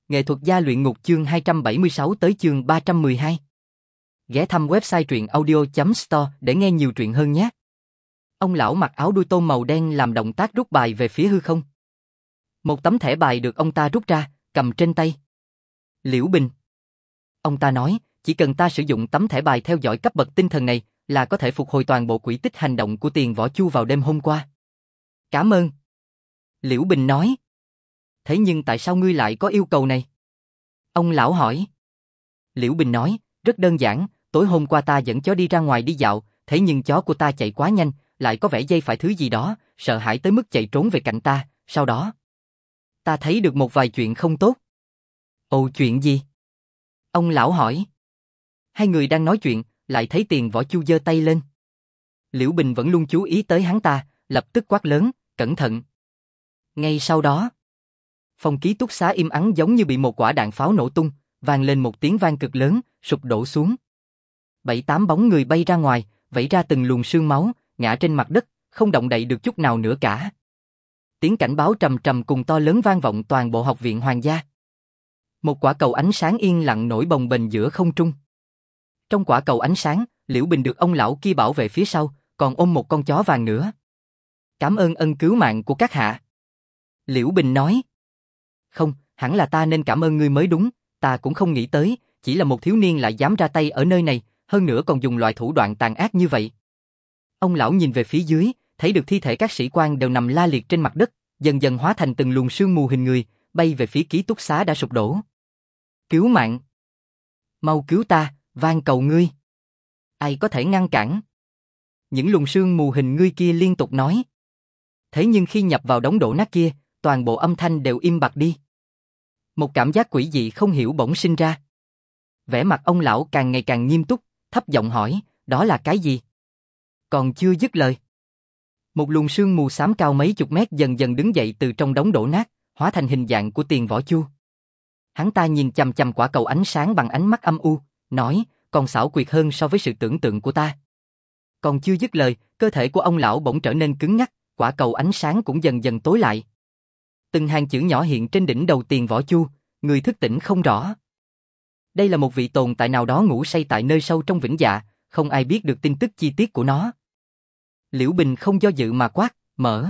Nghệ thuật gia luyện ngục chương 276 tới chương 312. Ghé thăm website truyện audio.store để nghe nhiều truyện hơn nhé. Ông lão mặc áo đuôi tôm màu đen làm động tác rút bài về phía hư không. Một tấm thẻ bài được ông ta rút ra, cầm trên tay. Liễu Bình. Ông ta nói, chỉ cần ta sử dụng tấm thẻ bài theo dõi cấp bậc tinh thần này là có thể phục hồi toàn bộ quỹ tích hành động của Tiền Võ Chu vào đêm hôm qua. Cảm ơn. Liễu Bình nói. Thế nhưng tại sao ngươi lại có yêu cầu này? Ông lão hỏi. Liễu Bình nói, rất đơn giản, tối hôm qua ta dẫn chó đi ra ngoài đi dạo, thế nhưng chó của ta chạy quá nhanh, lại có vẻ dây phải thứ gì đó, sợ hãi tới mức chạy trốn về cạnh ta, sau đó ta thấy được một vài chuyện không tốt. Ồ, chuyện gì? Ông lão hỏi. Hai người đang nói chuyện, lại thấy Tiền Võ Chu giơ tay lên. Liễu Bình vẫn luôn chú ý tới hắn ta, lập tức quát lớn, cẩn thận. Ngay sau đó, phòng ký túc xá im ắng giống như bị một quả đạn pháo nổ tung, vang lên một tiếng vang cực lớn, sụp đổ xuống. 7-8 bóng người bay ra ngoài, vẩy ra từng luồng sương máu, ngã trên mặt đất, không động đậy được chút nào nữa cả. Tiếng cảnh báo trầm trầm cùng to lớn vang vọng toàn bộ học viện hoàng gia. Một quả cầu ánh sáng yên lặng nổi bồng bềnh giữa không trung. Trong quả cầu ánh sáng, Liễu Bình được ông lão kia bảo vệ phía sau, còn ôm một con chó vàng nữa. Cảm ơn ân cứu mạng của các hạ. Liễu Bình nói. Không, hẳn là ta nên cảm ơn ngươi mới đúng, ta cũng không nghĩ tới, chỉ là một thiếu niên lại dám ra tay ở nơi này, hơn nữa còn dùng loại thủ đoạn tàn ác như vậy. Ông lão nhìn về phía dưới, thấy được thi thể các sĩ quan đều nằm la liệt trên mặt đất, dần dần hóa thành từng luồng sương mù hình người, bay về phía ký túc xá đã sụp đổ. Cứu mạng! Mau cứu ta, van cầu ngươi! Ai có thể ngăn cản? Những luồng sương mù hình người kia liên tục nói. Thế nhưng khi nhập vào đống đổ nát kia, toàn bộ âm thanh đều im bặt đi. Một cảm giác quỷ dị không hiểu bỗng sinh ra. Vẻ mặt ông lão càng ngày càng nghiêm túc, thấp giọng hỏi, đó là cái gì? Còn chưa dứt lời. Một luồng sương mù xám cao mấy chục mét dần dần đứng dậy từ trong đống đổ nát, hóa thành hình dạng của Tiền Võ Chu. Hắn ta nhìn chằm chằm quả cầu ánh sáng bằng ánh mắt âm u, nói, còn xảo quyệt hơn so với sự tưởng tượng của ta. Còn chưa dứt lời, cơ thể của ông lão bỗng trở nên cứng ngắc, quả cầu ánh sáng cũng dần dần tối lại. Từng hàng chữ nhỏ hiện trên đỉnh đầu Tiền Võ Chu, người thức tỉnh không rõ. Đây là một vị tồn tại nào đó ngủ say tại nơi sâu trong vĩnh dạ, không ai biết được tin tức chi tiết của nó. Liễu Bình không do dự mà quát, mở.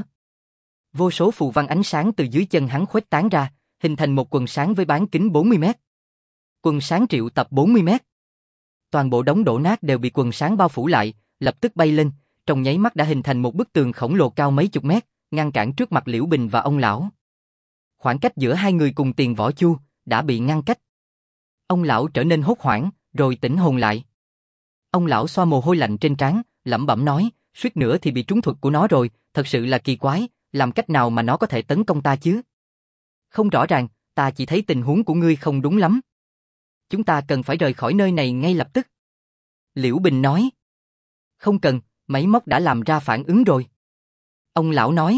Vô số phù văn ánh sáng từ dưới chân hắn khuếch tán ra, hình thành một quần sáng với bán kính 40 mét. Quần sáng triệu tập 40 mét. Toàn bộ đống đổ nát đều bị quần sáng bao phủ lại, lập tức bay lên, trong nháy mắt đã hình thành một bức tường khổng lồ cao mấy chục mét, ngăn cản trước mặt Liễu Bình và ông lão. Khoảng cách giữa hai người cùng Tiền Võ Chu đã bị ngăn cách. Ông lão trở nên hốt hoảng, rồi tỉnh hồn lại. Ông lão xoa mồ hôi lạnh trên trán, lẩm bẩm nói, suýt nữa thì bị trúng thuật của nó rồi, thật sự là kỳ quái, làm cách nào mà nó có thể tấn công ta chứ? Không rõ ràng, ta chỉ thấy tình huống của ngươi không đúng lắm. Chúng ta cần phải rời khỏi nơi này ngay lập tức. Liễu Bình nói. Không cần, máy móc đã làm ra phản ứng rồi. Ông lão nói.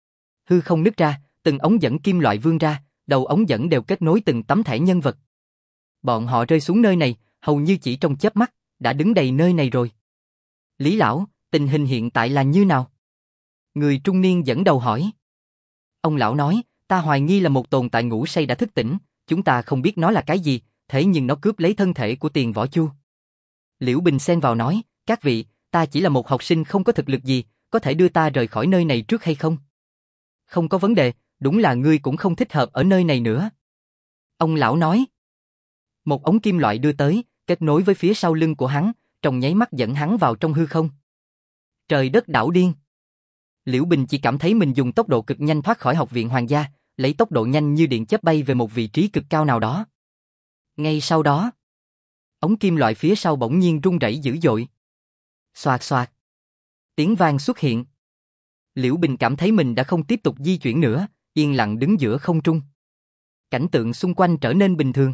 Hư không nứt ra, từng ống dẫn kim loại vươn ra, đầu ống dẫn đều kết nối từng tấm thẻ nhân vật. Bọn họ rơi xuống nơi này, hầu như chỉ trong chớp mắt, đã đứng đầy nơi này rồi. Lý lão, tình hình hiện tại là như nào? Người trung niên dẫn đầu hỏi. Ông lão nói, ta hoài nghi là một tồn tại ngủ say đã thức tỉnh, chúng ta không biết nó là cái gì, thế nhưng nó cướp lấy thân thể của Tiền Võ Chu. Liễu Bình xen vào nói, các vị, ta chỉ là một học sinh không có thực lực gì, có thể đưa ta rời khỏi nơi này trước hay không? Không có vấn đề, đúng là ngươi cũng không thích hợp ở nơi này nữa. Ông lão nói. Một ống kim loại đưa tới, kết nối với phía sau lưng của hắn, trong nháy mắt dẫn hắn vào trong hư không. Trời đất đảo điên. Liễu Bình chỉ cảm thấy mình dùng tốc độ cực nhanh thoát khỏi học viện hoàng gia, lấy tốc độ nhanh như điện chớp bay về một vị trí cực cao nào đó. Ngay sau đó, ống kim loại phía sau bỗng nhiên rung rẩy dữ dội. Xoạt xoạt. Tiếng vang xuất hiện. Liễu Bình cảm thấy mình đã không tiếp tục di chuyển nữa, yên lặng đứng giữa không trung. Cảnh tượng xung quanh trở nên bình thường.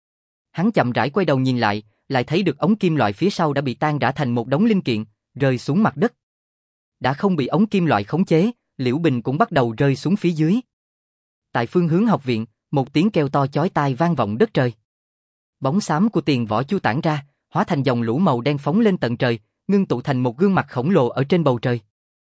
Hắn chậm rãi quay đầu nhìn lại thấy được ống kim loại phía sau đã bị tan rã thành một đống linh kiện, rơi xuống mặt đất. Đã không bị ống kim loại khống chế, Liễu Bình cũng bắt đầu rơi xuống phía dưới. Tại phương hướng học viện, một tiếng kêu to chói tai vang vọng đất trời. Bóng xám của Tiền Võ Chu tản ra, hóa thành dòng lũ màu đen phóng lên tận trời, ngưng tụ thành một gương mặt khổng lồ ở trên bầu trời.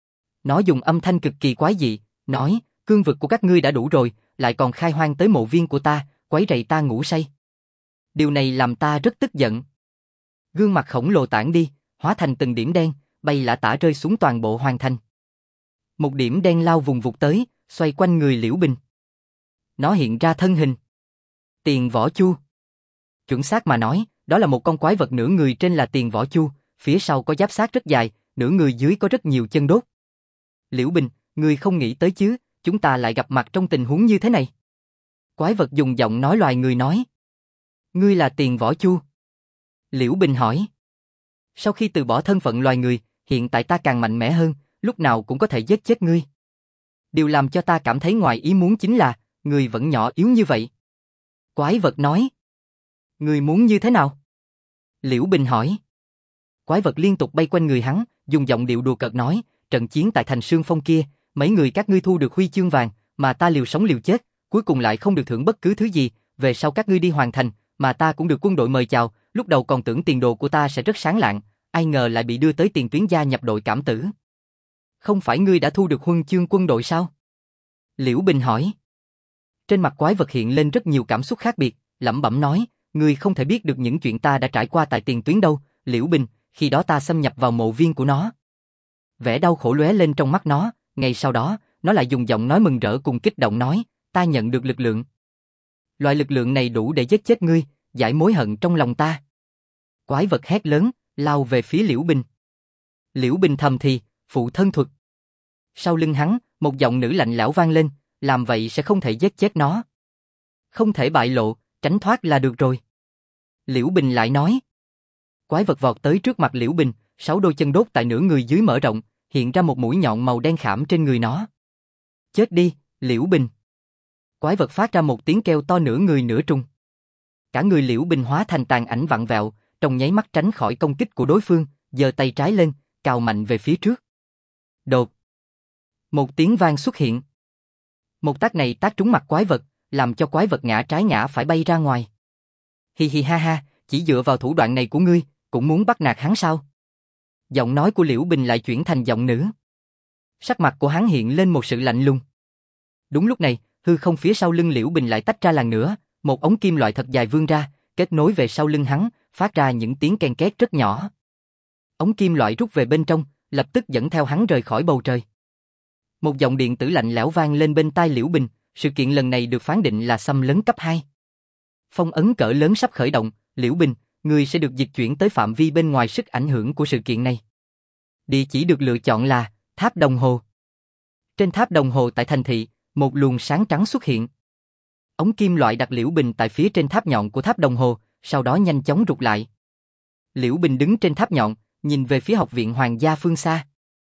Nó dùng âm thanh cực kỳ quái dị, nói, cương vực của các ngươi đã đủ rồi, lại còn khai hoang tới mộ viên của ta, quấy rầy ta ngủ say. Điều này làm ta rất tức giận. Gương mặt khổng lồ tản đi, hóa thành từng điểm đen, bay lả tả rơi xuống toàn bộ hoàng thành. Một điểm đen lao vùng vụt tới, xoay quanh người Liễu Bình. Nó hiện ra thân hình. Tiền Võ Chu. Chuẩn xác mà nói, đó là một con quái vật nửa người trên là Tiền Võ Chu, phía sau có giáp xác rất dài, nửa người dưới có rất nhiều chân đốt. Liễu Bình, ngươi không nghĩ tới chứ, chúng ta lại gặp mặt trong tình huống như thế này. Quái vật dùng giọng nói loài người nói. Ngươi là Tiền Võ Chu? Liễu Bình hỏi. Sau khi từ bỏ thân phận loài người, hiện tại ta càng mạnh mẽ hơn, lúc nào cũng có thể giết chết ngươi. Điều làm cho ta cảm thấy ngoài ý muốn chính là, ngươi vẫn nhỏ yếu như vậy. Quái vật nói. Ngươi muốn như thế nào? Liễu Bình hỏi. Quái vật liên tục bay quanh người hắn, dùng giọng điệu đùa cợt nói, trận chiến tại thành Sương Phong kia, mấy người các ngươi thu được huy chương vàng, mà ta liều sống liều chết, cuối cùng lại không được thưởng bất cứ thứ gì, về sau các ngươi đi hoàn thành, mà ta cũng được quân đội mời chào, lúc đầu còn tưởng tiền đồ của ta sẽ rất sáng lạng, ai ngờ lại bị đưa tới tiền tuyến gia nhập đội cảm tử. Không phải ngươi đã thu được huân chương quân đội sao? Liễu Bình hỏi. Trên mặt quái vật hiện lên rất nhiều cảm xúc khác biệt, lẩm bẩm nói, ngươi không thể biết được những chuyện ta đã trải qua tại tiền tuyến đâu, Liễu Bình, khi đó ta xâm nhập vào mộ viên của nó. Vẻ đau khổ lóe lên trong mắt nó, ngay sau đó, nó lại dùng giọng nói mừng rỡ cùng kích động nói, ta nhận được lực lượng. Loại lực lượng này đủ để giết chết ngươi, giải mối hận trong lòng ta. Quái vật hét lớn, lao về phía Liễu Bình. Liễu Bình thầm thì, phụ thân thuật. Sau lưng hắn, một giọng nữ lạnh lẽo vang lên, làm vậy sẽ không thể giết chết nó. Không thể bại lộ, tránh thoát là được rồi. Liễu Bình lại nói. Quái vật vọt tới trước mặt Liễu Bình, 6 đôi chân đốt tại nửa người dưới mở rộng, hiện ra một mũi nhọn màu đen khảm trên người nó. Chết đi, Liễu Bình. Quái vật phát ra một tiếng kêu to nửa người nửa trung. Cả người Liễu Bình hóa thành tàn ảnh vặn vẹo, trong nháy mắt tránh khỏi công kích của đối phương, giơ tay trái lên, cào mạnh về phía trước. Đột. Một tiếng vang xuất hiện. Một tát này tát trúng mặt quái vật, làm cho quái vật ngã trái ngã phải bay ra ngoài. Hi hi ha ha, chỉ dựa vào thủ đoạn này của ngươi, cũng muốn bắt nạt hắn sao? Giọng nói của Liễu Bình lại chuyển thành giọng nữ. Sắc mặt của hắn hiện lên một sự lạnh lùng. Đúng lúc này, hư không phía sau lưng Liễu Bình lại tách ra lần nữa, một ống kim loại thật dài vươn ra, kết nối về sau lưng hắn, phát ra những tiếng ken két rất nhỏ. Ống kim loại rút về bên trong, lập tức dẫn theo hắn rời khỏi bầu trời. Một giọng điện tử lạnh lẽo vang lên bên tai Liễu Bình, sự kiện lần này được phán định là xâm lấn cấp 2. Phong ấn cỡ lớn sắp khởi động, Liễu Bình, ngươi sẽ được dịch chuyển tới phạm vi bên ngoài sức ảnh hưởng của sự kiện này. Địa chỉ được lựa chọn là Tháp Đồng Hồ. Trên tháp đồng hồ tại thành thị, một luồng sáng trắng xuất hiện. Ống kim loại đặt Liễu Bình tại phía trên tháp nhọn của tháp đồng hồ, sau đó nhanh chóng rụt lại. Liễu Bình đứng trên tháp nhọn, nhìn về phía học viện hoàng gia phương xa.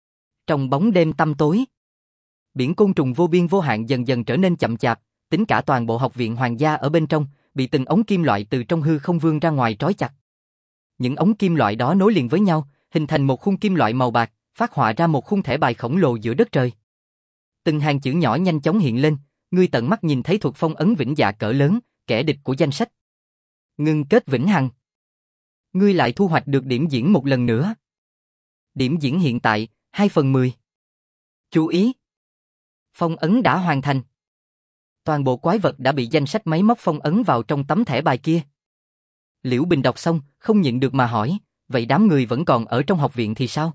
Trong bóng đêm tăm tối, biển côn trùng vô biên vô hạn dần dần trở nên chậm chạp, tính cả toàn bộ học viện hoàng gia ở bên trong, bị từng ống kim loại từ trong hư không vươn ra ngoài trói chặt. Những ống kim loại đó nối liền với nhau, hình thành một khung kim loại màu bạc, phát họa ra một khung thẻ bài khổng lồ giữa đất trời. Từng hàng chữ nhỏ nhanh chóng hiện lên, ngươi tận mắt nhìn thấy thuật phong ấn vĩnh dạ cỡ lớn, kẻ địch của danh sách. Ngưng kết vĩnh hằng. Ngươi lại thu hoạch được điểm diễn một lần nữa. Điểm diễn hiện tại, 2/10. Chú ý! Phong ấn đã hoàn thành. Toàn bộ quái vật đã bị danh sách máy móc phong ấn vào trong tấm thẻ bài kia. Liễu Bình đọc xong, không nhịn được mà hỏi, vậy đám người vẫn còn ở trong học viện thì sao?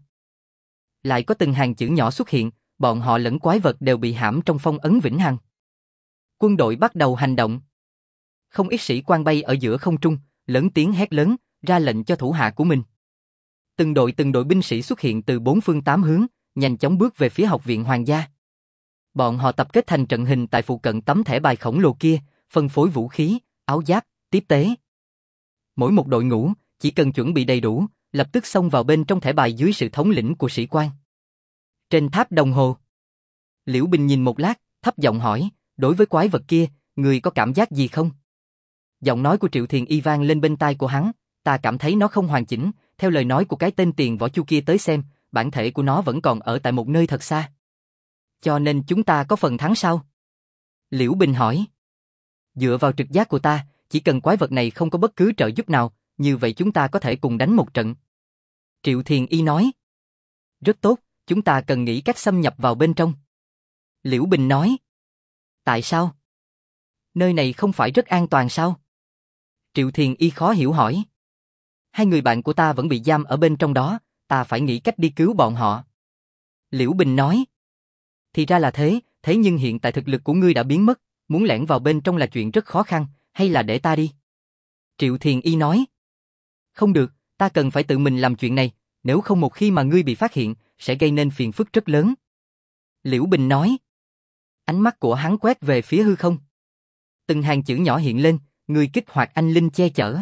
Lại có từng hàng chữ nhỏ xuất hiện, bọn họ lẫn quái vật đều bị hãm trong phong ấn vĩnh hằng. Quân đội bắt đầu hành động. Không ít sĩ quan bay ở giữa không trung, lớn tiếng hét lớn, ra lệnh cho thủ hạ của mình. Từng đội binh sĩ xuất hiện từ 4 phương 8 hướng, nhanh chóng bước về phía học viện hoàng gia. Bọn họ tập kết thành trận hình tại phụ cận tấm thẻ bài khổng lồ kia, phân phối vũ khí, áo giáp, tiếp tế. Mỗi một đội ngũ, chỉ cần chuẩn bị đầy đủ, lập tức xông vào bên trong thẻ bài dưới sự thống lĩnh của sĩ quan. Trên tháp đồng hồ, Liễu Bình nhìn một lát, thấp giọng hỏi, đối với quái vật kia, người có cảm giác gì không? Giọng nói của Triệu Thiền Y vang lên bên tai của hắn, ta cảm thấy nó không hoàn chỉnh, theo lời nói của cái tên Tiền Võ Chu kia tới xem, bản thể của nó vẫn còn ở tại một nơi thật xa. Cho nên chúng ta có phần thắng sao? Liễu Bình hỏi. Dựa vào trực giác của ta, chỉ cần quái vật này không có bất cứ trợ giúp nào, như vậy chúng ta có thể cùng đánh một trận. Triệu Thiền Y nói. Rất tốt, chúng ta cần nghĩ cách xâm nhập vào bên trong. Liễu Bình nói. Tại sao? Nơi này không phải rất an toàn sao? Triệu Thiền Y khó hiểu hỏi. Hai người bạn của ta vẫn bị giam ở bên trong đó, ta phải nghĩ cách đi cứu bọn họ. Liễu Bình nói. Thì ra là thế, thế nhưng hiện tại thực lực của ngươi đã biến mất, muốn lẻn vào bên trong là chuyện rất khó khăn, hay là để ta đi? Triệu Thiền Y nói. Không được, ta cần phải tự mình làm chuyện này, nếu không một khi mà ngươi bị phát hiện, sẽ gây nên phiền phức rất lớn. Liễu Bình nói. Ánh mắt của hắn quét về phía hư không. Từng hàng chữ nhỏ hiện lên, người kích hoạt anh linh che chở.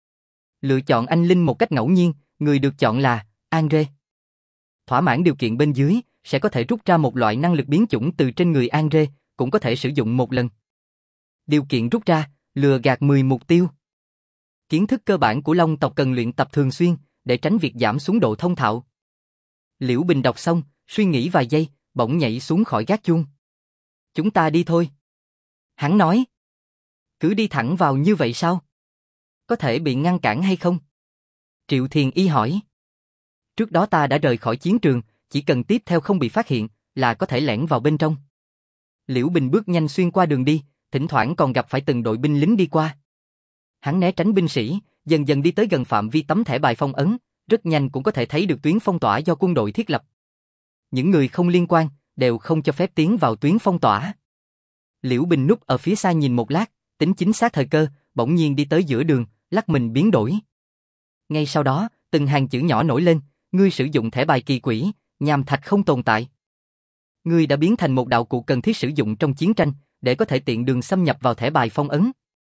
Lựa chọn anh linh một cách ngẫu nhiên, người được chọn là Andre. Thỏa mãn điều kiện bên dưới, sẽ có thể rút ra một loại năng lực biến chủng từ trên người Andre, cũng có thể sử dụng một lần. Điều kiện rút ra, lừa gạt 10 mục tiêu. Kiến thức cơ bản của Long tộc cần luyện tập thường xuyên, để tránh việc giảm xuống độ thông thạo. Liễu Bình đọc xong, suy nghĩ vài giây, bỗng nhảy xuống khỏi gác chuông. Chúng ta đi thôi. Hắn nói. Cứ đi thẳng vào như vậy sao? Có thể bị ngăn cản hay không? Triệu Thiền Y hỏi. Trước đó ta đã rời khỏi chiến trường, chỉ cần tiếp theo không bị phát hiện, là có thể lẻn vào bên trong. Liễu Bình bước nhanh xuyên qua đường đi, thỉnh thoảng còn gặp phải từng đội binh lính đi qua. Hắn né tránh binh sĩ, dần dần đi tới gần phạm vi tấm thẻ bài phong ấn, rất nhanh cũng có thể thấy được tuyến phong tỏa do quân đội thiết lập. Những người không liên quan, đều không cho phép tiến vào tuyến phong tỏa. Liễu Bình núp ở phía xa nhìn một lát, tính chính xác thời cơ, bỗng nhiên đi tới giữa đường, lắc mình biến đổi. Ngay sau đó, từng hàng chữ nhỏ nổi lên, ngươi sử dụng thẻ bài kỳ quỷ, nham thạch không tồn tại. Ngươi đã biến thành một đạo cụ cần thiết sử dụng trong chiến tranh, để có thể tiện đường xâm nhập vào thẻ bài phong ấn.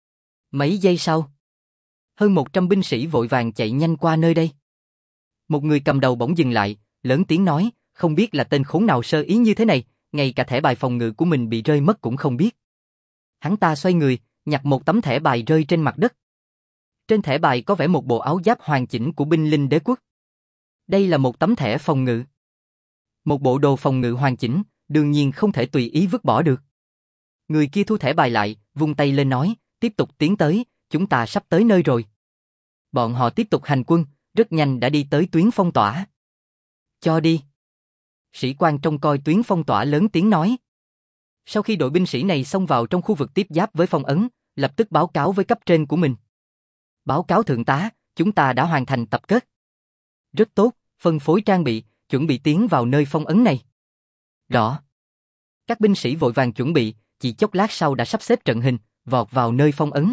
Mấy giây sau, hơn 100 binh sĩ vội vàng chạy nhanh qua nơi đây. Một người cầm đầu bỗng dừng lại, lớn tiếng nói, không biết là tên khốn nào sơ ý như thế này, ngay cả thẻ bài phòng ngự của mình bị rơi mất cũng không biết. Hắn ta xoay người, nhặt một tấm thẻ bài rơi trên mặt đất. Trên thẻ bài có vẽ một bộ áo giáp hoàn chỉnh của binh linh đế quốc. Đây là một tấm thẻ phòng ngự. Một bộ đồ phòng ngự hoàn chỉnh, đương nhiên không thể tùy ý vứt bỏ được. Người kia thu thẻ bài lại, vung tay lên nói, tiếp tục tiến tới, chúng ta sắp tới nơi rồi. Bọn họ tiếp tục hành quân, rất nhanh đã đi tới tuyến phong tỏa. Cho đi. Sĩ quan trông coi tuyến phong tỏa lớn tiếng nói. Sau khi đội binh sĩ này xông vào trong khu vực tiếp giáp với phong ấn, lập tức báo cáo với cấp trên của mình. Báo cáo thượng tá, chúng ta đã hoàn thành tập kết. Rất tốt, phân phối trang bị, chuẩn bị tiến vào nơi phong ấn này. Rõ. Các binh sĩ vội vàng chuẩn bị, chỉ chốc lát sau đã sắp xếp trận hình, vọt vào nơi phong ấn.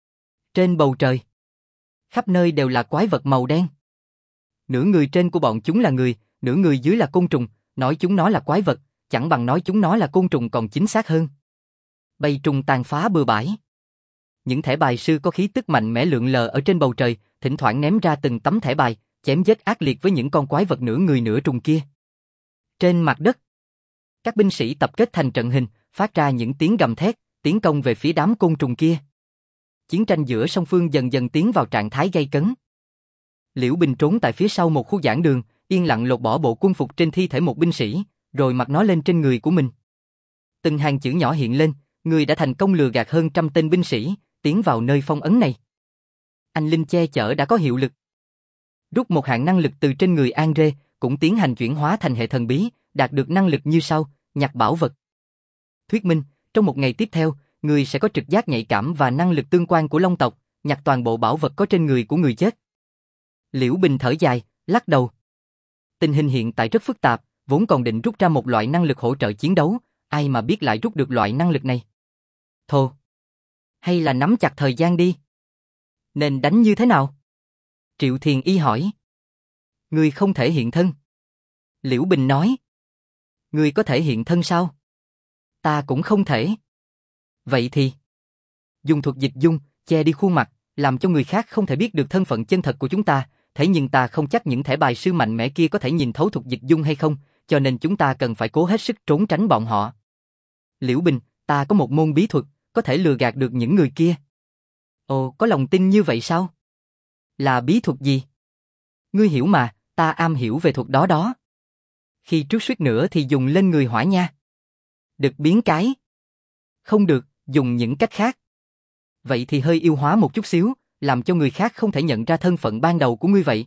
Trên bầu trời, khắp nơi đều là quái vật màu đen. Nửa người trên của bọn chúng là người, nửa người dưới là côn trùng, nói chúng nó là quái vật, chẳng bằng nói chúng nó là côn trùng còn chính xác hơn. Bầy trùng tàn phá bừa bãi. Những thẻ bài sư có khí tức mạnh mẽ lượn lờ ở trên bầu trời, thỉnh thoảng ném ra từng tấm thẻ bài, chém giết ác liệt với những con quái vật nửa người nửa trùng kia. Trên mặt đất, các binh sĩ tập kết thành trận hình, phát ra những tiếng gầm thét, tiến công về phía đám côn trùng kia. Chiến tranh giữa song phương dần dần tiến vào trạng thái gay cấn. Liễu Bình trốn tại phía sau một khu giảng đường, yên lặng lột bỏ bộ quân phục trên thi thể một binh sĩ, rồi mặc nó lên trên người của mình. Từng hàng chữ nhỏ hiện lên, người đã thành công lừa gạt hơn 100 tên binh sĩ, tiến vào nơi phong ấn này. Anh linh che chở đã có hiệu lực. Rút một hạng năng lực từ trên người Andre, cũng tiến hành chuyển hóa thành hệ thần bí, đạt được năng lực như sau, nhặt bảo vật. Thuyết minh, trong một ngày tiếp theo, người sẽ có trực giác nhạy cảm và năng lực tương quan của Long tộc, nhặt toàn bộ bảo vật có trên người của người chết. Liễu Bình thở dài, lắc đầu. Tình hình hiện tại rất phức tạp, vốn còn định rút ra một loại năng lực hỗ trợ chiến đấu, ai mà biết lại rút được loại năng lực này. Thô. Hay là nắm chặt thời gian đi. Nên đánh như thế nào? Triệu Thiền Y hỏi. Người không thể hiện thân. Liễu Bình nói. Người có thể hiện thân sao? Ta cũng không thể. Vậy thì dùng thuật dịch dung, che đi khuôn mặt, làm cho người khác không thể biết được thân phận chân thật của chúng ta, thế nhưng ta không chắc những thẻ bài sư mạnh mẽ kia có thể nhìn thấu thuật dịch dung hay không, cho nên chúng ta cần phải cố hết sức trốn tránh bọn họ. Liễu Bình, ta có một môn bí thuật, có thể lừa gạt được những người kia. Ồ, có lòng tin như vậy sao? Là bí thuật gì? Ngươi hiểu mà, ta am hiểu về thuật đó đó. Khi trước suýt nữa thì dùng lên người hỏa nha. Được biến cái. Không được, dùng những cách khác. Vậy thì hơi yêu hóa một chút xíu, làm cho người khác không thể nhận ra thân phận ban đầu của ngươi vậy.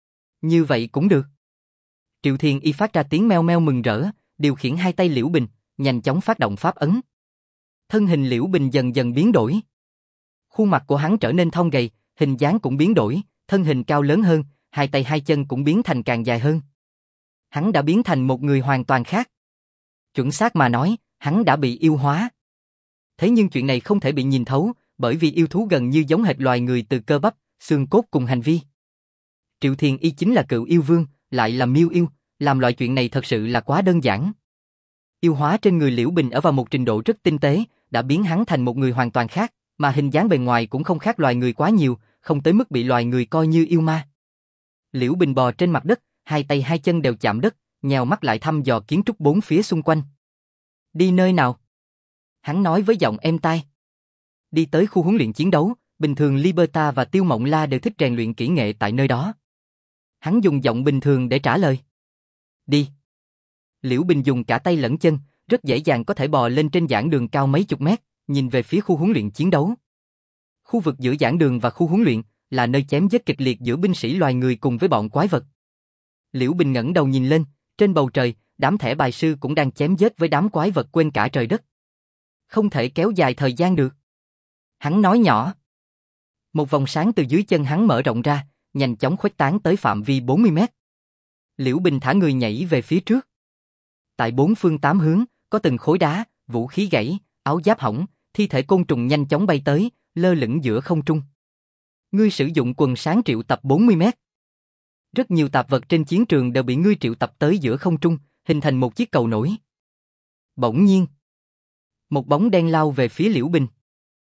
Như vậy cũng được. Triệu Thiền Y phát ra tiếng meo meo mừng rỡ, điều khiển hai tay Liễu Bình, nhanh chóng phát động pháp ấn. Thân hình Liễu Bình dần dần biến đổi. Khuôn mặt của hắn trở nên thon gầy, hình dáng cũng biến đổi, thân hình cao lớn hơn, hai tay hai chân cũng biến thành càng dài hơn. Hắn đã biến thành một người hoàn toàn khác. Chuẩn xác mà nói, hắn đã bị yêu hóa. Thế nhưng chuyện này không thể bị nhìn thấu, bởi vì yêu thú gần như giống hệt loài người từ cơ bắp, xương cốt cùng hành vi. Triệu Thiền Y chính là cựu yêu vương, lại là miêu yêu, làm loại chuyện này thật sự là quá đơn giản. Yêu hóa trên người Liễu Bình ở vào một trình độ rất tinh tế, đã biến hắn thành một người hoàn toàn khác, mà hình dáng bề ngoài cũng không khác loài người quá nhiều, không tới mức bị loài người coi như yêu ma. Liễu Bình bò trên mặt đất, hai tay hai chân đều chạm đất, nhèo mắt lại thăm dò kiến trúc bốn phía xung quanh. Đi nơi nào? Hắn nói với giọng êm tai. Đi tới khu huấn luyện chiến đấu, bình thường Liberta và Tiêu Mộng La đều thích rèn luyện kỹ nghệ tại nơi đó. Hắn dùng giọng bình thường để trả lời. Đi. Liễu Bình dùng cả tay lẫn chân, rất dễ dàng có thể bò lên trên giảng đường cao mấy chục mét, nhìn về phía khu huấn luyện chiến đấu. Khu vực giữa giảng đường và khu huấn luyện là nơi chém giết kịch liệt giữa binh sĩ loài người cùng với bọn quái vật. Liễu Bình ngẩng đầu nhìn lên, trên bầu trời, đám thẻ bài sư cũng đang chém giết với đám quái vật quên cả trời đất. Không thể kéo dài thời gian được. Hắn nói nhỏ. Một vòng sáng từ dưới chân hắn mở rộng ra, nhanh chóng khuếch tán tới phạm vi 40 mét. Liễu Bình thả người nhảy về phía trước. Tại bốn phương tám hướng, có từng khối đá, vũ khí gãy, áo giáp hỏng, thi thể côn trùng nhanh chóng bay tới, lơ lửng giữa không trung. Ngươi sử dụng quần sáng triệu tập 40 mét. Rất nhiều tạp vật trên chiến trường đều bị ngươi triệu tập tới giữa không trung, hình thành một chiếc cầu nổi. Bỗng nhiên, một bóng đen lao về phía Liễu Bình.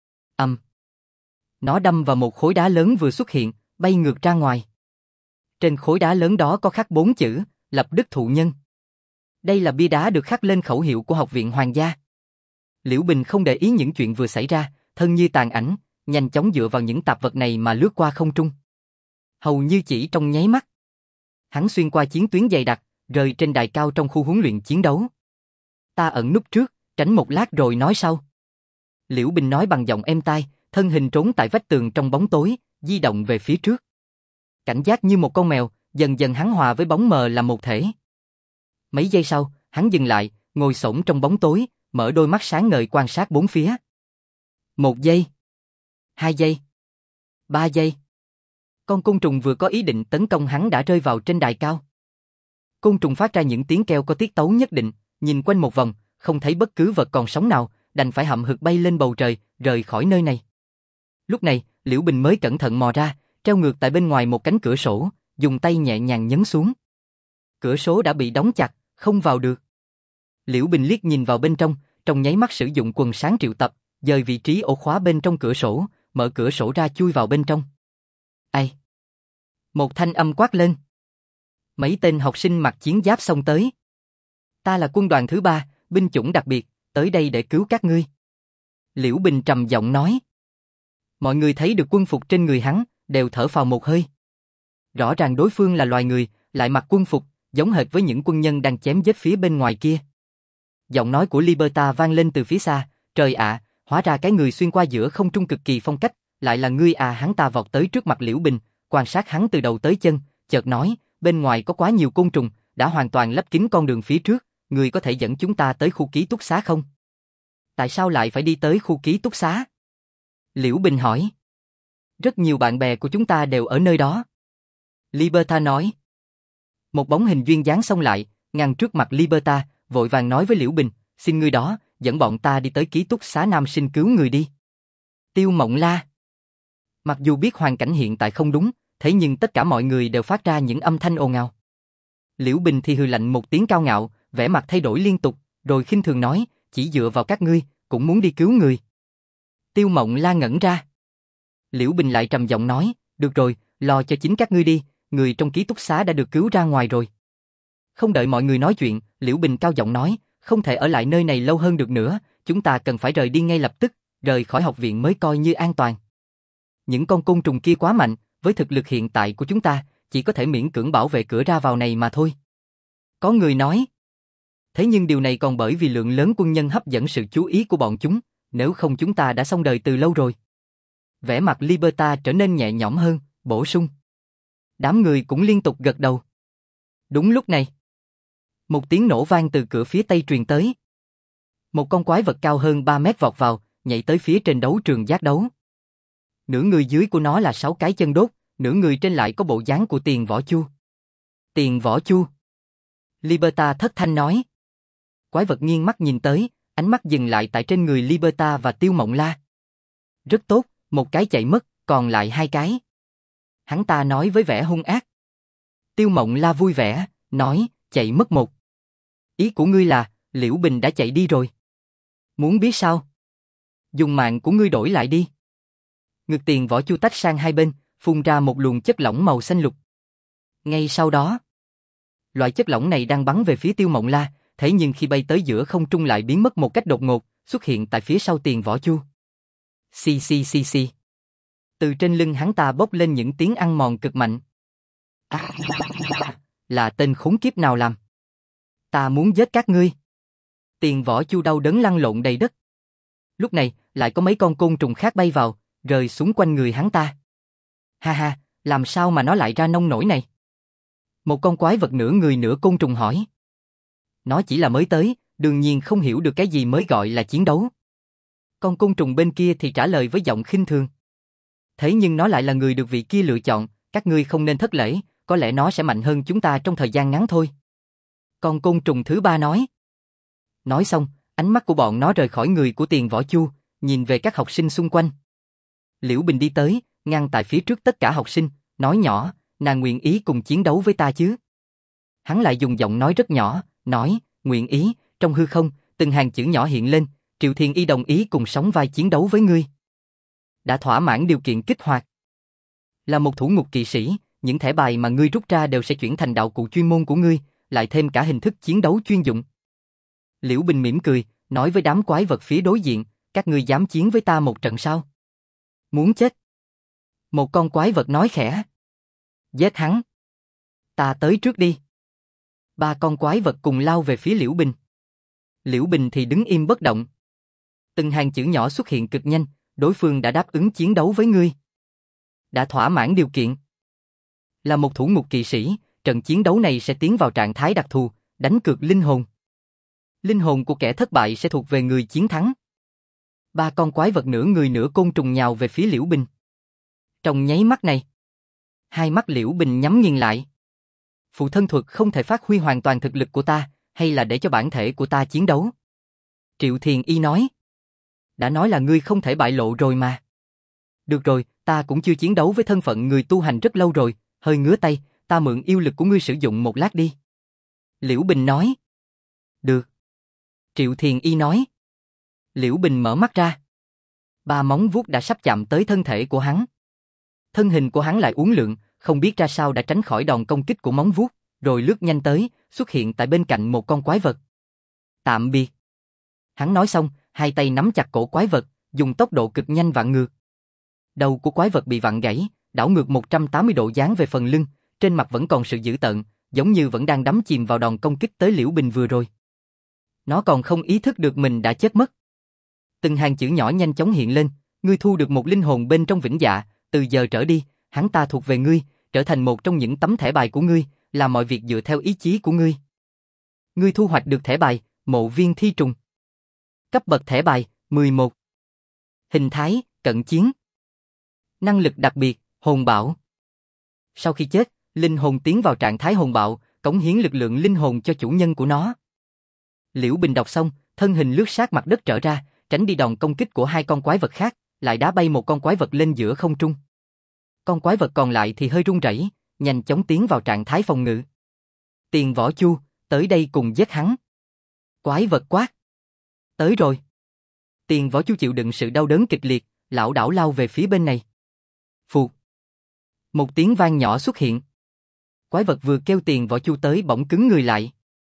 Nó đâm vào một khối đá lớn vừa xuất hiện, bay ngược ra ngoài. Trên khối đá lớn đó có khắc 4 chữ, lập đức thụ nhân. Đây là bia đá được khắc lên khẩu hiệu của Học viện Hoàng gia. Liễu Bình không để ý những chuyện vừa xảy ra, thân như tàn ảnh, nhanh chóng dựa vào những tạp vật này mà lướt qua không trung. Hầu như chỉ trong nháy mắt, hắn xuyên qua chiến tuyến dày đặc, rơi trên đài cao trong khu huấn luyện chiến đấu. Ta ẩn núp trước, tránh một lát rồi nói sau. Liễu Bình nói bằng giọng êm tai, thân hình trốn tại vách tường trong bóng tối, di động về phía trước. Cảnh giác như một con mèo, dần dần hắn hòa với bóng mờ là một thể. Mấy giây sau, hắn dừng lại, ngồi xổm trong bóng tối, mở đôi mắt sáng ngời quan sát bốn phía. 1 giây, 2 giây, 3 giây. Con côn trùng vừa có ý định tấn công hắn đã rơi vào trên đài cao. Côn trùng phát ra những tiếng kêu có tiết tấu nhất định, nhìn quanh một vòng, không thấy bất cứ vật còn sống nào, đành phải hậm hực bay lên bầu trời, rời khỏi nơi này. Lúc này, Liễu Bình mới cẩn thận mò ra, treo ngược tại bên ngoài một cánh cửa sổ, dùng tay nhẹ nhàng nhấn xuống. Cửa sổ đã bị đóng chặt, không vào được. Liễu Bình liếc nhìn vào bên trong nháy mắt sử dụng quần sáng triệu tập, dời vị trí ổ khóa bên trong cửa sổ, mở cửa sổ ra chui vào bên trong. Ai? Một thanh âm quát lên. Mấy tên học sinh mặc chiến giáp xông tới. Ta là quân đoàn thứ 3, binh chủng đặc biệt, tới đây để cứu các ngươi. Liễu Bình trầm giọng nói. Mọi người thấy được quân phục trên người hắn, đều thở phào một hơi. Rõ ràng đối phương là loài người, lại mặc quân phục, giống hệt với những quân nhân đang chém giết phía bên ngoài kia. Giọng nói của Liberta vang lên từ phía xa, trời ạ, hóa ra cái người xuyên qua giữa không trung cực kỳ phong cách, lại là ngươi à. Hắn ta vọt tới trước mặt Liễu Bình, quan sát hắn từ đầu tới chân, chợt nói, bên ngoài có quá nhiều côn trùng, đã hoàn toàn lấp kín con đường phía trước, ngươi có thể dẫn chúng ta tới khu ký túc xá không? Tại sao lại phải đi tới khu ký túc xá? Liễu Bình hỏi. Rất nhiều bạn bè của chúng ta đều ở nơi đó. Liberta nói. Một bóng hình duyên dáng xông lại, ngăn trước mặt Liberta, vội vàng nói với Liễu Bình, xin ngươi đó, dẫn bọn ta đi tới ký túc xá nam sinh cứu người đi. Tiêu Mộng La. Mặc dù biết hoàn cảnh hiện tại không đúng, thế nhưng tất cả mọi người đều phát ra những âm thanh ồn ào. Liễu Bình thì hừ lạnh một tiếng cao ngạo, vẻ mặt thay đổi liên tục, rồi khinh thường nói, chỉ dựa vào các ngươi, cũng muốn đi cứu người. Tiêu Mộng La ngẩn ra. Liễu Bình lại trầm giọng nói, được rồi, lo cho chính các ngươi đi, người trong ký túc xá đã được cứu ra ngoài rồi. Không đợi mọi người nói chuyện, Liễu Bình cao giọng nói, không thể ở lại nơi này lâu hơn được nữa, chúng ta cần phải rời đi ngay lập tức, rời khỏi học viện mới coi như an toàn. Những con côn trùng kia quá mạnh, với thực lực hiện tại của chúng ta, chỉ có thể miễn cưỡng bảo vệ cửa ra vào này mà thôi. Có người nói. Thế nhưng điều này còn bởi vì lượng lớn quân nhân hấp dẫn sự chú ý của bọn chúng, nếu không chúng ta đã xong đời từ lâu rồi. Vẻ mặt Liberta trở nên nhẹ nhõm hơn, bổ sung. Đám người cũng liên tục gật đầu. Đúng lúc này, một tiếng nổ vang từ cửa phía tây truyền tới. Một con quái vật cao hơn 3 mét vọt vào, nhảy tới phía trên đấu trường giác đấu. Nửa người dưới của nó là 6 cái chân đốt, nửa người trên lại có bộ dáng của Tiền Võ Chu. Tiền Võ Chu. Liberta thất thanh nói. Quái vật nghiêng mắt nhìn tới, ánh mắt dừng lại tại trên người Liberta và Tiêu Mộng La. Rất tốt, một cái chạy mất, còn lại 2 cái. Hắn ta nói với vẻ hung ác. Tiêu Mộng La vui vẻ, nói, chạy mất một. Ý của ngươi là, Liễu Bình đã chạy đi rồi. Muốn biết sao? Dùng mạng của ngươi đổi lại đi. Ngực Tiền Võ Chu tách sang hai bên, phun ra một luồng chất lỏng màu xanh lục. Ngay sau đó, loại chất lỏng này đang bắn về phía Tiêu Mộng La, thế nhưng khi bay tới giữa không trung lại biến mất một cách đột ngột, xuất hiện tại phía sau Tiền Võ Chu. Xì xì xì xì. Từ trên lưng hắn ta bốc lên những tiếng ăn mòn cực mạnh. Là tên khốn kiếp nào làm? Ta muốn giết các ngươi. Tiền Võ Chu đau đớn lăn lộn đầy đất. Lúc này, lại có mấy con côn trùng khác bay vào, rơi xuống quanh người hắn ta. Ha ha, làm sao mà nó lại ra nông nổi này? Một con quái vật nửa người nửa côn trùng hỏi. Nó chỉ là mới tới, đương nhiên không hiểu được cái gì mới gọi là chiến đấu. Con côn trùng bên kia thì trả lời với giọng khinh thường. Thế nhưng nó lại là người được vị kia lựa chọn, các ngươi không nên thất lễ, có lẽ nó sẽ mạnh hơn chúng ta trong thời gian ngắn thôi. Con côn trùng thứ ba nói. Nói xong, ánh mắt của bọn nó rời khỏi người của Tiền Võ Chu, nhìn về các học sinh xung quanh. Liễu Bình đi tới, ngăn tại phía trước tất cả học sinh, nói nhỏ, nàng nguyện ý cùng chiến đấu với ta chứ? Hắn lại dùng giọng nói rất nhỏ, nói, nguyện ý, trong hư không, từng hàng chữ nhỏ hiện lên, Triệu Thiên Y đồng ý cùng sóng vai chiến đấu với ngươi. Đã thỏa mãn điều kiện kích hoạt. Là một thủ ngục kỵ sĩ, những thẻ bài mà ngươi rút ra đều sẽ chuyển thành đạo cụ chuyên môn của ngươi, lại thêm cả hình thức chiến đấu chuyên dụng. Liễu Bình mỉm cười, nói với đám quái vật phía đối diện, các ngươi dám chiến với ta một trận sao? Muốn chết? Một con quái vật nói khẽ. Giết hắn. Ta tới trước đi. 3 con quái vật cùng lao về phía Liễu Bình. Liễu Bình thì đứng im bất động. Từng hàng chữ nhỏ xuất hiện cực nhanh, đối phương đã đáp ứng chiến đấu với ngươi. Đã thỏa mãn điều kiện. Là một thủ ngục kỵ sĩ, trận chiến đấu này sẽ tiến vào trạng thái đặc thù, đánh cược linh hồn. Linh hồn của kẻ thất bại sẽ thuộc về người chiến thắng. 3 con quái vật nửa người nửa côn trùng nhào về phía Liễu Bình. Trong nháy mắt này, hai mắt Liễu Bình nhắm nghiền lại. Phụ thân thuật không thể phát huy hoàn toàn thực lực của ta, hay là để cho bản thể của ta chiến đấu? Triệu Thiền Y nói. Đã nói là ngươi không thể bại lộ rồi mà. Được rồi, ta cũng chưa chiến đấu với thân phận người tu hành rất lâu rồi, hơi ngứa tay, ta mượn yêu lực của ngươi sử dụng một lát đi. Liễu Bình nói. Được. Triệu Thiền Y nói. Liễu Bình mở mắt ra. 3 móng vuốt đã sắp chạm tới thân thể của hắn. Thân hình của hắn lại uốn lượn, không biết ra sao đã tránh khỏi đòn công kích của móng vuốt, rồi lướt nhanh tới, xuất hiện tại bên cạnh một con quái vật. Tạm biệt. Hắn nói xong, hai tay nắm chặt cổ quái vật, dùng tốc độ cực nhanh vặn ngược. Đầu của quái vật bị vặn gãy, đảo ngược 180 độ dán về phần lưng, trên mặt vẫn còn sự dữ tợn, giống như vẫn đang đắm chìm vào đòn công kích tới Liễu Bình vừa rồi. Nó còn không ý thức được mình đã chết mất. Từng hàng chữ nhỏ nhanh chóng hiện lên, ngươi thu được một linh hồn bên trong vĩnh dạ, từ giờ trở đi, hắn ta thuộc về ngươi, trở thành một trong những tấm thẻ bài của ngươi, làm mọi việc dựa theo ý chí của ngươi. Ngươi thu hoạch được thẻ bài, Mộ Viên Thi Trùng. Cấp bậc thẻ bài, 11. Hình thái, cận chiến. Năng lực đặc biệt, hồn bạo. Sau khi chết, linh hồn tiến vào trạng thái hồn bạo, cống hiến lực lượng linh hồn cho chủ nhân của nó. Liễu Bình đọc xong, thân hình lướt sát mặt đất trở ra, tránh đi đòn công kích của 2 con quái vật khác, lại đá bay một con quái vật lên giữa không trung. Con quái vật còn lại thì hơi run rẩy, nhanh chóng tiến vào trạng thái phòng ngự. Tiền Võ Chu, tới đây cùng giết hắn. Quái vật quát. Tới rồi. Tiền Võ Chu chịu đựng sự đau đớn kịch liệt, lảo đảo lao về phía bên này. Phụt. Một tiếng vang nhỏ xuất hiện. Quái vật vừa kêu Tiền Võ Chu tới bỗng cứng người lại.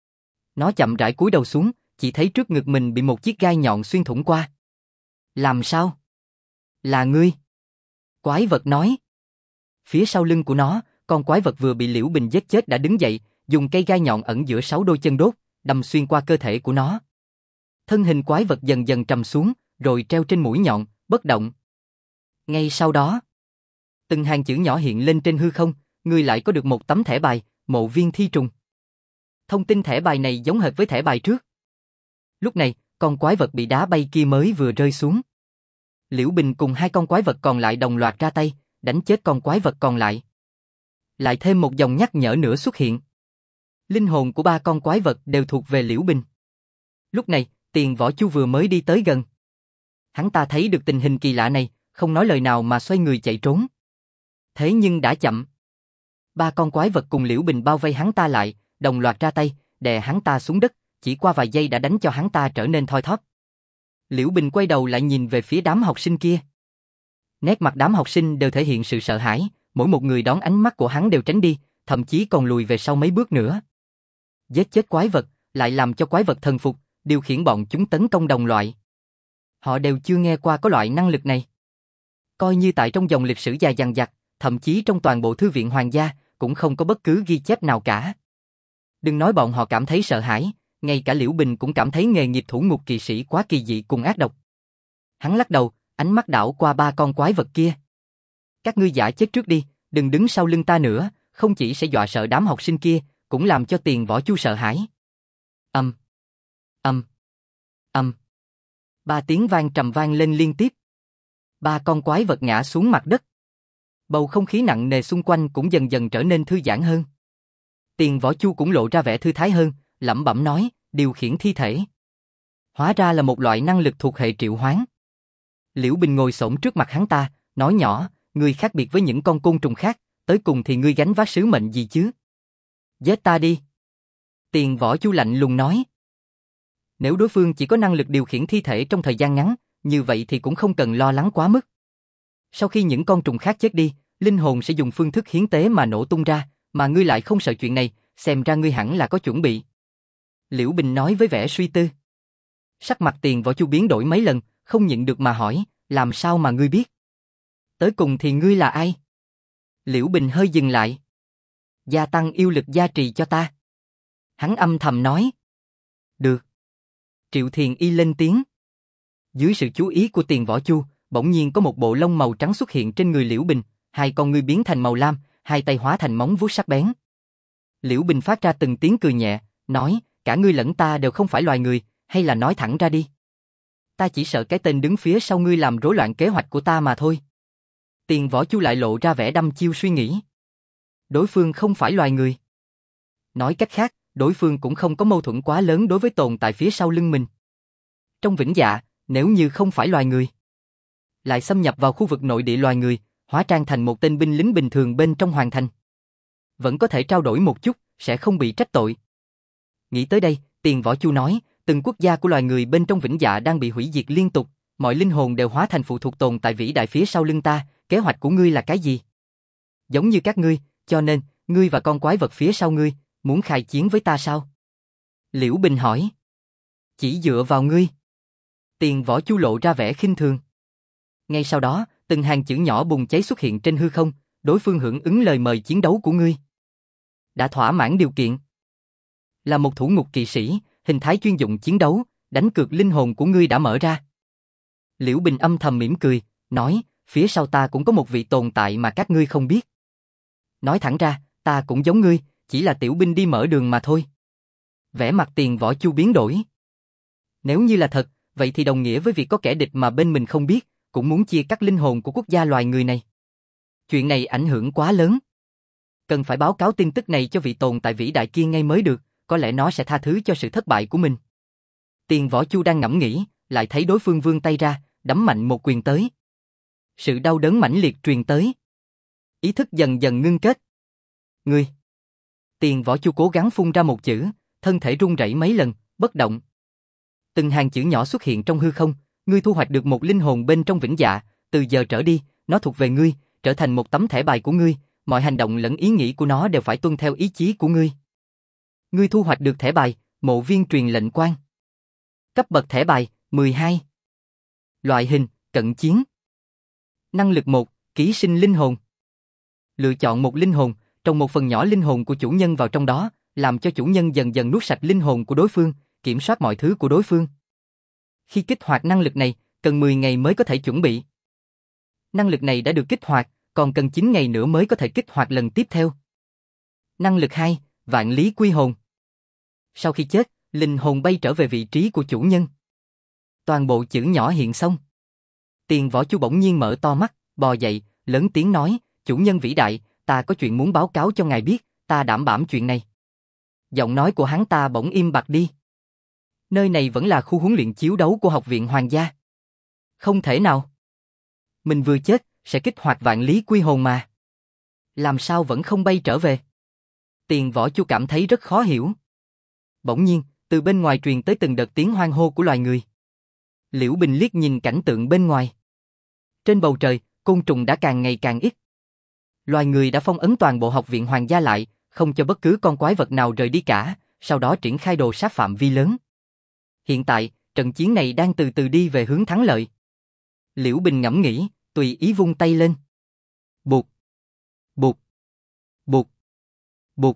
Nó chậm rãi cúi đầu xuống, chỉ thấy trước ngực mình bị một chiếc gai nhọn xuyên thủng qua. Làm sao? Là ngươi. Quái vật nói. Phía sau lưng của nó, con quái vật vừa bị Liễu Bình giết chết đã đứng dậy, dùng cây gai nhọn ẩn giữa 6 đôi chân đốt, đâm xuyên qua cơ thể của nó. Thân hình quái vật dần dần trầm xuống, rồi treo trên mũi nhọn, bất động. Ngay sau đó, từng hàng chữ nhỏ hiện lên trên hư không, ngươi lại có được một tấm thẻ bài, Mộ Viên Thi Trùng. Thông tin thẻ bài này giống hệt với thẻ bài trước. Lúc này, con quái vật bị đá bay kia mới vừa rơi xuống. Liễu Bình cùng hai con quái vật còn lại đồng loạt ra tay, đánh chết con quái vật còn lại. Lại thêm một dòng nhắc nhở nữa xuất hiện. Linh hồn của ba con quái vật đều thuộc về Liễu Bình. Lúc này, Tiền Võ Chu vừa mới đi tới gần. Hắn ta thấy được tình hình kỳ lạ này, không nói lời nào mà xoay người chạy trốn. Thế nhưng đã chậm. Ba con quái vật cùng Liễu Bình bao vây hắn ta lại, đồng loạt ra tay, đè hắn ta xuống đất, chỉ qua vài giây đã đánh cho hắn ta trở nên thoi thóp. Liễu Bình quay đầu lại nhìn về phía đám học sinh kia. Nét mặt đám học sinh đều thể hiện sự sợ hãi, mỗi một người đón ánh mắt của hắn đều tránh đi, thậm chí còn lùi về sau mấy bước nữa. Giết chết quái vật, lại làm cho quái vật thần phục, điều khiển bọn chúng tấn công đồng loại. Họ đều chưa nghe qua có loại năng lực này. Coi như tại trong dòng lịch sử dài dằng dặc, thậm chí trong toàn bộ thư viện hoàng gia, cũng không có bất cứ ghi chép nào cả. Đừng nói bọn họ cảm thấy sợ hãi, ngay cả Liễu Bình cũng cảm thấy nghề nghiệp thủ ngục kỵ sĩ quá kỳ dị cùng ác độc. Hắn lắc đầu, ánh mắt đảo qua ba con quái vật kia. Các ngươi giả chết trước đi, đừng đứng sau lưng ta nữa, không chỉ sẽ dọa sợ đám học sinh kia, cũng làm cho Tiền Võ Chu sợ hãi. Âm, âm, âm. Ba tiếng vang trầm vang lên liên tiếp. Ba con quái vật ngã xuống mặt đất. Bầu không khí nặng nề xung quanh cũng dần dần trở nên thư giãn hơn. Tiền Võ Chu cũng lộ ra vẻ thư thái hơn, lẩm bẩm nói, điều khiển thi thể. Hóa ra là một loại năng lực thuộc hệ triệu hoán. Liễu Bình ngồi xổm trước mặt hắn ta, nói nhỏ, ngươi khác biệt với những con côn trùng khác, tới cùng thì ngươi gánh vác sứ mệnh gì chứ? Giết ta đi. Tiền Võ Chu lạnh lùng nói. Nếu đối phương chỉ có năng lực điều khiển thi thể trong thời gian ngắn, như vậy thì cũng không cần lo lắng quá mức. Sau khi những con trùng khác chết đi, linh hồn sẽ dùng phương thức hiến tế mà nổ tung ra, mà ngươi lại không sợ chuyện này, xem ra ngươi hẳn là có chuẩn bị. Liễu Bình nói với vẻ suy tư. Sắc mặt Tiền Võ Chu biến đổi mấy lần, không nhịn được mà hỏi, làm sao mà ngươi biết? Tới cùng thì ngươi là ai? Liễu Bình hơi dừng lại. Gia tăng yêu lực gia trì cho ta. Hắn âm thầm nói. Được. Triệu Thiền Y lên tiếng. Dưới sự chú ý của Tiền Võ Chu, bỗng nhiên có một bộ lông màu trắng xuất hiện trên người Liễu Bình, hai con ngươi biến thành màu lam, hai tay hóa thành móng vuốt sắc bén. Liễu Bình phát ra từng tiếng cười nhẹ, nói, cả ngươi lẫn ta đều không phải loài người, hay là nói thẳng ra đi. Ta chỉ sợ cái tên đứng phía sau ngươi làm rối loạn kế hoạch của ta mà thôi. Tiền Võ Chu lại lộ ra vẻ đăm chiêu suy nghĩ. Đối phương không phải loài người. Nói cách khác, đối phương cũng không có mâu thuẫn quá lớn đối với tồn tại phía sau lưng mình. Trong Vĩnh Dạ, nếu như không phải loài người, lại xâm nhập vào khu vực nội địa loài người, hóa trang thành một tên binh lính bình thường bên trong hoàng thành, vẫn có thể trao đổi một chút, sẽ không bị trách tội. Nghĩ tới đây, Tiền Võ Chu nói, từng quốc gia của loài người bên trong Vĩnh Dạ đang bị hủy diệt liên tục, mọi linh hồn đều hóa thành phụ thuộc tồn tại vĩ đại phía sau lưng ta, kế hoạch của ngươi là cái gì? Giống như các ngươi, cho nên, ngươi và con quái vật phía sau ngươi, muốn khai chiến với ta sao? Liễu Bình hỏi. Chỉ dựa vào ngươi. Tiền Võ Chu lộ ra vẻ khinh thường. Ngay sau đó, từng hàng chữ nhỏ bùng cháy xuất hiện trên hư không, đối phương hưởng ứng lời mời chiến đấu của ngươi. Đã thỏa mãn điều kiện. Là một thủ ngục kỵ sĩ, hình thái chuyên dụng chiến đấu, đánh cược linh hồn của ngươi đã mở ra. Liễu Bình âm thầm mỉm cười, nói, phía sau ta cũng có một vị tồn tại mà các ngươi không biết. Nói thẳng ra, ta cũng giống ngươi, chỉ là tiểu binh đi mở đường mà thôi. Vẻ mặt Tiền Võ Chu biến đổi. Nếu như là thật, vậy thì đồng nghĩa với việc có kẻ địch mà bên mình không biết, cũng muốn chia cắt linh hồn của quốc gia loài người này. Chuyện này ảnh hưởng quá lớn. Cần phải báo cáo tin tức này cho vị tồn tại vĩ đại kia ngay mới được, có lẽ nó sẽ tha thứ cho sự thất bại của mình. Tiền Võ Chu đang ngẫm nghĩ, lại thấy đối phương vươn tay ra, đấm mạnh một quyền tới. Sự đau đớn mãnh liệt truyền tới. Ý thức dần dần ngưng kết. Ngươi. Tiền Võ Chu cố gắng phun ra một chữ, thân thể run rẩy mấy lần, bất động. Từng hàng chữ nhỏ xuất hiện trong hư không, ngươi thu hoạch được một linh hồn bên trong Vĩnh Dạ, từ giờ trở đi, nó thuộc về ngươi, trở thành một tấm thẻ bài của ngươi, mọi hành động lẫn ý nghĩ của nó đều phải tuân theo ý chí của ngươi. Ngươi thu hoạch được thẻ bài, Mộ Viên truyền lệnh quan. Cấp bậc thẻ bài, 12. Loại hình, cận chiến. Năng lực 1, ký sinh linh hồn. Lựa chọn một linh hồn, trồng một phần nhỏ linh hồn của chủ nhân vào trong đó, làm cho chủ nhân dần dần nuốt sạch linh hồn của đối phương, kiểm soát mọi thứ của đối phương. Khi kích hoạt năng lực này, cần 10 ngày mới có thể chuẩn bị. Năng lực này đã được kích hoạt, còn cần 9 ngày nữa mới có thể kích hoạt lần tiếp theo. Năng lực 2, vạn lý quy hồn. Sau khi chết, linh hồn bay trở về vị trí của chủ nhân. Toàn bộ chữ nhỏ hiện xong. Tiền Võ Chu bỗng nhiên mở to mắt, bò dậy, lớn tiếng nói, chủ nhân vĩ đại, ta có chuyện muốn báo cáo cho ngài biết, ta đảm bảo chuyện này. Giọng nói của hắn ta bỗng im bặt đi. Nơi này vẫn là khu huấn luyện chiến đấu của Học viện Hoàng gia. Không thể nào. Mình vừa chết, sẽ kích hoạt vạn lý quy hồn mà. Làm sao vẫn không bay trở về? Tiền Võ Chu cảm thấy rất khó hiểu. Bỗng nhiên, từ bên ngoài truyền tới từng đợt tiếng hoan hô của loài người. Liễu Bình liếc nhìn cảnh tượng bên ngoài. Trên bầu trời, côn trùng đã càng ngày càng ít. Loài người đã phong ấn toàn bộ Học viện Hoàng gia lại, không cho bất cứ con quái vật nào rời đi cả, sau đó triển khai đồ sát phạm vi lớn. Hiện tại, trận chiến này đang từ từ đi về hướng thắng lợi. Liễu Bình ngẫm nghĩ, tùy ý vung tay lên. Bụt, bụt, bụt, bụt.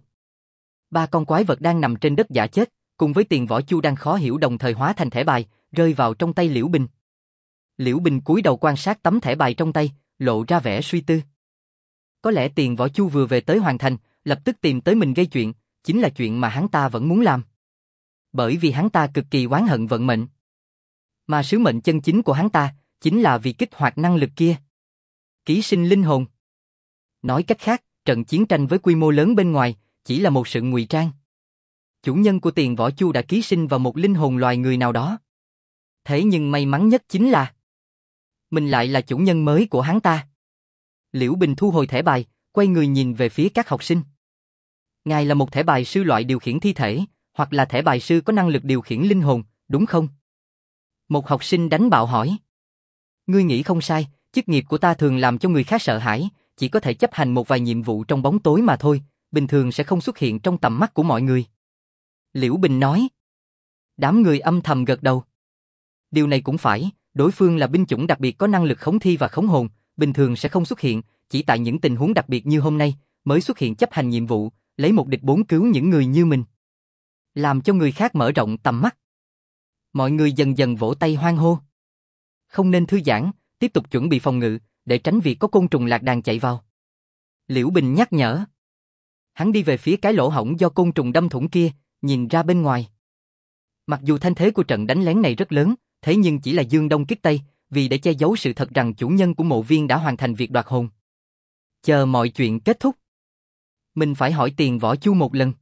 3 con quái vật đang nằm trên đất giả chết, cùng với Tiền Võ Chu đang khó hiểu đồng thời hóa thành thẻ bài, rơi vào trong tay Liễu Bình. Liễu Bình cúi đầu quan sát tấm thẻ bài trong tay, lộ ra vẻ suy tư. Có lẽ Tiền Võ Chu vừa về tới Hoàng Thành, lập tức tìm tới mình gây chuyện, chính là chuyện mà hắn ta vẫn muốn làm. Bởi vì hắn ta cực kỳ oán hận vận mệnh. Mà sứ mệnh chân chính của hắn ta, chính là vì kích hoạt năng lực kia. Ký sinh linh hồn. Nói cách khác, trận chiến tranh với quy mô lớn bên ngoài, chỉ là một sự ngụy trang. Chủ nhân của Tiền Võ Chu đã ký sinh vào một linh hồn loài người nào đó. Thế nhưng may mắn nhất chính là mình lại là chủ nhân mới của hắn ta. Liễu Bình thu hồi thẻ bài, quay người nhìn về phía các học sinh. Ngài là một thẻ bài sư loại điều khiển thi thể, hoặc là thẻ bài sư có năng lực điều khiển linh hồn, đúng không? Một học sinh đánh bạo hỏi. Ngươi nghĩ không sai, chức nghiệp của ta thường làm cho người khác sợ hãi, chỉ có thể chấp hành một vài nhiệm vụ trong bóng tối mà thôi, bình thường sẽ không xuất hiện trong tầm mắt của mọi người. Liễu Bình nói. Đám người âm thầm gật đầu. Điều này cũng phải, đối phương là binh chủng đặc biệt có năng lực khống thi và khống hồn, bình thường sẽ không xuất hiện, chỉ tại những tình huống đặc biệt như hôm nay, mới xuất hiện chấp hành nhiệm vụ, lấy một địch 4 cứu những người như mình. Làm cho người khác mở rộng tầm mắt. Mọi người dần dần vỗ tay hoan hô. Không nên thư giãn, tiếp tục chuẩn bị phòng ngự, để tránh việc có côn trùng lạc đàn chạy vào. Liễu Bình nhắc nhở. Hắn đi về phía cái lỗ hổng do côn trùng đâm thủng kia, nhìn ra bên ngoài. Mặc dù thanh thế của trận đánh lén này rất lớn, thế nhưng chỉ là dương đông kích tây, vì để che giấu sự thật rằng chủ nhân của mộ viên đã hoàn thành việc đoạt hồn. Chờ mọi chuyện kết thúc, mình phải hỏi Tiền Võ Chu một lần.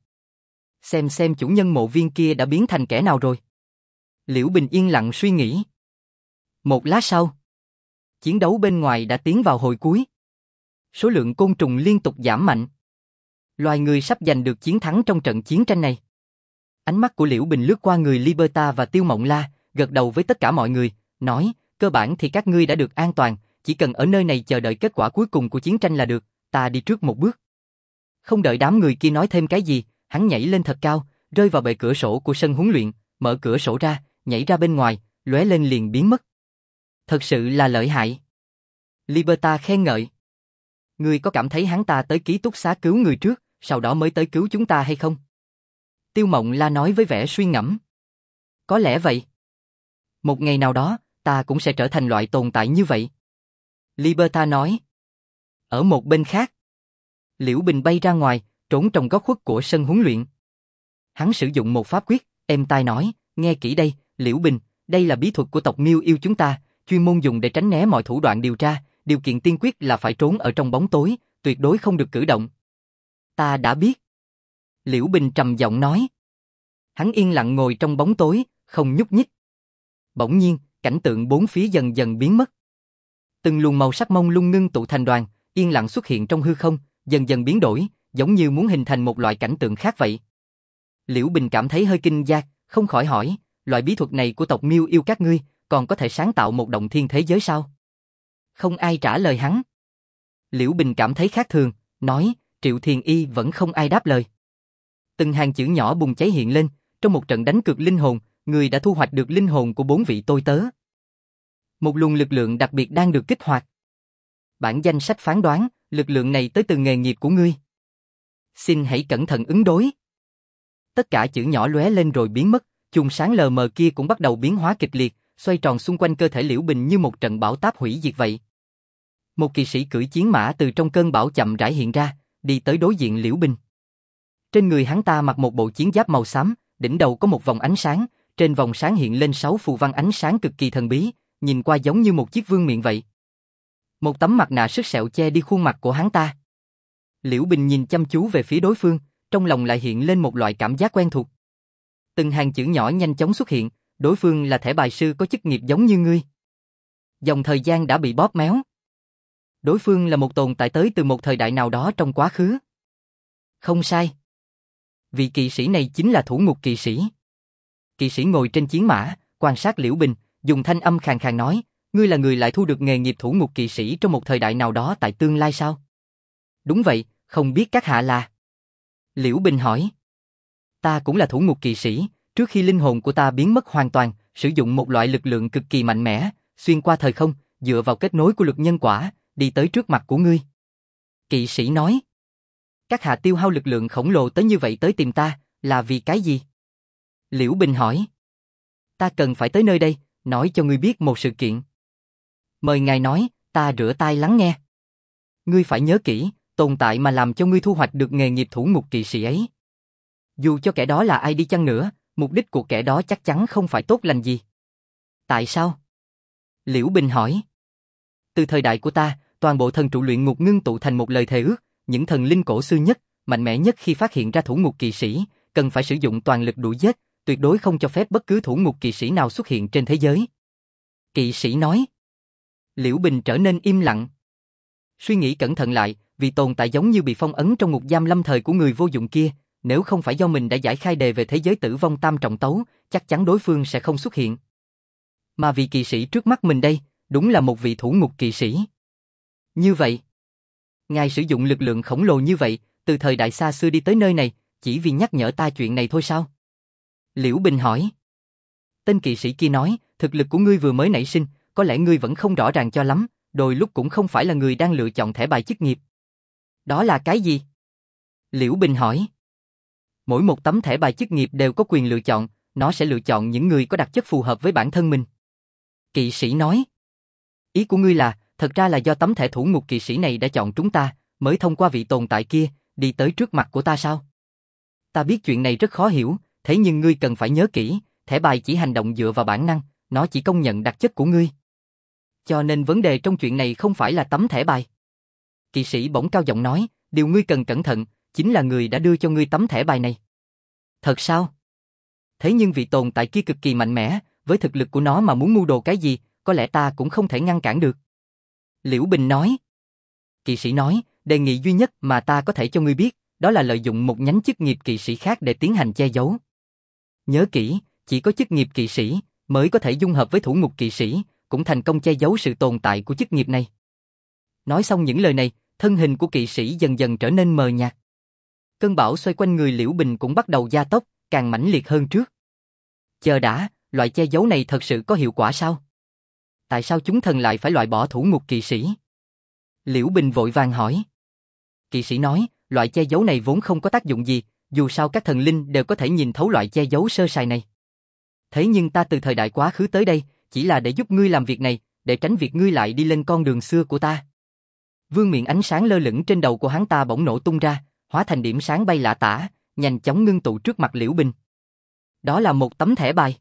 Xem chủ nhân mộ viên kia đã biến thành kẻ nào rồi. Liễu Bình yên lặng suy nghĩ. Một lát sau, chiến đấu bên ngoài đã tiến vào hồi cuối. Số lượng côn trùng liên tục giảm mạnh. Loài người sắp giành được chiến thắng trong trận chiến tranh này. Ánh mắt của Liễu Bình lướt qua người Liberta và Tiêu Mộng La, gật đầu với tất cả mọi người, nói, cơ bản thì các ngươi đã được an toàn, chỉ cần ở nơi này chờ đợi kết quả cuối cùng của chiến tranh là được, ta đi trước một bước. Không đợi đám người kia nói thêm cái gì, hắn nhảy lên thật cao, rơi vào bệ cửa sổ của sân huấn luyện, mở cửa sổ ra, nhảy ra bên ngoài, lóe lên liền biến mất. Thật sự là lợi hại. Liberta khen ngợi. Ngươi có cảm thấy hắn ta tới ký túc xá cứu người trước, sau đó mới tới cứu chúng ta hay không? Tiêu Mộng La nói với vẻ suy ngẫm. Có lẽ vậy. Một ngày nào đó, ta cũng sẽ trở thành loại tồn tại như vậy. Liberta nói. Ở một bên khác, Liễu Bình bay ra ngoài, trốn trong góc khuất của sân huấn luyện. Hắn sử dụng một pháp quyết, êm tai nói, nghe kỹ đây, Liễu Bình, đây là bí thuật của tộc Miêu Yêu chúng ta, chuyên môn dùng để tránh né mọi thủ đoạn điều tra, điều kiện tiên quyết là phải trốn ở trong bóng tối, tuyệt đối không được cử động. Ta đã biết. Liễu Bình trầm giọng nói. Hắn yên lặng ngồi trong bóng tối, không nhúc nhích. Bỗng nhiên, cảnh tượng bốn phía dần dần biến mất. Từng luồng màu sắc mông lung ngưng tụ thành đoàn, yên lặng xuất hiện trong hư không, dần dần biến đổi, giống như muốn hình thành một loại cảnh tượng khác vậy. Liễu Bình cảm thấy hơi kinh ngạc, không khỏi hỏi, loại bí thuật này của tộc Miêu Yêu các ngươi, còn có thể sáng tạo một động thiên thế giới sao? Không ai trả lời hắn. Liễu Bình cảm thấy khác thường, nói, Triệu Thiền Y vẫn không ai đáp lời. Từng hàng chữ nhỏ bùng cháy hiện lên, trong một trận đánh cược linh hồn, người đã thu hoạch được linh hồn của 4 vị tôi tớ. Một luồng lực lượng đặc biệt đang được kích hoạt. Bản danh sách phán đoán, lực lượng này tới từ nghề nghiệp của ngươi. Xin hãy cẩn thận ứng đối. Tất cả chữ nhỏ lóe lên rồi biến mất, chùm sáng lờ mờ kia cũng bắt đầu biến hóa kịch liệt, xoay tròn xung quanh cơ thể Liễu Bình như một trận bão táp hủy diệt vậy. Một kỵ sĩ cưỡi chiến mã từ trong cơn bão chậm rãi hiện ra, đi tới đối diện Liễu Bình. Trên người hắn ta mặc một bộ chiến giáp màu xám, đỉnh đầu có một vòng ánh sáng, trên vòng sáng hiện lên 6 phù văn ánh sáng cực kỳ thần bí, nhìn qua giống như một chiếc vương miện vậy. Một tấm mặt nạ sứt sẹo che đi khuôn mặt của hắn ta. Liễu Bình nhìn chăm chú về phía đối phương, trong lòng lại hiện lên một loại cảm giác quen thuộc. Từng hàng chữ nhỏ nhanh chóng xuất hiện, đối phương là thẻ bài sư có chức nghiệp giống như ngươi. Dòng thời gian đã bị bóp méo. Đối phương là một tồn tại tới từ một thời đại nào đó trong quá khứ. Không sai. Vị kỵ sĩ này chính là Thủ Ngục kỵ sĩ. Kỵ sĩ ngồi trên chiến mã, quan sát Liễu Bình, dùng thanh âm khàn khàn nói, ngươi là người lại thu được nghề nghiệp Thủ Ngục kỵ sĩ trong một thời đại nào đó tại tương lai sao? Đúng vậy, không biết các hạ là? Liễu Bình hỏi. Ta cũng là Thủ Ngục kỵ sĩ, trước khi linh hồn của ta biến mất hoàn toàn, sử dụng một loại lực lượng cực kỳ mạnh mẽ, xuyên qua thời không, dựa vào kết nối của luật nhân quả, đi tới trước mặt của ngươi. Kỵ sĩ nói. Các hạ tiêu hao lực lượng khổng lồ tới như vậy tới tìm ta, là vì cái gì? Liễu Bình hỏi. Ta cần phải tới nơi đây, nói cho ngươi biết một sự kiện. Mời ngài nói, ta rửa tai lắng nghe. Ngươi phải nhớ kỹ, tồn tại mà làm cho ngươi thu hoạch được nghề nghiệp Thủ Ngục kỵ sĩ ấy. Dù cho kẻ đó là ai đi chăng nữa, mục đích của kẻ đó chắc chắn không phải tốt lành gì. Tại sao? Liễu Bình hỏi. Từ thời đại của ta, toàn bộ thần trụ luyện ngục ngưng tụ thành một lời thề ước, những thần linh cổ xưa nhất, mạnh mẽ nhất khi phát hiện ra Thủ Ngục kỵ sĩ, cần phải sử dụng toàn lực đuổi giết, tuyệt đối không cho phép bất cứ Thủ Ngục kỵ sĩ nào xuất hiện trên thế giới. Kỵ sĩ nói. Liễu Bình trở nên im lặng. Suy nghĩ cẩn thận lại, vì tồn tại giống như bị phong ấn trong ngục giam lâm thời của người vô dụng kia, nếu không phải do mình đã giải khai đề về thế giới tử vong tam trọng tấu, chắc chắn đối phương sẽ không xuất hiện. Mà vị kỵ sĩ trước mắt mình đây, đúng là một vị Thủ Ngục kỵ sĩ. Như vậy, ngài sử dụng lực lượng khổng lồ như vậy, từ thời đại xa xưa đi tới nơi này, chỉ vì nhắc nhở ta chuyện này thôi sao? Liễu Bình hỏi. Tên kỵ sĩ kia nói, thực lực của ngươi vừa mới nảy sinh, có lẽ ngươi vẫn không rõ ràng cho lắm, đôi lúc cũng không phải là người đang lựa chọn thẻ bài chức nghiệp. Đó là cái gì? Liễu Bình hỏi. Mỗi một tấm thẻ bài chức nghiệp đều có quyền lựa chọn, nó sẽ lựa chọn những người có đặc chất phù hợp với bản thân mình. Kỵ sĩ nói. Ý của ngươi là, thật ra là do tấm thẻ Thủ Ngục kỵ sĩ này đã chọn chúng ta, mới thông qua vị tồn tại kia, đi tới trước mặt của ta sao? Ta biết chuyện này rất khó hiểu, thế nhưng ngươi cần phải nhớ kỹ, thẻ bài chỉ hành động dựa vào bản năng, nó chỉ công nhận đặc chất của ngươi. Cho nên vấn đề trong chuyện này không phải là tấm thẻ bài. Kỵ sĩ bỗng cao giọng nói, điều ngươi cần cẩn thận, chính là người đã đưa cho ngươi tấm thẻ bài này. Thật sao? Thế nhưng vị tồn tại kia cực kỳ mạnh mẽ, với thực lực của nó mà muốn mưu đồ cái gì, có lẽ ta cũng không thể ngăn cản được. Liễu Bình nói. Kỵ sĩ nói, đề nghị duy nhất mà ta có thể cho ngươi biết, đó là lợi dụng một nhánh chức nghiệp kỵ sĩ khác để tiến hành che giấu. Nhớ kỹ, chỉ có chức nghiệp kỵ sĩ mới có thể dung hợp với Thủ Ngục kỵ sĩ, cũng thành công che giấu sự tồn tại của chức nghiệp này. Nói xong những lời này, thân hình của kỵ sĩ dần dần trở nên mờ nhạt. Cơn bão xoay quanh người Liễu Bình cũng bắt đầu gia tốc, càng mãnh liệt hơn trước. Chờ đã, loại che giấu này thật sự có hiệu quả sao? Tại sao chúng thần lại phải loại bỏ Thủ Ngục kỵ sĩ? Liễu Bình vội vàng hỏi. Kỵ sĩ nói, loại che giấu này vốn không có tác dụng gì, dù sao các thần linh đều có thể nhìn thấu loại che giấu sơ sài này. Thế nhưng ta từ thời đại quá khứ tới đây, chỉ là để giúp ngươi làm việc này, để tránh việc ngươi lại đi lên con đường xưa của ta. Vương miện ánh sáng lơ lửng trên đầu của hắn ta bỗng nổ tung ra, hóa thành điểm sáng bay lả tả, nhanh chóng ngưng tụ trước mặt Liễu Bình. Đó là một tấm thẻ bài.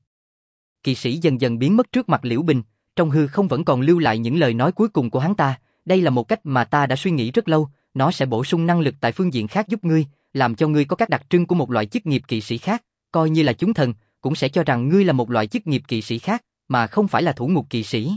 Kỵ sĩ dần dần biến mất trước mặt Liễu Bình, trong hư không vẫn còn lưu lại những lời nói cuối cùng của hắn ta. Đây là một cách mà ta đã suy nghĩ rất lâu, nó sẽ bổ sung năng lực tại phương diện khác giúp ngươi, làm cho ngươi có các đặc trưng của một loại chức nghiệp kỵ sĩ khác, coi như là chúng thần cũng sẽ cho rằng ngươi là một loại chức nghiệp kỵ sĩ khác, mà không phải là Thủ Ngục kỵ sĩ.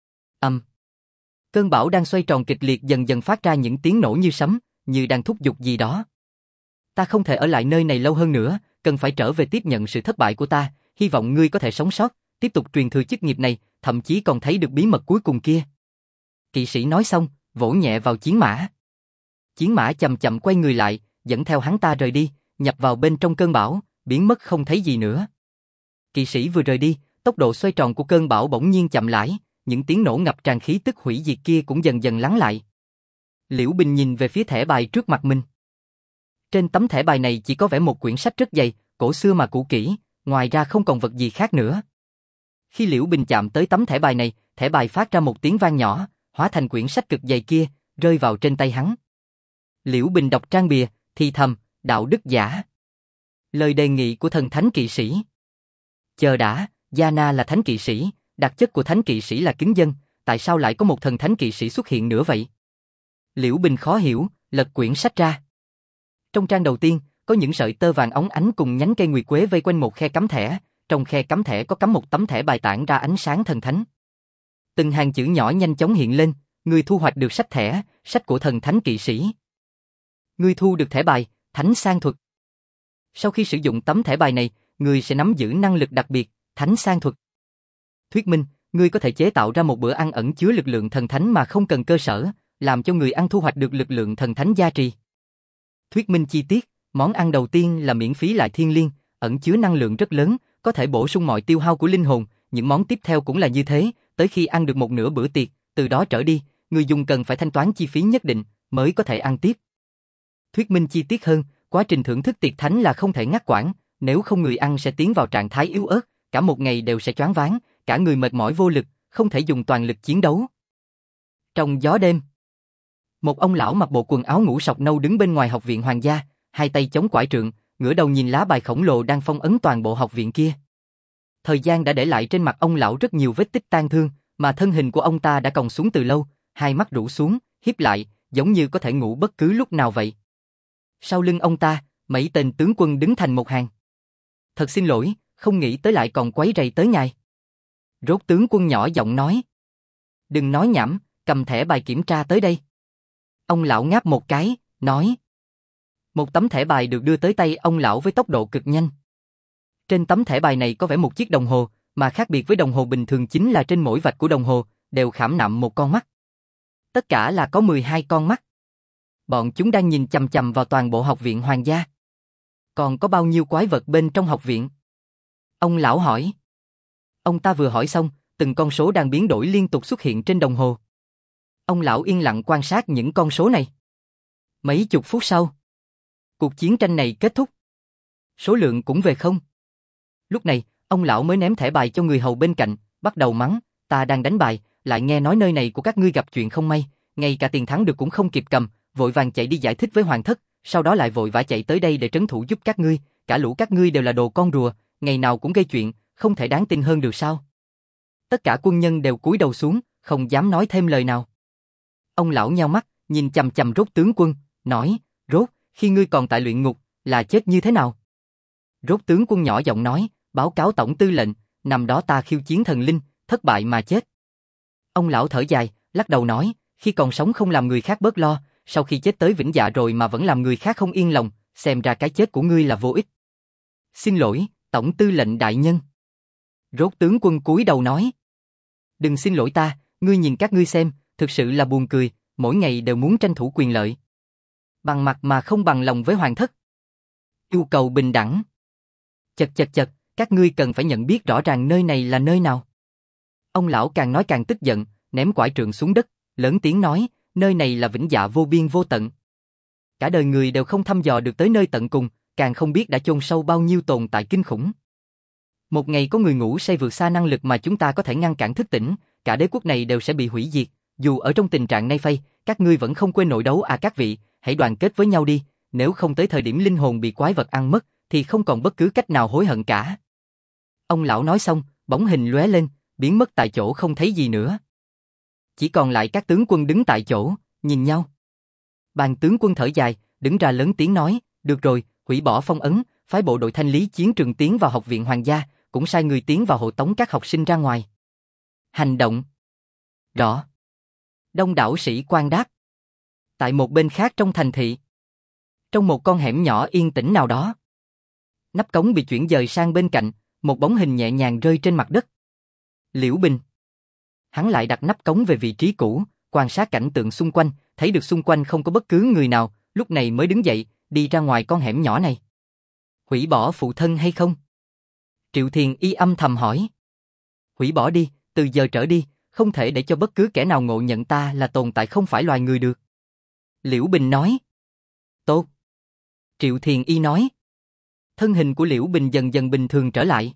Cơn bão đang xoay tròn kịch liệt dần dần phát ra những tiếng nổ như sấm, như đang thúc giục gì đó. Ta không thể ở lại nơi này lâu hơn nữa, cần phải trở về tiếp nhận sự thất bại của ta, hy vọng ngươi có thể sống sót, tiếp tục truyền thừa chức nghiệp này, thậm chí còn thấy được bí mật cuối cùng kia. Kỵ sĩ nói xong, vỗ nhẹ vào chiến mã. Chiến mã chậm chậm quay người lại, dẫn theo hắn ta rời đi, nhập vào bên trong cơn bão, biến mất không thấy gì nữa. Kỵ sĩ vừa rời đi, tốc độ xoay tròn của cơn bão bỗng nhiên chậm lại, những tiếng nổ ngập tràn khí tức hủy diệt kia cũng dần dần lắng lại. Liễu Bình nhìn về phía thẻ bài trước mặt mình. Trên tấm thẻ bài này chỉ có vẽ một quyển sách rất dày, cổ xưa mà cũ kỹ, ngoài ra không còn vật gì khác nữa. Khi Liễu Bình chạm tới tấm thẻ bài này, thẻ bài phát ra một tiếng vang nhỏ, hóa thành quyển sách cực dày kia, rơi vào trên tay hắn. Liễu Bình đọc trang bìa, thì thầm, đạo đức giả. Lời đề nghị của thần thánh kỵ sĩ. Chờ đã, Giana là thánh kỵ sĩ, đặc chất của thánh kỵ sĩ là kính dân, tại sao lại có một thần thánh kỵ sĩ xuất hiện nữa vậy? Liễu Bình khó hiểu, lật quyển sách ra. Trong trang đầu tiên, có những sợi tơ vàng óng ánh cùng nhánh cây nguyệt quế vây quanh một khe cắm thẻ, trong khe cắm thẻ có cắm một tấm thẻ bài tản ra ánh sáng thần thánh. Từng hàng chữ nhỏ nhanh chóng hiện lên, người thu hoạch được sách thẻ, sách của thần thánh kỵ sĩ. Người thu được thẻ bài, thánh sang thuật. Sau khi sử dụng tấm thẻ bài này, người sẽ nắm giữ năng lực đặc biệt, thánh sang thuật. Thuyết minh, người có thể chế tạo ra một bữa ăn ẩn chứa lực lượng thần thánh mà không cần cơ sở, làm cho người ăn thu hoạch được lực lượng thần thánh gia trì. Thuyết minh chi tiết, món ăn đầu tiên là miễn phí lại thiên liêng, ẩn chứa năng lượng rất lớn, có thể bổ sung mọi tiêu hao của linh hồn, những món tiếp theo cũng là như thế, tới khi ăn được một nửa bữa tiệc, từ đó trở đi, người dùng cần phải thanh toán chi phí nhất định mới có thể ăn tiếp. Thuyết minh chi tiết hơn, quá trình thưởng thức tiệc thánh là không thể ngắt quãng, nếu không người ăn sẽ tiến vào trạng thái yếu ớt, cả một ngày đều sẽ choáng váng, cả người mệt mỏi vô lực, không thể dùng toàn lực chiến đấu. Trong gió đêm, một ông lão mặc bộ quần áo ngủ sọc nâu đứng bên ngoài học viện hoàng gia, hai tay chống quải trượng, ngửa đầu nhìn lá bài khổng lồ đang phong ấn toàn bộ học viện kia. Thời gian đã để lại trên mặt ông lão rất nhiều vết tích tang thương, mà thân hình của ông ta đã còng xuống từ lâu, hai mắt rũ xuống, híp lại, giống như có thể ngủ bất cứ lúc nào vậy. Sau lưng ông ta, mấy tên tướng quân đứng thành một hàng. Thật xin lỗi, không nghĩ tới lại còn quấy rầy tới ngài. Rốt tướng quân nhỏ giọng nói. Đừng nói nhảm, cầm thẻ bài kiểm tra tới đây. Ông lão ngáp một cái, nói. Một tấm thẻ bài được đưa tới tay ông lão với tốc độ cực nhanh. Trên tấm thẻ bài này có vẽ một chiếc đồng hồ, mà khác biệt với đồng hồ bình thường chính là trên mỗi vạch của đồng hồ đều khảm nạm một con mắt. Tất cả là có 12 con mắt. Bọn chúng đang nhìn chằm chằm vào toàn bộ học viện hoàng gia. Còn có bao nhiêu quái vật bên trong học viện? Ông lão hỏi. Ông ta vừa hỏi xong, từng con số đang biến đổi liên tục xuất hiện trên đồng hồ. Ông lão yên lặng quan sát những con số này. Mấy chục phút sau, cuộc chiến tranh này kết thúc. Số lượng cũng về không. Lúc này, ông lão mới ném thẻ bài cho người hầu bên cạnh, bắt đầu mắng, ta đang đánh bài, lại nghe nói nơi này của các ngươi gặp chuyện không may, ngay cả tiền thắng được cũng không kịp cầm, vội vàng chạy đi giải thích với hoàng thất, sau đó lại vội vã chạy tới đây để trấn thủ giúp các ngươi, cả lũ các ngươi đều là đồ con rùa, ngày nào cũng gây chuyện, không thể đáng tin hơn được sao? Tất cả quân nhân đều cúi đầu xuống, không dám nói thêm lời nào. Ông lão nheo mắt, nhìn chằm chằm Rốt tướng quân, nói, Rốt, khi ngươi còn tại luyện ngục, là chết như thế nào? Rốt tướng quân nhỏ giọng nói, báo cáo tổng tư lệnh, năm đó ta khiêu chiến thần linh, thất bại mà chết. Ông lão thở dài, lắc đầu nói, khi còn sống không làm người khác bớt lo, sau khi chết tới vĩnh dạ rồi mà vẫn làm người khác không yên lòng, xem ra cái chết của ngươi là vô ích. Xin lỗi, tổng tư lệnh đại nhân. Rốt tướng quân cúi đầu nói. Đừng xin lỗi ta, ngươi nhìn các ngươi xem, thực sự là buồn cười, mỗi ngày đều muốn tranh thủ quyền lợi. Bằng mặt mà không bằng lòng với hoàng thất. Yêu cầu bình đẳng. Chật chật chật, các ngươi cần phải nhận biết rõ ràng nơi này là nơi nào. Ông lão càng nói càng tức giận, ném quải trượng xuống đất, lớn tiếng nói, nơi này là vĩnh dạ vô biên vô tận. Cả đời người đều không thăm dò được tới nơi tận cùng, càng không biết đã chôn sâu bao nhiêu tồn tại kinh khủng. Một ngày có người ngủ say vượt xa năng lực mà chúng ta có thể ngăn cản thức tỉnh, cả đế quốc này đều sẽ bị hủy diệt. Dù ở trong tình trạng nay phây, các ngươi vẫn không quên nội đấu à các vị, hãy đoàn kết với nhau đi, nếu không tới thời điểm linh hồn bị quái vật ăn mất, thì không còn bất cứ cách nào hối hận cả. Ông lão nói xong, bóng hình lóe lên, biến mất tại chỗ không thấy gì nữa. Chỉ còn lại các tướng quân đứng tại chỗ, nhìn nhau. Bàn tướng quân thở dài, đứng ra lớn tiếng nói, được rồi, hủy bỏ phong ấn, phái bộ đội thanh lý chiến trường tiến vào học viện hoàng gia, cũng sai người tiến vào hộ tống các học sinh ra ngoài. Hành động. Rõ. Đông đảo sĩ quan đáp. Tại một bên khác trong thành thị, trong một con hẻm nhỏ yên tĩnh nào đó, nắp cống bị chuyển dời sang bên cạnh, một bóng hình nhẹ nhàng rơi trên mặt đất. Liễu Bình. Hắn lại đặt nắp cống về vị trí cũ, quan sát cảnh tượng xung quanh, thấy được xung quanh không có bất cứ người nào, lúc này mới đứng dậy, đi ra ngoài con hẻm nhỏ này. Hủy bỏ phụ thân hay không? Triệu Thiền Y âm thầm hỏi. Hủy bỏ đi, từ giờ trở đi, không thể để cho bất cứ kẻ nào ngộ nhận ta là tồn tại không phải loài người được. Liễu Bình nói. Tốt. Triệu Thiền Y nói. Thân hình của Liễu Bình dần dần bình thường trở lại.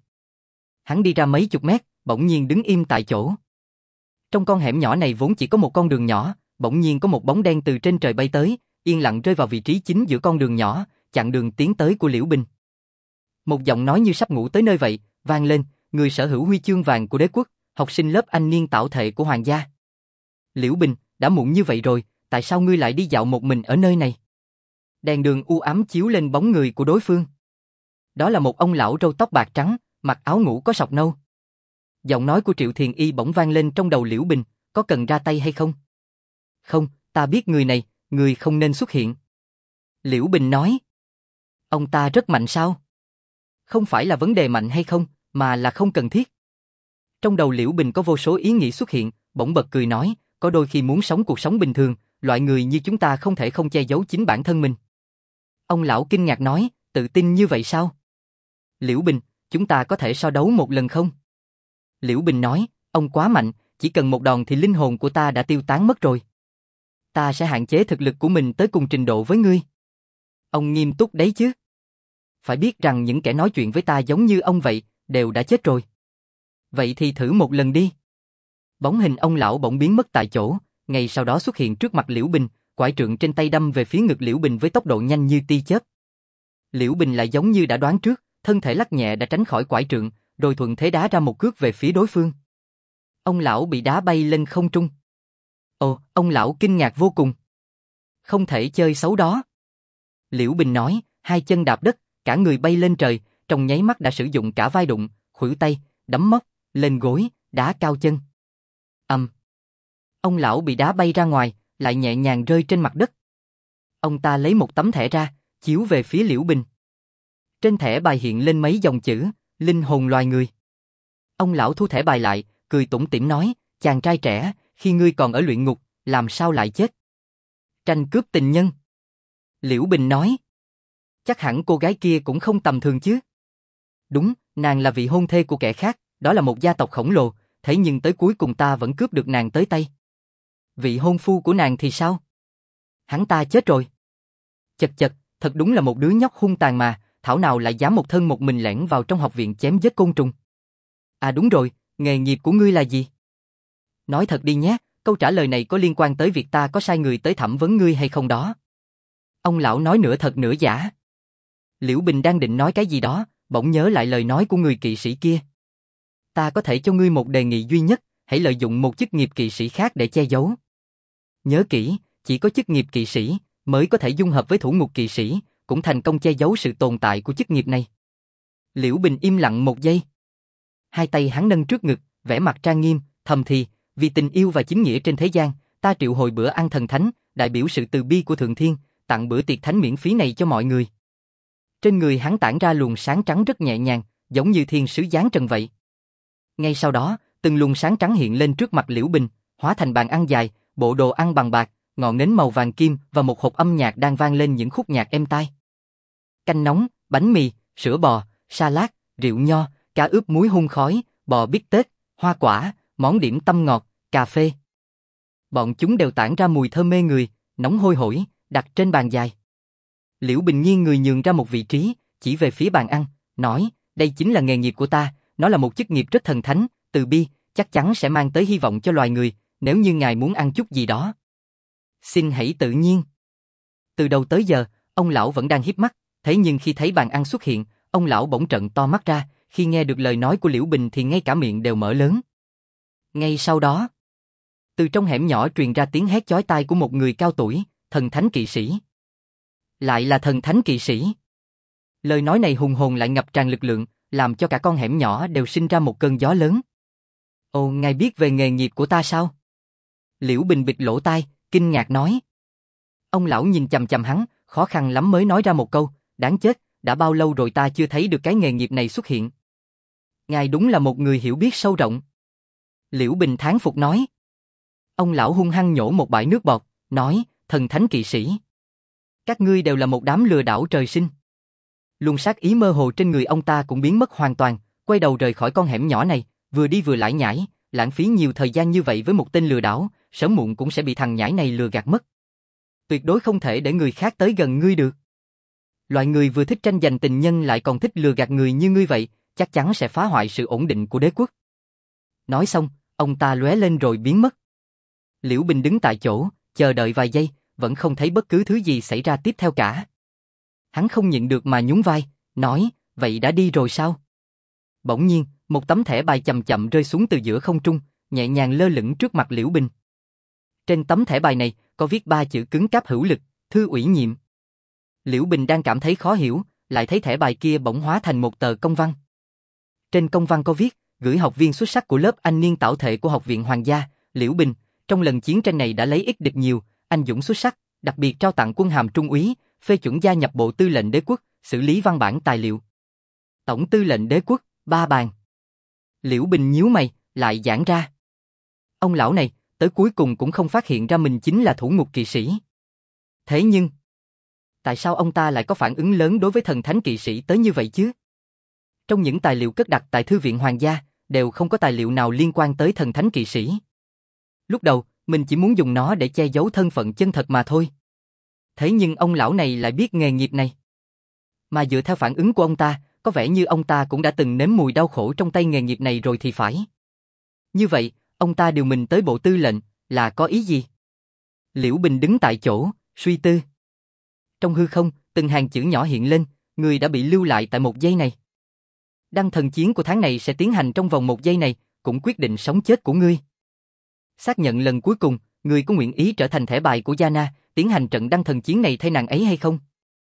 Hắn đi ra mấy chục mét, bỗng nhiên đứng im tại chỗ. Trong con hẻm nhỏ này vốn chỉ có một con đường nhỏ, bỗng nhiên có một bóng đen từ trên trời bay tới, yên lặng rơi vào vị trí chính giữa con đường nhỏ, chặn đường tiến tới của Liễu Bình. Một giọng nói như sắp ngủ tới nơi vậy, vang lên, người sở hữu huy chương vàng của đế quốc, học sinh lớp anh niên tạo thệ của hoàng gia. Liễu Bình, đã muộn như vậy rồi, tại sao ngươi lại đi dạo một mình ở nơi này? Đèn đường u ám chiếu lên bóng người của đối phương. Đó là một ông lão râu tóc bạc trắng, mặc áo ngủ có sọc nâu. Giọng nói của Triệu Thiền Y bỗng vang lên trong đầu Liễu Bình, có cần ra tay hay không? Không, ta biết người này, người không nên xuất hiện. Liễu Bình nói. Ông ta rất mạnh sao? Không phải là vấn đề mạnh hay không, mà là không cần thiết. Trong đầu Liễu Bình có vô số ý nghĩ xuất hiện, bỗng bật cười nói, có đôi khi muốn sống cuộc sống bình thường, loại người như chúng ta không thể không che giấu chính bản thân mình. Ông lão kinh ngạc nói, tự tin như vậy sao? Liễu Bình, chúng ta có thể so đấu một lần không? Liễu Bình nói, ông quá mạnh, chỉ cần một đòn thì linh hồn của ta đã tiêu tán mất rồi. Ta sẽ hạn chế thực lực của mình tới cùng trình độ với ngươi. Ông nghiêm túc đấy chứ? Phải biết rằng những kẻ nói chuyện với ta giống như ông vậy, đều đã chết rồi. Vậy thì thử một lần đi. Bóng hình ông lão bỗng biến mất tại chỗ, ngay sau đó xuất hiện trước mặt Liễu Bình, quải trượng trên tay đâm về phía ngực Liễu Bình với tốc độ nhanh như tia chớp. Liễu Bình lại giống như đã đoán trước, thân thể lắc nhẹ đã tránh khỏi quải trượng, rồi thuận thế đá ra một cước về phía đối phương. Ông lão bị đá bay lên không trung. Ồ, ông lão kinh ngạc vô cùng. Không thể chơi xấu đó. Liễu Bình nói, hai chân đạp đất, cả người bay lên trời, trong nháy mắt đã sử dụng cả vai đụng, khuỷu tay, đấm móc, lên gối, đá cao chân. Ông lão bị đá bay ra ngoài, lại nhẹ nhàng rơi trên mặt đất. Ông ta lấy một tấm thẻ ra, chiếu về phía Liễu Bình. Trên thẻ bài hiện lên mấy dòng chữ, linh hồn loài người. Ông lão thu thẻ bài lại, cười tủm tỉm nói, chàng trai trẻ, khi ngươi còn ở luyện ngục, làm sao lại chết? Tranh cướp tình nhân. Liễu Bình nói, chắc hẳn cô gái kia cũng không tầm thường chứ. Đúng, nàng là vị hôn thê của kẻ khác, đó là một gia tộc khổng lồ, thế nhưng tới cuối cùng ta vẫn cướp được nàng tới tay. Vị hôn phu của nàng thì sao? Hắn ta chết rồi. Chật chật, thật đúng là một đứa nhóc hung tàn mà, thảo nào lại dám một thân một mình lẻn vào trong học viện chém giết côn trùng. À đúng rồi, nghề nghiệp của ngươi là gì? Nói thật đi nhé, câu trả lời này có liên quan tới việc ta có sai người tới thẩm vấn ngươi hay không đó. Ông lão nói nửa thật nửa giả. Liễu Bình đang định nói cái gì đó, bỗng nhớ lại lời nói của người kỵ sĩ kia. Ta có thể cho ngươi một đề nghị duy nhất, hãy lợi dụng một chức nghiệp kỵ sĩ khác để che giấu. Nhớ kỹ, chỉ có chức nghiệp kỵ sĩ mới có thể dung hợp với thủ ngục kỵ sĩ, cũng thành công che giấu sự tồn tại của chức nghiệp này. Liễu Bình im lặng một giây. Hai tay hắn nâng trước ngực, vẻ mặt trang nghiêm, thầm thì, vì tình yêu và chính nghĩa trên thế gian, ta triệu hồi bữa ăn thần thánh, đại biểu sự từ bi của Thượng Thiên, tặng bữa tiệc thánh miễn phí này cho mọi người. Trên người hắn tản ra luồng sáng trắng rất nhẹ nhàng, giống như thiên sứ giáng trần vậy. Ngay sau đó, từng luồng sáng trắng hiện lên trước mặt Liễu Bình, hóa thành bàn ăn dài, bộ đồ ăn bằng bạc, ngọn nến màu vàng kim và một hộp âm nhạc đang vang lên những khúc nhạc êm tai. Canh nóng, bánh mì, sữa bò, salad, rượu nho, cá ướp muối hun khói, bò bít tết, hoa quả, món điểm tâm ngọt, cà phê. Bọn chúng đều tản ra mùi thơm mê người, nóng hôi hổi, đặt trên bàn dài. Liễu Bình nghiêng người nhường ra một vị trí, chỉ về phía bàn ăn, nói, đây chính là nghề nghiệp của ta, nó là một chức nghiệp rất thần thánh, từ bi, chắc chắn sẽ mang tới hy vọng cho loài người, nếu như ngài muốn ăn chút gì đó. Xin hãy tự nhiên. Từ đầu tới giờ, ông lão vẫn đang híp mắt, thế nhưng khi thấy bàn ăn xuất hiện, ông lão bỗng trợn to mắt ra, khi nghe được lời nói của Liễu Bình thì ngay cả miệng đều mở lớn. Ngay sau đó, từ trong hẻm nhỏ truyền ra tiếng hét chói tai của một người cao tuổi, thần thánh kỵ sĩ. Lại là thần thánh kỵ sĩ. Lời nói này hùng hồn lại ngập tràn lực lượng, làm cho cả con hẻm nhỏ đều sinh ra một cơn gió lớn. Ồ, ngài biết về nghề nghiệp của ta sao? Liễu Bình bịt lỗ tai, kinh ngạc nói. Ông lão nhìn chằm chằm hắn, khó khăn lắm mới nói ra một câu, đáng chết, đã bao lâu rồi ta chưa thấy được cái nghề nghiệp này xuất hiện. Ngài đúng là một người hiểu biết sâu rộng. Liễu Bình thán phục nói. Ông lão hung hăng nhổ một bãi nước bọt, nói, thần thánh kỵ sĩ. Các ngươi đều là một đám lừa đảo trời sinh. Luồng sát ý mơ hồ trên người ông ta cũng biến mất hoàn toàn, quay đầu rời khỏi con hẻm nhỏ này, vừa đi vừa lải nhải, lãng phí nhiều thời gian như vậy với một tên lừa đảo, sớm muộn cũng sẽ bị thằng nhãi này lừa gạt mất. Tuyệt đối không thể để người khác tới gần ngươi được. Loại người vừa thích tranh giành tình nhân lại còn thích lừa gạt người như ngươi vậy, chắc chắn sẽ phá hoại sự ổn định của đế quốc. Nói xong, ông ta lóe lên rồi biến mất. Liễu Bình đứng tại chỗ, chờ đợi vài giây, vẫn không thấy bất cứ thứ gì xảy ra tiếp theo cả. Hắn không nhịn được mà nhún vai, nói, vậy đã đi rồi sao? Bỗng nhiên, một tấm thẻ bài chậm chậm rơi xuống từ giữa không trung, nhẹ nhàng lơ lửng trước mặt Liễu Bình. Trên tấm thẻ bài này có viết 3 chữ cứng cáp hữu lực, thư ủy nhiệm. Liễu Bình đang cảm thấy khó hiểu, lại thấy thẻ bài kia bỗng hóa thành một tờ công văn. Trên công văn có viết, gửi học viên xuất sắc của lớp anh niên tảo thể của Học viện Hoàng gia, Liễu Bình, trong lần chiến tranh này đã lấy ít địch nhiều, anh dũng xuất sắc, đặc biệt trao tặng quân hàm trung úy, phê chuẩn gia nhập Bộ Tư lệnh Đế quốc, xử lý văn bản tài liệu. Tổng Tư lệnh Đế quốc, 3 bàn. Liễu Bình nhíu mày, lại giãn ra. Ông lão này, tới cuối cùng cũng không phát hiện ra mình chính là thủ ngục kỵ sĩ. Thế nhưng, tại sao ông ta lại có phản ứng lớn đối với thần thánh kỵ sĩ tới như vậy chứ? Trong những tài liệu cất đặt tại Thư viện Hoàng gia, đều không có tài liệu nào liên quan tới thần thánh kỵ sĩ. Lúc đầu, mình chỉ muốn dùng nó để che giấu thân phận chân thật mà thôi. Thế nhưng ông lão này lại biết nghề nghiệp này. Mà dựa theo phản ứng của ông ta, có vẻ như ông ta cũng đã từng nếm mùi đau khổ trong tay nghề nghiệp này rồi thì phải. Như vậy, ông ta điều mình tới Bộ Tư lệnh, là có ý gì? Liễu Bình đứng tại chỗ, suy tư. Trong hư không, từng hàng chữ nhỏ hiện lên, người đã bị lưu lại tại một giây này. Đăng thần chiến của tháng này sẽ tiến hành trong vòng 1 giây này, cũng quyết định sống chết của ngươi. Xác nhận lần cuối cùng, ngươi có nguyện ý trở thành thẻ bài của Yana, tiến hành trận đăng thần chiến này thay nàng ấy hay không?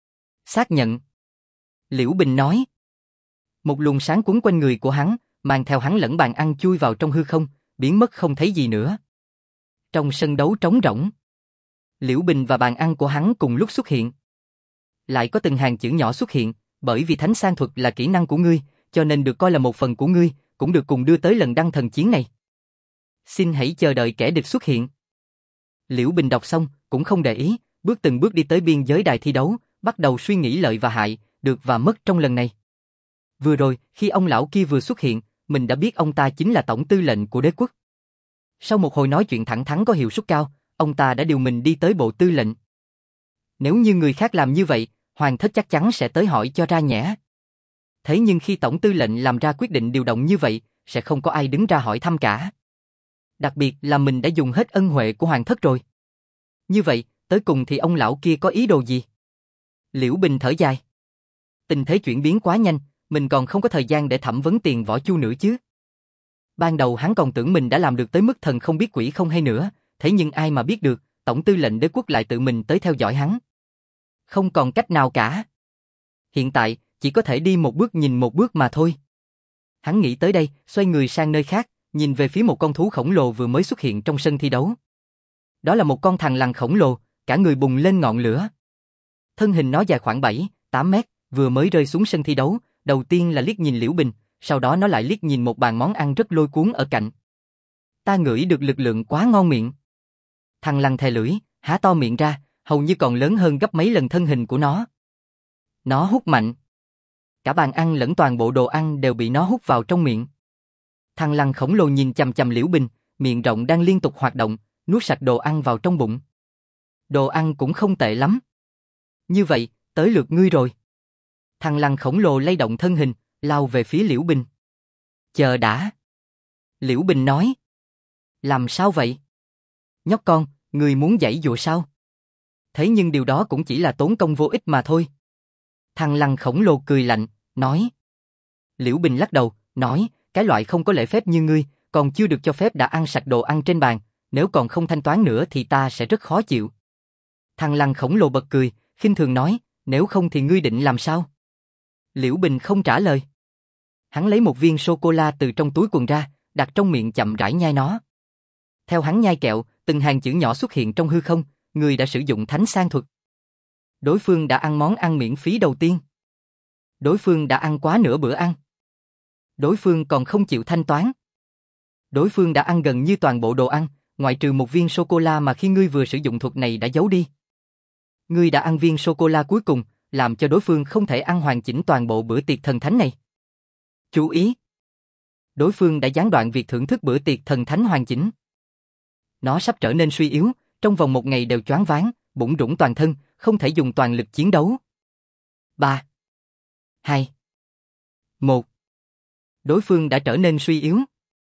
Xác nhận. Liễu Bình nói. Một luồng sáng quấn quanh người của hắn, mang theo hắn lẫn bàn ăn chui vào trong hư không, biến mất không thấy gì nữa. Trong sân đấu trống rỗng, Liễu Bình và bàn ăn của hắn cùng lúc xuất hiện. Lại có từng hàng chữ nhỏ xuất hiện, bởi vì thánh sang thuật là kỹ năng của ngươi, cho nên được coi là một phần của ngươi, cũng được cùng đưa tới lần đăng thần chiến này. Xin hãy chờ đợi kẻ địch xuất hiện. Liễu Bình đọc xong, cũng không để ý, bước từng bước đi tới biên giới đài thi đấu, bắt đầu suy nghĩ lợi và hại, được và mất trong lần này. Vừa rồi, khi ông lão kia vừa xuất hiện, mình đã biết ông ta chính là tổng tư lệnh của đế quốc. Sau một hồi nói chuyện thẳng thắn có hiệu suất cao, ông ta đã điều mình đi tới Bộ Tư lệnh. Nếu như người khác làm như vậy, Hoàng thất chắc chắn sẽ tới hỏi cho ra nhẽ. Thế nhưng khi tổng tư lệnh làm ra quyết định điều động như vậy, sẽ không có ai đứng ra hỏi thăm cả. Đặc biệt là mình đã dùng hết ân huệ của Hoàng thất rồi. Như vậy, tới cùng thì ông lão kia có ý đồ gì? Liễu Bình thở dài. Tình thế chuyển biến quá nhanh, mình còn không có thời gian để thẩm vấn Tiền Võ Chu nữa chứ. Ban đầu hắn còn tưởng mình đã làm được tới mức thần không biết quỷ không hay nữa, thế nhưng ai mà biết được, tổng tư lệnh đế quốc lại tự mình tới theo dõi hắn. Không còn cách nào cả. Hiện tại, chỉ có thể đi một bước nhìn một bước mà thôi. Hắn nghĩ tới đây, xoay người sang nơi khác, nhìn về phía một con thú khổng lồ vừa mới xuất hiện trong sân thi đấu. Đó là một con thằn lằn khổng lồ, cả người bùng lên ngọn lửa. Thân hình nó dài khoảng 7-8 mét, vừa mới rơi xuống sân thi đấu, đầu tiên là liếc nhìn Liễu Bình, sau đó nó lại liếc nhìn một bàn món ăn rất lôi cuốn ở cạnh. Ta ngửi được lực lượng quá ngon miệng. Thằn lằn thè lưỡi, há to miệng ra, hầu như còn lớn hơn gấp mấy lần thân hình của nó. Nó hút mạnh. Cả bàn ăn lẫn toàn bộ đồ ăn đều bị nó hút vào trong miệng. Thằn lằn khổng lồ nhìn chằm chằm Liễu Bình, miệng rộng đang liên tục hoạt động, nuốt sạch đồ ăn vào trong bụng. Đồ ăn cũng không tệ lắm. Như vậy, tới lượt ngươi rồi. Thằn lằn khổng lồ lay động thân hình, lao về phía Liễu Bình. Chờ đã. Liễu Bình nói. Làm sao vậy? Nhóc con, ngươi muốn giãy giụa sao? Thế nhưng điều đó cũng chỉ là tốn công vô ích mà thôi. Thằn lằn khổng lồ cười lạnh, nói. Liễu Bình lắc đầu, nói, cái loại không có lễ phép như ngươi, còn chưa được cho phép đã ăn sạch đồ ăn trên bàn, nếu còn không thanh toán nữa thì ta sẽ rất khó chịu. Thằn lằn khổng lồ bật cười, khinh thường nói, nếu không thì ngươi định làm sao? Liễu Bình không trả lời. Hắn lấy một viên sô-cô-la từ trong túi quần ra, đặt trong miệng chậm rãi nhai nó. Theo hắn nhai kẹo, từng hàng chữ nhỏ xuất hiện trong hư không, người đã sử dụng thánh sang thuật. Đối phương đã ăn món ăn miễn phí đầu tiên. Đối phương đã ăn quá nửa bữa ăn. Đối phương còn không chịu thanh toán. Đối phương đã ăn gần như toàn bộ đồ ăn, ngoại trừ một viên sô-cô-la mà khi ngươi vừa sử dụng thuật này đã giấu đi. Ngươi đã ăn viên sô-cô-la cuối cùng, làm cho đối phương không thể ăn hoàn chỉnh toàn bộ bữa tiệc thần thánh này. Chú ý! Đối phương đã gián đoạn việc thưởng thức bữa tiệc thần thánh hoàn chỉnh. Nó sắp trở nên suy yếu, trong vòng 1 ngày đều choáng váng, bủn rủn toàn thân, không thể dùng toàn lực chiến đấu. 3, 2, 1. Đối phương đã trở nên suy yếu.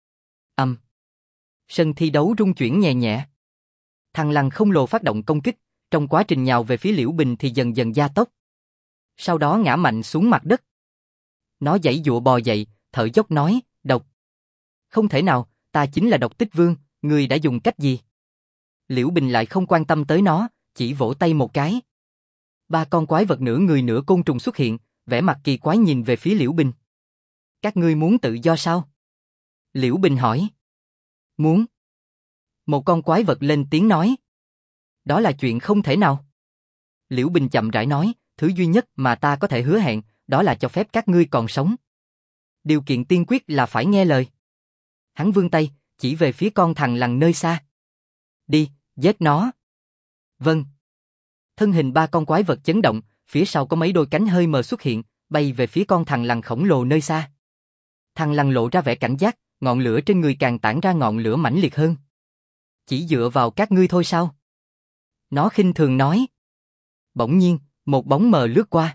Sân thi đấu rung chuyển nhẹ nhẹ. Thằn lằn khổng lồ phát động công kích, trong quá trình nhào về phía Liễu Bình thì dần dần gia tốc. Sau đó ngã mạnh xuống mặt đất. Nó giãy giụa bò dậy, thở dốc nói, độc. Không thể nào, ta chính là Độc Tích Vương, ngươi đã dùng cách gì? Liễu Bình lại không quan tâm tới nó, chỉ vỗ tay một cái. Ba con quái vật nửa người nửa côn trùng xuất hiện, vẻ mặt kỳ quái nhìn về phía Liễu Bình. Các ngươi muốn tự do sao? Liễu Bình hỏi. Muốn. Một con quái vật lên tiếng nói. Đó là chuyện không thể nào. Liễu Bình chậm rãi nói, thứ duy nhất mà ta có thể hứa hẹn, đó là cho phép các ngươi còn sống. Điều kiện tiên quyết là phải nghe lời. Hắn vươn tay, chỉ về phía con thằn lằn nơi xa. Đi, giết nó. Vâng. Thân hình ba con quái vật chấn động, phía sau có mấy đôi cánh hơi mờ xuất hiện, bay về phía con thằn lằn khổng lồ nơi xa. Thằn lằn lộ ra vẻ cảnh giác, ngọn lửa trên người càng tản ra ngọn lửa mãnh liệt hơn. Chỉ dựa vào các ngươi thôi sao? Nó khinh thường nói. Bỗng nhiên, một bóng mờ lướt qua.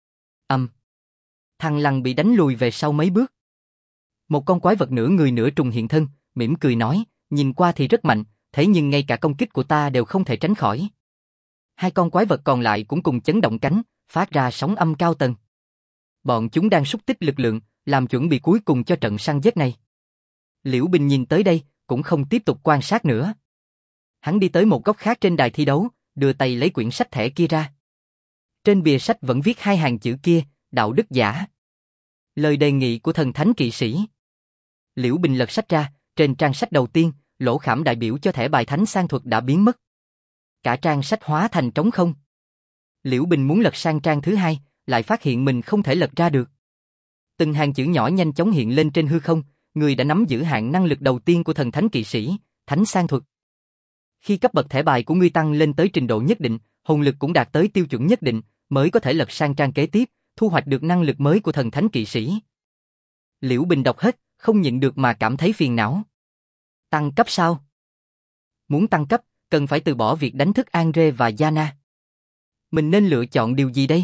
Thằn lằn bị đánh lùi về sau mấy bước. Một con quái vật nửa người nửa trùng hiện thân, mỉm cười nói, nhìn qua thì rất mạnh, thế nhưng ngay cả công kích của ta đều không thể tránh khỏi. Hai con quái vật còn lại cũng cùng chấn động cánh, phát ra sóng âm cao tần. Bọn chúng đang xúc tích lực lượng, làm chuẩn bị cuối cùng cho trận săn giết này. Liễu Bình nhìn tới đây, cũng không tiếp tục quan sát nữa. Hắn đi tới một góc khác trên đài thi đấu, đưa tay lấy quyển sách thẻ kia ra. Trên bìa sách vẫn viết hai hàng chữ kia, đạo đức giả. Lời đề nghị của thần thánh kỵ sĩ. Liễu Bình lật sách ra, trên trang sách đầu tiên, lỗ khảm đại biểu cho thẻ bài thánh sang thuật đã biến mất. Cả trang sách hóa thành trống không. Liễu Bình muốn lật sang trang thứ hai, lại phát hiện mình không thể lật ra được. Từng hàng chữ nhỏ nhanh chóng hiện lên trên hư không, người đã nắm giữ hạng năng lực đầu tiên của thần thánh kỵ sĩ, thánh sang thuật. Khi cấp bậc thẻ bài của ngươi tăng lên tới trình độ nhất định, hồn lực cũng đạt tới tiêu chuẩn nhất định, mới có thể lật sang trang kế tiếp, thu hoạch được năng lực mới của thần thánh kỵ sĩ. Liễu Bình đọc hết, không nhịn được mà cảm thấy phiền não. Tăng cấp sao? Muốn tăng cấp, cần phải từ bỏ việc đánh thức Andre và Yana. Mình nên lựa chọn điều gì đây?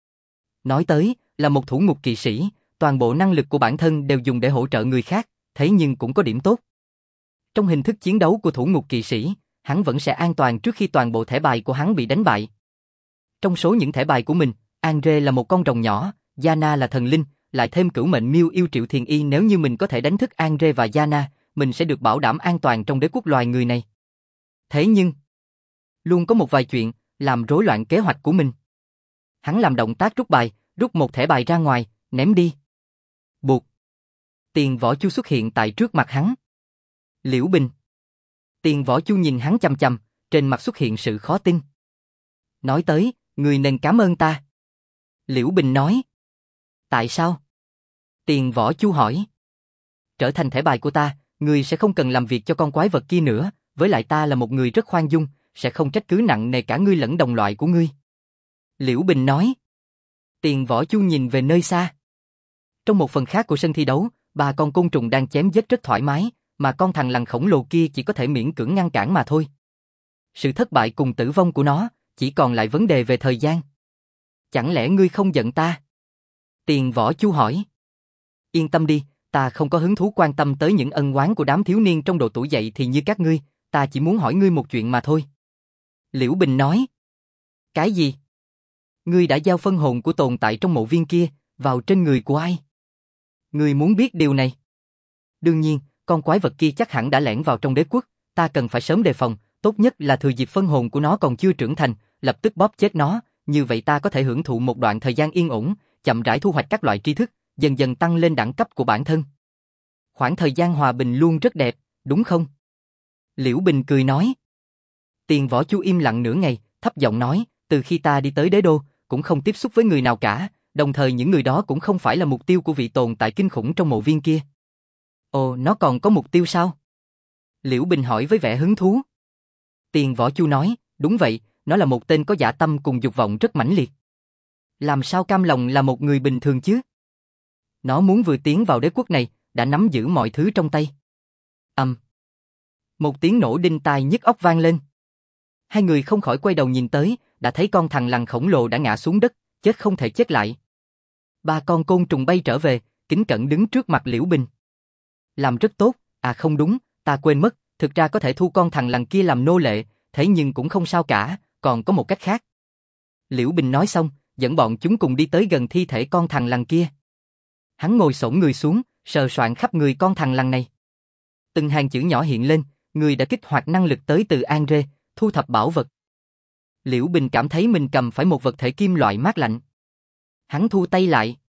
Nói tới, là một thủ ngục kỵ sĩ, toàn bộ năng lực của bản thân đều dùng để hỗ trợ người khác, thế nhưng cũng có điểm tốt. Trong hình thức chiến đấu của thủ ngục kỵ sĩ, hắn vẫn sẽ an toàn trước khi toàn bộ thẻ bài của hắn bị đánh bại. Trong số những thẻ bài của mình, Andre là một con rồng nhỏ, Yana là thần linh, lại thêm cửu mệnh miêu yêu Triệu Thiền Y. Nếu như mình có thể đánh thức Andre và Yana, mình sẽ được bảo đảm an toàn trong đế quốc loài người này. Thế nhưng, luôn có một vài chuyện làm rối loạn kế hoạch của mình. Hắn làm động tác rút bài, rút một thẻ bài ra ngoài, ném đi. Buộc. Tiền Võ Chu xuất hiện tại trước mặt hắn. Liễu Bình. Tiền Võ Chu nhìn hắn chằm chằm, trên mặt xuất hiện sự khó tin. Nói tới, người nên cảm ơn ta. Liễu Bình nói. Tại sao? Tiền Võ Chu hỏi. Trở thành thẻ bài của ta, người sẽ không cần làm việc cho con quái vật kia nữa, với lại ta là một người rất khoan dung, sẽ không trách cứ nặng nề cả ngươi lẫn đồng loại của ngươi. Liễu Bình nói. Tiền Võ Chu nhìn về nơi xa. Trong một phần khác của sân thi đấu, ba con côn trùng đang chém giết rất thoải mái, mà con thằn lằn khổng lồ kia chỉ có thể miễn cưỡng ngăn cản mà thôi. Sự thất bại cùng tử vong của nó, chỉ còn lại vấn đề về thời gian. Chẳng lẽ ngươi không giận ta? Tiền Võ Chu hỏi. Yên tâm đi, ta không có hứng thú quan tâm tới những ân oán của đám thiếu niên trong độ tuổi dậy thì như các ngươi, ta chỉ muốn hỏi ngươi một chuyện mà thôi. Liễu Bình nói. Cái gì? Ngươi đã giao phân hồn của tồn tại trong mộ viên kia, vào trên người của ai? Ngươi muốn biết điều này? Đương nhiên, con quái vật kia chắc hẳn đã lẻn vào trong đế quốc, ta cần phải sớm đề phòng, tốt nhất là thừa dịp phân hồn của nó còn chưa trưởng thành, lập tức bóp chết nó, như vậy ta có thể hưởng thụ một đoạn thời gian yên ổn, chậm rãi thu hoạch các loại tri thức, dần dần tăng lên đẳng cấp của bản thân. Khoảng thời gian hòa bình luôn rất đẹp, đúng không? Liễu Bình cười nói. Tiền Võ Chu im lặng nửa ngày, thấp giọng nói, từ khi ta đi tới đế đô, cũng không tiếp xúc với người nào cả, đồng thời những người đó cũng không phải là mục tiêu của vị tồn tại kinh khủng trong mộ viên kia. Ồ, nó còn có mục tiêu sao? Liễu Bình hỏi với vẻ hứng thú. Tiền Võ Chu nói, đúng vậy, nó là một tên có dã tâm cùng dục vọng rất mãnh liệt. Làm sao cam lòng là một người bình thường chứ? Nó muốn vừa tiến vào đế quốc này, đã nắm giữ mọi thứ trong tay. Một tiếng nổ đinh tai nhức óc vang lên. Hai người không khỏi quay đầu nhìn tới, đã thấy con thằn lằn khổng lồ đã ngã xuống đất, chết không thể chết lại. Ba con côn trùng bay trở về, kính cẩn đứng trước mặt Liễu Bình. Làm rất tốt, à không đúng, ta quên mất, thực ra có thể thu con thằn lằn kia làm nô lệ, thế nhưng cũng không sao cả, còn có một cách khác. Liễu Bình nói xong, dẫn bọn chúng cùng đi tới gần thi thể con thằn lằn kia. Hắn ngồi xổm người xuống, sờ soạng khắp người con thằng lằn này. Từng hàng chữ nhỏ hiện lên, người đã kích hoạt năng lực tới từ Andre, thu thập bảo vật. Liễu Bình cảm thấy mình cầm phải một vật thể kim loại mát lạnh. Hắn thu tay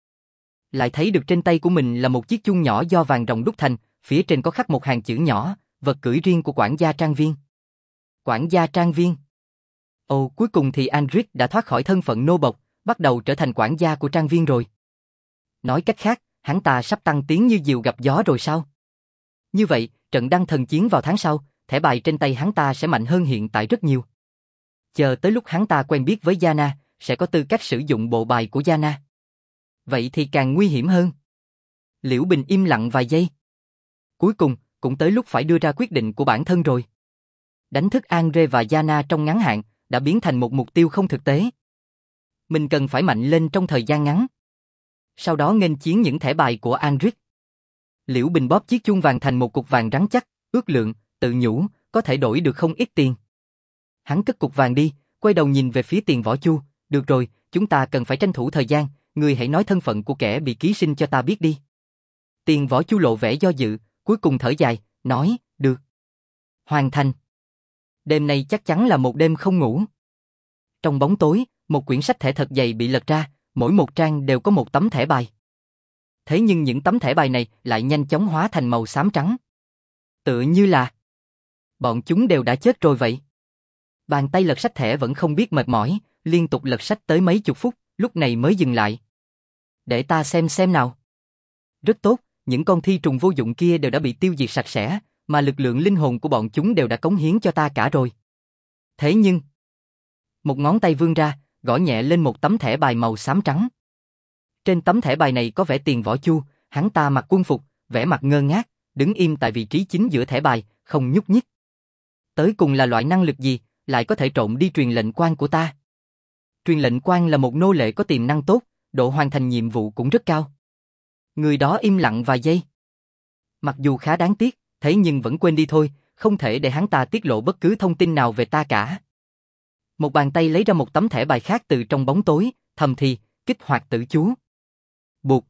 lại thấy được trên tay của mình là một chiếc chuông nhỏ do vàng ròng đúc thành, phía trên có khắc một hàng chữ nhỏ, vật cưỡi riêng của quản gia trang viên. Quản gia trang viên. Ồ, cuối cùng thì Andric đã thoát khỏi thân phận nô bộc, bắt đầu trở thành quản gia của trang viên rồi. Nói cách khác, hắn ta sắp tăng tiến như diều gặp gió rồi sao? Như vậy, trận đăng thần chiến vào tháng sau, thẻ bài trên tay hắn ta sẽ mạnh hơn hiện tại rất nhiều. Chờ tới lúc hắn ta quen biết với Yana, sẽ có tư cách sử dụng bộ bài của Yana. Vậy thì càng nguy hiểm hơn. Liễu Bình im lặng vài giây. Cuối cùng, cũng tới lúc phải đưa ra quyết định của bản thân rồi. Đánh thức Andre và Yana trong ngắn hạn, đã biến thành một mục tiêu không thực tế. Mình cần phải mạnh lên trong thời gian ngắn. Sau đó nghênh chiến những thẻ bài của Andric. Liễu Bình bóp chiếc chuông vàng thành một cục vàng rắn chắc, ước lượng, tự nhủ, có thể đổi được không ít tiền. Hắn cất cục vàng đi, quay đầu nhìn về phía Tiền Võ Chu, được rồi, chúng ta cần phải tranh thủ thời gian, ngươi hãy nói thân phận của kẻ bị ký sinh cho ta biết đi. Tiền Võ Chu lộ vẻ do dự, cuối cùng thở dài, nói, được. Hoàn thành. Đêm nay chắc chắn là một đêm không ngủ. Trong bóng tối, một quyển sách thẻ thật dày bị lật ra, mỗi một trang đều có một tấm thẻ bài. Thế nhưng những tấm thẻ bài này lại nhanh chóng hóa thành màu xám trắng. Tựa như là bọn chúng đều đã chết rồi vậy. Bàn tay lật sách thẻ vẫn không biết mệt mỏi, liên tục lật sách tới mấy chục phút, lúc này mới dừng lại. Để ta xem nào. Rất tốt, những con thi trùng vô dụng kia đều đã bị tiêu diệt sạch sẽ, mà lực lượng linh hồn của bọn chúng đều đã cống hiến cho ta cả rồi. Thế nhưng, một ngón tay vươn ra, gõ nhẹ lên một tấm thẻ bài màu xám trắng. Trên tấm thẻ bài này có vẻ Tiền Võ Chu, hắn ta mặc quân phục, vẻ mặt ngơ ngác, đứng im tại vị trí chính giữa thẻ bài, không nhúc nhích. Tới cùng là loại năng lực gì, lại có thể trộn đi truyền lệnh quan của ta? Truyền lệnh quan là một nô lệ có tiềm năng tốt, độ hoàn thành nhiệm vụ cũng rất cao. Người đó im lặng vài giây. Mặc dù khá đáng tiếc, thế nhưng vẫn quên đi thôi, không thể để hắn ta tiết lộ bất cứ thông tin nào về ta cả. Một bàn tay lấy ra một tấm thẻ bài khác từ trong bóng tối, thầm thì, kích hoạt tử chú. Buộc.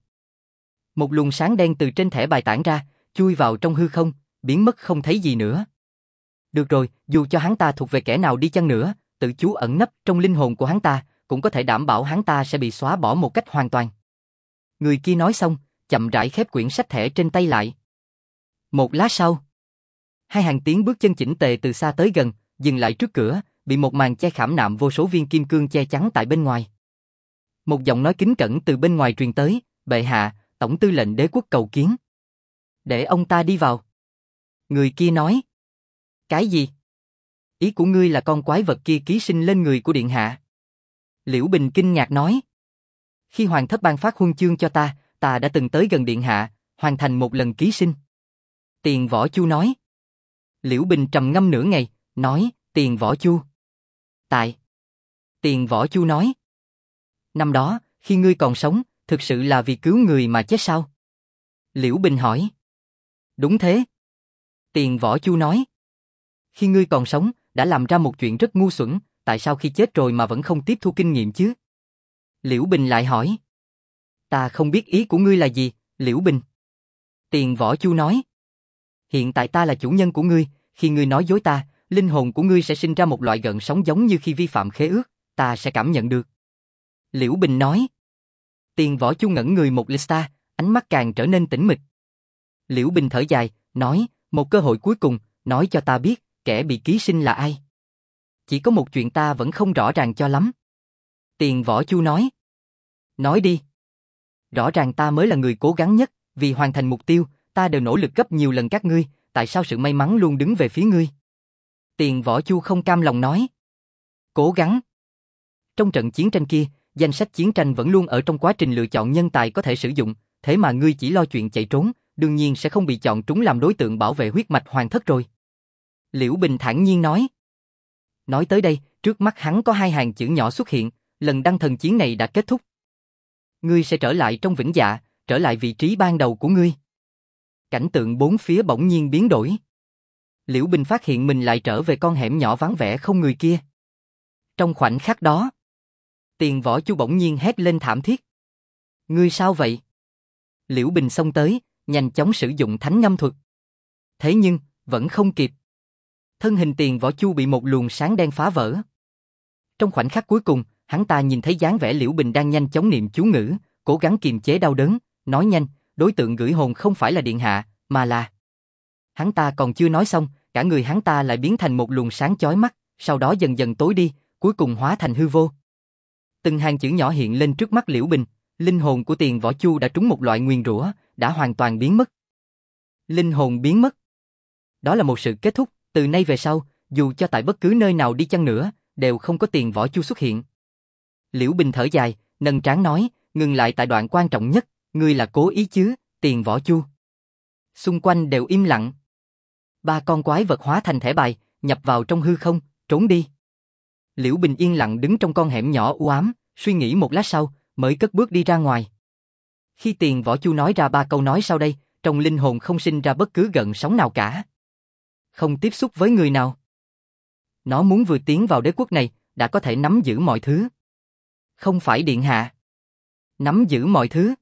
Một luồng sáng đen từ trên thẻ bài tản ra, chui vào trong hư không, biến mất không thấy gì nữa. Được rồi, dù cho hắn ta thuộc về kẻ nào đi chăng nữa, tử chú ẩn nấp trong linh hồn của hắn ta, cũng có thể đảm bảo hắn ta sẽ bị xóa bỏ một cách hoàn toàn. Người kia nói xong, chậm rãi khép quyển sách thẻ trên tay lại. Một lát sau, hai hàng tiếng bước chân chỉnh tề từ xa tới gần, dừng lại trước cửa, bị một màn che khảm nạm vô số viên kim cương che chắn tại bên ngoài. Một giọng nói kính cẩn từ bên ngoài truyền tới, bệ hạ, tổng tư lệnh đế quốc cầu kiến. Để ông ta đi vào. Người kia nói. Cái gì? Ý của ngươi là con quái vật kia ký sinh lên người của điện hạ. Liễu Bình kinh ngạc nói. Khi hoàng thất ban phát huân chương cho ta, ta đã từng tới gần điện hạ, hoàn thành một lần ký sinh. Tiền Võ Chu nói. Liễu Bình trầm ngâm nửa ngày, nói, Tiền Võ Chu. Tại. Tiền Võ Chu nói. Năm đó, khi ngươi còn sống, thực sự là vì cứu người mà chết sao? Liễu Bình hỏi. Đúng thế. Tiền Võ Chu nói. Khi ngươi còn sống, đã làm ra một chuyện rất ngu xuẩn, tại sao khi chết rồi mà vẫn không tiếp thu kinh nghiệm chứ? Liễu Bình lại hỏi. Ta không biết ý của ngươi là gì, Liễu Bình. Tiền Võ Chu nói. Hiện tại ta là chủ nhân của ngươi, khi ngươi nói dối ta, linh hồn của ngươi sẽ sinh ra một loại gợn sóng giống như khi vi phạm khế ước, ta sẽ cảm nhận được. Liễu Bình nói. Tiền Võ Chu ngẩn người một lát, ánh mắt càng trở nên tĩnh mịch. Liễu Bình thở dài, nói, một cơ hội cuối cùng, nói cho ta biết, kẻ bị ký sinh là ai. Chỉ có một chuyện ta vẫn không rõ ràng cho lắm. Tiền Võ Chu nói. Nói đi. Rõ ràng ta mới là người cố gắng nhất, vì hoàn thành mục tiêu, ta đều nỗ lực gấp nhiều lần các ngươi, tại sao sự may mắn luôn đứng về phía ngươi? Tiền Võ Chu không cam lòng nói. Cố gắng. Trong trận chiến tranh kia, danh sách chiến tranh vẫn luôn ở trong quá trình lựa chọn nhân tài có thể sử dụng, thế mà ngươi chỉ lo chuyện chạy trốn, đương nhiên sẽ không bị chọn trúng làm đối tượng bảo vệ huyết mạch hoàng thất rồi. Liễu Bình thản nhiên nói. Nói tới đây, trước mắt hắn có hai hàng chữ nhỏ xuất hiện, lần đăng thần chiến này đã kết thúc. Ngươi sẽ trở lại trong vĩnh dạ, trở lại vị trí ban đầu của ngươi. Cảnh tượng bốn phía bỗng nhiên biến đổi. Liễu Bình phát hiện mình lại trở về con hẻm nhỏ vắng vẻ không người kia. Trong khoảnh khắc đó, Tiền Võ Chu bỗng nhiên hét lên thảm thiết. Ngươi sao vậy? Liễu Bình xông tới, nhanh chóng sử dụng thánh ngâm thuật. Thế nhưng, vẫn không kịp. Thân hình Tiền Võ Chu bị một luồng sáng đen phá vỡ. Trong khoảnh khắc cuối cùng, hắn ta nhìn thấy dáng vẻ Liễu Bình đang nhanh chóng niệm chú ngữ, cố gắng kiềm chế đau đớn, nói nhanh, đối tượng gửi hồn không phải là điện hạ, mà là... Hắn ta còn chưa nói xong, cả người hắn ta lại biến thành một luồng sáng chói mắt, sau đó dần dần tối đi, cuối cùng hóa thành hư vô. Từng hàng chữ nhỏ hiện lên trước mắt Liễu Bình, linh hồn của Tiền Võ Chu đã trúng một loại nguyền rủa, đã hoàn toàn biến mất. Linh hồn biến mất. Đó là một sự kết thúc, từ nay về sau, dù cho tại bất cứ nơi nào đi chăng nữa, đều không có Tiền Võ Chu xuất hiện. Liễu Bình thở dài, nâng trán nói, ngừng lại tại đoạn quan trọng nhất, ngươi là cố ý chứ, Tiền Võ Chu. Xung quanh đều im lặng. Ba con quái vật hóa thành thẻ bài, nhập vào trong hư không, trốn đi. Liễu Bình yên lặng đứng trong con hẻm nhỏ u ám, suy nghĩ một lát sau, mới cất bước đi ra ngoài. Khi Tiền Võ Chu nói ra ba câu nói sau đây, trong linh hồn không sinh ra bất cứ gợn sóng nào cả. Không tiếp xúc với người nào. Nó muốn vừa tiến vào đế quốc này, đã có thể nắm giữ mọi thứ. Không phải điện hạ. Nắm giữ mọi thứ.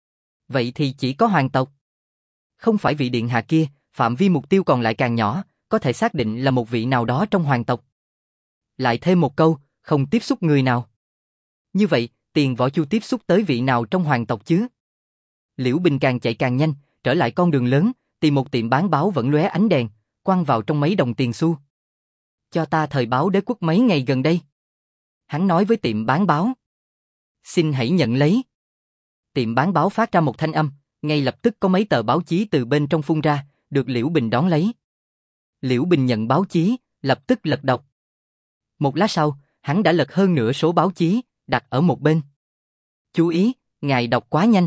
Vậy thì chỉ có hoàng tộc. Không phải vị điện hạ kia, phạm vi mục tiêu còn lại càng nhỏ, có thể xác định là một vị nào đó trong hoàng tộc. Lại thêm một câu, không tiếp xúc người nào. Như vậy, Tiền Võ Chu tiếp xúc tới vị nào trong hoàng tộc chứ? Liễu Bình càng chạy càng nhanh, trở lại con đường lớn, tìm một tiệm bán báo vẫn lóe ánh đèn, quăng vào trong mấy đồng tiền xu. Cho ta thời báo đế quốc mấy ngày gần đây. Hắn nói với tiệm bán báo. Xin hãy nhận lấy. Tiệm bán báo phát ra một thanh âm, ngay lập tức có mấy tờ báo chí từ bên trong phun ra, được Liễu Bình đón lấy. Liễu Bình nhận báo chí, lập tức lật đọc. Một lát sau, hắn đã lật hơn nửa số báo chí, đặt ở một bên. Chú ý, ngài đọc quá nhanh.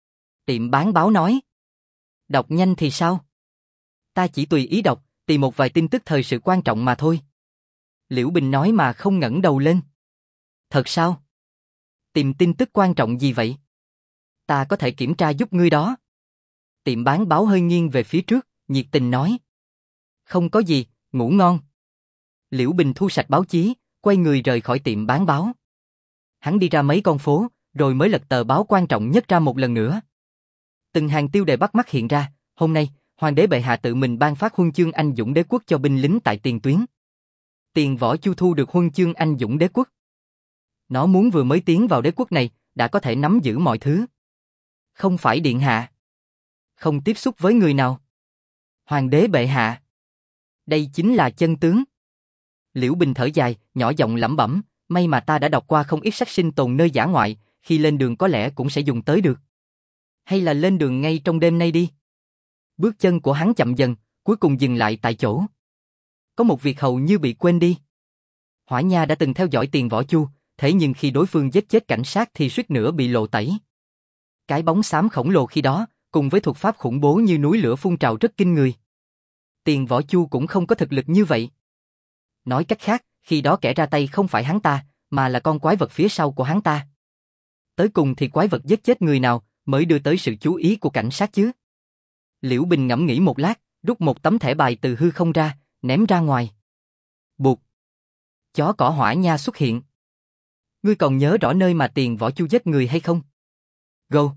Tiệm bán báo nói. Đọc nhanh thì sao? Ta chỉ tùy ý đọc, tìm một vài tin tức thời sự quan trọng mà thôi. Liễu Bình nói mà không ngẩng đầu lên. Thật sao? Tìm tin tức quan trọng gì vậy? Ta có thể kiểm tra giúp ngươi đó. Tiệm bán báo hơi nghiêng về phía trước, nhiệt tình nói. Không có gì, ngủ ngon. Liễu Bình thu sạch báo chí, quay người rời khỏi tiệm bán báo. Hắn đi ra mấy con phố, rồi mới lật tờ báo quan trọng nhất ra một lần nữa. Từng hàng tiêu đề bắt mắt hiện ra, hôm nay, Hoàng đế bệ hạ tự mình ban phát huân chương anh dũng đế quốc cho binh lính tại tiền tuyến. Tiền Võ Chu thu được huân chương anh dũng đế quốc. Nó muốn vừa mới tiến vào đế quốc này, đã có thể nắm giữ mọi thứ. Không phải điện hạ. Không tiếp xúc với người nào. Hoàng đế bệ hạ. Đây chính là chân tướng. Liễu Bình thở dài, nhỏ giọng lẩm bẩm, may mà ta đã đọc qua không ít sách sinh tồn nơi dã ngoại, khi lên đường có lẽ cũng sẽ dùng tới được. Hay là lên đường ngay trong đêm nay đi. Bước chân của hắn chậm dần, cuối cùng dừng lại tại chỗ. Có một việc hầu như bị quên đi. Hỏa Nha đã từng theo dõi Tiền Võ Chu, thế nhưng khi đối phương giết chết cảnh sát thì suýt nữa bị lộ tẩy. Cái bóng xám khổng lồ khi đó, cùng với thuật pháp khủng bố như núi lửa phun trào rất kinh người. Tiền Võ Chu cũng không có thực lực như vậy. Nói cách khác, khi đó kẻ ra tay không phải hắn ta, mà là con quái vật phía sau của hắn ta. Tới cùng thì quái vật giết chết người nào mới đưa tới sự chú ý của cảnh sát chứ? Liễu Bình ngẫm nghĩ một lát, rút một tấm thẻ bài từ hư không ra, ném ra ngoài. Buộc. Chó cỏ Hỏa Nha xuất hiện. Ngươi còn nhớ rõ nơi mà Tiền Võ Chu giết người hay không? Go.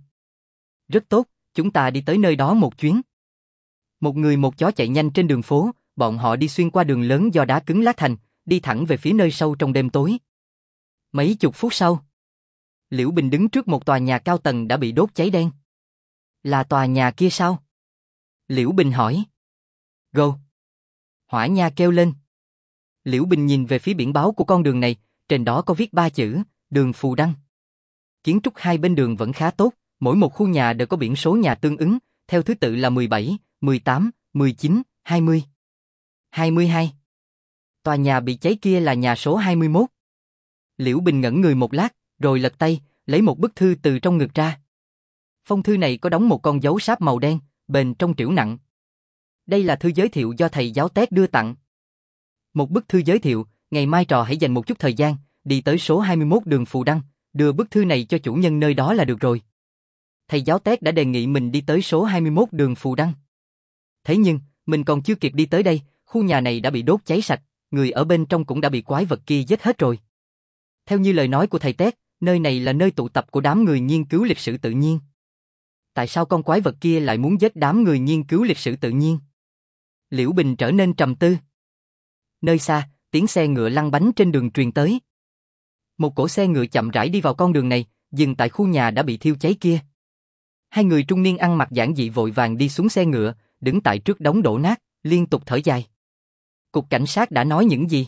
Rất tốt, chúng ta đi tới nơi đó một chuyến. Một người một chó chạy nhanh trên đường phố, bọn họ đi xuyên qua đường lớn do đá cứng lát thành, đi thẳng về phía nơi sâu trong đêm tối. Mấy chục phút sau, Liễu Bình đứng trước một tòa nhà cao tầng đã bị đốt cháy đen. Là tòa nhà kia sao? Liễu Bình hỏi. Go. Hỏa Nha kêu lên. Liễu Bình nhìn về phía biển báo của con đường này, trên đó có viết 3 chữ, đường Phù Đăng. Kiến trúc hai bên đường vẫn khá tốt, mỗi một khu nhà đều có biển số nhà tương ứng, theo thứ tự là 17, 18, 19, 20. 22. Tòa nhà bị cháy kia là nhà số 21. Liễu Bình ngẩn người một lát, rồi lật tay, lấy một bức thư từ trong ngực ra. Phong thư này có đóng một con dấu sáp màu đen, bền trong trĩu nặng. Đây là thư giới thiệu do thầy giáo Tét đưa tặng. Một bức thư giới thiệu, ngày mai trò hãy dành một chút thời gian, đi tới số 21 đường Phù Đăng, đưa bức thư này cho chủ nhân nơi đó là được rồi. Thầy giáo Tét đã đề nghị mình đi tới số 21 đường Phù Đăng. Thế nhưng, mình còn chưa kịp đi tới đây, khu nhà này đã bị đốt cháy sạch, người ở bên trong cũng đã bị quái vật kia giết hết rồi. Theo như lời nói của thầy Tét, nơi này là nơi tụ tập của đám người nghiên cứu lịch sử tự nhiên. Tại sao con quái vật kia lại muốn giết đám người nghiên cứu lịch sử tự nhiên? Liễu Bình trở nên trầm tư. Nơi xa, tiếng xe ngựa lăn bánh trên đường truyền tới. Một cỗ xe ngựa chậm rãi đi vào con đường này, dừng tại khu nhà đã bị thiêu cháy kia. Hai người trung niên ăn mặc giản dị vội vàng đi xuống xe ngựa, đứng tại trước đống đổ nát, liên tục thở dài. Cục cảnh sát đã nói những gì?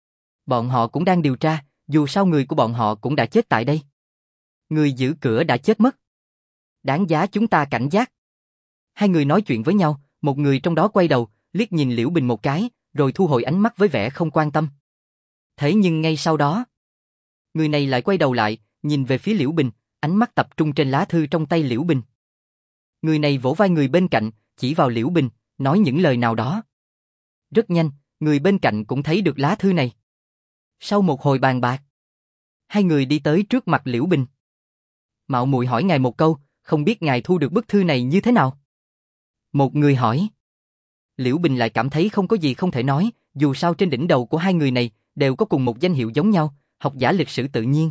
Bọn họ cũng đang điều tra, dù sao người của bọn họ cũng đã chết tại đây. Người giữ cửa đã chết mất. Đáng giá chúng ta cảnh giác. Hai người nói chuyện với nhau, một người trong đó quay đầu, liếc nhìn Liễu Bình một cái, rồi thu hồi ánh mắt với vẻ không quan tâm. Thế nhưng ngay sau đó, người này lại quay đầu lại, nhìn về phía Liễu Bình, ánh mắt tập trung trên lá thư trong tay Liễu Bình. Người này vỗ vai người bên cạnh, chỉ vào Liễu Bình, nói những lời nào đó. Rất nhanh, người bên cạnh cũng thấy được lá thư này. Sau một hồi bàn bạc, hai người đi tới trước mặt Liễu Bình. Mạo muội hỏi ngài một câu, không biết ngài thu được bức thư này như thế nào? Một người hỏi. Liễu Bình lại cảm thấy không có gì không thể nói, dù sao trên đỉnh đầu của hai người này đều có cùng một danh hiệu giống nhau, học giả lịch sử tự nhiên.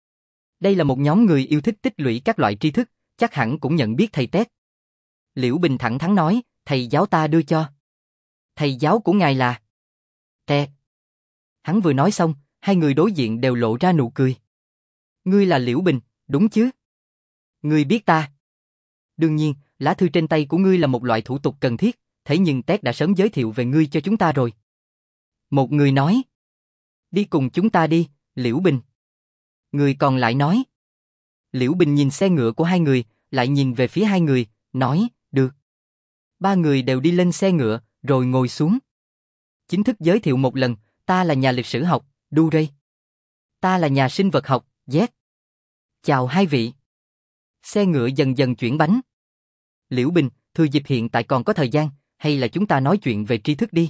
Đây là một nhóm người yêu thích tích lũy các loại tri thức, chắc hẳn cũng nhận biết thầy Tét. Liễu Bình thẳng thắn nói, thầy giáo ta đưa cho. Thầy giáo của ngài là Tét. Hắn vừa nói xong, hai người đối diện đều lộ ra nụ cười. Ngươi là Liễu Bình, đúng chứ? Ngươi biết ta. Đương nhiên, lá thư trên tay của ngươi là một loại thủ tục cần thiết, thế nhưng Tét đã sớm giới thiệu về ngươi cho chúng ta rồi. Một người nói. Đi cùng chúng ta đi, Liễu Bình. Người còn lại nói. Liễu Bình nhìn xe ngựa của hai người, lại nhìn về phía hai người, nói, được. Ba người đều đi lên xe ngựa, rồi ngồi xuống. Chính thức giới thiệu một lần, ta là nhà lịch sử học, Duray. Ta là nhà sinh vật học, Z. Chào hai vị. Xe ngựa dần dần chuyển bánh. Liễu Bình, thừa dịp hiện tại còn có thời gian, hay là chúng ta nói chuyện về tri thức đi?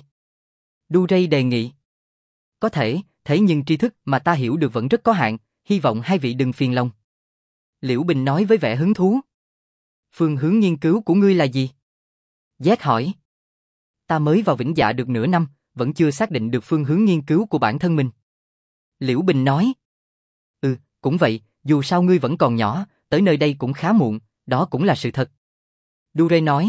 Duray đề nghị. Có thể, thế nhưng tri thức mà ta hiểu được vẫn rất có hạn, hy vọng hai vị đừng phiền lòng. Liễu Bình nói với vẻ hứng thú. Phương hướng nghiên cứu của ngươi là gì? Z hỏi. Ta mới vào Vĩnh Dạ được nửa năm, vẫn chưa xác định được phương hướng nghiên cứu của bản thân mình. Liễu Bình nói. Cũng vậy, dù sao ngươi vẫn còn nhỏ, tới nơi đây cũng khá muộn, đó cũng là sự thật. Duray nói.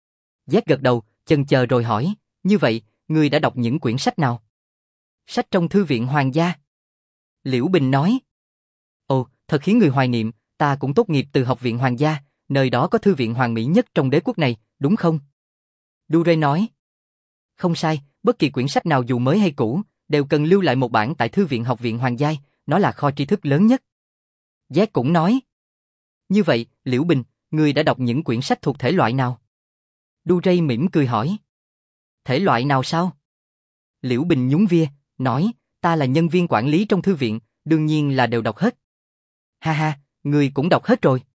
Z gật đầu, chần chờ rồi hỏi, như vậy, ngươi đã đọc những quyển sách nào? Sách trong thư viện Hoàng gia. Liễu Bình nói. Ồ, thật khiến người hoài niệm, ta cũng tốt nghiệp từ học viện Hoàng gia, nơi đó có thư viện hoàn mỹ nhất trong đế quốc này, đúng không? Duray nói. Không sai, bất kỳ quyển sách nào dù mới hay cũ, đều cần lưu lại một bản tại thư viện học viện Hoàng gia, nó là kho tri thức lớn nhất. Z cũng nói. Như vậy, Liễu Bình, ngươi đã đọc những quyển sách thuộc thể loại nào? Duray mỉm cười hỏi. Thể loại nào sao? Liễu Bình nhún via, nói, ta là nhân viên quản lý trong thư viện, đương nhiên là đều đọc hết. Ha ha, ngươi cũng đọc hết rồi.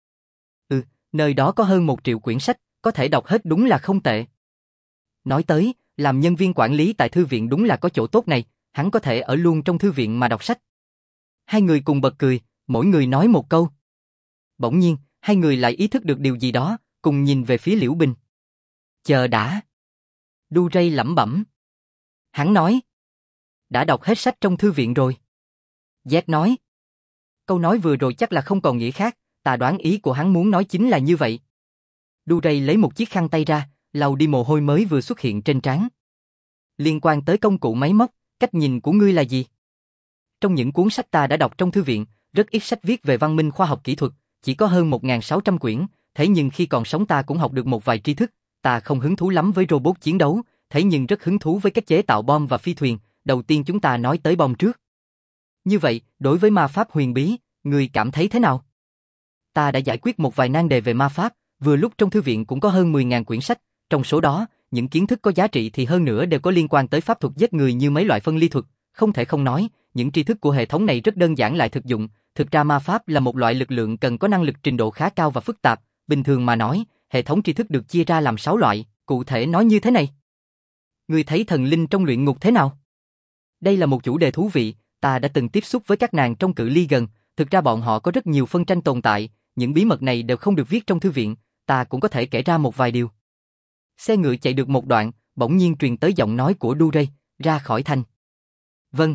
Nơi đó có hơn 1 triệu quyển sách, có thể đọc hết đúng là không tệ. Nói tới, làm nhân viên quản lý tại thư viện đúng là có chỗ tốt này, hắn có thể ở luôn trong thư viện mà đọc sách. Hai người cùng bật cười, mỗi người nói một câu. Bỗng nhiên, hai người lại ý thức được điều gì đó, cùng nhìn về phía Liễu Bình. Chờ đã. Duray lẩm bẩm. Hắn nói. Đã đọc hết sách trong thư viện rồi. Z nói. Câu nói vừa rồi chắc là không còn nghĩa khác, ta đoán ý của hắn muốn nói chính là như vậy. Duray lấy một chiếc khăn tay ra, lau đi mồ hôi mới vừa xuất hiện trên trán. Liên quan tới công cụ máy móc, cách nhìn của ngươi là gì? Trong những cuốn sách ta đã đọc trong thư viện, rất ít sách viết về văn minh khoa học kỹ thuật, chỉ có hơn 1.600 quyển, thế nhưng khi còn sống ta cũng học được một vài tri thức, ta không hứng thú lắm với robot chiến đấu, thế nhưng rất hứng thú với cách chế tạo bom và phi thuyền, đầu tiên chúng ta nói tới bom trước. Như vậy, đối với ma pháp huyền bí, ngươi cảm thấy thế nào? Ta đã giải quyết một vài nan đề về ma pháp, vừa lúc trong thư viện cũng có hơn 10.000 quyển sách, trong số đó, những kiến thức có giá trị thì hơn nữa đều có liên quan tới pháp thuật giết người như mấy loại phân ly thuật, không thể không nói, những tri thức của hệ thống này rất đơn giản lại thực dụng, thực ra ma pháp là một loại lực lượng cần có năng lực trình độ khá cao và phức tạp, bình thường mà nói, hệ thống tri thức được chia ra làm 6 loại, cụ thể nói như thế này. Ngươi thấy thần linh trong luyện ngục thế nào? Đây là một chủ đề thú vị, ta đã từng tiếp xúc với các nàng trong cự ly gần, thực ra bọn họ có rất nhiều phân tranh tồn tại, những bí mật này đều không được viết trong thư viện, ta cũng có thể kể ra một vài điều. Xe ngựa chạy được một đoạn, bỗng nhiên truyền tới giọng nói của Duray, ra khỏi thành. Vâng.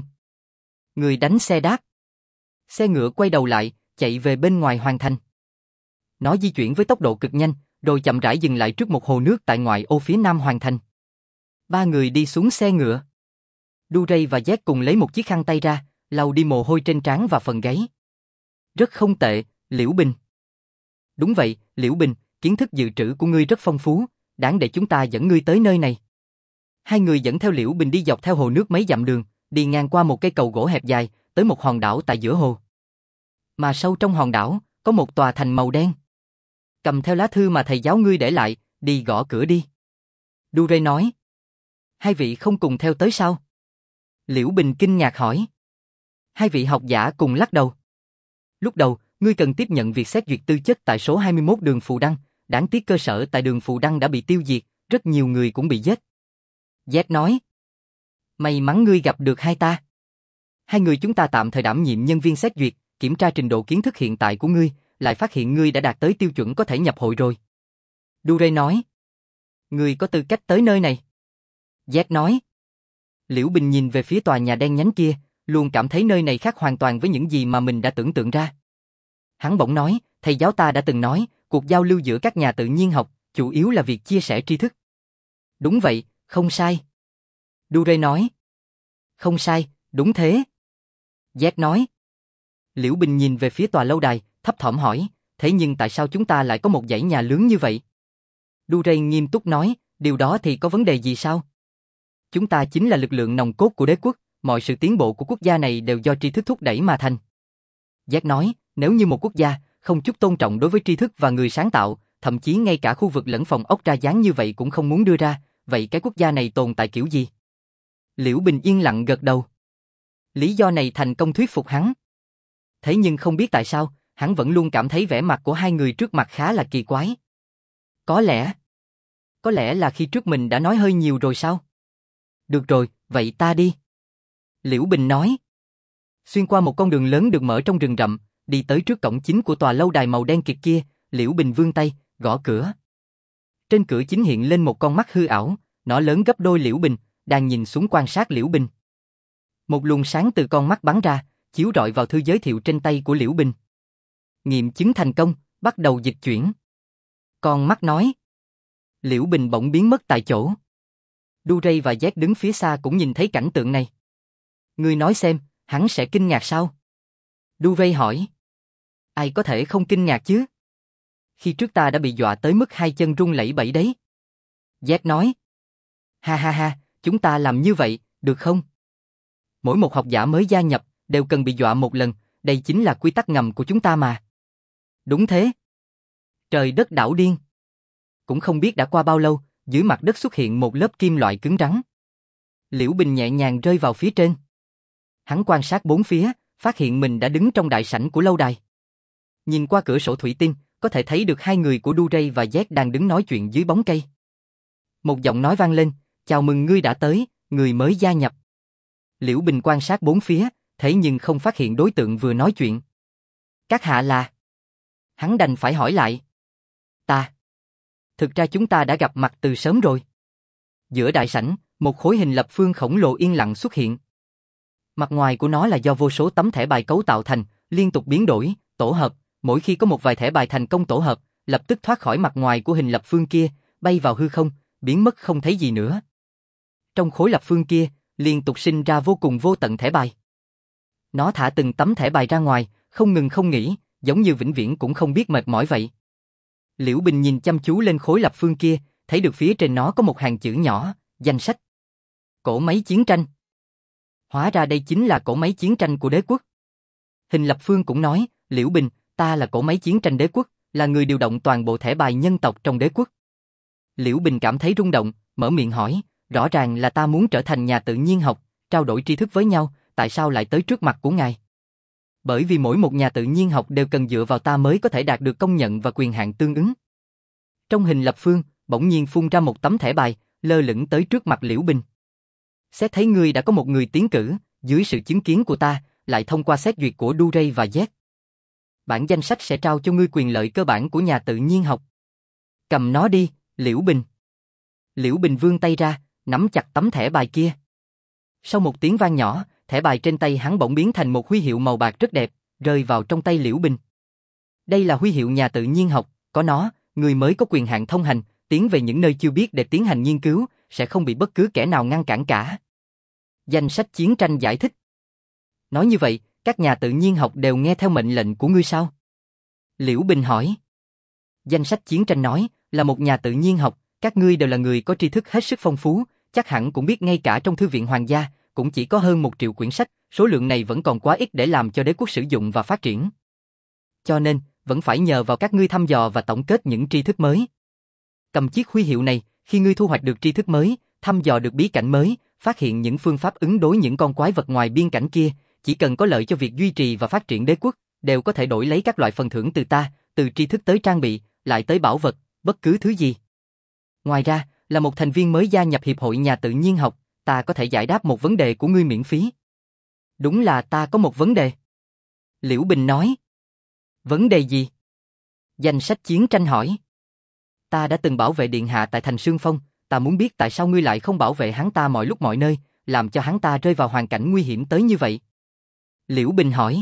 Người đánh xe đáp. Xe ngựa quay đầu lại, chạy về bên ngoài hoàng thành. Nó di chuyển với tốc độ cực nhanh, rồi chậm rãi dừng lại trước một hồ nước tại ngoại ô phía nam hoàng thành. Ba người đi xuống xe ngựa. Duray và Jack cùng lấy một chiếc khăn tay ra, lau đi mồ hôi trên trán và phần gáy. Rất không tệ, Liễu Bình. Đúng vậy, Liễu Bình, kiến thức dự trữ của ngươi rất phong phú, đáng để chúng ta dẫn ngươi tới nơi này. Hai người dẫn theo Liễu Bình đi dọc theo hồ nước mấy dặm đường, đi ngang qua một cây cầu gỗ hẹp dài, tới một hòn đảo tại giữa hồ. Mà sâu trong hòn đảo, có một tòa thành màu đen. Cầm theo lá thư mà thầy giáo ngươi để lại, đi gõ cửa đi. Duray nói. Hai vị không cùng theo tới sao? Liễu Bình kinh ngạc hỏi. Hai vị học giả cùng lắc đầu. Lúc đầu, ngươi cần tiếp nhận việc xét duyệt tư chất tại số 21 đường Phù Đăng, đáng tiếc cơ sở tại đường Phù Đăng đã bị tiêu diệt, rất nhiều người cũng bị giết. Z nói. May mắn ngươi gặp được hai ta. Hai người chúng ta tạm thời đảm nhiệm nhân viên xét duyệt, kiểm tra trình độ kiến thức hiện tại của ngươi, lại phát hiện ngươi đã đạt tới tiêu chuẩn có thể nhập hội rồi. Duray nói. Ngươi có tư cách tới nơi này. Z nói. Liễu Bình nhìn về phía tòa nhà đen nhánh kia, luôn cảm thấy nơi này khác hoàn toàn với những gì mà mình đã tưởng tượng ra. Hắn bỗng nói, thầy giáo ta đã từng nói, cuộc giao lưu giữa các nhà tự nhiên học, chủ yếu là việc chia sẻ tri thức. Đúng vậy, không sai. Duray nói. Không sai, đúng thế. Z nói. Liễu Bình nhìn về phía tòa lâu đài, thấp thỏm hỏi, thế nhưng tại sao chúng ta lại có một dãy nhà lớn như vậy? Duray nghiêm túc nói, điều đó thì có vấn đề gì sao? Chúng ta chính là lực lượng nòng cốt của đế quốc, mọi sự tiến bộ của quốc gia này đều do tri thức thúc đẩy mà thành. Z nói, nếu như một quốc gia không chút tôn trọng đối với tri thức và người sáng tạo, thậm chí ngay cả khu vực lẫn phòng ốc ra dáng như vậy cũng không muốn đưa ra, vậy cái quốc gia này tồn tại kiểu gì? Liễu Bình yên lặng gật đầu. Lý do này thành công thuyết phục hắn. Thế nhưng không biết tại sao, hắn vẫn luôn cảm thấy vẻ mặt của hai người trước mặt khá là kỳ quái. Có lẽ là khi trước mình đã nói hơi nhiều rồi sao? Được rồi, vậy ta đi. Liễu Bình nói. Xuyên qua một con đường lớn được mở trong rừng rậm, đi tới trước cổng chính của tòa lâu đài màu đen kịt kia, Liễu Bình vươn tay, gõ cửa. Trên cửa chính hiện lên một con mắt hư ảo, nó lớn gấp đôi Liễu Bình, đang nhìn xuống quan sát Liễu Bình. Một luồng sáng từ con mắt bắn ra, chiếu rọi vào thư giới thiệu trên tay của Liễu Bình. Nghiệm chứng thành công, bắt đầu dịch chuyển. Con mắt nói. Liễu Bình bỗng biến mất tại chỗ. Duray và Z đứng phía xa cũng nhìn thấy cảnh tượng này. Ngươi nói xem, hắn sẽ kinh ngạc sao? Duray hỏi. Ai có thể không kinh ngạc chứ? Khi trước ta đã bị dọa tới mức hai chân run lẩy bẩy đấy. Z nói. Ha ha ha, chúng ta làm như vậy, được không? Mỗi một học giả mới gia nhập, đều cần bị dọa một lần, đây chính là quy tắc ngầm của chúng ta mà. Đúng thế. Trời đất đảo điên. Cũng không biết đã qua bao lâu, dưới mặt đất xuất hiện một lớp kim loại cứng rắn. Liễu Bình nhẹ nhàng rơi vào phía trên. Hắn quan sát bốn phía, phát hiện mình đã đứng trong đại sảnh của lâu đài. Nhìn qua cửa sổ thủy tinh, có thể thấy được hai người của Duray và Z đang đứng nói chuyện dưới bóng cây. Một giọng nói vang lên, chào mừng ngươi đã tới, người mới gia nhập. Liễu Bình quan sát bốn phía, thế nhưng không phát hiện đối tượng vừa nói chuyện. Các hạ là... Hắn đành phải hỏi lại. Ta. Thực ra chúng ta đã gặp mặt từ sớm rồi. Giữa đại sảnh, một khối hình lập phương khổng lồ yên lặng xuất hiện. Mặt ngoài của nó là do vô số tấm thẻ bài cấu tạo thành, liên tục biến đổi, tổ hợp. Mỗi khi có một vài thẻ bài thành công tổ hợp, lập tức thoát khỏi mặt ngoài của hình lập phương kia, bay vào hư không, biến mất không thấy gì nữa. Trong khối lập phương kia, liên tục sinh ra vô cùng vô tận thẻ bài. Nó thả từng tấm thẻ bài ra ngoài, không ngừng không nghỉ, giống như vĩnh viễn cũng không biết mệt mỏi vậy. Liễu Bình nhìn chăm chú lên khối lập phương kia, thấy được phía trên nó có một hàng chữ nhỏ, danh sách. Cỗ máy chiến tranh. Hóa ra đây chính là cỗ máy chiến tranh của đế quốc. Hình lập phương cũng nói, Liễu Bình, ta là cỗ máy chiến tranh đế quốc, là người điều động toàn bộ thẻ bài nhân tộc trong đế quốc. Liễu Bình cảm thấy rung động, mở miệng hỏi, rõ ràng là ta muốn trở thành nhà tự nhiên học, trao đổi tri thức với nhau, tại sao lại tới trước mặt của ngài? Bởi vì mỗi một nhà tự nhiên học đều cần dựa vào ta mới có thể đạt được công nhận và quyền hạn tương ứng. Trong hình lập phương, bỗng nhiên phun ra một tấm thẻ bài, lơ lửng tới trước mặt Liễu Bình. Xét thấy ngươi đã có một người tiến cử, dưới sự chứng kiến của ta, lại thông qua xét duyệt của Duray và Z. Bản danh sách sẽ trao cho ngươi quyền lợi cơ bản của nhà tự nhiên học. Cầm nó đi, Liễu Bình. Liễu Bình vươn tay ra, nắm chặt tấm thẻ bài kia. Sau một tiếng vang nhỏ, thẻ bài trên tay hắn bỗng biến thành một huy hiệu màu bạc rất đẹp, rơi vào trong tay Liễu Bình. Đây là huy hiệu nhà tự nhiên học, có nó, ngươi mới có quyền hạn thông hành, tiến về những nơi chưa biết để tiến hành nghiên cứu, sẽ không bị bất cứ kẻ nào ngăn cản cả. Danh sách chiến tranh giải thích. Nói như vậy, các nhà tự nhiên học đều nghe theo mệnh lệnh của ngươi sao? Liễu Bình hỏi. Danh sách chiến tranh nói, là một nhà tự nhiên học, các ngươi đều là người có tri thức hết sức phong phú, chắc hẳn cũng biết ngay cả trong thư viện hoàng gia, cũng chỉ có hơn 1 triệu quyển sách, số lượng này vẫn còn quá ít để làm cho đế quốc sử dụng và phát triển. Cho nên, vẫn phải nhờ vào các ngươi thăm dò và tổng kết những tri thức mới. Cầm chiếc huy hiệu này, khi ngươi thu hoạch được tri thức mới, thăm dò được bí cảnh mới, phát hiện những phương pháp ứng đối những con quái vật ngoài biên cảnh kia, chỉ cần có lợi cho việc duy trì và phát triển đế quốc, đều có thể đổi lấy các loại phần thưởng từ ta, từ tri thức tới trang bị, lại tới bảo vật, bất cứ thứ gì. Ngoài ra, là một thành viên mới gia nhập Hiệp hội Nhà tự nhiên học, ta có thể giải đáp một vấn đề của ngươi miễn phí. Đúng là ta có một vấn đề. Liễu Bình nói. Vấn đề gì? Danh sách chiến tranh hỏi. Ta đã từng bảo vệ điện hạ tại thành Sương Phong, ta muốn biết tại sao ngươi lại không bảo vệ hắn ta mọi lúc mọi nơi, làm cho hắn ta rơi vào hoàn cảnh nguy hiểm tới như vậy. Liễu Bình hỏi.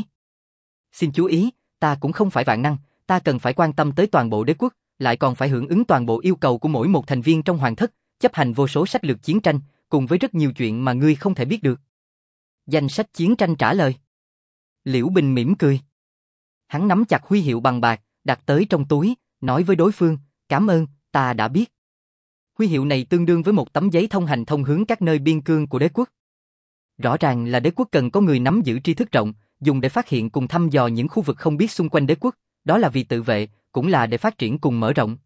Xin chú ý, ta cũng không phải vạn năng, ta cần phải quan tâm tới toàn bộ đế quốc, lại còn phải hưởng ứng toàn bộ yêu cầu của mỗi một thành viên trong hoàng thất, chấp hành vô số sách lược chiến tranh, cùng với rất nhiều chuyện mà ngươi không thể biết được. Danh sách chiến tranh trả lời. Liễu Bình mỉm cười. Hắn nắm chặt huy hiệu bằng bạc, đặt tới trong túi, nói với đối phương, cảm ơn, ta đã biết. Huy hiệu này tương đương với một tấm giấy thông hành thông hướng các nơi biên cương của đế quốc. Rõ ràng là đế quốc cần có người nắm giữ tri thức rộng, dùng để phát hiện cùng thăm dò những khu vực không biết xung quanh đế quốc, đó là vì tự vệ, cũng là để phát triển cùng mở rộng.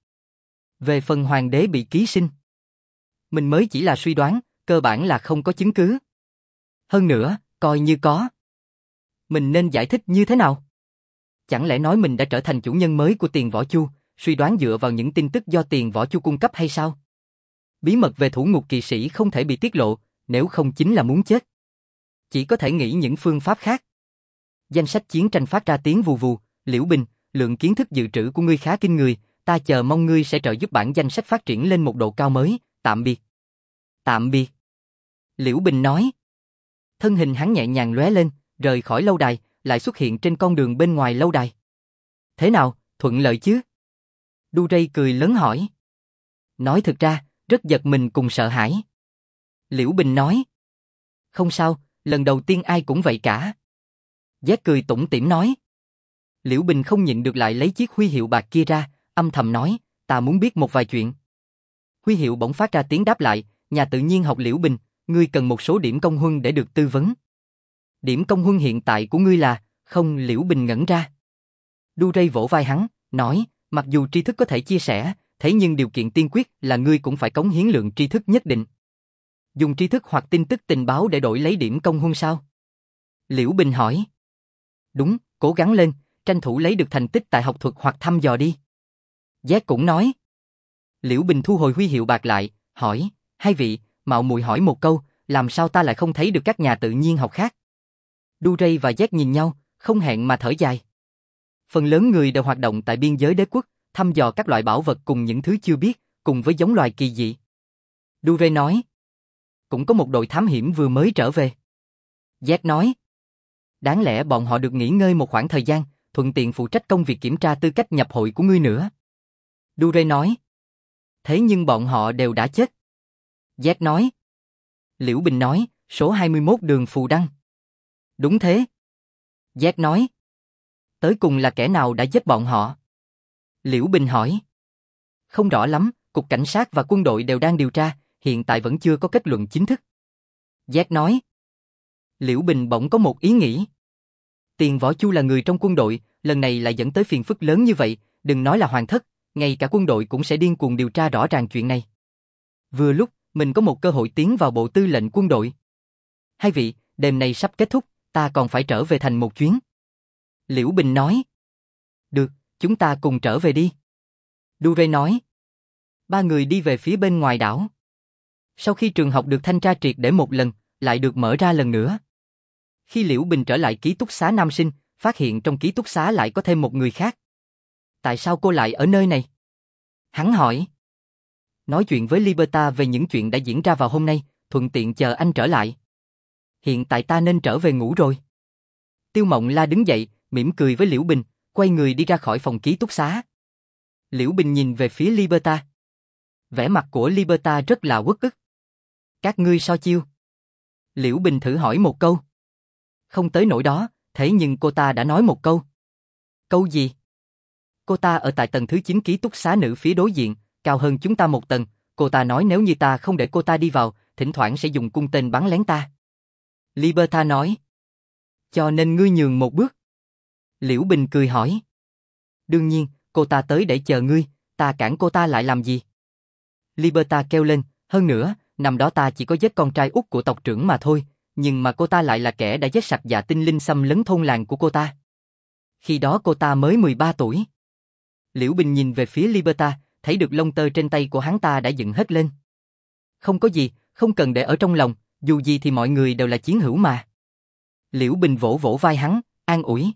Về phần hoàng đế bị ký sinh, mình mới chỉ là suy đoán, cơ bản là không có chứng cứ. Hơn nữa, coi như có, mình nên giải thích như thế nào? Chẳng lẽ nói mình đã trở thành chủ nhân mới của Tiền Võ Chu, suy đoán dựa vào những tin tức do Tiền Võ Chu cung cấp hay sao? Bí mật về thủ ngục kỵ sĩ không thể bị tiết lộ, nếu không chính là muốn chết. Chỉ có thể nghĩ những phương pháp khác. Danh sách chiến tranh phát ra tiếng vù vù, Liễu Bình, lượng kiến thức dự trữ của ngươi khá kinh người, ta chờ mong ngươi sẽ trợ giúp bản danh sách phát triển lên một độ cao mới, tạm biệt. Tạm biệt. Liễu Bình nói. Thân hình hắn nhẹ nhàng lóe lên, rời khỏi lâu đài, lại xuất hiện trên con đường bên ngoài lâu đài. Thế nào, thuận lợi chứ? Duray cười lớn hỏi. Nói thực ra, rất giật mình cùng sợ hãi. Liễu Bình nói. Không sao, lần đầu tiên ai cũng vậy cả. Jack cười tủm tỉm nói. Liễu Bình không nhịn được lại lấy chiếc huy hiệu bạc kia ra, âm thầm nói, ta muốn biết một vài chuyện. Huy hiệu bỗng phát ra tiếng đáp lại, nhà tự nhiên học Liễu Bình, ngươi cần một số điểm công huân để được tư vấn. Điểm công huân hiện tại của ngươi là, không? Liễu Bình ngẩn ra. Duray vỗ vai hắn, nói, mặc dù tri thức có thể chia sẻ, thế nhưng điều kiện tiên quyết là ngươi cũng phải cống hiến lượng tri thức nhất định. Dùng tri thức hoặc tin tức tình báo để đổi lấy điểm công huân sao? Liễu Bình hỏi. Đúng, cố gắng lên, tranh thủ lấy được thành tích tại học thuật hoặc thăm dò đi. Jack cũng nói. Liễu Bình thu hồi huy hiệu bạc lại, hỏi, hai vị, mạo muội hỏi một câu, làm sao ta lại không thấy được các nhà tự nhiên học khác? Duray và Jack nhìn nhau, không hẹn mà thở dài. Phần lớn người đều hoạt động tại biên giới đế quốc, thăm dò các loại bảo vật cùng những thứ chưa biết, cùng với giống loài kỳ dị. Duray nói. Cũng có một đội thám hiểm vừa mới trở về. Jack nói. Đáng lẽ bọn họ được nghỉ ngơi một khoảng thời gian, thuận tiện phụ trách công việc kiểm tra tư cách nhập hội của ngươi nữa. Duray nói. Thế nhưng bọn họ đều đã chết. Jack nói. Liễu Bình nói, số 21 đường Phù Đăng. Đúng thế. Jack nói. Tới cùng là kẻ nào đã giết bọn họ? Liễu Bình hỏi. Không rõ lắm, cục cảnh sát và quân đội đều đang điều tra, hiện tại vẫn chưa có kết luận chính thức. Jack nói. Liễu Bình bỗng có một ý nghĩ. Tiền Võ Chu là người trong quân đội, lần này lại dẫn tới phiền phức lớn như vậy, đừng nói là hoàng thất, ngay cả quân đội cũng sẽ điên cuồng điều tra rõ ràng chuyện này. Vừa lúc, mình có một cơ hội tiến vào bộ tư lệnh quân đội. Hai vị, đêm này sắp kết thúc, ta còn phải trở về thành một chuyến. Liễu Bình nói. Được, chúng ta cùng trở về đi. Duray nói. Ba người đi về phía bên ngoài đảo. Sau khi trường học được thanh tra triệt để một lần, lại được mở ra lần nữa. Khi Liễu Bình trở lại ký túc xá nam sinh, phát hiện trong ký túc xá lại có thêm một người khác. Tại sao cô lại ở nơi này? Hắn hỏi. Nói chuyện với Liberta về những chuyện đã diễn ra vào hôm nay, thuận tiện chờ anh trở lại. Hiện tại ta nên trở về ngủ rồi. Tiêu Mộng La đứng dậy, mỉm cười với Liễu Bình, quay người đi ra khỏi phòng ký túc xá. Liễu Bình nhìn về phía Liberta. Vẻ mặt của Liberta rất là uất ức. Các ngươi so chiêu. Liễu Bình thử hỏi một câu. Không tới nỗi đó, thế nhưng cô ta đã nói một câu. Câu gì? Cô ta ở tại tầng thứ 9 ký túc xá nữ phía đối diện, cao hơn chúng ta một tầng. Cô ta nói nếu như ta không để cô ta đi vào, thỉnh thoảng sẽ dùng cung tên bắn lén ta. Liberta nói. Cho nên ngươi nhường một bước. Liễu Bình cười hỏi. Đương nhiên, cô ta tới để chờ ngươi, ta cản cô ta lại làm gì? Liberta kêu lên, hơn nữa, năm đó ta chỉ có giết con trai út của tộc trưởng mà thôi, nhưng mà cô ta lại là kẻ đã giết sạch Dạ Tinh Linh xâm lấn thôn làng của cô ta. Khi đó cô ta mới 13 tuổi. Liễu Bình nhìn về phía Liberta, thấy được lông tơ trên tay của hắn ta đã dựng hết lên. Không có gì, không cần để ở trong lòng, dù gì thì mọi người đều là chiến hữu mà. Liễu Bình vỗ vỗ vai hắn, an ủi.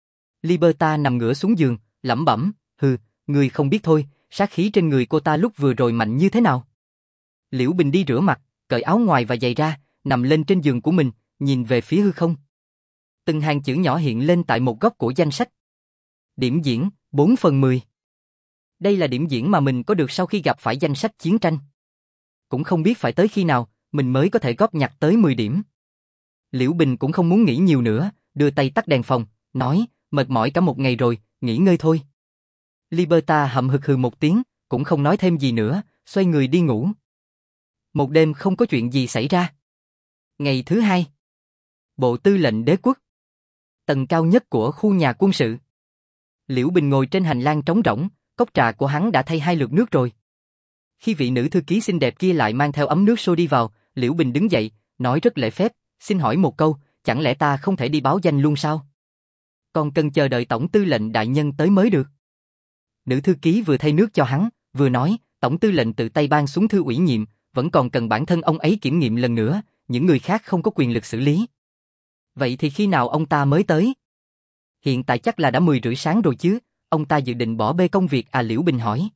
Liberta nằm ngửa xuống giường, lẩm bẩm, người không biết thôi, sát khí trên người cô ta lúc vừa rồi mạnh như thế nào. Liễu Bình đi rửa mặt, cởi áo ngoài và giày ra, nằm lên trên giường của mình, nhìn về phía hư không. Từng hàng chữ nhỏ hiện lên tại một góc của danh sách. Điểm diễn, 4/10. Đây là điểm diễn mà mình có được sau khi gặp phải danh sách chiến tranh. Cũng không biết phải tới khi nào, mình mới có thể góp nhặt tới 10 điểm. Liễu Bình cũng không muốn nghĩ nhiều nữa, đưa tay tắt đèn phòng, nói, mệt mỏi cả một ngày rồi, nghỉ ngơi thôi. Liberta hậm hực hừ một tiếng, cũng không nói thêm gì nữa, xoay người đi ngủ. Một đêm không có chuyện gì xảy ra. Ngày thứ hai, Bộ Tư lệnh Đế quốc, tầng cao nhất của khu nhà quân sự. Liễu Bình ngồi trên hành lang trống rỗng, cốc trà của hắn đã thay 2 lượt nước rồi. Khi vị nữ thư ký xinh đẹp kia lại mang theo ấm nước sôi đi vào, Liễu Bình đứng dậy, nói rất lễ phép, xin hỏi một câu, chẳng lẽ ta không thể đi báo danh luôn sao? Còn cần chờ đợi tổng tư lệnh đại nhân tới mới được. Nữ thư ký vừa thay nước cho hắn, vừa nói, tổng tư lệnh tự tay ban xuống thư ủy nhiệm, vẫn còn cần bản thân ông ấy kiểm nghiệm lần nữa, những người khác không có quyền lực xử lý. Vậy thì khi nào ông ta mới tới? Hiện tại chắc là đã 10:30 sáng rồi chứ, ông ta dự định bỏ bê công việc à? Liễu Bình hỏi.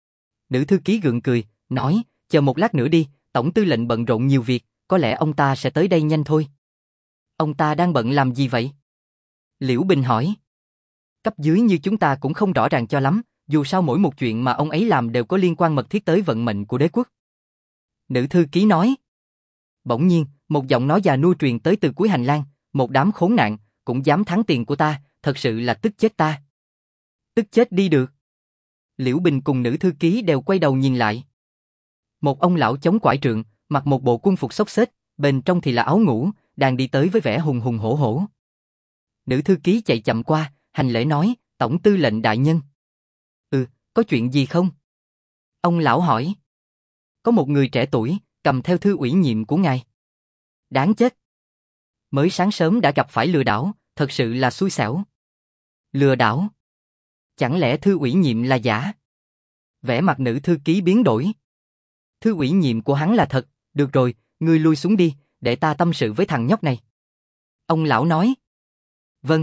Nữ thư ký gượng cười, nói, chờ một lát nữa đi, tổng tư lệnh bận rộn nhiều việc, có lẽ ông ta sẽ tới đây nhanh thôi. Ông ta đang bận làm gì vậy? Liễu Bình hỏi. Cấp dưới như chúng ta cũng không rõ ràng cho lắm, dù sao mỗi một chuyện mà ông ấy làm đều có liên quan mật thiết tới vận mệnh của đế quốc. Nữ thư ký nói. Bỗng nhiên, một giọng nói già nua truyền tới từ cuối hành lang, một đám khốn nạn, cũng dám thắng tiền của ta, thật sự là tức chết ta. Tức chết đi được. Liễu Bình cùng nữ thư ký đều quay đầu nhìn lại. Một ông lão chống quải trượng, mặc một bộ quân phục xốc xếch, bên trong thì là áo ngủ, đang đi tới với vẻ hùng hùng hổ hổ. Nữ thư ký chạy chậm qua, hành lễ nói, tổng tư lệnh đại nhân. Có chuyện gì không? Ông lão hỏi. Có một người trẻ tuổi, cầm theo thư ủy nhiệm của ngài. Đáng chết. Mới sáng sớm đã gặp phải lừa đảo, thật sự là xui xẻo. Lừa đảo? Chẳng lẽ thư ủy nhiệm là giả? Vẻ mặt nữ thư ký biến đổi. Thư ủy nhiệm của hắn là thật, được rồi, ngươi lui xuống đi, để ta tâm sự với thằng nhóc này. Ông lão nói. Vâng.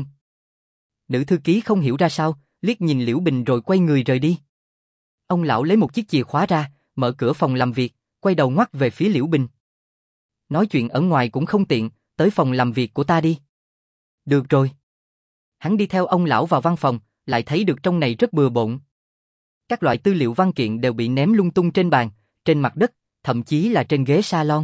Nữ thư ký không hiểu ra sao, liếc nhìn Liễu Bình rồi quay người rời đi. Ông lão lấy một chiếc chìa khóa ra, mở cửa phòng làm việc, quay đầu ngoắt về phía Liễu Bình. Nói chuyện ở ngoài cũng không tiện, tới phòng làm việc của ta đi. Được rồi. Hắn đi theo ông lão vào văn phòng, lại thấy được trong này rất bừa bộn. Các loại tư liệu văn kiện đều bị ném lung tung trên bàn, trên mặt đất, thậm chí là trên ghế salon.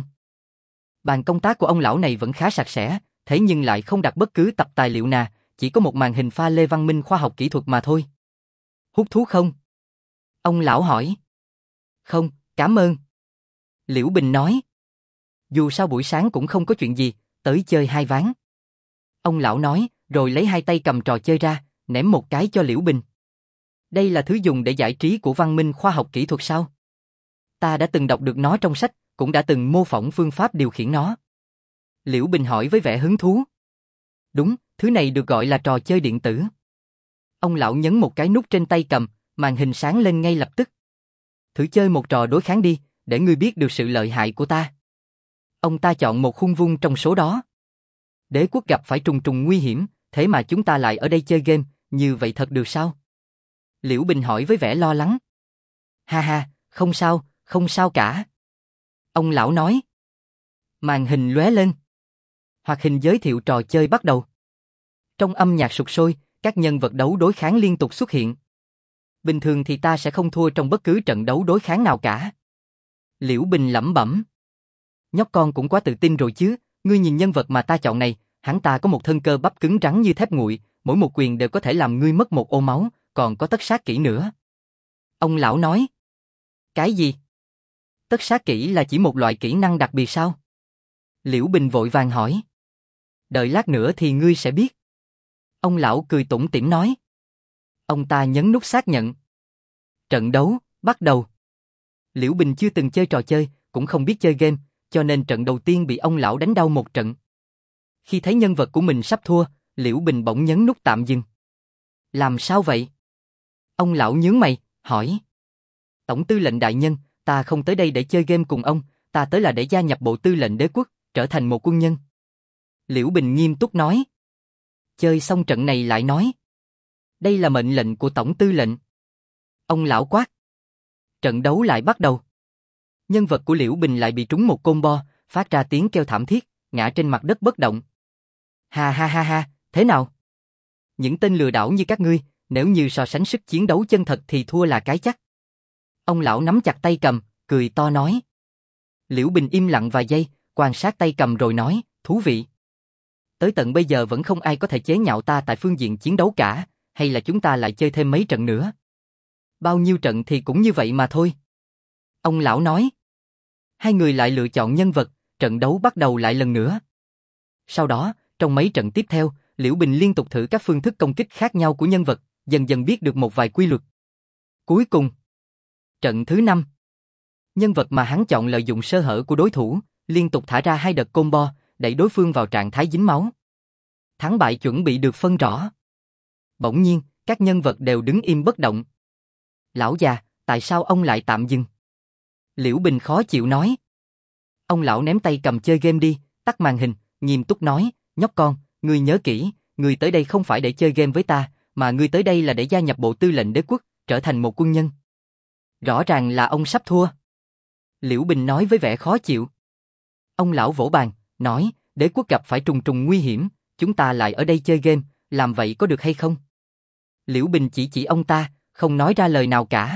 Bàn công tác của ông lão này vẫn khá sạch sẽ, thế nhưng lại không đặt bất cứ tập tài liệu nào, chỉ có một màn hình pha lê văn minh khoa học kỹ thuật mà thôi. Hút thuốc không? Ông lão hỏi. Không, cảm ơn. Liễu Bình nói. Dù sao buổi sáng cũng không có chuyện gì, tới chơi 2 ván. Ông lão nói, rồi lấy 2 tay cầm trò chơi ra, ném một cái cho Liễu Bình. Đây là thứ dùng để giải trí của văn minh khoa học kỹ thuật sao? Ta đã từng đọc được nó trong sách, cũng đã từng mô phỏng phương pháp điều khiển nó. Liễu Bình hỏi với vẻ hứng thú. Đúng, thứ này được gọi là trò chơi điện tử. Ông lão nhấn một cái nút trên tay cầm, màn hình sáng lên ngay lập tức. Thử chơi một trò đối kháng đi, để ngươi biết được sự lợi hại của ta. Ông ta chọn một khung vuông trong số đó. Đế quốc gặp phải trùng trùng nguy hiểm, thế mà chúng ta lại ở đây chơi game, như vậy thật được sao? Liễu Bình hỏi với vẻ lo lắng. Ha ha, không sao cả. Ông lão nói. Màn hình lóe lên. Hoạt hình giới thiệu trò chơi bắt đầu. Trong âm nhạc sục sôi, các nhân vật đấu đối kháng liên tục xuất hiện. Bình thường thì ta sẽ không thua trong bất cứ trận đấu đối kháng nào cả. Liễu Bình lẩm bẩm. Nhóc con cũng quá tự tin rồi chứ, ngươi nhìn nhân vật mà ta chọn này, hắn ta có một thân cơ bắp cứng rắn như thép nguội, mỗi một quyền đều có thể làm ngươi mất một ô máu, còn có tất sát kỹ nữa. Ông lão nói. Cái gì? Tất sát kỹ là chỉ một loại kỹ năng đặc biệt sao? Liễu Bình vội vàng hỏi. Đợi lát nữa thì ngươi sẽ biết. Ông lão cười tủm tỉm nói. Ông ta nhấn nút xác nhận. Trận đấu, bắt đầu. Liễu Bình chưa từng chơi trò chơi, cũng không biết chơi game, cho nên trận đầu tiên bị ông lão đánh đau một trận. Khi thấy nhân vật của mình sắp thua, Liễu Bình bỗng nhấn nút tạm dừng. Làm sao vậy? Ông lão nhướng mày, hỏi. Tổng tư lệnh đại nhân, ta không tới đây để chơi game cùng ông, ta tới là để gia nhập bộ tư lệnh đế quốc, trở thành một quân nhân. Liễu Bình nghiêm túc nói. Chơi xong trận này lại nói. Đây là mệnh lệnh của tổng tư lệnh. Ông lão quát. Trận đấu lại bắt đầu. Nhân vật của Liễu Bình lại bị trúng một combo, phát ra tiếng kêu thảm thiết, ngã trên mặt đất bất động. Ha ha ha ha, thế nào? Những tên lừa đảo như các ngươi, nếu như so sánh sức chiến đấu chân thật thì thua là cái chắc. Ông lão nắm chặt tay cầm, cười to nói. Liễu Bình im lặng vài giây, quan sát tay cầm rồi nói, thú vị. Tới tận bây giờ vẫn không ai có thể chế nhạo ta tại phương diện chiến đấu cả, hay là chúng ta lại chơi thêm mấy trận nữa? Bao nhiêu trận thì cũng như vậy mà thôi. Ông lão nói. Hai người lại lựa chọn nhân vật, trận đấu bắt đầu lại lần nữa. Sau đó, trong mấy trận tiếp theo, Liễu Bình liên tục thử các phương thức công kích khác nhau của nhân vật, dần dần biết được một vài quy luật. Cuối cùng, trận thứ 5. Nhân vật mà hắn chọn lợi dụng sơ hở của đối thủ, liên tục thả ra 2 đợt combo, đẩy đối phương vào trạng thái dính máu. Thắng bại chuẩn bị được phân rõ. Bỗng nhiên, các nhân vật đều đứng im bất động. Lão già, tại sao ông lại tạm dừng? Liễu Bình khó chịu nói. Ông lão ném tay cầm chơi game đi, tắt màn hình, nghiêm túc nói, nhóc con, ngươi nhớ kỹ, ngươi tới đây không phải để chơi game với ta, mà ngươi tới đây là để gia nhập bộ tư lệnh đế quốc, trở thành một quân nhân. Rõ ràng là ông sắp thua. Liễu Bình nói với vẻ khó chịu. Ông lão vỗ bàn, nói, đế quốc gặp phải trùng trùng nguy hiểm, chúng ta lại ở đây chơi game, làm vậy có được hay không? Liễu Bình chỉ ông ta, không nói ra lời nào cả.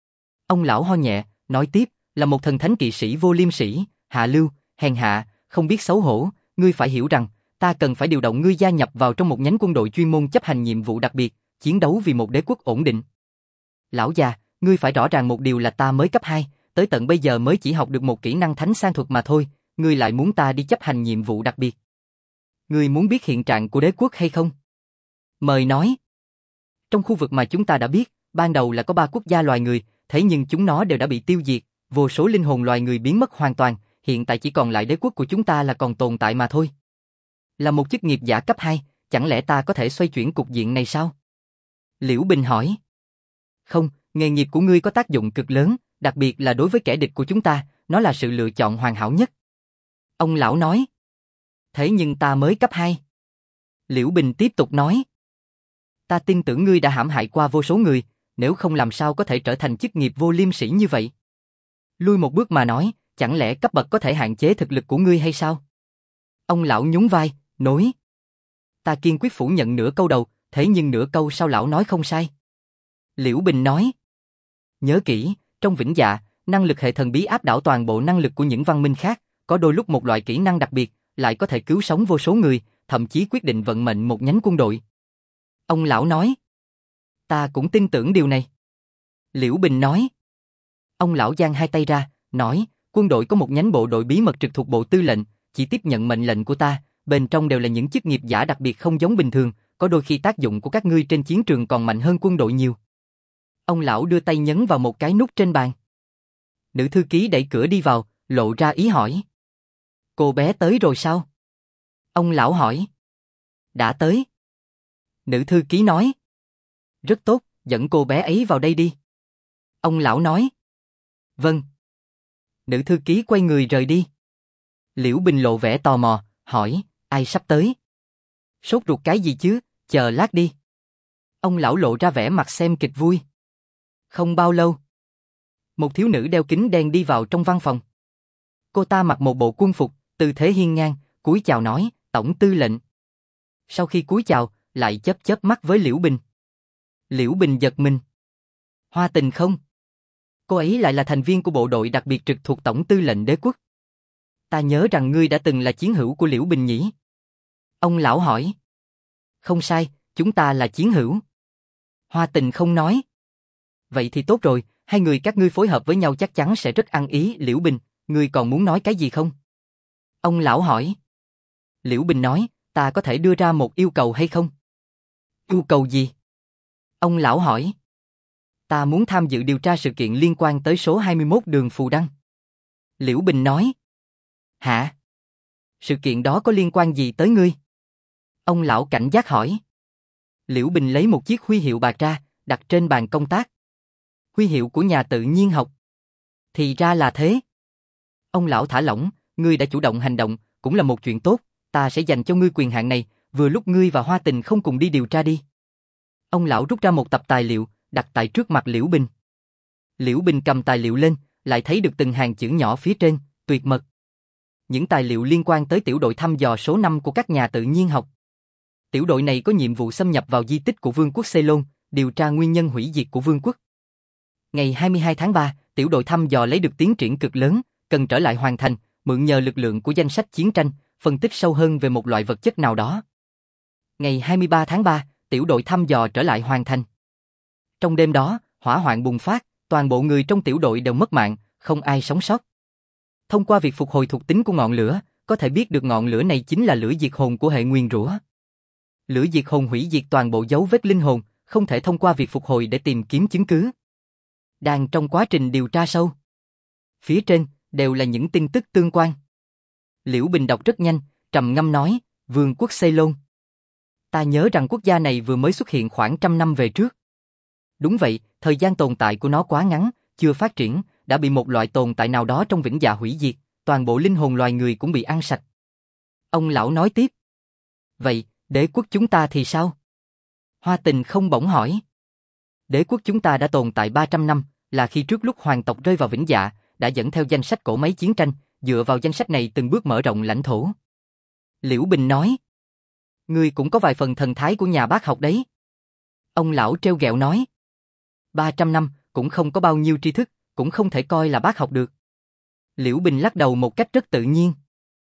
Ông lão ho nhẹ, nói tiếp, là một thần thánh kỵ sĩ vô liêm sỉ, hạ lưu, hèn hạ, không biết xấu hổ, ngươi phải hiểu rằng, ta cần phải điều động ngươi gia nhập vào trong một nhánh quân đội chuyên môn chấp hành nhiệm vụ đặc biệt, chiến đấu vì một đế quốc ổn định. Lão già, ngươi phải rõ ràng một điều là ta mới cấp 2, tới tận bây giờ mới chỉ học được một kỹ năng thánh san thuật mà thôi, ngươi lại muốn ta đi chấp hành nhiệm vụ đặc biệt. Ngươi muốn biết hiện trạng của đế quốc hay không? Mời nói. Trong khu vực mà chúng ta đã biết, ban đầu là có 3 quốc gia loài người, thế nhưng chúng nó đều đã bị tiêu diệt, vô số linh hồn loài người biến mất hoàn toàn, hiện tại chỉ còn lại đế quốc của chúng ta là còn tồn tại mà thôi. Là một chức nghiệp giả cấp 2, chẳng lẽ ta có thể xoay chuyển cục diện này sao? Liễu Bình hỏi. Không, nghề nghiệp của ngươi có tác dụng cực lớn, đặc biệt là đối với kẻ địch của chúng ta, nó là sự lựa chọn hoàn hảo nhất. Ông lão nói. Thế nhưng ta mới cấp 2. Liễu Bình tiếp tục nói. Ta tin tưởng ngươi đã hãm hại qua vô số người, nếu không làm sao có thể trở thành chức nghiệp vô liêm sỉ như vậy. Lui một bước mà nói, chẳng lẽ cấp bậc có thể hạn chế thực lực của ngươi hay sao? Ông lão nhún vai, nói. Ta kiên quyết phủ nhận nửa câu đầu, thế nhưng nửa câu sau lão nói không sai. Liễu Bình nói. Nhớ kỹ, trong vĩnh dạ, năng lực hệ thần bí áp đảo toàn bộ năng lực của những văn minh khác, có đôi lúc một loại kỹ năng đặc biệt, lại có thể cứu sống vô số người, thậm chí quyết định vận mệnh một nhánh quân đội. Ông lão nói. Ta cũng tin tưởng điều này. Liễu Bình nói. Ông lão giang hai tay ra, nói, quân đội có một nhánh bộ đội bí mật trực thuộc bộ tư lệnh, chỉ tiếp nhận mệnh lệnh của ta, bên trong đều là những chức nghiệp giả đặc biệt không giống bình thường, có đôi khi tác dụng của các ngươi trên chiến trường còn mạnh hơn quân đội nhiều. Ông lão đưa tay nhấn vào một cái nút trên bàn. Nữ thư ký đẩy cửa đi vào, lộ ra ý hỏi. Cô bé tới rồi sao? Ông lão hỏi. Đã tới. Nữ thư ký nói. Rất tốt, dẫn cô bé ấy vào đây đi. Ông lão nói. Vâng. Nữ thư ký quay người rời đi. Liễu Bình lộ vẻ tò mò, hỏi, ai sắp tới? Sốt ruột cái gì chứ, chờ lát đi. Ông lão lộ ra vẻ mặt xem kịch vui. Không bao lâu, một thiếu nữ đeo kính đen đi vào trong văn phòng. Cô ta mặc một bộ quân phục, tư thế hiên ngang, cúi chào nói, tổng tư lệnh. Sau khi cúi chào, lại chớp chớp mắt với Liễu Bình. Liễu Bình giật mình. Hoa Tình không? Cô ấy lại là thành viên của bộ đội đặc biệt trực thuộc Tổng tư lệnh đế quốc. Ta nhớ rằng ngươi đã từng là chiến hữu của Liễu Bình nhỉ? Ông lão hỏi. Không sai, chúng ta là chiến hữu. Hoa Tình không nói. Vậy thì tốt rồi, hai người các ngươi phối hợp với nhau chắc chắn sẽ rất ăn ý. Liễu Bình, ngươi còn muốn nói cái gì không? Ông lão hỏi. Liễu Bình nói, ta có thể đưa ra một yêu cầu hay không? Yêu cầu gì? Ông lão hỏi. Ta muốn tham dự điều tra sự kiện liên quan tới số 21 đường Phù Đăng. Liễu Bình nói. Hả? Sự kiện đó có liên quan gì tới ngươi? Ông lão cảnh giác hỏi. Liễu Bình lấy một chiếc huy hiệu bạc ra, đặt trên bàn công tác. Huy hiệu của nhà tự nhiên học. Thì ra là thế. Ông lão thả lỏng, ngươi đã chủ động hành động, cũng là một chuyện tốt, ta sẽ dành cho ngươi quyền hạn này, vừa lúc ngươi và Hoa Tình không cùng đi điều tra đi. Ông lão rút ra một tập tài liệu, đặt tại trước mặt Liễu Bình. Liễu Bình cầm tài liệu lên, lại thấy được từng hàng chữ nhỏ phía trên, tuyệt mật. Những tài liệu liên quan tới tiểu đội thăm dò số 5 của các nhà tự nhiên học. Tiểu đội này có nhiệm vụ xâm nhập vào di tích của Vương quốc Ceylon, điều tra nguyên nhân hủy diệt của Vương quốc. Ngày 22 tháng 3, tiểu đội thăm dò lấy được tiến triển cực lớn, cần trở lại hoàn thành, mượn nhờ lực lượng của danh sách chiến tranh, phân tích sâu hơn về một loại vật chất nào đó. Ngày 23 tháng 3, tiểu đội thăm dò trở lại hoàn thành. Trong đêm đó, hỏa hoạn bùng phát, toàn bộ người trong tiểu đội đều mất mạng, không ai sống sót. Thông qua việc phục hồi thuộc tính của ngọn lửa, có thể biết được ngọn lửa này chính là lửa diệt hồn của hệ nguyền rủa. Lửa diệt hồn hủy diệt toàn bộ dấu vết linh hồn, không thể thông qua việc phục hồi để tìm kiếm chứng cứ. Đang trong quá trình điều tra sâu. Phía trên, đều là những tin tức tương quan. Liễu Bình đọc rất nhanh, trầm ngâm nói, Vương quốc Ceylon. Ta nhớ rằng quốc gia này vừa mới xuất hiện khoảng 100 năm về trước. Đúng vậy, thời gian tồn tại của nó quá ngắn, chưa phát triển, đã bị một loại tồn tại nào đó trong vĩnh dạ hủy diệt, toàn bộ linh hồn loài người cũng bị ăn sạch. Ông lão nói tiếp. Vậy, đế quốc chúng ta thì sao? Hoa Tình không bỗng hỏi. Đế quốc chúng ta đã tồn tại 300 năm, là khi trước lúc hoàng tộc rơi vào vĩnh dạ, đã dẫn theo danh sách cổ máy chiến tranh, dựa vào danh sách này từng bước mở rộng lãnh thổ. Liễu Bình nói. Ngươi cũng có vài phần thần thái của nhà bác học đấy. Ông lão trêu ghẹo nói. 300 năm, cũng không có bao nhiêu tri thức, cũng không thể coi là bác học được. Liễu Bình lắc đầu một cách rất tự nhiên.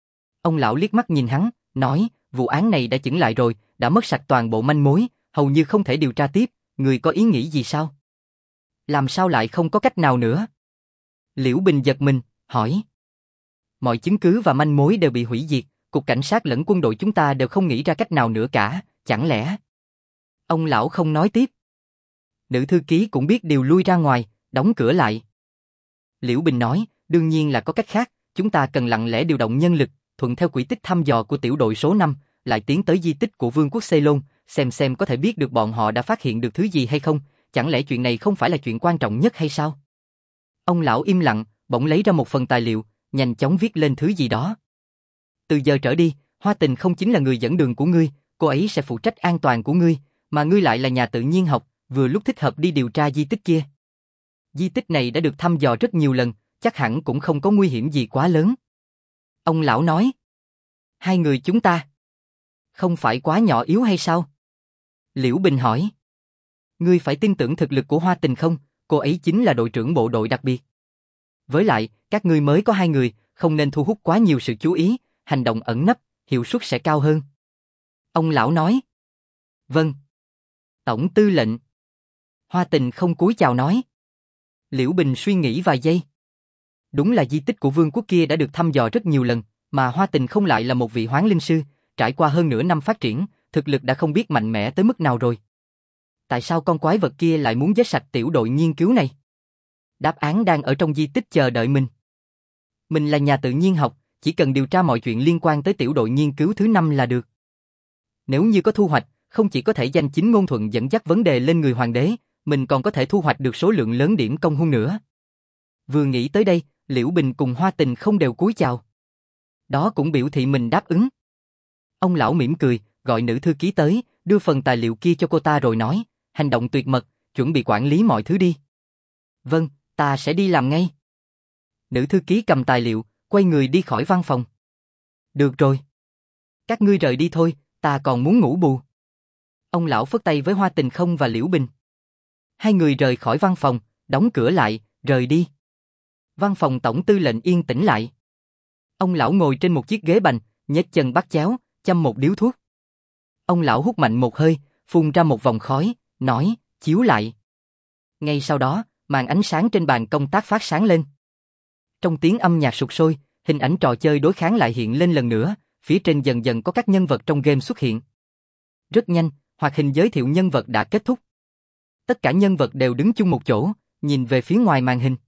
Ông lão liếc mắt nhìn hắn, nói, vụ án này đã chững lại rồi, đã mất sạch toàn bộ manh mối, hầu như không thể điều tra tiếp, người có ý nghĩ gì sao? Làm sao lại không có cách nào nữa? Liễu Bình giật mình, hỏi. Mọi chứng cứ và manh mối đều bị hủy diệt, cục cảnh sát lẫn quân đội chúng ta đều không nghĩ ra cách nào nữa cả, chẳng lẽ? Ông lão không nói tiếp. Nữ thư ký cũng biết điều lui ra ngoài, đóng cửa lại. Liễu Bình nói, đương nhiên là có cách khác, chúng ta cần lặng lẽ điều động nhân lực, thuận theo quỹ tích thăm dò của tiểu đội số 5, lại tiến tới di tích của Vương quốc Ceylon, xem có thể biết được bọn họ đã phát hiện được thứ gì hay không, chẳng lẽ chuyện này không phải là chuyện quan trọng nhất hay sao? Ông lão im lặng, bỗng lấy ra một phần tài liệu, nhanh chóng viết lên thứ gì đó. Từ giờ trở đi, Hoa Tình không chính là người dẫn đường của ngươi, cô ấy sẽ phụ trách an toàn của ngươi, mà ngươi lại là nhà tự nhiên học, vừa lúc thích hợp đi điều tra di tích kia. Di tích này đã được thăm dò rất nhiều lần, chắc hẳn cũng không có nguy hiểm gì quá lớn. Ông lão nói. Hai người chúng ta không phải quá nhỏ yếu hay sao? Liễu Bình hỏi. Ngươi phải tin tưởng thực lực của Hoa Tình không, cô ấy chính là đội trưởng bộ đội đặc biệt. Với lại, các ngươi mới có hai người, không nên thu hút quá nhiều sự chú ý, hành động ẩn nấp, hiệu suất sẽ cao hơn. Ông lão nói. Vâng. Tổng tư lệnh. Hoa Tình không cúi chào nói. Liễu Bình suy nghĩ vài giây. Đúng là di tích của vương quốc kia đã được thăm dò rất nhiều lần, mà Hoa Tình không lại là một vị hoán linh sư, trải qua hơn nửa năm phát triển, thực lực đã không biết mạnh mẽ tới mức nào rồi. Tại sao con quái vật kia lại muốn giết sạch tiểu đội nghiên cứu này? Đáp án đang ở trong di tích chờ đợi mình. Mình là nhà tự nhiên học, chỉ cần điều tra mọi chuyện liên quan tới tiểu đội nghiên cứu thứ 5 là được. Nếu như có thu hoạch, không chỉ có thể danh chính ngôn thuận dẫn dắt vấn đề lên người hoàng đế, mình còn có thể thu hoạch được số lượng lớn điểm công huân nữa. Vừa nghĩ tới đây, Liễu Bình cùng Hoa Tình không đều cúi chào. Đó cũng biểu thị mình đáp ứng. Ông lão mỉm cười, gọi nữ thư ký tới, đưa phần tài liệu kia cho cô ta rồi nói, hành động tuyệt mật, chuẩn bị quản lý mọi thứ đi. Vâng, ta sẽ đi làm ngay. Nữ thư ký cầm tài liệu, quay người đi khỏi văn phòng. Được rồi. Các ngươi rời đi thôi, ta còn muốn ngủ bù. Ông lão phất tay với Hoa Tình không và Liễu Bình. Hai người rời khỏi văn phòng, đóng cửa lại, rời đi. Văn phòng tổng tư lệnh yên tĩnh lại. Ông lão ngồi trên một chiếc ghế bành, nhếch chân bắt chéo, châm một điếu thuốc. Ông lão hút mạnh một hơi, phun ra một vòng khói, nói, chiếu lại. Ngay sau đó, màn ánh sáng trên bàn công tác phát sáng lên. Trong tiếng âm nhạc sục sôi, hình ảnh trò chơi đối kháng lại hiện lên lần nữa, phía trên dần dần có các nhân vật trong game xuất hiện. Rất nhanh, hoạt hình giới thiệu nhân vật đã kết thúc. Tất cả nhân vật đều đứng chung một chỗ, nhìn về phía ngoài màn hình.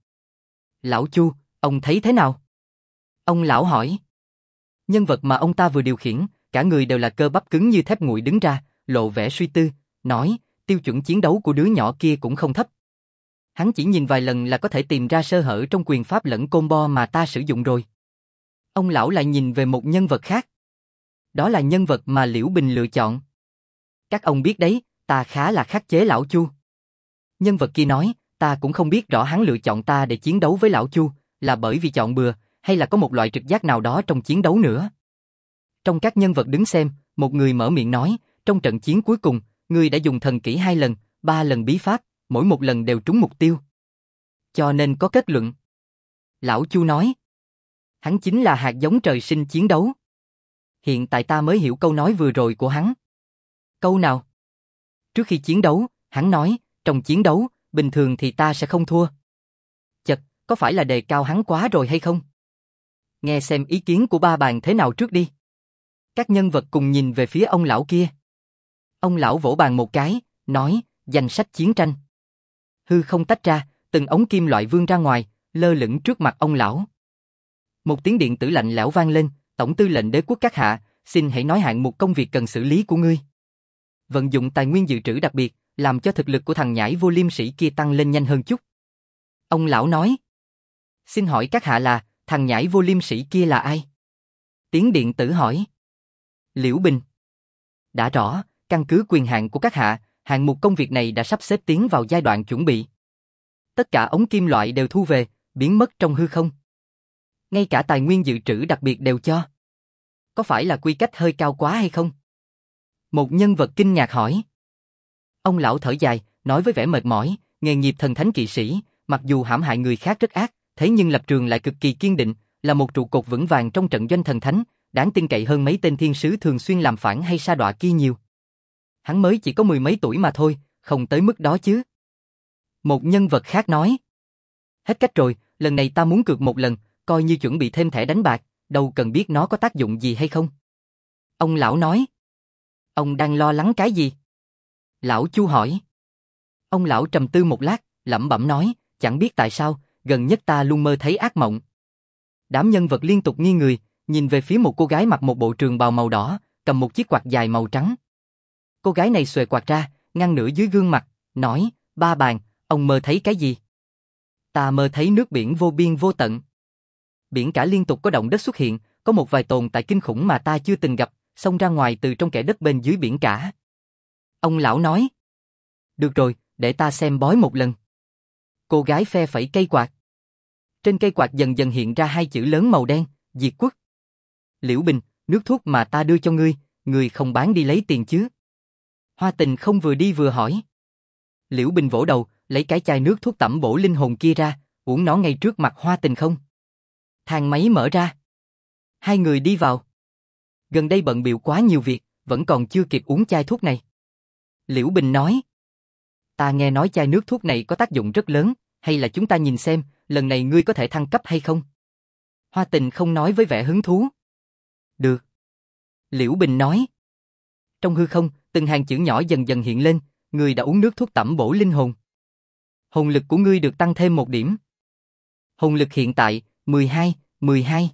Lão Chu, ông thấy thế nào? Ông lão hỏi. Nhân vật mà ông ta vừa điều khiển, cả người đều là cơ bắp cứng như thép nguội đứng ra, lộ vẻ suy tư, nói, tiêu chuẩn chiến đấu của đứa nhỏ kia cũng không thấp. Hắn chỉ nhìn vài lần là có thể tìm ra sơ hở trong quyền pháp lẫn combo mà ta sử dụng rồi. Ông lão lại nhìn về một nhân vật khác. Đó là nhân vật mà Liễu Bình lựa chọn. Các ông biết đấy, ta khá là khắc chế lão Chu. Nhân vật kia nói, ta cũng không biết rõ hắn lựa chọn ta để chiến đấu với lão Chu, là bởi vì chọn bừa, hay là có một loại trực giác nào đó trong chiến đấu nữa. Trong các nhân vật đứng xem, một người mở miệng nói, trong trận chiến cuối cùng, ngươi đã dùng thần kỹ 2 lần, 3 lần bí pháp, mỗi một lần đều trúng mục tiêu. Cho nên có kết luận. Lão Chu nói, hắn chính là hạt giống trời sinh chiến đấu. Hiện tại ta mới hiểu câu nói vừa rồi của hắn. Câu nào? Trước khi chiến đấu, hắn nói, trong chiến đấu, bình thường thì ta sẽ không thua. Chật, có phải là đề cao hắn quá rồi hay không? Nghe xem ý kiến của ba bàn thế nào trước đi. Các nhân vật cùng nhìn về phía ông lão kia. Ông lão vỗ bàn một cái, nói, danh sách chiến tranh. Hư không tách ra, từng ống kim loại vươn ra ngoài, lơ lửng trước mặt ông lão. Một tiếng điện tử lạnh lẽo vang lên, tổng tư lệnh đế quốc các hạ, xin hãy nói hạng mục công việc cần xử lý của ngươi. Vận dụng tài nguyên dự trữ đặc biệt, làm cho thực lực của thằng nhãi vô liêm sĩ kia tăng lên nhanh hơn chút. Ông lão nói, xin hỏi các hạ là, thằng nhãi vô liêm sĩ kia là ai? Tiếng điện tử hỏi. Liễu Bình. Đã rõ, căn cứ quyền hạn của các hạ, hạng mục công việc này đã sắp xếp tiến vào giai đoạn chuẩn bị. Tất cả ống kim loại đều thu về, biến mất trong hư không. Ngay cả tài nguyên dự trữ đặc biệt đều cho. Có phải là quy cách hơi cao quá hay không? Một nhân vật kinh ngạc hỏi. Ông lão thở dài, nói với vẻ mệt mỏi, nghề nghiệp thần thánh kỵ sĩ, mặc dù hãm hại người khác rất ác, thế nhưng lập trường lại cực kỳ kiên định, là một trụ cột vững vàng trong trận doanh thần thánh, đáng tin cậy hơn mấy tên thiên sứ thường xuyên làm phản hay sa đọa kia nhiều. Hắn mới chỉ có 10 mấy tuổi mà thôi, không tới mức đó chứ. Một nhân vật khác nói. Hết cách rồi, lần này ta muốn cược một lần, coi như chuẩn bị thêm thẻ đánh bạc, đâu cần biết nó có tác dụng gì hay không. Ông lão nói. Ông đang lo lắng cái gì? Lão Chu hỏi. Ông lão trầm tư một lát, lẩm bẩm nói, chẳng biết tại sao, gần nhất ta luôn mơ thấy ác mộng. Đám nhân vật liên tục nghiêng người, nhìn về phía một cô gái mặc một bộ trường bào màu đỏ, cầm một chiếc quạt dài màu trắng. Cô gái này xuề quạt ra, ngăn nửa dưới gương mặt, nói, ba bàn, ông mơ thấy cái gì? Ta mơ thấy nước biển vô biên vô tận. Biển cả liên tục có động đất xuất hiện, có một vài tồn tại kinh khủng mà ta chưa từng gặp, xông ra ngoài từ trong kẽ đất bên dưới biển cả. Ông lão nói. Được rồi, để ta xem bói một lần. Cô gái phe phẩy cây quạt. Trên cây quạt dần dần hiện ra 2 chữ lớn màu đen, diệt quốc. Liễu Bình, nước thuốc mà ta đưa cho ngươi không bán đi lấy tiền chứ? Hoa Tình không vừa đi vừa hỏi. Liễu Bình vỗ đầu, lấy cái chai nước thuốc tẩm bổ linh hồn kia ra, uống nó ngay trước mặt Hoa Tình không. Thang máy mở ra. 2 người đi vào. Gần đây bận bịu quá nhiều việc, vẫn còn chưa kịp uống chai thuốc này. Liễu Bình nói. Ta nghe nói chai nước thuốc này có tác dụng rất lớn, hay là chúng ta nhìn xem, lần này ngươi có thể thăng cấp hay không? Hoa Tình không nói với vẻ hứng thú. Được. Liễu Bình nói. Trong hư không, từng hàng chữ nhỏ dần dần hiện lên, ngươi đã uống nước thuốc tẩm bổ linh hồn. Hồn lực của ngươi được tăng thêm 1 điểm. Hồn lực hiện tại, 12.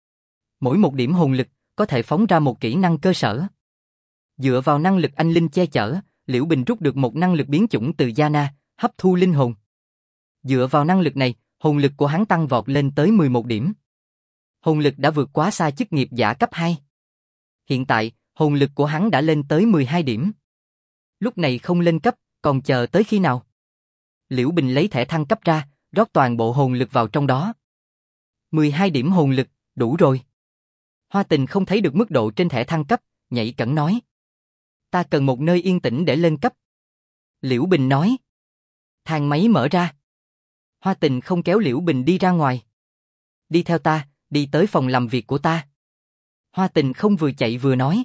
Mỗi 1 điểm hồn lực, có thể phóng ra một kỹ năng cơ sở. Dựa vào năng lực anh linh che chở, Liễu Bình rút được một năng lực biến chủng từ Yana, hấp thu linh hồn. Dựa vào năng lực này, hồn lực của hắn tăng vọt lên tới 11 điểm. Hồn lực đã vượt quá xa chức nghiệp giả cấp 2. Hiện tại, hồn lực của hắn đã lên tới 12 điểm. Lúc này không lên cấp, còn chờ tới khi nào? Liễu Bình lấy thẻ thăng cấp ra, rót toàn bộ hồn lực vào trong đó. 12 điểm hồn lực, đủ rồi. Hoa Tình không thấy được mức độ trên thẻ thăng cấp, nhảy cẫng nói. Ta cần một nơi yên tĩnh để lên cấp. Liễu Bình nói. Thang máy mở ra. Hoa Tình không kéo Liễu Bình đi ra ngoài. Đi theo ta, đi tới phòng làm việc của ta. Hoa Tình không vừa chạy vừa nói.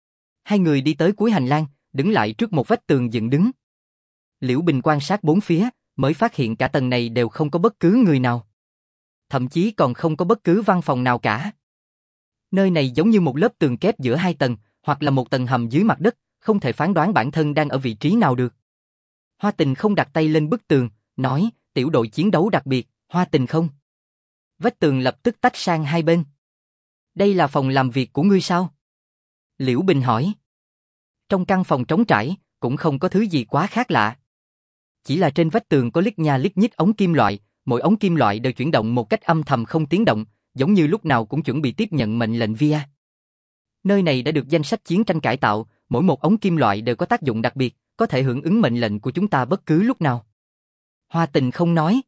Hai người đi tới cuối hành lang, đứng lại trước một vách tường dựng đứng. Liễu Bình quan sát bốn phía, mới phát hiện cả tầng này đều không có bất cứ người nào. Thậm chí còn không có bất cứ văn phòng nào cả. Nơi này giống như một lớp tường kép giữa hai tầng, hoặc là một tầng hầm dưới mặt đất, không thể phán đoán bản thân đang ở vị trí nào được. Hoa Tình không đặt tay lên bức tường, nói, tiểu đội chiến đấu đặc biệt, Hoa Tình không. Vách tường lập tức tách sang hai bên. Đây là phòng làm việc của ngươi sao? Liễu Bình hỏi. Trong căn phòng trống trải, cũng không có thứ gì quá khác lạ. Chỉ là trên vách tường có lít nha lít nhít ống kim loại, mỗi ống kim loại đều chuyển động một cách âm thầm không tiếng động, giống như lúc nào cũng chuẩn bị tiếp nhận mệnh lệnh via. Nơi này đã được danh sách chiến tranh cải tạo, mỗi một ống kim loại đều có tác dụng đặc biệt, có thể hưởng ứng mệnh lệnh của chúng ta bất cứ lúc nào. Hoa Tình không nói.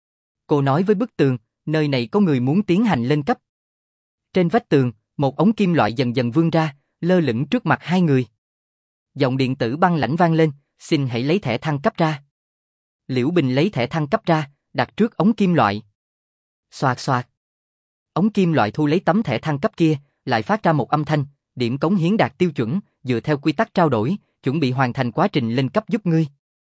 Cô nói với bức tường, nơi này có người muốn tiến hành lên cấp. Trên vách tường, một ống kim loại dần dần vươn ra, lơ lửng trước mặt hai người. Giọng điện tử băng lãnh vang lên, xin hãy lấy thẻ thăng cấp ra. Liễu Bình lấy thẻ thăng cấp ra, đặt trước ống kim loại. Xoạt xoạt. Ống kim loại thu lấy tấm thẻ thăng cấp kia, lại phát ra một âm thanh, điểm cống hiến đạt tiêu chuẩn, dựa theo quy tắc trao đổi, chuẩn bị hoàn thành quá trình lên cấp giúp ngươi.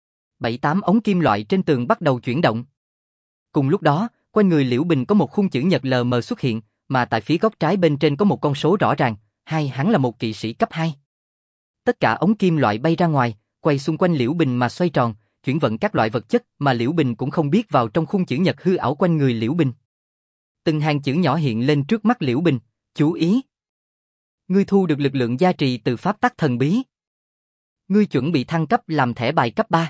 7-8 ống kim loại trên tường bắt đầu chuyển động. Cùng lúc đó, quanh người Liễu Bình có một khung chữ nhật lờ mờ xuất hiện, mà tại phía góc trái bên trên có một con số rõ ràng, hắn là một kỵ sĩ cấp 2. Tất cả ống kim loại bay ra ngoài, quay xung quanh Liễu Bình mà xoay tròn, chuyển vận các loại vật chất mà Liễu Bình cũng không biết vào trong khung chữ nhật hư ảo quanh người Liễu Bình. Từng hàng chữ nhỏ hiện lên trước mắt Liễu Bình, chú ý. Ngươi thu được lực lượng gia trì từ pháp tắc thần bí. Ngươi chuẩn bị thăng cấp làm thẻ bài cấp 3.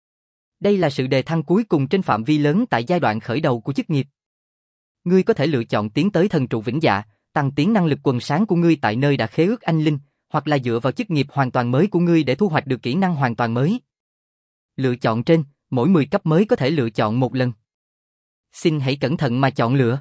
Đây là sự đề thăng cuối cùng trên phạm vi lớn tại giai đoạn khởi đầu của chức nghiệp. Ngươi có thể lựa chọn tiến tới thần trụ vĩnh dạ, tăng tiến năng lực quần sáng của ngươi tại nơi đã khế ước anh linh, hoặc là dựa vào chức nghiệp hoàn toàn mới của ngươi để thu hoạch được kỹ năng hoàn toàn mới. Lựa chọn trên, mỗi 10 cấp mới có thể lựa chọn một lần. Xin hãy cẩn thận mà chọn lựa.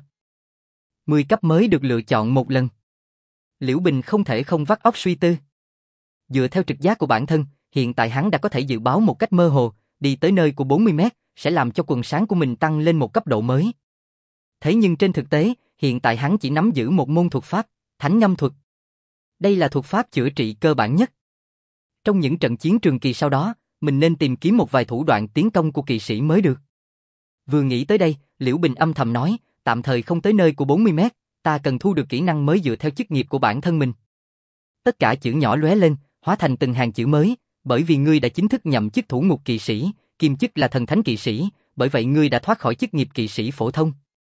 10 cấp mới được lựa chọn một lần. Liễu Bình không thể không vắt óc suy tư. Dựa theo trực giác của bản thân, hiện tại hắn đã có thể dự báo một cách mơ hồ, đi tới nơi của 40 mét, sẽ làm cho quần sáng của mình tăng lên một cấp độ mới. Thế nhưng trên thực tế, hiện tại hắn chỉ nắm giữ một môn thuật pháp, Thánh Ngâm Thuật. Đây là thuật pháp chữa trị cơ bản nhất. Trong những trận chiến trường kỳ sau đó, mình nên tìm kiếm một vài thủ đoạn tiến công của kỵ sĩ mới được. Vừa nghĩ tới đây, Liễu Bình âm thầm nói, tạm thời không tới nơi của 40 mét, ta cần thu được kỹ năng mới dựa theo chức nghiệp của bản thân mình. Tất cả chữ nhỏ lóe lên, hóa thành từng hàng chữ mới, bởi vì ngươi đã chính thức nhậm chức thủ ngục kỵ sĩ, kiêm chức là thần thánh kỵ sĩ, bởi vậy ngươi đã thoát khỏi chức nghiệp kỵ sĩ phổ thông.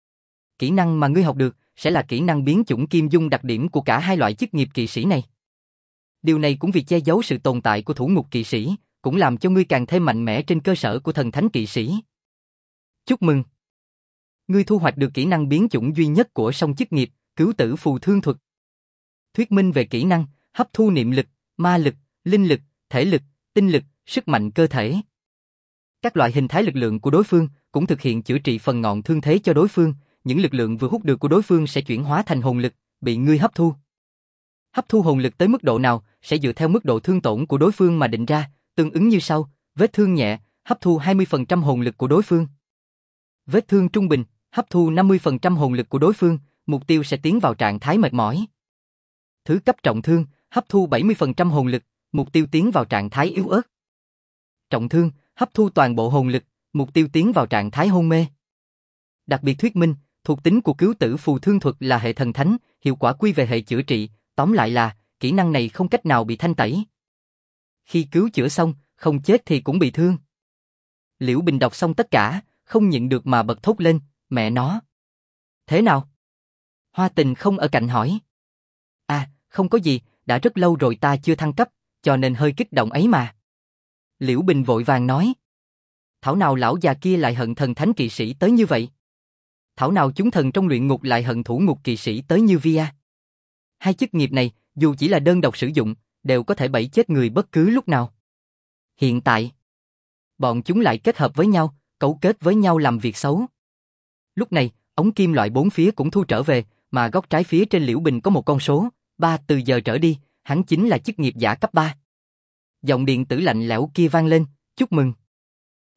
Kỹ năng mà ngươi học được sẽ là kỹ năng biến chủng kim dung đặc điểm của cả hai loại chức nghiệp kỵ sĩ này. Điều này cũng vì che giấu sự tồn tại của thủ ngục kỵ sĩ, cũng làm cho ngươi càng thêm mạnh mẽ trên cơ sở của thần thánh kỵ sĩ. Chúc mừng! Ngươi thu hoạch được kỹ năng biến chủng duy nhất của song chức nghiệp, Cứu tử phù thương thuật. Thuyết minh về kỹ năng, hấp thu niệm lực, ma lực, linh lực, thể lực, tinh lực, sức mạnh cơ thể. Các loại hình thái lực lượng của đối phương cũng thực hiện chữa trị phần ngọn thương thế cho đối phương, những lực lượng vừa hút được của đối phương sẽ chuyển hóa thành hồn lực, bị ngươi hấp thu. Hấp thu hồn lực tới mức độ nào sẽ dựa theo mức độ thương tổn của đối phương mà định ra, tương ứng như sau: vết thương nhẹ, hấp thu 20% hồn lực của đối phương. Vết thương trung bình, hấp thu 50% hồn lực của đối phương, mục tiêu sẽ tiến vào trạng thái mệt mỏi. Thứ cấp trọng thương, hấp thu 70% hồn lực, mục tiêu tiến vào trạng thái yếu ớt. Trọng thương, hấp thu toàn bộ hồn lực, mục tiêu tiến vào trạng thái hôn mê. Đặc biệt thuyết minh, thuộc tính của cứu tử phù thương thuật là hệ thần thánh, hiệu quả quy về hệ chữa trị, tóm lại là, kỹ năng này không cách nào bị thanh tẩy. Khi cứu chữa xong, không chết thì cũng bị thương. Liễu Bình đọc xong tất cả, không nhịn được mà bật thốt lên, mẹ nó. Thế nào? Hoa Tình không ở cạnh hỏi. À, không có gì, đã rất lâu rồi ta chưa thăng cấp, cho nên hơi kích động ấy mà. Liễu Bình vội vàng nói. Thảo nào lão già kia lại hận thần thánh kỵ sĩ tới như vậy? Thảo nào chúng thần trong luyện ngục lại hận thủ ngục kỵ sĩ tới như Via? Hai chức nghiệp này, dù chỉ là đơn độc sử dụng, đều có thể bẫy chết người bất cứ lúc nào. Hiện tại, bọn chúng lại kết hợp với nhau, cấu kết với nhau làm việc xấu. Lúc này, ống kim loại bốn phía cũng thu trở về, mà góc trái phía trên Liễu Bình có một con số, 3 từ giờ trở đi, hắn chính là chức nghiệp giả cấp 3. Giọng điện tử lạnh lẽo kia vang lên, chúc mừng.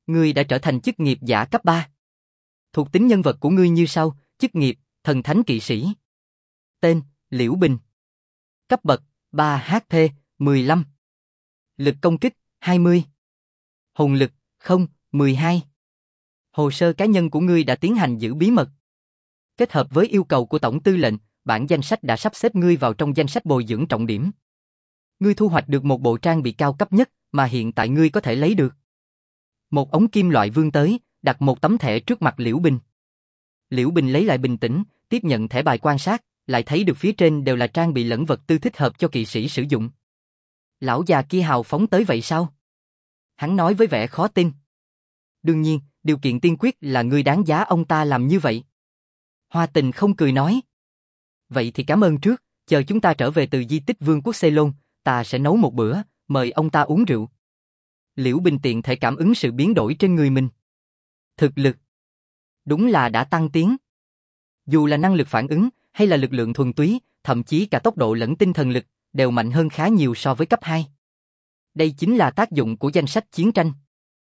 Ngươi đã trở thành chức nghiệp giả cấp 3. Thuộc tính nhân vật của ngươi như sau: chức nghiệp, thần thánh kỵ sĩ. Tên, Liễu Bình. Cấp bậc, 3 HP, 15. Lực công kích, 20. Hồn lực, 0, 12. Hồ sơ cá nhân của ngươi đã tiến hành giữ bí mật. Kết hợp với yêu cầu của Tổng tư lệnh, bản danh sách đã sắp xếp ngươi vào trong danh sách bồi dưỡng trọng điểm. Ngươi thu hoạch được một bộ trang bị cao cấp nhất mà hiện tại ngươi có thể lấy được. Một ống kim loại vươn tới, đặt một tấm thẻ trước mặt Liễu Bình. Liễu Bình lấy lại bình tĩnh, tiếp nhận thẻ bài quan sát, lại thấy được phía trên đều là trang bị lẫn vật tư thích hợp cho kỵ sĩ sử dụng. Lão già kia hào phóng tới vậy sao? Hắn nói với vẻ khó tin. Đương nhiên, điều kiện tiên quyết là ngươi đáng giá ông ta làm như vậy. Hoa Tình không cười nói. Vậy thì cảm ơn trước, chờ chúng ta trở về từ di tích Vương quốc Ceylon, ta sẽ nấu một bữa, mời ông ta uống rượu. Liễu Bình tiện thể cảm ứng sự biến đổi trên người mình. Thực lực đúng là đã tăng tiến. Dù là năng lực phản ứng, hay là lực lượng thuần túy, thậm chí cả tốc độ lẫn tinh thần lực, đều mạnh hơn khá nhiều so với cấp 2. Đây chính là tác dụng của danh sách chiến tranh.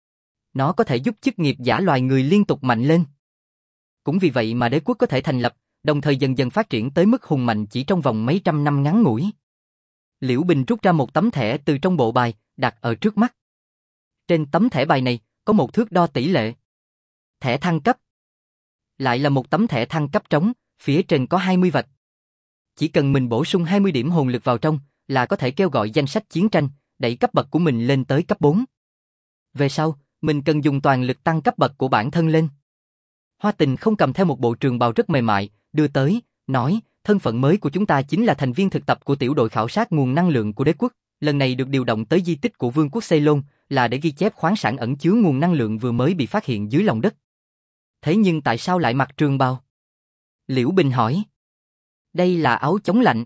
Nó có thể giúp chức nghiệp giả loài người liên tục mạnh lên. Cũng vì vậy mà đế quốc có thể thành lập, đồng thời dần dần phát triển tới mức hùng mạnh chỉ trong vòng mấy trăm năm ngắn ngủi. Liễu Bình rút ra một tấm thẻ từ trong bộ bài, đặt ở trước mắt. Trên tấm thẻ bài này, có một thước đo tỷ lệ. Thẻ thăng cấp. Lại là một tấm thẻ thăng cấp trống, phía trên có 20 vạch. Chỉ cần mình bổ sung 20 điểm hồn lực vào trong, là có thể kêu gọi danh sách chiến tranh, đẩy cấp bậc của mình lên tới cấp 4. Về sau, mình cần dùng toàn lực tăng cấp bậc của bản thân lên. Hoa Tình không cầm theo một bộ trường bào rất mềm mại, đưa tới, nói, thân phận mới của chúng ta chính là thành viên thực tập của tiểu đội khảo sát nguồn năng lượng của đế quốc, lần này được điều động tới di tích của Vương quốc Ceylon, là để ghi chép khoáng sản ẩn chứa nguồn năng lượng vừa mới bị phát hiện dưới lòng đất. Thế nhưng tại sao lại mặc trường bào? Liễu Bình hỏi. Đây là áo chống lạnh.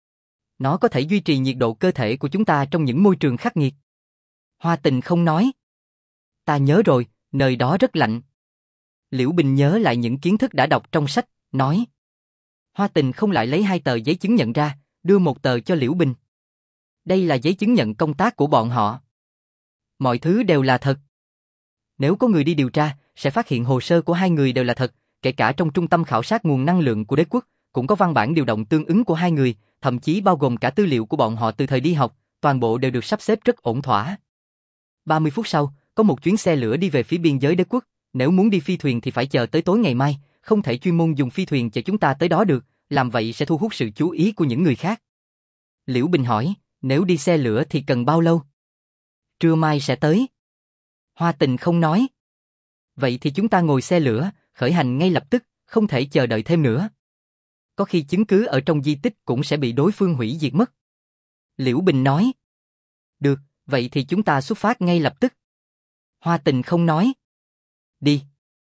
Nó có thể duy trì nhiệt độ cơ thể của chúng ta trong những môi trường khắc nghiệt. Hoa Tình không nói. Ta nhớ rồi, nơi đó rất lạnh. Liễu Bình nhớ lại những kiến thức đã đọc trong sách, nói. Hoa Tình không lại lấy 2 tờ giấy chứng nhận ra, đưa một tờ cho Liễu Bình. Đây là giấy chứng nhận công tác của bọn họ. Mọi thứ đều là thật. Nếu có người đi điều tra, sẽ phát hiện hồ sơ của 2 người đều là thật, kể cả trong trung tâm khảo sát nguồn năng lượng của đế quốc, cũng có văn bản điều động tương ứng của 2 người, thậm chí bao gồm cả tư liệu của bọn họ từ thời đi học, toàn bộ đều được sắp xếp rất ổn thỏa. 30 phút sau, có một chuyến xe lửa đi về phía biên giới đế quốc, nếu muốn đi phi thuyền thì phải chờ tới tối ngày mai, không thể chuyên môn dùng phi thuyền chở chúng ta tới đó được, làm vậy sẽ thu hút sự chú ý của những người khác. Liễu Bình hỏi, nếu đi xe lửa thì cần bao lâu? Trưa mai sẽ tới. Hoa Tình không nói. Vậy thì chúng ta ngồi xe lửa, khởi hành ngay lập tức, không thể chờ đợi thêm nữa. Có khi chứng cứ ở trong di tích cũng sẽ bị đối phương hủy diệt mất. Liễu Bình nói. Được, vậy thì chúng ta xuất phát ngay lập tức. Hoa Tình không nói. Đi.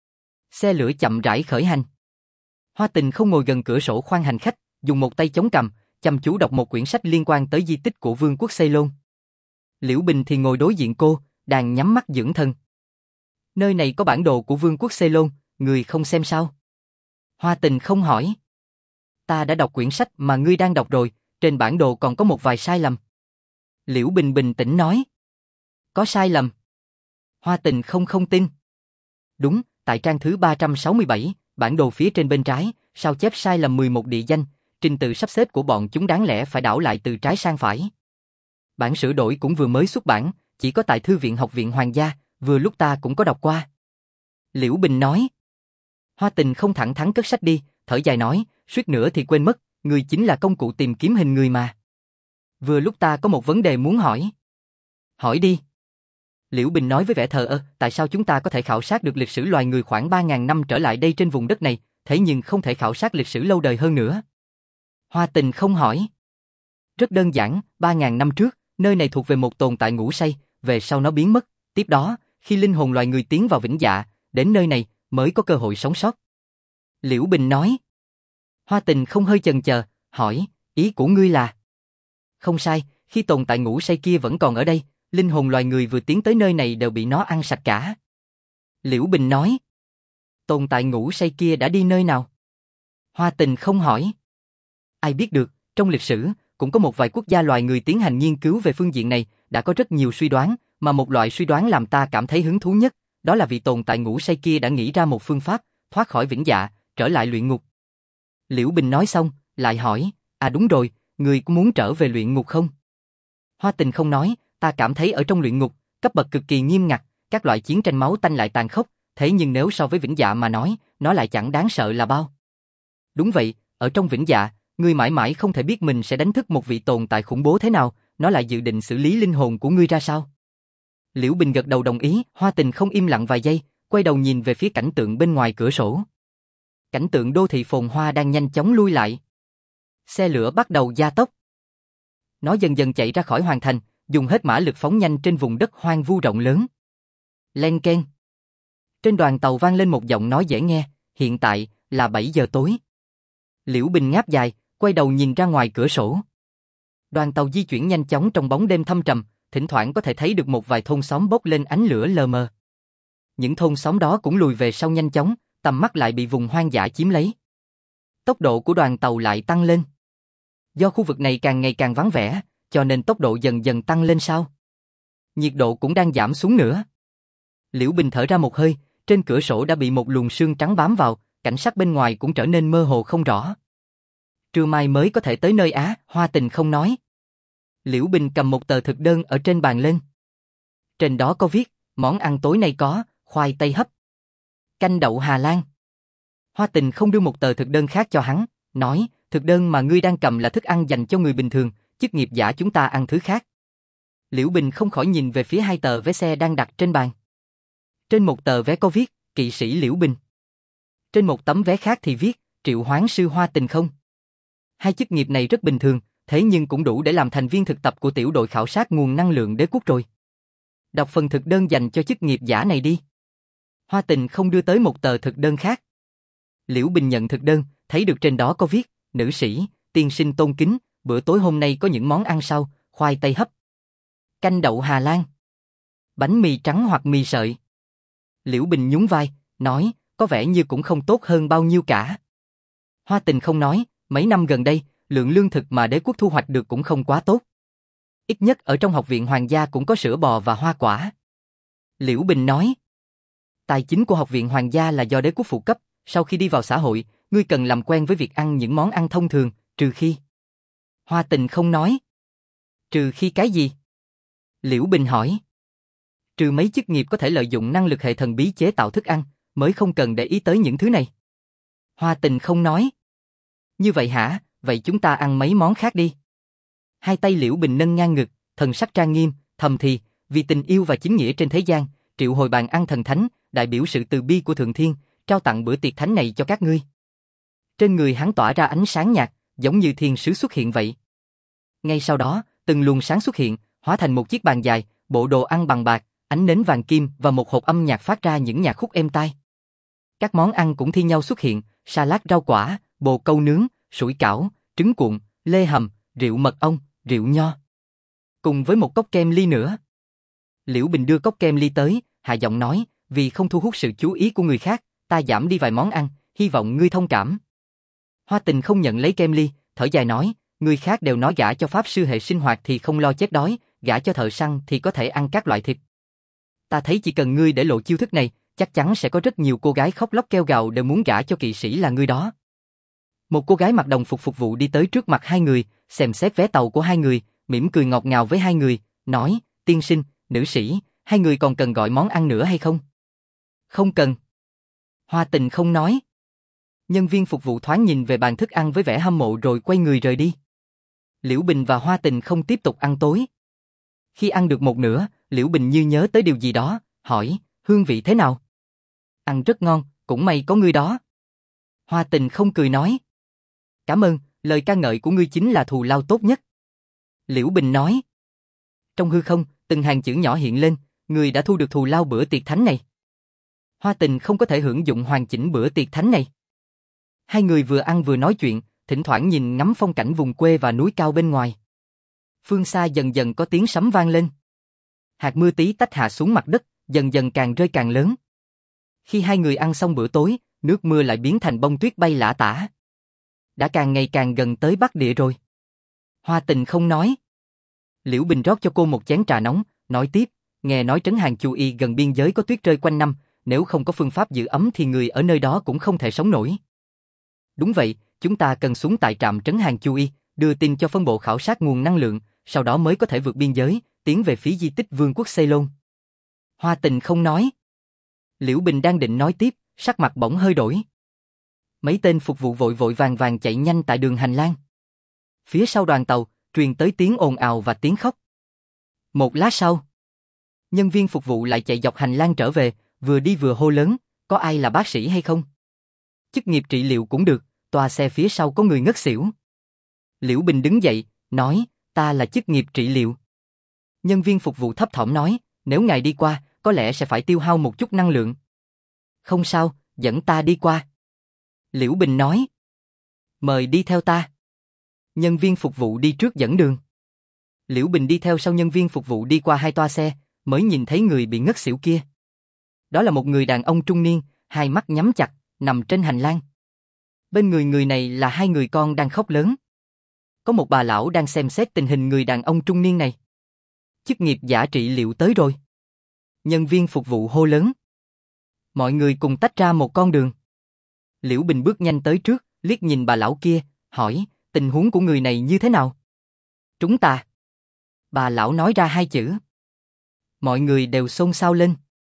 Xe lửa chậm rãi khởi hành. Hoa Tình không ngồi gần cửa sổ khoang hành khách, dùng một tay chống cằm, chăm chú đọc một quyển sách liên quan tới di tích của Vương quốc Ceylon. Liễu Bình thì ngồi đối diện cô, đang nhắm mắt dưỡng thần. Nơi này có bản đồ của Vương quốc Ceylon, người không xem sao? Hoa Tình không hỏi. Ta đã đọc quyển sách mà ngươi đang đọc rồi, trên bản đồ còn có một vài sai lầm. Liễu Bình bình tĩnh nói. Có sai lầm? Hoa Tình không tin. Đúng, tại trang thứ 367, bản đồ phía trên bên trái, sao chép sai lầm 11 địa danh, trình tự sắp xếp của bọn chúng đáng lẽ phải đảo lại từ trái sang phải. Bản sửa đổi cũng vừa mới xuất bản, chỉ có tại Thư viện Học viện Hoàng gia, vừa lúc ta cũng có đọc qua. Liễu Bình nói. Hoa Tình không thẳng thắn cất sách đi, thở dài nói, suýt nữa thì quên mất, người chính là công cụ tìm kiếm hình người mà. Vừa lúc ta có một vấn đề muốn hỏi. Hỏi đi. Liễu Bình nói với vẻ thờ ơ, tại sao chúng ta có thể khảo sát được lịch sử loài người khoảng 3.000 năm trở lại đây trên vùng đất này, thế nhưng không thể khảo sát lịch sử lâu đời hơn nữa? Hoa Tình không hỏi. Rất đơn giản, 3.000 năm trước, nơi này thuộc về một tồn tại ngủ say, về sau nó biến mất, tiếp đó, khi linh hồn loài người tiến vào vĩnh dạ, đến nơi này mới có cơ hội sống sót. Liễu Bình nói. Hoa Tình không hơi chần chờ, hỏi, ý của ngươi là? Không sai, khi tồn tại ngủ say kia vẫn còn ở đây, linh hồn loài người vừa tiến tới nơi này đều bị nó ăn sạch cả. Liễu Bình nói. Tồn tại ngủ say kia đã đi nơi nào? Hoa Tình không hỏi. Ai biết được, trong lịch sử, cũng có một vài quốc gia loài người tiến hành nghiên cứu về phương diện này, đã có rất nhiều suy đoán, mà một loại suy đoán làm ta cảm thấy hứng thú nhất, đó là vị tồn tại ngủ say kia đã nghĩ ra một phương pháp, thoát khỏi vĩnh dạ, trở lại luyện ngục. Liễu Bình nói xong, lại hỏi, đúng rồi, người có muốn trở về luyện ngục không? Hoa Tình không nói, ta cảm thấy ở trong luyện ngục, cấp bậc cực kỳ nghiêm ngặt, các loại chiến tranh máu tanh lại tàn khốc, thế nhưng nếu so với vĩnh dạ mà nói, nó lại chẳng đáng sợ là bao. Đúng vậy, ở trong vĩnh dạ, ngươi mãi mãi không thể biết mình sẽ đánh thức một vị tồn tại khủng bố thế nào, nó lại dự định xử lý linh hồn của ngươi ra sao. Liễu Bình gật đầu đồng ý, Hoa Tình không im lặng vài giây, quay đầu nhìn về phía cảnh tượng bên ngoài cửa sổ. Cảnh tượng đô thị phồn hoa đang nhanh chóng lui lại. Xe lửa bắt đầu gia tốc. Nó dần dần chạy ra khỏi hoàng thành, dùng hết mã lực phóng nhanh trên vùng đất hoang vu rộng lớn. Len keng. Trên đoàn tàu vang lên một giọng nói dễ nghe, hiện tại là 7 giờ tối. Liễu Bình ngáp dài, quay đầu nhìn ra ngoài cửa sổ. Đoàn tàu di chuyển nhanh chóng trong bóng đêm thâm trầm, thỉnh thoảng có thể thấy được một vài thôn xóm bốc lên ánh lửa lờ mờ. Những thôn xóm đó cũng lùi về sau nhanh chóng, tầm mắt lại bị vùng hoang dã chiếm lấy. Tốc độ của đoàn tàu lại tăng lên. Do khu vực này càng ngày càng vắng vẻ, cho nên tốc độ dần dần tăng lên sau. Nhiệt độ cũng đang giảm xuống nữa. Liễu Bình thở ra một hơi, trên cửa sổ đã bị một luồng sương trắng bám vào, cảnh sắc bên ngoài cũng trở nên mơ hồ không rõ. Trưa mai mới có thể tới nơi á, Hoa Tình không nói. Liễu Bình cầm một tờ thực đơn ở trên bàn lên. Trên đó có viết, món ăn tối nay có, khoai tây hấp, canh đậu Hà Lan. Hoa Tình không đưa một tờ thực đơn khác cho hắn, nói, thực đơn mà ngươi đang cầm là thức ăn dành cho người bình thường, chức nghiệp giả chúng ta ăn thứ khác. Liễu Bình không khỏi nhìn về phía hai tờ vé xe đang đặt trên bàn. Trên một tờ vé có viết, kỵ sĩ Liễu Bình. Trên một tấm vé khác thì viết, triệu hoán sư Hoa Tình không. Hai chức nghiệp này rất bình thường, thế nhưng cũng đủ để làm thành viên thực tập của tiểu đội khảo sát nguồn năng lượng đế quốc rồi. Đọc phần thực đơn dành cho chức nghiệp giả này đi. Hoa Tình không đưa tới một tờ thực đơn khác. Liễu Bình nhận thực đơn, thấy được trên đó có viết, nữ sĩ, tiên sinh tôn kính, bữa tối hôm nay có những món ăn sau, khoai tây hấp, canh đậu Hà Lan, bánh mì trắng hoặc mì sợi. Liễu Bình nhún vai, nói, có vẻ như cũng không tốt hơn bao nhiêu cả. Hoa Tình không nói, mấy năm gần đây, lượng lương thực mà đế quốc thu hoạch được cũng không quá tốt. Ít nhất ở trong học viện hoàng gia cũng có sữa bò và hoa quả. Liễu Bình nói, tài chính của học viện hoàng gia là do đế quốc phụ cấp, sau khi đi vào xã hội, ngươi cần làm quen với việc ăn những món ăn thông thường, trừ khi. Hoa Tình không nói. Trừ khi cái gì? Liễu Bình hỏi. Trừ mấy chức nghiệp có thể lợi dụng năng lực hệ thần bí chế tạo thức ăn, mới không cần để ý tới những thứ này. Hoa Tình không nói. Như vậy hả, vậy chúng ta ăn mấy món khác đi. Hai tay Liễu Bình nâng ngang ngực, thần sắc trang nghiêm, thầm thì, vì tình yêu và chính nghĩa trên thế gian, triệu hồi bàn ăn thần thánh, đại biểu sự từ bi của Thượng Thiên, trao tặng bữa tiệc thánh này cho các ngươi. Trên người hắn tỏa ra ánh sáng nhạt, giống như thiên sứ xuất hiện vậy. Ngay sau đó, từng luồng sáng xuất hiện, hóa thành một chiếc bàn dài, bộ đồ ăn bằng bạc, ánh nến vàng kim và một hộp âm nhạc phát ra những nhạc khúc êm tai. Các món ăn cũng thi nhau xuất hiện, salad rau quả, bồ câu nướng, sủi cảo, trứng cuộn, lê hầm, rượu mật ong, rượu nho. Cùng với một cốc kem ly nữa. Liễu Bình đưa cốc kem ly tới, hạ giọng nói, vì không thu hút sự chú ý của người khác, ta giảm đi vài món ăn, hy vọng ngươi thông cảm. Hoa Tình không nhận lấy kem ly, thở dài nói, người khác đều nói gả cho pháp sư hệ sinh hoạt thì không lo chết đói, gả cho thợ săn thì có thể ăn các loại thịt. Ta thấy chỉ cần ngươi để lộ chiêu thức này, chắc chắn sẽ có rất nhiều cô gái khóc lóc kêu gào đều muốn gả cho kỵ sĩ là ngươi đó. Một cô gái mặc đồng phục phục vụ đi tới trước mặt hai người, xem xét vé tàu của hai người, mỉm cười ngọt ngào với hai người, nói, tiên sinh, nữ sĩ, hai người còn cần gọi món ăn nữa hay không? Không cần. Hoa Tình không nói. Nhân viên phục vụ thoáng nhìn về bàn thức ăn với vẻ hâm mộ rồi quay người rời đi. Liễu Bình và Hoa Tình không tiếp tục ăn tối. Khi ăn được một nửa, Liễu Bình như nhớ tới điều gì đó, hỏi, hương vị thế nào? Ăn rất ngon, cũng may có ngươi đó. Hoa Tình không cười nói. Cảm ơn, lời ca ngợi của ngươi chính là thù lao tốt nhất. Liễu Bình nói. Trong hư không, từng hàng chữ nhỏ hiện lên, ngươi đã thu được thù lao bữa tiệc thánh này. Hoa Tình không có thể hưởng dụng hoàn chỉnh bữa tiệc thánh này. Hai người vừa ăn vừa nói chuyện, thỉnh thoảng nhìn ngắm phong cảnh vùng quê và núi cao bên ngoài. Phương xa dần dần có tiếng sấm vang lên. Hạt mưa tí tách hạ xuống mặt đất, dần dần càng rơi càng lớn. Khi hai người ăn xong bữa tối, nước mưa lại biến thành bông tuyết bay lả tả. Đã càng ngày càng gần tới Bắc Địa rồi. Hoa Tình không nói. Liễu Bình rót cho cô một chén trà nóng, nói tiếp, nghe nói trấn Hàng Chu Y gần biên giới có tuyết rơi quanh năm, nếu không có phương pháp giữ ấm thì người ở nơi đó cũng không thể sống nổi. Đúng vậy, chúng ta cần xuống tại trạm trấn Hàng Chu Y, đưa tin cho phân bộ khảo sát nguồn năng lượng, sau đó mới có thể vượt biên giới, tiến về phía di tích Vương quốc Ceylon. Hoa Tình không nói. Liễu Bình đang định nói tiếp, sắc mặt bỗng hơi đổi. Mấy tên phục vụ vội vội vàng vàng chạy nhanh tại đường hành lang. Phía sau đoàn tàu, truyền tới tiếng ồn ào và tiếng khóc. Một lát sau, nhân viên phục vụ lại chạy dọc hành lang trở về, vừa đi vừa hô lớn, có ai là bác sĩ hay không? Chức nghiệp trị liệu cũng được, toa xe phía sau có người ngất xỉu. Liễu Bình đứng dậy, nói, ta là chức nghiệp trị liệu. Nhân viên phục vụ thấp thỏm nói, nếu ngài đi qua, có lẽ sẽ phải tiêu hao một chút năng lượng. Không sao, dẫn ta đi qua. Liễu Bình nói. Mời đi theo ta. Nhân viên phục vụ đi trước dẫn đường. Liễu Bình đi theo sau nhân viên phục vụ đi qua hai toa xe, mới nhìn thấy người bị ngất xỉu kia. Đó là một người đàn ông trung niên, hai mắt nhắm chặt, nằm trên hành lang. Bên người này là hai người con đang khóc lớn. Có một bà lão đang xem xét tình hình người đàn ông trung niên này. Chức nghiệp giả trị liệu tới rồi. Nhân viên phục vụ hô lớn. Mọi người cùng tách ra một con đường. Liễu Bình bước nhanh tới trước, liếc nhìn bà lão kia, hỏi, tình huống của người này như thế nào? Chúng ta. Bà lão nói ra hai chữ. Mọi người đều xôn xao lên.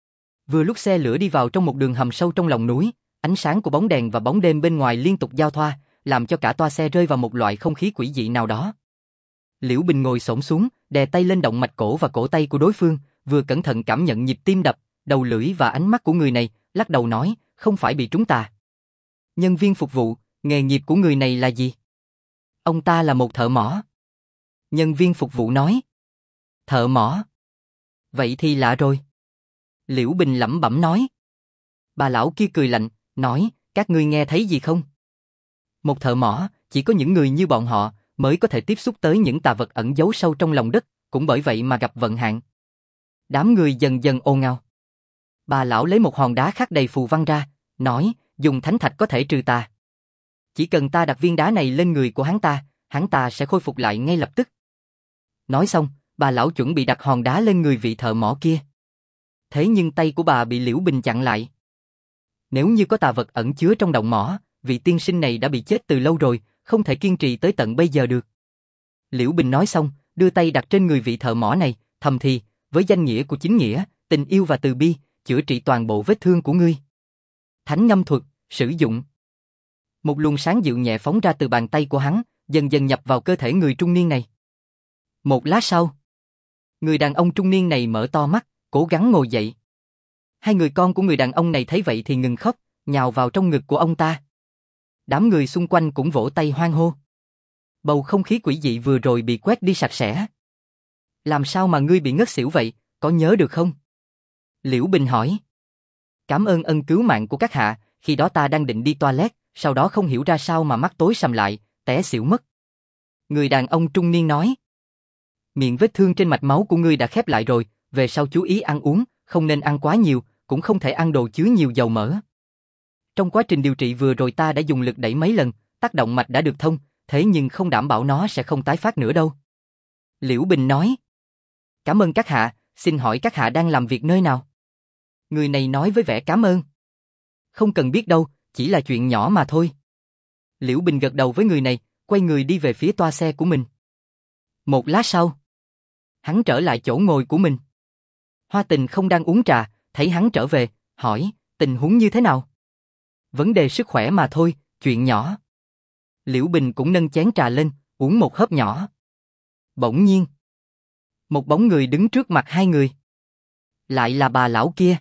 Vừa lúc xe lửa đi vào trong một đường hầm sâu trong lòng núi, ánh sáng của bóng đèn và bóng đêm bên ngoài liên tục giao thoa, làm cho cả toa xe rơi vào một loại không khí quỷ dị nào đó. Liễu Bình ngồi xổm xuống, đè tay lên động mạch cổ và cổ tay của đối phương, vừa cẩn thận cảm nhận nhịp tim đập, đầu lưỡi và ánh mắt của người này, lắc đầu nói, không phải bị trúng tà. Nhân viên phục vụ, nghề nghiệp của người này là gì? Ông ta là một thợ mỏ. Nhân viên phục vụ nói. Thợ mỏ? Vậy thì lạ rồi. Liễu Bình lẩm bẩm nói. Bà lão kia cười lạnh, nói, các ngươi nghe thấy gì không? Một thợ mỏ, chỉ có những người như bọn họ mới có thể tiếp xúc tới những tà vật ẩn giấu sâu trong lòng đất, cũng bởi vậy mà gặp vận hạn. Đám người dần dần ồn ào. Bà lão lấy một hòn đá khắc đầy phù văn ra, nói, dùng thánh thạch có thể trừ tà. Chỉ cần ta đặt viên đá này lên người của hắn ta sẽ khôi phục lại ngay lập tức. Nói xong, bà lão chuẩn bị đặt hòn đá lên người vị thợ mỏ kia. Thế nhưng tay của bà bị Liễu Bình chặn lại. Nếu như có tà vật ẩn chứa trong động mỏ, vị tiên sinh này đã bị chết từ lâu rồi, không thể kiên trì tới tận bây giờ được. Liễu Bình nói xong, đưa tay đặt trên người vị thợ mỏ này, thầm thì, với danh nghĩa của chính nghĩa, tình yêu và từ bi, chữa trị toàn bộ vết thương của ngươi. Thánh ngâm thuật, sử dụng. Một luồng sáng dịu nhẹ phóng ra từ bàn tay của hắn, dần dần nhập vào cơ thể người trung niên này. Một lát sau, người đàn ông trung niên này mở to mắt, cố gắng ngồi dậy. Hai người con của người đàn ông này thấy vậy thì ngừng khóc, nhào vào trong ngực của ông ta. Đám người xung quanh cũng vỗ tay hoan hô. Bầu không khí quỷ dị vừa rồi bị quét đi sạch sẽ. Làm sao mà ngươi bị ngất xỉu vậy, có nhớ được không? Liễu Bình hỏi. Cảm ơn ân cứu mạng của các hạ, khi đó ta đang định đi toilet, sau đó không hiểu ra sao mà mắt tối sầm lại, té xỉu mất. Người đàn ông trung niên nói. Miệng vết thương trên mạch máu của ngươi đã khép lại rồi, về sau chú ý ăn uống, không nên ăn quá nhiều, cũng không thể ăn đồ chứa nhiều dầu mỡ. Trong quá trình điều trị vừa rồi ta đã dùng lực đẩy mấy lần, tác động mạch đã được thông, thế nhưng không đảm bảo nó sẽ không tái phát nữa đâu. Liễu Bình nói. Cảm ơn các hạ, xin hỏi các hạ đang làm việc nơi nào? Người này nói với vẻ cảm ơn. Không cần biết đâu, chỉ là chuyện nhỏ mà thôi. Liễu Bình gật đầu với người này, quay người đi về phía toa xe của mình. Một lát sau, hắn trở lại chỗ ngồi của mình. Hoa Tình không đang uống trà, thấy hắn trở về, hỏi, tình huống như thế nào? Vấn đề sức khỏe mà thôi, chuyện nhỏ. Liễu Bình cũng nâng chén trà lên, uống một hớp nhỏ. Bỗng nhiên, một bóng người đứng trước mặt hai người. Lại là bà lão kia.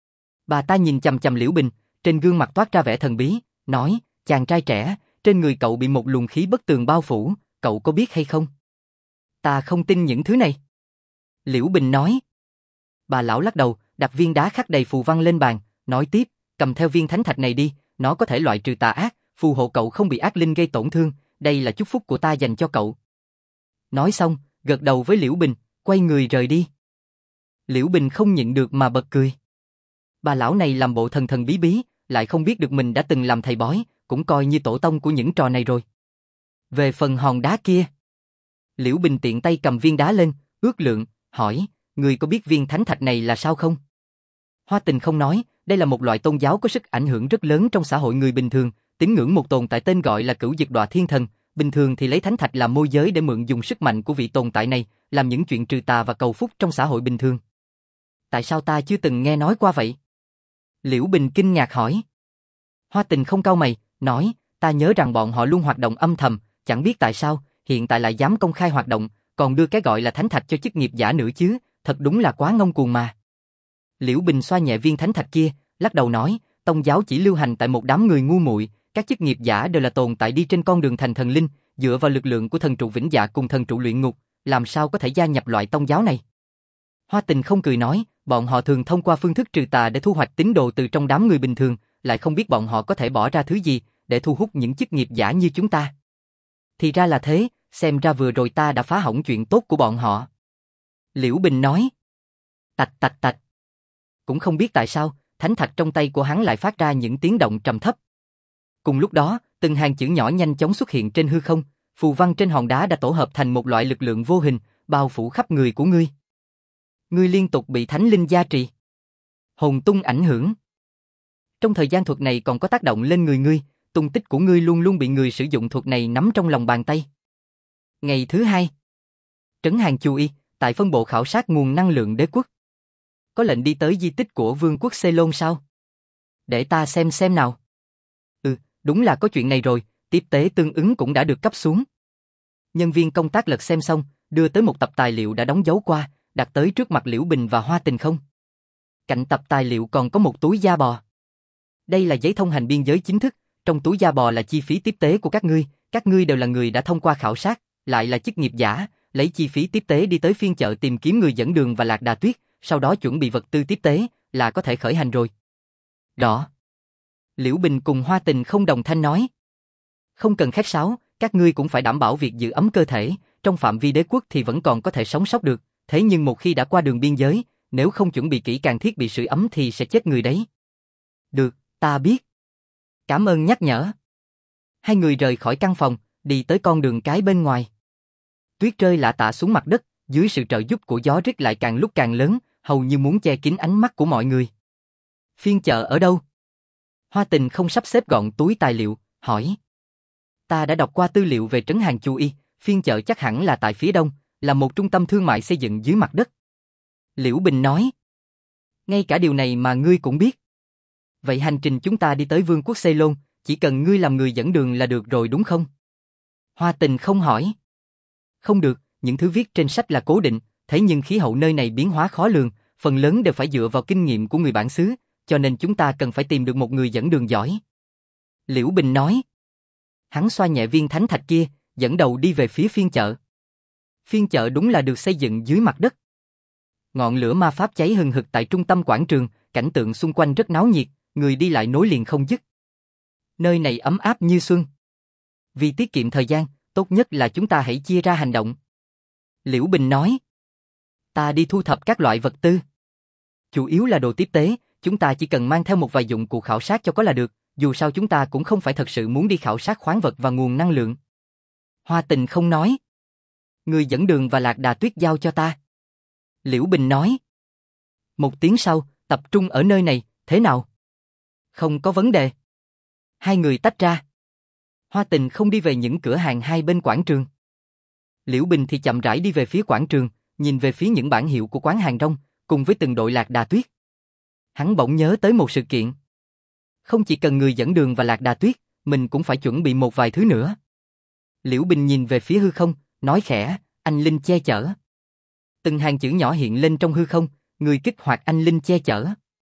Bà ta nhìn chằm chằm Liễu Bình, trên gương mặt toát ra vẻ thần bí, nói, chàng trai trẻ, trên người cậu bị một luồng khí bất tường bao phủ, cậu có biết hay không? Ta không tin những thứ này. Liễu Bình nói. Bà lão lắc đầu, đặt viên đá khắc đầy phù văn lên bàn, nói tiếp, cầm theo viên thánh thạch này đi, nó có thể loại trừ tà ác, phù hộ cậu không bị ác linh gây tổn thương, đây là chúc phúc của ta dành cho cậu. Nói xong, gật đầu với Liễu Bình, quay người rời đi. Liễu Bình không nhịn được mà bật cười. Bà lão này làm bộ thần thần bí bí, lại không biết được mình đã từng làm thầy bói, cũng coi như tổ tông của những trò này rồi. Về phần hòn đá kia, Liễu Bình tiện tay cầm viên đá lên, ước lượng, hỏi, người có biết viên thánh thạch này là sao không? Hoa Tình không nói, đây là một loại tôn giáo có sức ảnh hưởng rất lớn trong xã hội người bình thường, tín ngưỡng một tồn tại tên gọi là Cửu Dực Đọa Thiên Thần, bình thường thì lấy thánh thạch làm môi giới để mượn dùng sức mạnh của vị tồn tại này, làm những chuyện trừ tà và cầu phúc trong xã hội bình thường. Tại sao ta chưa từng nghe nói qua vậy? Liễu Bình kinh ngạc hỏi. Hoa Tình không cau mày, nói, ta nhớ rằng bọn họ luôn hoạt động âm thầm, chẳng biết tại sao, hiện tại lại dám công khai hoạt động, còn đưa cái gọi là thánh thạch cho chức nghiệp giả nữa chứ, thật đúng là quá ngông cuồng mà. Liễu Bình xoa nhẹ viên thánh thạch kia, lắc đầu nói, tông giáo chỉ lưu hành tại một đám người ngu muội, các chức nghiệp giả đều là tồn tại đi trên con đường thành thần linh, dựa vào lực lượng của thần trụ vĩnh dạ cùng thần trụ luyện ngục, làm sao có thể gia nhập loại tông giáo này. Hoa Tình không cười nói, bọn họ thường thông qua phương thức trừ tà để thu hoạch tín đồ từ trong đám người bình thường, lại không biết bọn họ có thể bỏ ra thứ gì để thu hút những chức nghiệp giả như chúng ta. Thì ra là thế, xem ra vừa rồi ta đã phá hỏng chuyện tốt của bọn họ. Liễu Bình nói. Tạch tạch tạch. Cũng không biết tại sao, thánh thạch trong tay của hắn lại phát ra những tiếng động trầm thấp. Cùng lúc đó, từng hàng chữ nhỏ nhanh chóng xuất hiện trên hư không, phù văn trên hòn đá đã tổ hợp thành một loại lực lượng vô hình, bao phủ khắp người của ngươi. Ngươi liên tục bị thánh linh gia trì. Hồn tung ảnh hưởng. Trong thời gian thuật này còn có tác động lên người ngươi, tung tích của ngươi luôn luôn bị người sử dụng thuật này nắm trong lòng bàn tay. Ngày thứ 2. Trấn Hàn Chu Y, tại phân bộ khảo sát nguồn năng lượng đế quốc. Có lệnh đi tới di tích của vương quốc Ceylon sao? Để ta xem nào. Đúng là có chuyện này rồi, tiếp tế tương ứng cũng đã được cấp xuống. Nhân viên công tác lật xem xong, đưa tới một tập tài liệu đã đóng dấu qua, đặt tới trước mặt Liễu Bình và Hoa Tình không. Cạnh tập tài liệu còn có một túi da bò. Đây là giấy thông hành biên giới chính thức, trong túi da bò là chi phí tiếp tế của các ngươi đều là người đã thông qua khảo sát, lại là chức nghiệp giả, lấy chi phí tiếp tế đi tới phiên chợ tìm kiếm người dẫn đường và Lạc Đà Tuyết, sau đó chuẩn bị vật tư tiếp tế, là có thể khởi hành rồi. Rõ. Liễu Bình cùng Hoa Tình không đồng thanh nói. Không cần khách sáo, các ngươi cũng phải đảm bảo việc giữ ấm cơ thể, trong phạm vi đế quốc thì vẫn còn có thể sống sót được, thế nhưng một khi đã qua đường biên giới, nếu không chuẩn bị kỹ càng thiết bị sưởi ấm thì sẽ chết người đấy. Được, ta biết. Cảm ơn nhắc nhở. Hai người rời khỏi căn phòng, đi tới con đường cái bên ngoài. Tuyết rơi lạ tả xuống mặt đất, dưới sự trợ giúp của gió rít lại càng lúc càng lớn, hầu như muốn che kín ánh mắt của mọi người. Phiên chợ ở đâu? Hoa Tình không sắp xếp gọn túi tài liệu, hỏi. Ta đã đọc qua tư liệu về Trấn Hàn Chu Y, phiên chợ chắc hẳn là tại phía đông, là một trung tâm thương mại xây dựng dưới mặt đất. Liễu Bình nói. Ngay cả điều này mà ngươi cũng biết. Vậy hành trình chúng ta đi tới vương quốc Ceylon, chỉ cần ngươi làm người dẫn đường là được rồi đúng không? Hoa Tình không hỏi. Không được, những thứ viết trên sách là cố định, thế nhưng khí hậu nơi này biến hóa khó lường, phần lớn đều phải dựa vào kinh nghiệm của người bản xứ, cho nên chúng ta cần phải tìm được một người dẫn đường giỏi. Liễu Bình nói. Hắn xoa nhẹ viên thánh thạch kia, dẫn đầu đi về phía phiên chợ. Phiên chợ đúng là được xây dựng dưới mặt đất. Ngọn lửa ma pháp cháy hừng hực tại trung tâm quảng trường, cảnh tượng xung quanh rất náo nhiệt, người đi lại nối liền không dứt. Nơi này ấm áp như xuân. Vì tiết kiệm thời gian, tốt nhất là chúng ta hãy chia ra hành động. Liễu Bình nói. Ta đi thu thập các loại vật tư. Chủ yếu là đồ tiếp tế, chúng ta chỉ cần mang theo một vài dụng cụ khảo sát cho có là được, dù sao chúng ta cũng không phải thật sự muốn đi khảo sát khoáng vật và nguồn năng lượng. Hoa Tình không nói. Người dẫn đường và Lạc Đà Tuyết giao cho ta. Liễu Bình nói. Một tiếng sau, tập trung ở nơi này, thế nào? Không có vấn đề. Hai người tách ra. Hoa Tình không đi về những cửa hàng hai bên quảng trường. Liễu Bình thì chậm rãi đi về phía quảng trường, nhìn về phía những bảng hiệu của quán hàng rong, cùng với từng đội Lạc Đà Tuyết. Hắn bỗng nhớ tới một sự kiện. Không chỉ cần người dẫn đường và Lạc Đà Tuyết, mình cũng phải chuẩn bị một vài thứ nữa. Liễu Bình nhìn về phía hư không, nói khẽ, anh linh che chở. Từng hàng chữ nhỏ hiện lên trong hư không, người kích hoạt anh linh che chở.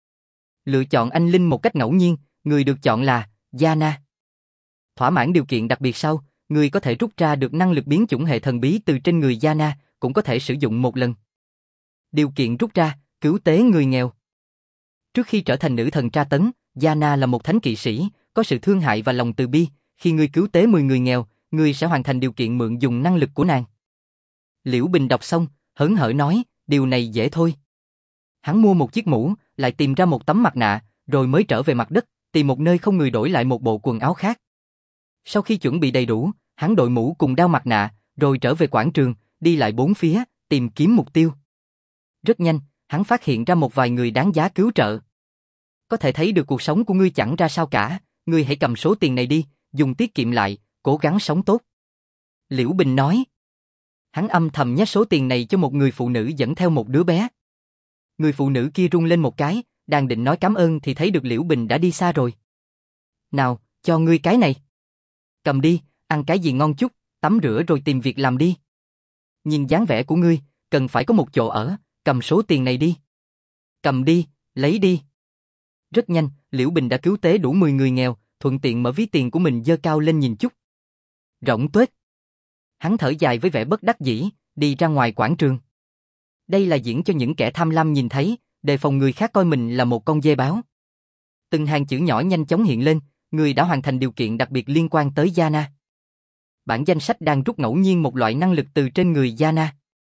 Lựa chọn anh linh một cách ngẫu nhiên, người được chọn là Yana. Thỏa mãn điều kiện đặc biệt sau, người có thể rút ra được năng lực biến chủng hệ thần bí từ trên người Yana, cũng có thể sử dụng một lần. Điều kiện rút ra, cứu tế người nghèo. Trước khi trở thành nữ thần tra tấn, Yana là một thánh kỵ sĩ, có sự thương hại và lòng từ bi, khi người cứu tế 10 người nghèo, người sẽ hoàn thành điều kiện mượn dùng năng lực của nàng. Liễu Bình đọc xong, hớn hở nói, điều này dễ thôi. Hắn mua một chiếc mũ, lại tìm ra một tấm mặt nạ, rồi mới trở về mặt đất, tìm một nơi không người đổi lại một bộ quần áo khác. Sau khi chuẩn bị đầy đủ, hắn đội mũ cùng đeo mặt nạ, rồi trở về quảng trường, đi lại bốn phía, tìm kiếm mục tiêu. Rất nhanh, hắn phát hiện ra một vài người đáng giá cứu trợ. Có thể thấy được cuộc sống của ngươi chẳng ra sao cả, ngươi hãy cầm số tiền này đi, dùng tiết kiệm lại, cố gắng sống tốt. Liễu Bình nói. Hắn âm thầm nhét số tiền này cho một người phụ nữ dẫn theo một đứa bé. Người phụ nữ kia run lên một cái, đang định nói cảm ơn thì thấy được Liễu Bình đã đi xa rồi. Nào, cho ngươi cái này. Cầm đi, ăn cái gì ngon chút, tắm rửa rồi tìm việc làm đi. Nhìn dáng vẻ của ngươi, cần phải có một chỗ ở, cầm số tiền này đi. Cầm đi, lấy đi. Rất nhanh, Liễu Bình đã cứu tế đủ 10 người nghèo, thuận tiện mở ví tiền của mình giơ cao lên nhìn chút. Rỗng tuếch. Hắn thở dài với vẻ bất đắc dĩ, đi ra ngoài quảng trường. Đây là diễn cho những kẻ tham lam nhìn thấy, đề phòng người khác coi mình là một con dê báo. Từng hàng chữ nhỏ nhanh chóng hiện lên, người đã hoàn thành điều kiện đặc biệt liên quan tới Yana. Bản danh sách đang rút ngẫu nhiên một loại năng lực từ trên người Yana.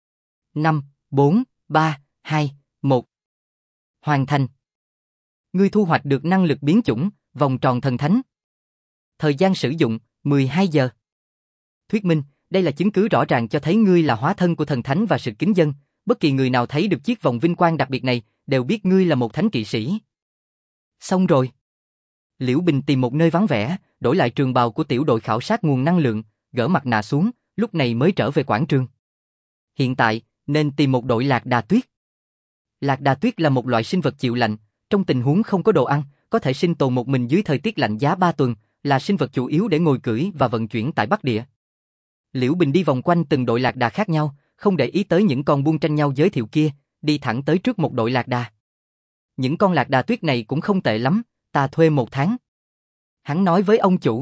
5, 4, 3, 2, 1. Hoàn thành. Ngươi thu hoạch được năng lực biến chủng, vòng tròn thần thánh. Thời gian sử dụng, 12 giờ. Thuyết minh, đây là chứng cứ rõ ràng cho thấy ngươi là hóa thân của thần thánh và sự kính dân. Bất kỳ người nào thấy được chiếc vòng vinh quang đặc biệt này, đều biết ngươi là một thánh kỵ sĩ. Xong rồi. Liễu Bình tìm một nơi vắng vẻ, đổi lại trường bào của tiểu đội khảo sát nguồn năng lượng, gỡ mặt nạ xuống, lúc này mới trở về quảng trường. Hiện tại, nên tìm một đội lạc đà tuyết. Lạc đà tuyết là một loại sinh vật chịu lạnh, trong tình huống không có đồ ăn, có thể sinh tồn một mình dưới thời tiết lạnh giá 3 tuần, là sinh vật chủ yếu để ngồi cưỡi và vận chuyển tại Bắc Địa. Liễu Bình đi vòng quanh từng đội lạc đà khác nhau, không để ý tới những con buôn tranh nhau giới thiệu kia, đi thẳng tới trước một đội lạc đà. Những con lạc đà tuyết này cũng không tệ lắm, ta thuê 1 tháng. Hắn nói với ông chủ.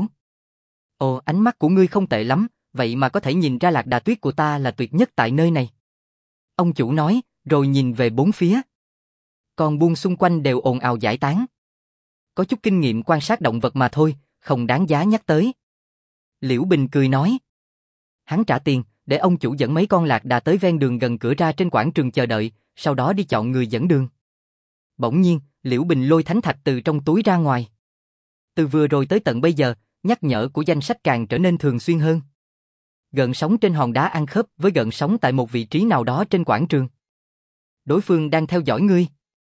Ồ, ánh mắt của ngươi không tệ lắm, vậy mà có thể nhìn ra lạc đà tuyết của ta là tuyệt nhất tại nơi này. Ông chủ nói, rồi nhìn về bốn phía. Con buôn xung quanh đều ồn ào giải tán. Có chút kinh nghiệm quan sát động vật mà thôi, không đáng giá nhắc tới. Liễu Bình cười nói. Hắn trả tiền, để ông chủ dẫn mấy con lạc đà tới ven đường gần cửa ra trên quảng trường chờ đợi, sau đó đi chọn người dẫn đường. Bỗng nhiên, Liễu Bình lôi thánh thạch từ trong túi ra ngoài. Từ vừa rồi tới tận bây giờ, nhắc nhở của danh sách càng trở nên thường xuyên hơn. Gợn sóng trên hòn đá ăn khớp với gợn sóng tại một vị trí nào đó trên quảng trường. Đối phương đang theo dõi ngươi.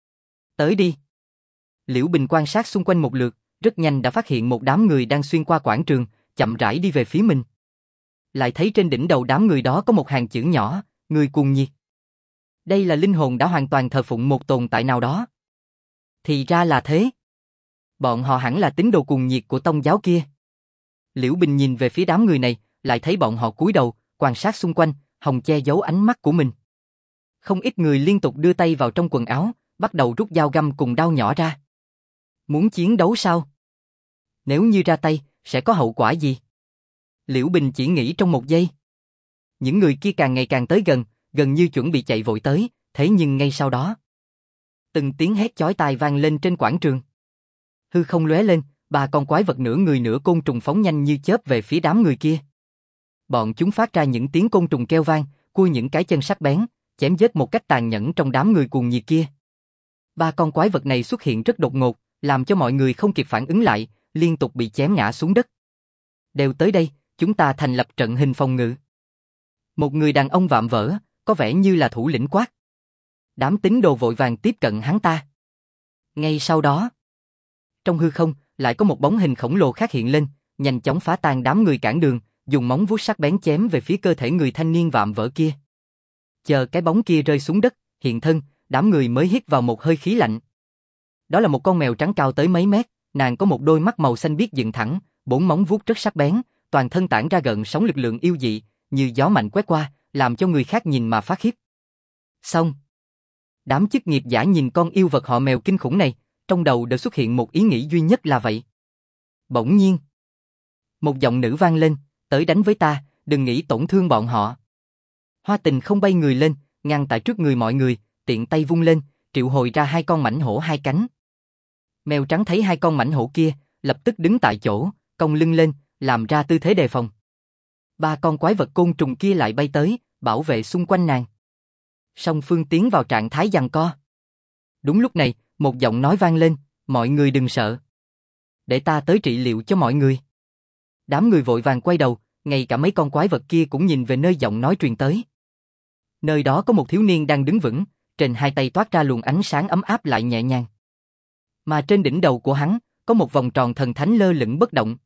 Tới đi. Liễu Bình quan sát xung quanh một lượt, rất nhanh đã phát hiện một đám người đang xuyên qua quảng trường, chậm rãi đi về phía mình. Lại thấy trên đỉnh đầu đám người đó có một hàng chữ nhỏ, người cuồng nhiệt. Đây là linh hồn đã hoàn toàn thờ phụng một tồn tại nào đó. Thì ra là thế. Bọn họ hẳn là tín đồ cuồng nhiệt của tông giáo kia. Liễu Bình nhìn về phía đám người này, lại thấy bọn họ cúi đầu, quan sát xung quanh, hòng che giấu ánh mắt của mình. Không ít người liên tục đưa tay vào trong quần áo, bắt đầu rút dao găm cùng đao nhỏ ra. Muốn chiến đấu sao? Nếu như ra tay, sẽ có hậu quả gì? Liễu Bình chỉ nghĩ trong một giây. Những người kia càng ngày càng tới gần, gần như chuẩn bị chạy vội tới, thế nhưng ngay sau đó, từng tiếng hét chói tai vang lên trên quảng trường. Hư không lóe lên, 3 con quái vật nửa người nửa côn trùng phóng nhanh như chớp về phía đám người kia. Bọn chúng phát ra những tiếng côn trùng kêu vang, cua những cái chân sắc bén, chém giết một cách tàn nhẫn trong đám người cuồng nhiệt kia. 3 con quái vật này xuất hiện rất đột ngột, làm cho mọi người không kịp phản ứng lại, liên tục bị chém ngã xuống đất. Đều tới đây, chúng ta thành lập trận hình phòng ngự. Một người đàn ông vạm vỡ, có vẻ như là thủ lĩnh quát. Đám tín đồ vội vàng tiếp cận hắn ta. Ngay sau đó, trong hư không, lại có một bóng hình khổng lồ khác hiện lên, nhanh chóng phá tan đám người cản đường, dùng móng vuốt sắc bén chém về phía cơ thể người thanh niên vạm vỡ kia. Chờ cái bóng kia rơi xuống đất, hiện thân, đám người mới hít vào một hơi khí lạnh. Đó là một con mèo trắng cao tới mấy mét, nàng có một đôi mắt màu xanh biếc dựng thẳng, 4 móng vuốt rất sắc bén, toàn thân tản ra gợn sóng lực lượng yêu dị, như gió mạnh quét qua, làm cho người khác nhìn mà phát khiếp. Xong. Đám chức nghiệp giả nhìn con yêu vật họ mèo kinh khủng này, trong đầu đều xuất hiện một ý nghĩ duy nhất là vậy. Bỗng nhiên, một giọng nữ vang lên, tới đánh với ta, đừng nghĩ tổn thương bọn họ. Hoa Tình không bay người lên, ngăn tại trước người mọi người, tiện tay vung lên, triệu hồi ra 2 con mãnh hổ 2 cánh. Mèo trắng thấy 2 con mãnh hổ kia, lập tức đứng tại chỗ, cong lưng lên, làm ra tư thế đề phòng. 3 con quái vật côn trùng kia lại bay tới, bảo vệ xung quanh nàng. Song phương tiến vào trạng thái giằng co. Đúng lúc này, một giọng nói vang lên, mọi người đừng sợ. Để ta tới trị liệu cho mọi người. Đám người vội vàng quay đầu, ngay cả mấy con quái vật kia cũng nhìn về nơi giọng nói truyền tới. Nơi đó có một thiếu niên đang đứng vững, trên hai tay toát ra luồng ánh sáng ấm áp lại nhẹ nhàng. Mà trên đỉnh đầu của hắn, có một vòng tròn thần thánh lơ lửng bất động.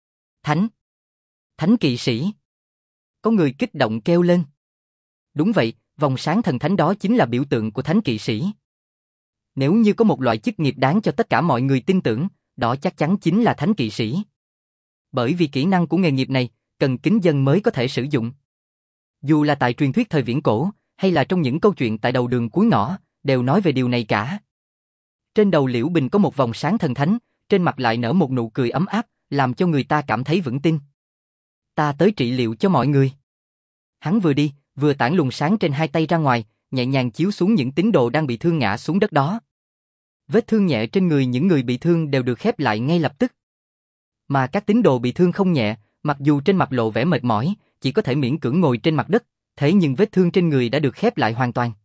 Thánh kỵ sĩ. Có người kích động kêu lên. Đúng vậy, vòng sáng thần thánh đó chính là biểu tượng của thánh kỵ sĩ. Nếu như có một loại chức nghiệp đáng cho tất cả mọi người tin tưởng, đó chắc chắn chính là thánh kỵ sĩ. Bởi vì kỹ năng của nghề nghiệp này, cần kính dân mới có thể sử dụng. Dù là tại truyền thuyết thời viễn cổ, hay là trong những câu chuyện tại đầu đường cuối ngõ, đều nói về điều này cả. Trên đầu Liễu Bình có một vòng sáng thần thánh, trên mặt lại nở một nụ cười ấm áp, làm cho người ta cảm thấy vững tin. Ta tới trị liệu cho mọi người. Hắn vừa đi, vừa tản luồng sáng trên hai tay ra ngoài, nhẹ nhàng chiếu xuống những tín đồ đang bị thương ngã xuống đất đó. Vết thương nhẹ trên người những người bị thương đều được khép lại ngay lập tức. Mà các tín đồ bị thương không nhẹ, mặc dù trên mặt lộ vẻ mệt mỏi, chỉ có thể miễn cưỡng ngồi trên mặt đất, thế nhưng vết thương trên người đã được khép lại hoàn toàn.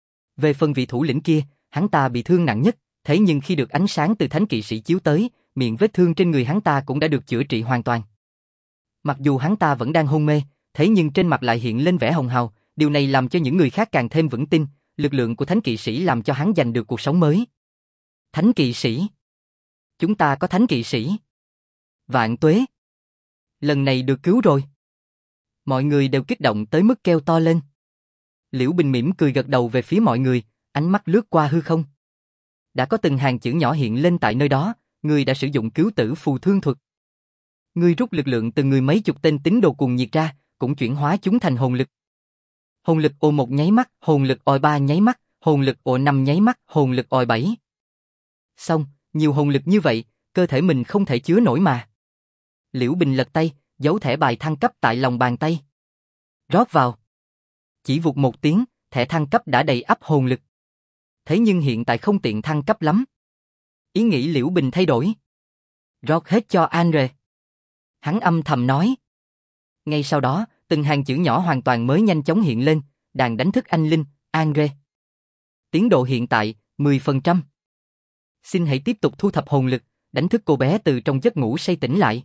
Về phần vị thủ lĩnh kia, hắn ta bị thương nặng nhất, thế nhưng khi được ánh sáng từ thánh kỵ sĩ chiếu tới, miệng vết thương trên người hắn ta cũng đã được chữa trị hoàn toàn. Mặc dù hắn ta vẫn đang hôn mê, thế nhưng trên mặt lại hiện lên vẻ hồng hào, điều này làm cho những người khác càng thêm vững tin, lực lượng của thánh kỵ sĩ làm cho hắn giành được cuộc sống mới. Thánh kỵ sĩ. Chúng ta có thánh kỵ sĩ. Vạn tuế. Lần này được cứu rồi. Mọi người đều kích động tới mức kêu to lên. Liễu Bình mỉm cười gật đầu về phía mọi người, ánh mắt lướt qua hư không. Đã có từng hàng chữ nhỏ hiện lên tại nơi đó, người đã sử dụng cứu tử phù thương thuật. Người rút lực lượng từ người mấy chục tên tín đồ cuồng nhiệt ra, cũng chuyển hóa chúng thành hồn lực. Hồn lực ồ 1 nháy mắt, hồn lực ồ 3 nháy mắt, hồn lực ồ 5 nháy mắt, hồn lực ồ 7. Xong, nhiều hồn lực như vậy, cơ thể mình không thể chứa nổi mà. Liễu Bình lật tay, giấu thẻ bài thăng cấp tại lòng bàn tay. Rót vào. Chỉ vụt một tiếng, thẻ thăng cấp đã đầy ắp hồn lực. Thế nhưng hiện tại không tiện thăng cấp lắm. Ý nghĩ Liễu Bình thay đổi. Rót hết cho Andre. Hắn âm thầm nói. Ngay sau đó, từng hàng chữ nhỏ hoàn toàn mới nhanh chóng hiện lên, đàn đánh thức anh linh, Andre. Tiến độ hiện tại, 10%. Xin hãy tiếp tục thu thập hồn lực, đánh thức cô bé từ trong giấc ngủ say tỉnh lại.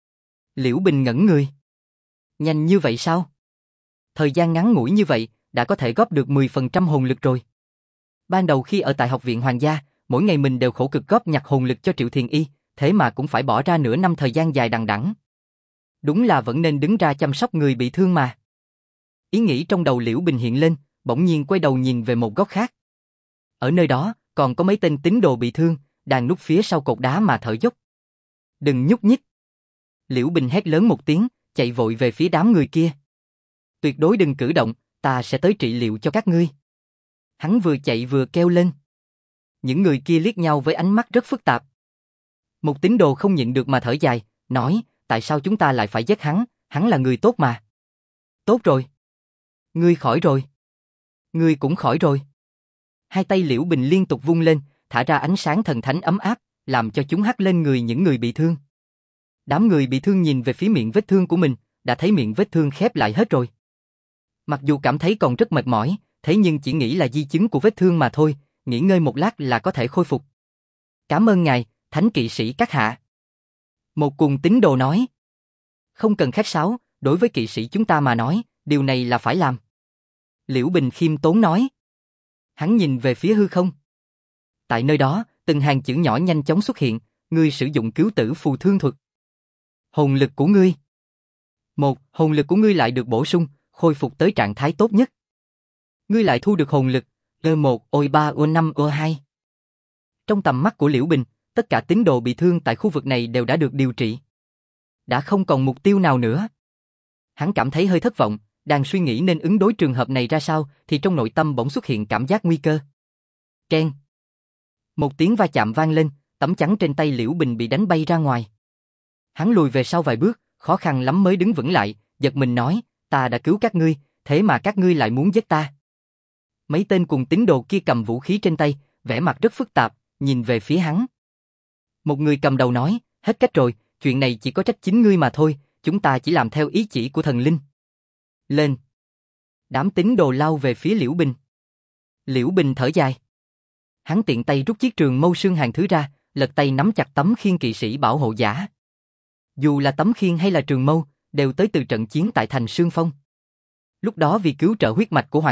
Liễu Bình ngẩn người. Nhanh như vậy sao? Thời gian ngắn ngủi như vậy, đã có thể góp được 10% hồn lực rồi. Ban đầu khi ở tại học viện Hoàng gia, mỗi ngày mình đều khổ cực góp nhặt hồn lực cho Triệu Thiền Y, thế mà cũng phải bỏ ra nửa năm thời gian dài đằng đẵng. Đúng là vẫn nên đứng ra chăm sóc người bị thương mà. Ý nghĩ trong đầu Liễu Bình hiện lên, bỗng nhiên quay đầu nhìn về một góc khác. Ở nơi đó, còn có mấy tên tín đồ bị thương, đang núp phía sau cột đá mà thở dốc. Đừng nhúc nhích. Liễu Bình hét lớn một tiếng, chạy vội về phía đám người kia. Tuyệt đối đừng cử động, ta sẽ tới trị liệu cho các ngươi. Hắn vừa chạy vừa kêu lên. Những người kia liếc nhau với ánh mắt rất phức tạp. Một tín đồ không nhịn được mà thở dài, nói, tại sao chúng ta lại phải giết hắn là người tốt mà. Tốt rồi. Ngươi khỏi rồi. Ngươi cũng khỏi rồi. Hai tay Liễu Bình liên tục vung lên, thả ra ánh sáng thần thánh ấm áp, làm cho chúng hắt lên người những người bị thương. Đám người bị thương nhìn về phía miệng vết thương của mình, đã thấy miệng vết thương khép lại hết rồi. Mặc dù cảm thấy còn rất mệt mỏi, thế nhưng chỉ nghĩ là di chứng của vết thương mà thôi, nghỉ ngơi một lát là có thể khôi phục. Cảm ơn ngài, thánh kỵ sĩ các hạ. Một cùng tín đồ nói. Không cần khách sáo, đối với kỵ sĩ chúng ta mà nói, điều này là phải làm. Liễu Bình khiêm tốn nói. Hắn nhìn về phía hư không. Tại nơi đó, từng hàng chữ nhỏ nhanh chóng xuất hiện, ngươi sử dụng cứu tử phù thương thuật. Hồn lực của ngươi. Hồn lực của ngươi lại được bổ sung, khôi phục tới trạng thái tốt nhất. Ngươi lại thu được hồn lực, E1, O3, O5, O2. Trong tầm mắt của Liễu Bình, tất cả tín đồ bị thương tại khu vực này đều đã được điều trị. Đã không còn mục tiêu nào nữa. Hắn cảm thấy hơi thất vọng, đang suy nghĩ nên ứng đối trường hợp này ra sao, thì trong nội tâm bỗng xuất hiện cảm giác nguy cơ. Keng. Một tiếng va chạm vang lên, tấm chắn trên tay Liễu Bình bị đánh bay ra ngoài. Hắn lùi về sau vài bước, khó khăn lắm mới đứng vững lại, giật mình nói, ta đã cứu các ngươi, thế mà các ngươi lại muốn giết ta. Mấy tên cùng tín đồ kia cầm vũ khí trên tay, vẻ mặt rất phức tạp, nhìn về phía hắn. Một người cầm đầu nói, hết cách rồi, chuyện này chỉ có trách chính ngươi mà thôi, chúng ta chỉ làm theo ý chỉ của thần linh. Lên. Đám tín đồ lao về phía Liễu Bình. Liễu Bình thở dài. Hắn tiện tay rút chiếc trường mâu xương hàng thứ ra, lật tay nắm chặt tấm khiên kỵ sĩ bảo hộ giả. Dù là tấm khiên hay là trường mâu, đều tới từ trận chiến tại thành Sương Phong. Lúc đó vì cứu trợ huyết mạch của hoàng thất,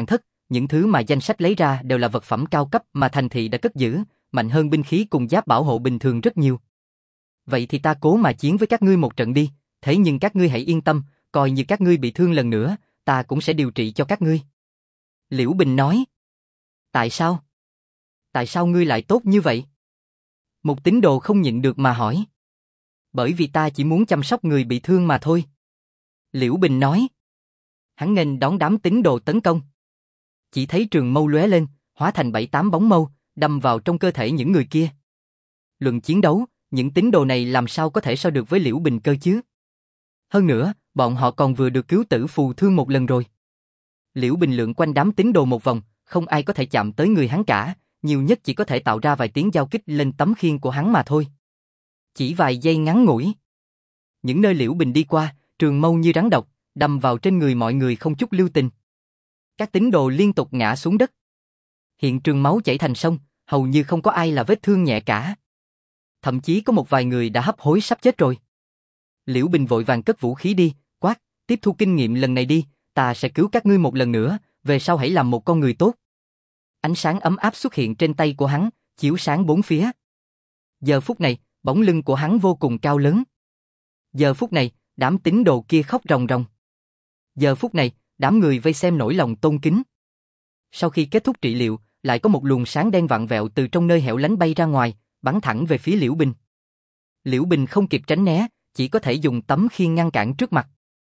những thứ mà danh sách lấy ra đều là vật phẩm cao cấp mà thành thị đã cất giữ, mạnh hơn binh khí cùng giáp bảo hộ bình thường rất nhiều. Vậy thì ta cố mà chiến với các ngươi một trận đi, thế nhưng các ngươi hãy yên tâm, coi như các ngươi bị thương lần nữa, ta cũng sẽ điều trị cho các ngươi. Liễu Bình nói. Tại sao? Tại sao ngươi lại tốt như vậy? Một tín đồ không nhịn được mà hỏi. Bởi vì ta chỉ muốn chăm sóc người bị thương mà thôi. Liễu Bình nói. Hắn nghênh đón đám tín đồ tấn công. Chỉ thấy trường mâu lóe lên, hóa thành 7-8 bóng mâu, đâm vào trong cơ thể những người kia. Luận chiến đấu, những tín đồ này làm sao có thể so được với Liễu Bình cơ chứ? Hơn nữa, bọn họ còn vừa được cứu tử phù thương một lần rồi. Liễu Bình lượn quanh đám tín đồ một vòng, không ai có thể chạm tới người hắn cả, nhiều nhất chỉ có thể tạo ra vài tiếng giao kích lên tấm khiên của hắn mà thôi. Chỉ vài giây ngắn ngủi. Những nơi Liễu Bình đi qua, trường mâu như rắn độc, đâm vào trên người mọi người không chút lưu tình. Các tín đồ liên tục ngã xuống đất. Hiện trường máu chảy thành sông, hầu như không có ai là vết thương nhẹ cả. Thậm chí có một vài người đã hấp hối sắp chết rồi. Liễu Bình vội vàng cất vũ khí đi, quát, tiếp thu kinh nghiệm lần này đi, ta sẽ cứu các ngươi một lần nữa, về sau hãy làm một con người tốt. Ánh sáng ấm áp xuất hiện trên tay của hắn, chiếu sáng bốn phía. Giờ phút này, bóng lưng của hắn vô cùng cao lớn. Giờ phút này, đám tín đồ kia khóc ròng ròng. Giờ phút này, đám người vây xem nổi lòng tôn kính. Sau khi kết thúc trị liệu, lại có một luồng sáng đen vặn vẹo từ trong nơi hẻo lánh bay ra ngoài, bắn thẳng về phía Liễu Bình. Liễu Bình không kịp tránh né, chỉ có thể dùng tấm khiên ngăn cản trước mặt.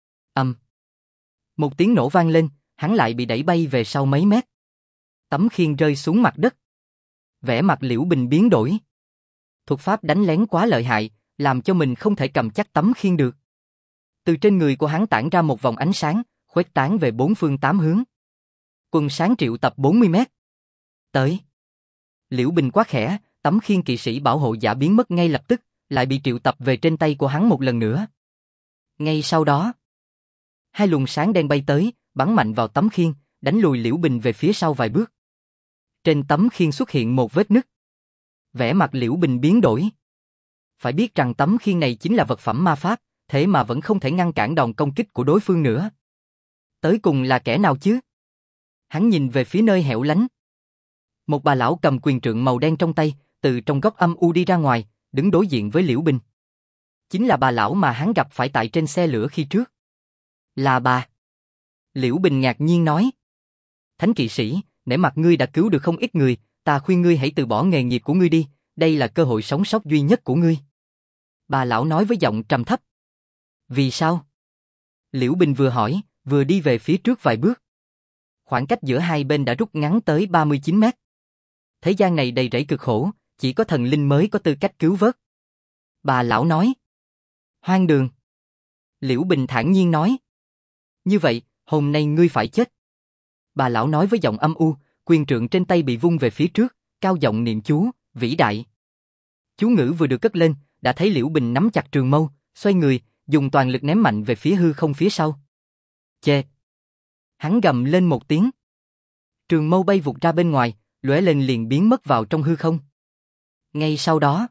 Một tiếng nổ vang lên, hắn lại bị đẩy bay về sau mấy mét. Tấm khiên rơi xuống mặt đất. Vẻ mặt Liễu Bình biến đổi. Thuật pháp đánh lén quá lợi hại, làm cho mình không thể cầm chắc tấm khiên được. Từ trên người của hắn tản ra một vòng ánh sáng, khuếch tán về bốn phương tám hướng. Quân sáng triệu tập 40 mét. Tới. Liễu Bình quá khẽ, tấm khiên kỵ sĩ bảo hộ giả biến mất ngay lập tức, lại bị triệu tập về trên tay của hắn một lần nữa. Ngay sau đó, hai luồng sáng đen bay tới, bắn mạnh vào tấm khiên, đánh lùi Liễu Bình về phía sau vài bước. Trên tấm khiên xuất hiện một vết nứt. Vẻ mặt Liễu Bình biến đổi. Phải biết rằng tấm khiên này chính là vật phẩm ma pháp, thế mà vẫn không thể ngăn cản đòn công kích của đối phương nữa. Tới cùng là kẻ nào chứ? Hắn nhìn về phía nơi hẻo lánh. Một bà lão cầm quyền trượng màu đen trong tay, từ trong góc âm u đi ra ngoài, đứng đối diện với Liễu Bình. Chính là bà lão mà hắn gặp phải tại trên xe lửa khi trước. Là bà. Liễu Bình ngạc nhiên nói. Thánh kỵ sĩ, nể mặt ngươi đã cứu được không ít người, ta khuyên ngươi hãy từ bỏ nghề nghiệp của ngươi đi, đây là cơ hội sống sót duy nhất của ngươi. Bà lão nói với giọng trầm thấp. Vì sao? Liễu Bình vừa hỏi, vừa đi về phía trước vài bước. Khoảng cách giữa hai bên đã rút ngắn tới 39 mét. Thế gian này đầy rẫy cực khổ, chỉ có thần linh mới có tư cách cứu vớt. Bà lão nói. Hoang đường. Liễu Bình thản nhiên nói. Như vậy, hôm nay ngươi phải chết. Bà lão nói với giọng âm u, quyền trượng trên tay bị vung về phía trước, cao giọng niệm chú, vĩ đại. Chú ngữ vừa được cất lên, đã thấy Liễu Bình nắm chặt trường mâu, xoay người, dùng toàn lực ném mạnh về phía hư không phía sau. Chê! Hắn gầm lên một tiếng. Trường mâu bay vụt ra bên ngoài, lóe lên liền biến mất vào trong hư không. Ngay sau đó,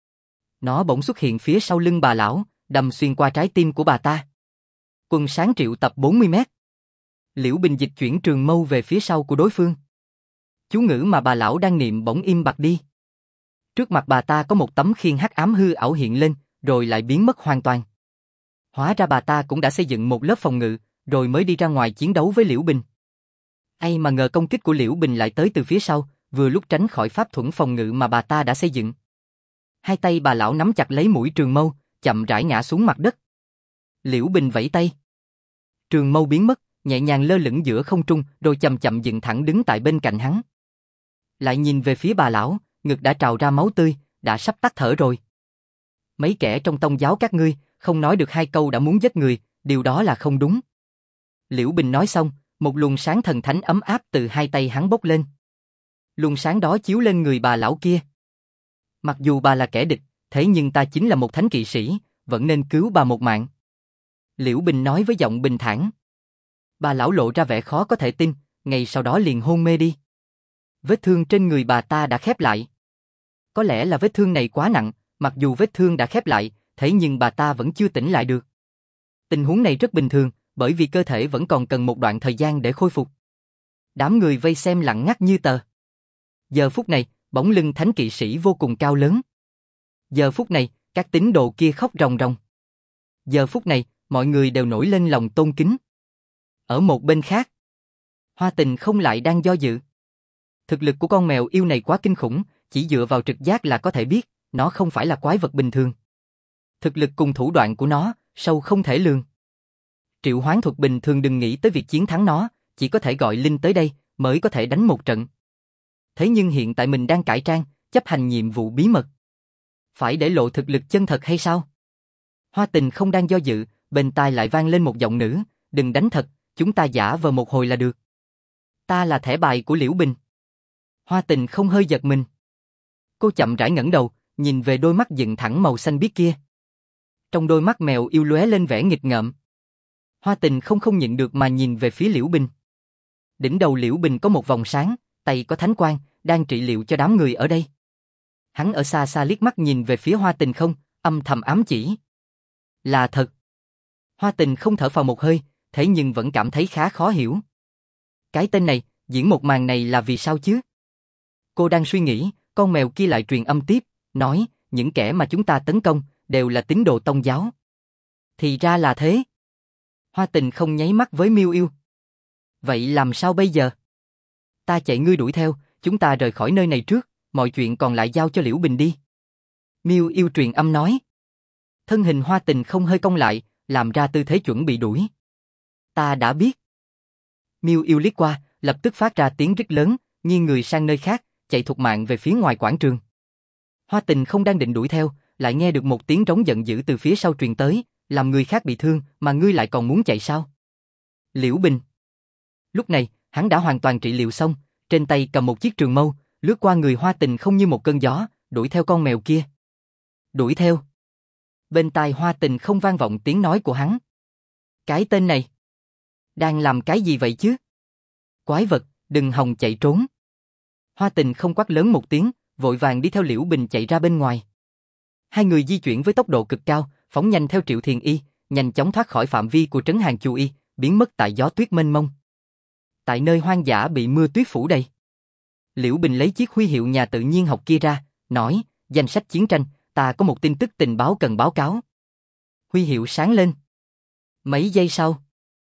nó bỗng xuất hiện phía sau lưng bà lão, đâm xuyên qua trái tim của bà ta. Quân sáng triệu tập 40 mét. Liễu Bình dịch chuyển trường mâu về phía sau của đối phương. Chú ngữ mà bà lão đang niệm bỗng im bặt đi. Trước mặt bà ta có một tấm khiên hắc ám hư ảo hiện lên, rồi lại biến mất hoàn toàn. Hóa ra bà ta cũng đã xây dựng một lớp phòng ngự, rồi mới đi ra ngoài chiến đấu với Liễu Bình. Ai mà ngờ công kích của Liễu Bình lại tới từ phía sau, vừa lúc tránh khỏi pháp thuẫn phòng ngự mà bà ta đã xây dựng. Hai tay bà lão nắm chặt lấy mũi trường mâu, chậm rãi ngã xuống mặt đất. Liễu Bình vẫy tay. Trường mâu biến mất, nhẹ nhàng lơ lửng giữa không trung, rồi chậm chậm dựng thẳng đứng tại bên cạnh hắn. Lại nhìn về phía bà lão, ngực đã trào ra máu tươi, đã sắp tắt thở rồi. Mấy kẻ trong tông giáo các ngươi, không nói được hai câu đã muốn giết người, điều đó là không đúng. Liễu Bình nói xong, một luồng sáng thần thánh ấm áp từ hai tay hắn bốc lên. Luồng sáng đó chiếu lên người bà lão kia. Mặc dù bà là kẻ địch, thế nhưng ta chính là một thánh kỵ sĩ, vẫn nên cứu bà một mạng. Liễu Bình nói với giọng bình thản. Bà lão lộ ra vẻ khó có thể tin, ngay sau đó liền hôn mê đi. Vết thương trên người bà ta đã khép lại. Có lẽ là vết thương này quá nặng, mặc dù vết thương đã khép lại, thế nhưng bà ta vẫn chưa tỉnh lại được. Tình huống này rất bình thường, bởi vì cơ thể vẫn còn cần một đoạn thời gian để khôi phục. Đám người vây xem lặng ngắt như tờ. Giờ phút này, bóng lưng thánh kỵ sĩ vô cùng cao lớn. Giờ phút này, các tín đồ kia khóc ròng ròng. Giờ phút này, mọi người đều nổi lên lòng tôn kính. Ở một bên khác, Hoa Tình không lại đang do dự. Thực lực của con mèo yêu này quá kinh khủng, chỉ dựa vào trực giác là có thể biết, nó không phải là quái vật bình thường. Thực lực cùng thủ đoạn của nó, sâu không thể lường. Triệu hoán thuật bình thường đừng nghĩ tới việc chiến thắng nó, chỉ có thể gọi Linh tới đây, mới có thể đánh một trận. Thế nhưng hiện tại mình đang cải trang, chấp hành nhiệm vụ bí mật. Phải để lộ thực lực chân thật hay sao? Hoa Tình không đang do dự, bên tai lại vang lên một giọng nữ, đừng đánh thật, chúng ta giả vờ một hồi là được. Ta là thẻ bài của Liễu Bình. Hoa Tình không hơi giật mình. Cô chậm rãi ngẩng đầu, nhìn về đôi mắt dựng thẳng màu xanh biếc kia. Trong đôi mắt mèo yêu lóe lên vẻ nghịch ngợm. Hoa Tình không nhịn được mà nhìn về phía Liễu Bình. Đỉnh đầu Liễu Bình có một vòng sáng, tay có thánh quang, đang trị liệu cho đám người ở đây. Hắn ở xa xa liếc mắt nhìn về phía Hoa Tình không, âm thầm ám chỉ. Là thật. Hoa Tình không thở phào một hơi, thế nhưng vẫn cảm thấy khá khó hiểu. Cái tên này, diễn một màn này là vì sao chứ? Cô đang suy nghĩ, con mèo kia lại truyền âm tiếp, nói, những kẻ mà chúng ta tấn công, đều là tín đồ Tông giáo. Thì ra là thế. Hoa Tình không nháy mắt với Miêu Yêu. Vậy làm sao bây giờ? Ta chạy ngươi đuổi theo, chúng ta rời khỏi nơi này trước, mọi chuyện còn lại giao cho Liễu Bình đi. Miêu Yêu truyền âm nói. Thân hình Hoa Tình không hơi cong lại, làm ra tư thế chuẩn bị đuổi. Ta đã biết. Miêu Yêu liếc qua, lập tức phát ra tiếng rít lớn, nghiêng người sang nơi khác, chạy thục mạng về phía ngoài quảng trường. Hoa Tình không đang định đuổi theo, lại nghe được một tiếng trống giận dữ từ phía sau truyền tới, làm người khác bị thương mà ngươi lại còn muốn chạy sao? Liễu Bình. Lúc này, hắn đã hoàn toàn trị liệu xong, trên tay cầm một chiếc trường mâu, lướt qua người Hoa Tình không như một cơn gió, đuổi theo con mèo kia. Đuổi theo. Bên tai Hoa Tình không vang vọng tiếng nói của hắn. Cái tên này đang làm cái gì vậy chứ? Quái vật, đừng hòng chạy trốn. Hoa Tình không quát lớn một tiếng, vội vàng đi theo Liễu Bình chạy ra bên ngoài. Hai người di chuyển với tốc độ cực cao, phóng nhanh theo Triệu Thiền Y, nhanh chóng thoát khỏi phạm vi của trấn Hàng Chu Y, biến mất tại gió tuyết mênh mông. Tại nơi hoang dã bị mưa tuyết phủ đầy, Liễu Bình lấy chiếc huy hiệu nhà tự nhiên học kia ra, nói, danh sách chiến tranh, ta có một tin tức tình báo cần báo cáo. Huy hiệu sáng lên. Mấy giây sau,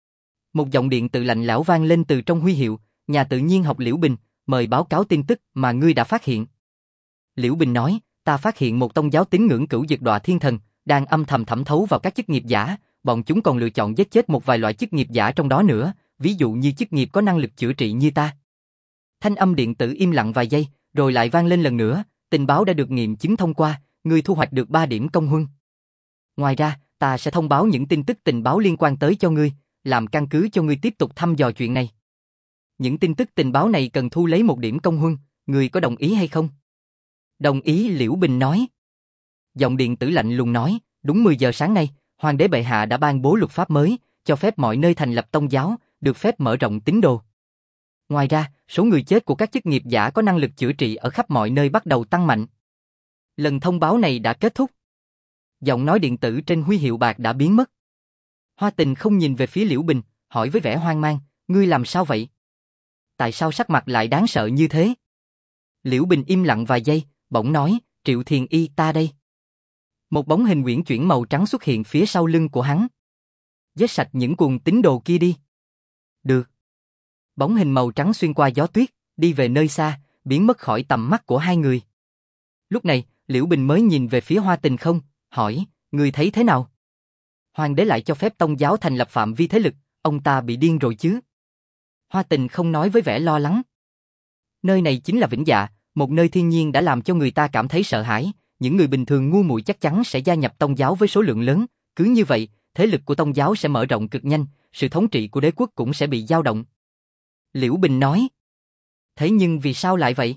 một giọng điện tự lạnh lẽo vang lên từ trong huy hiệu, nhà tự nhiên học Liễu Bình, mời báo cáo tin tức mà ngươi đã phát hiện. Liễu Bình nói, ta phát hiện một tông giáo tín ngưỡng Cửu Dực Đọa Thiên Thần, đang âm thầm thẩm thấu vào các chức nghiệp giả, bọn chúng còn lựa chọn giết chết một vài loại chức nghiệp giả trong đó nữa, ví dụ như chức nghiệp có năng lực chữa trị như ta. Thanh âm điện tử im lặng vài giây, rồi lại vang lên lần nữa, tình báo đã được nghiệm chứng thông qua, ngươi thu hoạch được 3 điểm công huân. Ngoài ra, ta sẽ thông báo những tin tức tình báo liên quan tới cho ngươi, làm căn cứ cho ngươi tiếp tục thăm dò chuyện này. Những tin tức tình báo này cần thu lấy 1 điểm công huân, ngươi có đồng ý hay không? Đồng ý, Liễu Bình nói. Giọng điện tử lạnh lùng nói, đúng 10 giờ sáng nay, Hoàng đế bệ hạ đã ban bố luật pháp mới, cho phép mọi nơi thành lập tông giáo, được phép mở rộng tín đồ. Ngoài ra, số người chết của các chức nghiệp giả có năng lực chữa trị ở khắp mọi nơi bắt đầu tăng mạnh. Lần thông báo này đã kết thúc. Giọng nói điện tử trên huy hiệu bạc đã biến mất. Hoa Tình không nhìn về phía Liễu Bình, hỏi với vẻ hoang mang, ngươi làm sao vậy? Tại sao sắc mặt lại đáng sợ như thế? Liễu Bình im lặng vài giây, bỗng nói, Triệu Thiền Y ta đây. Một bóng hình uyển chuyển màu trắng xuất hiện phía sau lưng của hắn. Giết sạch những cuồng tín đồ kia đi. Được. Bóng hình màu trắng xuyên qua gió tuyết, đi về nơi xa, biến mất khỏi tầm mắt của hai người. Lúc này, Liễu Bình mới nhìn về phía Hoa Tình không, hỏi, ngươi thấy thế nào? Hoàng đế lại cho phép tông giáo thành lập phạm vi thế lực, ông ta bị điên rồi chứ? Hoa Tình không nói với vẻ lo lắng. Nơi này chính là Vĩnh Dạ, một nơi thiên nhiên đã làm cho người ta cảm thấy sợ hãi, những người bình thường ngu muội chắc chắn sẽ gia nhập tông giáo với số lượng lớn, cứ như vậy, thế lực của tông giáo sẽ mở rộng cực nhanh, sự thống trị của đế quốc cũng sẽ bị dao động. Liễu Bình nói. Thế nhưng vì sao lại vậy?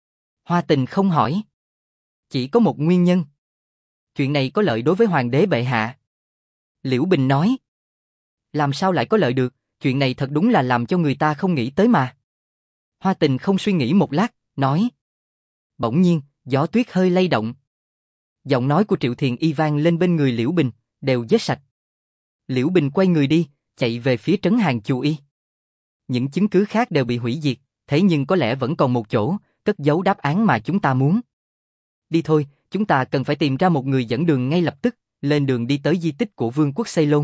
Hoa Tình không hỏi. Chỉ có một nguyên nhân. Chuyện này có lợi đối với Hoàng đế bệ hạ. Liễu Bình nói. Làm sao lại có lợi được, chuyện này thật đúng là làm cho người ta không nghĩ tới mà. Hoa Tình không suy nghĩ một lát, nói. Bỗng nhiên, gió tuyết hơi lay động. Giọng nói của Triệu Thiền Y vang lên bên người Liễu Bình, đều giết sạch. Liễu Bình quay người đi, chạy về phía trấn Hàng Chu Y. những chứng cứ khác đều bị hủy diệt, thế nhưng có lẽ vẫn còn một chỗ, cất giấu đáp án mà chúng ta muốn. Đi thôi, chúng ta cần phải tìm ra một người dẫn đường ngay lập tức, lên đường đi tới di tích của Vương quốc Ceylon.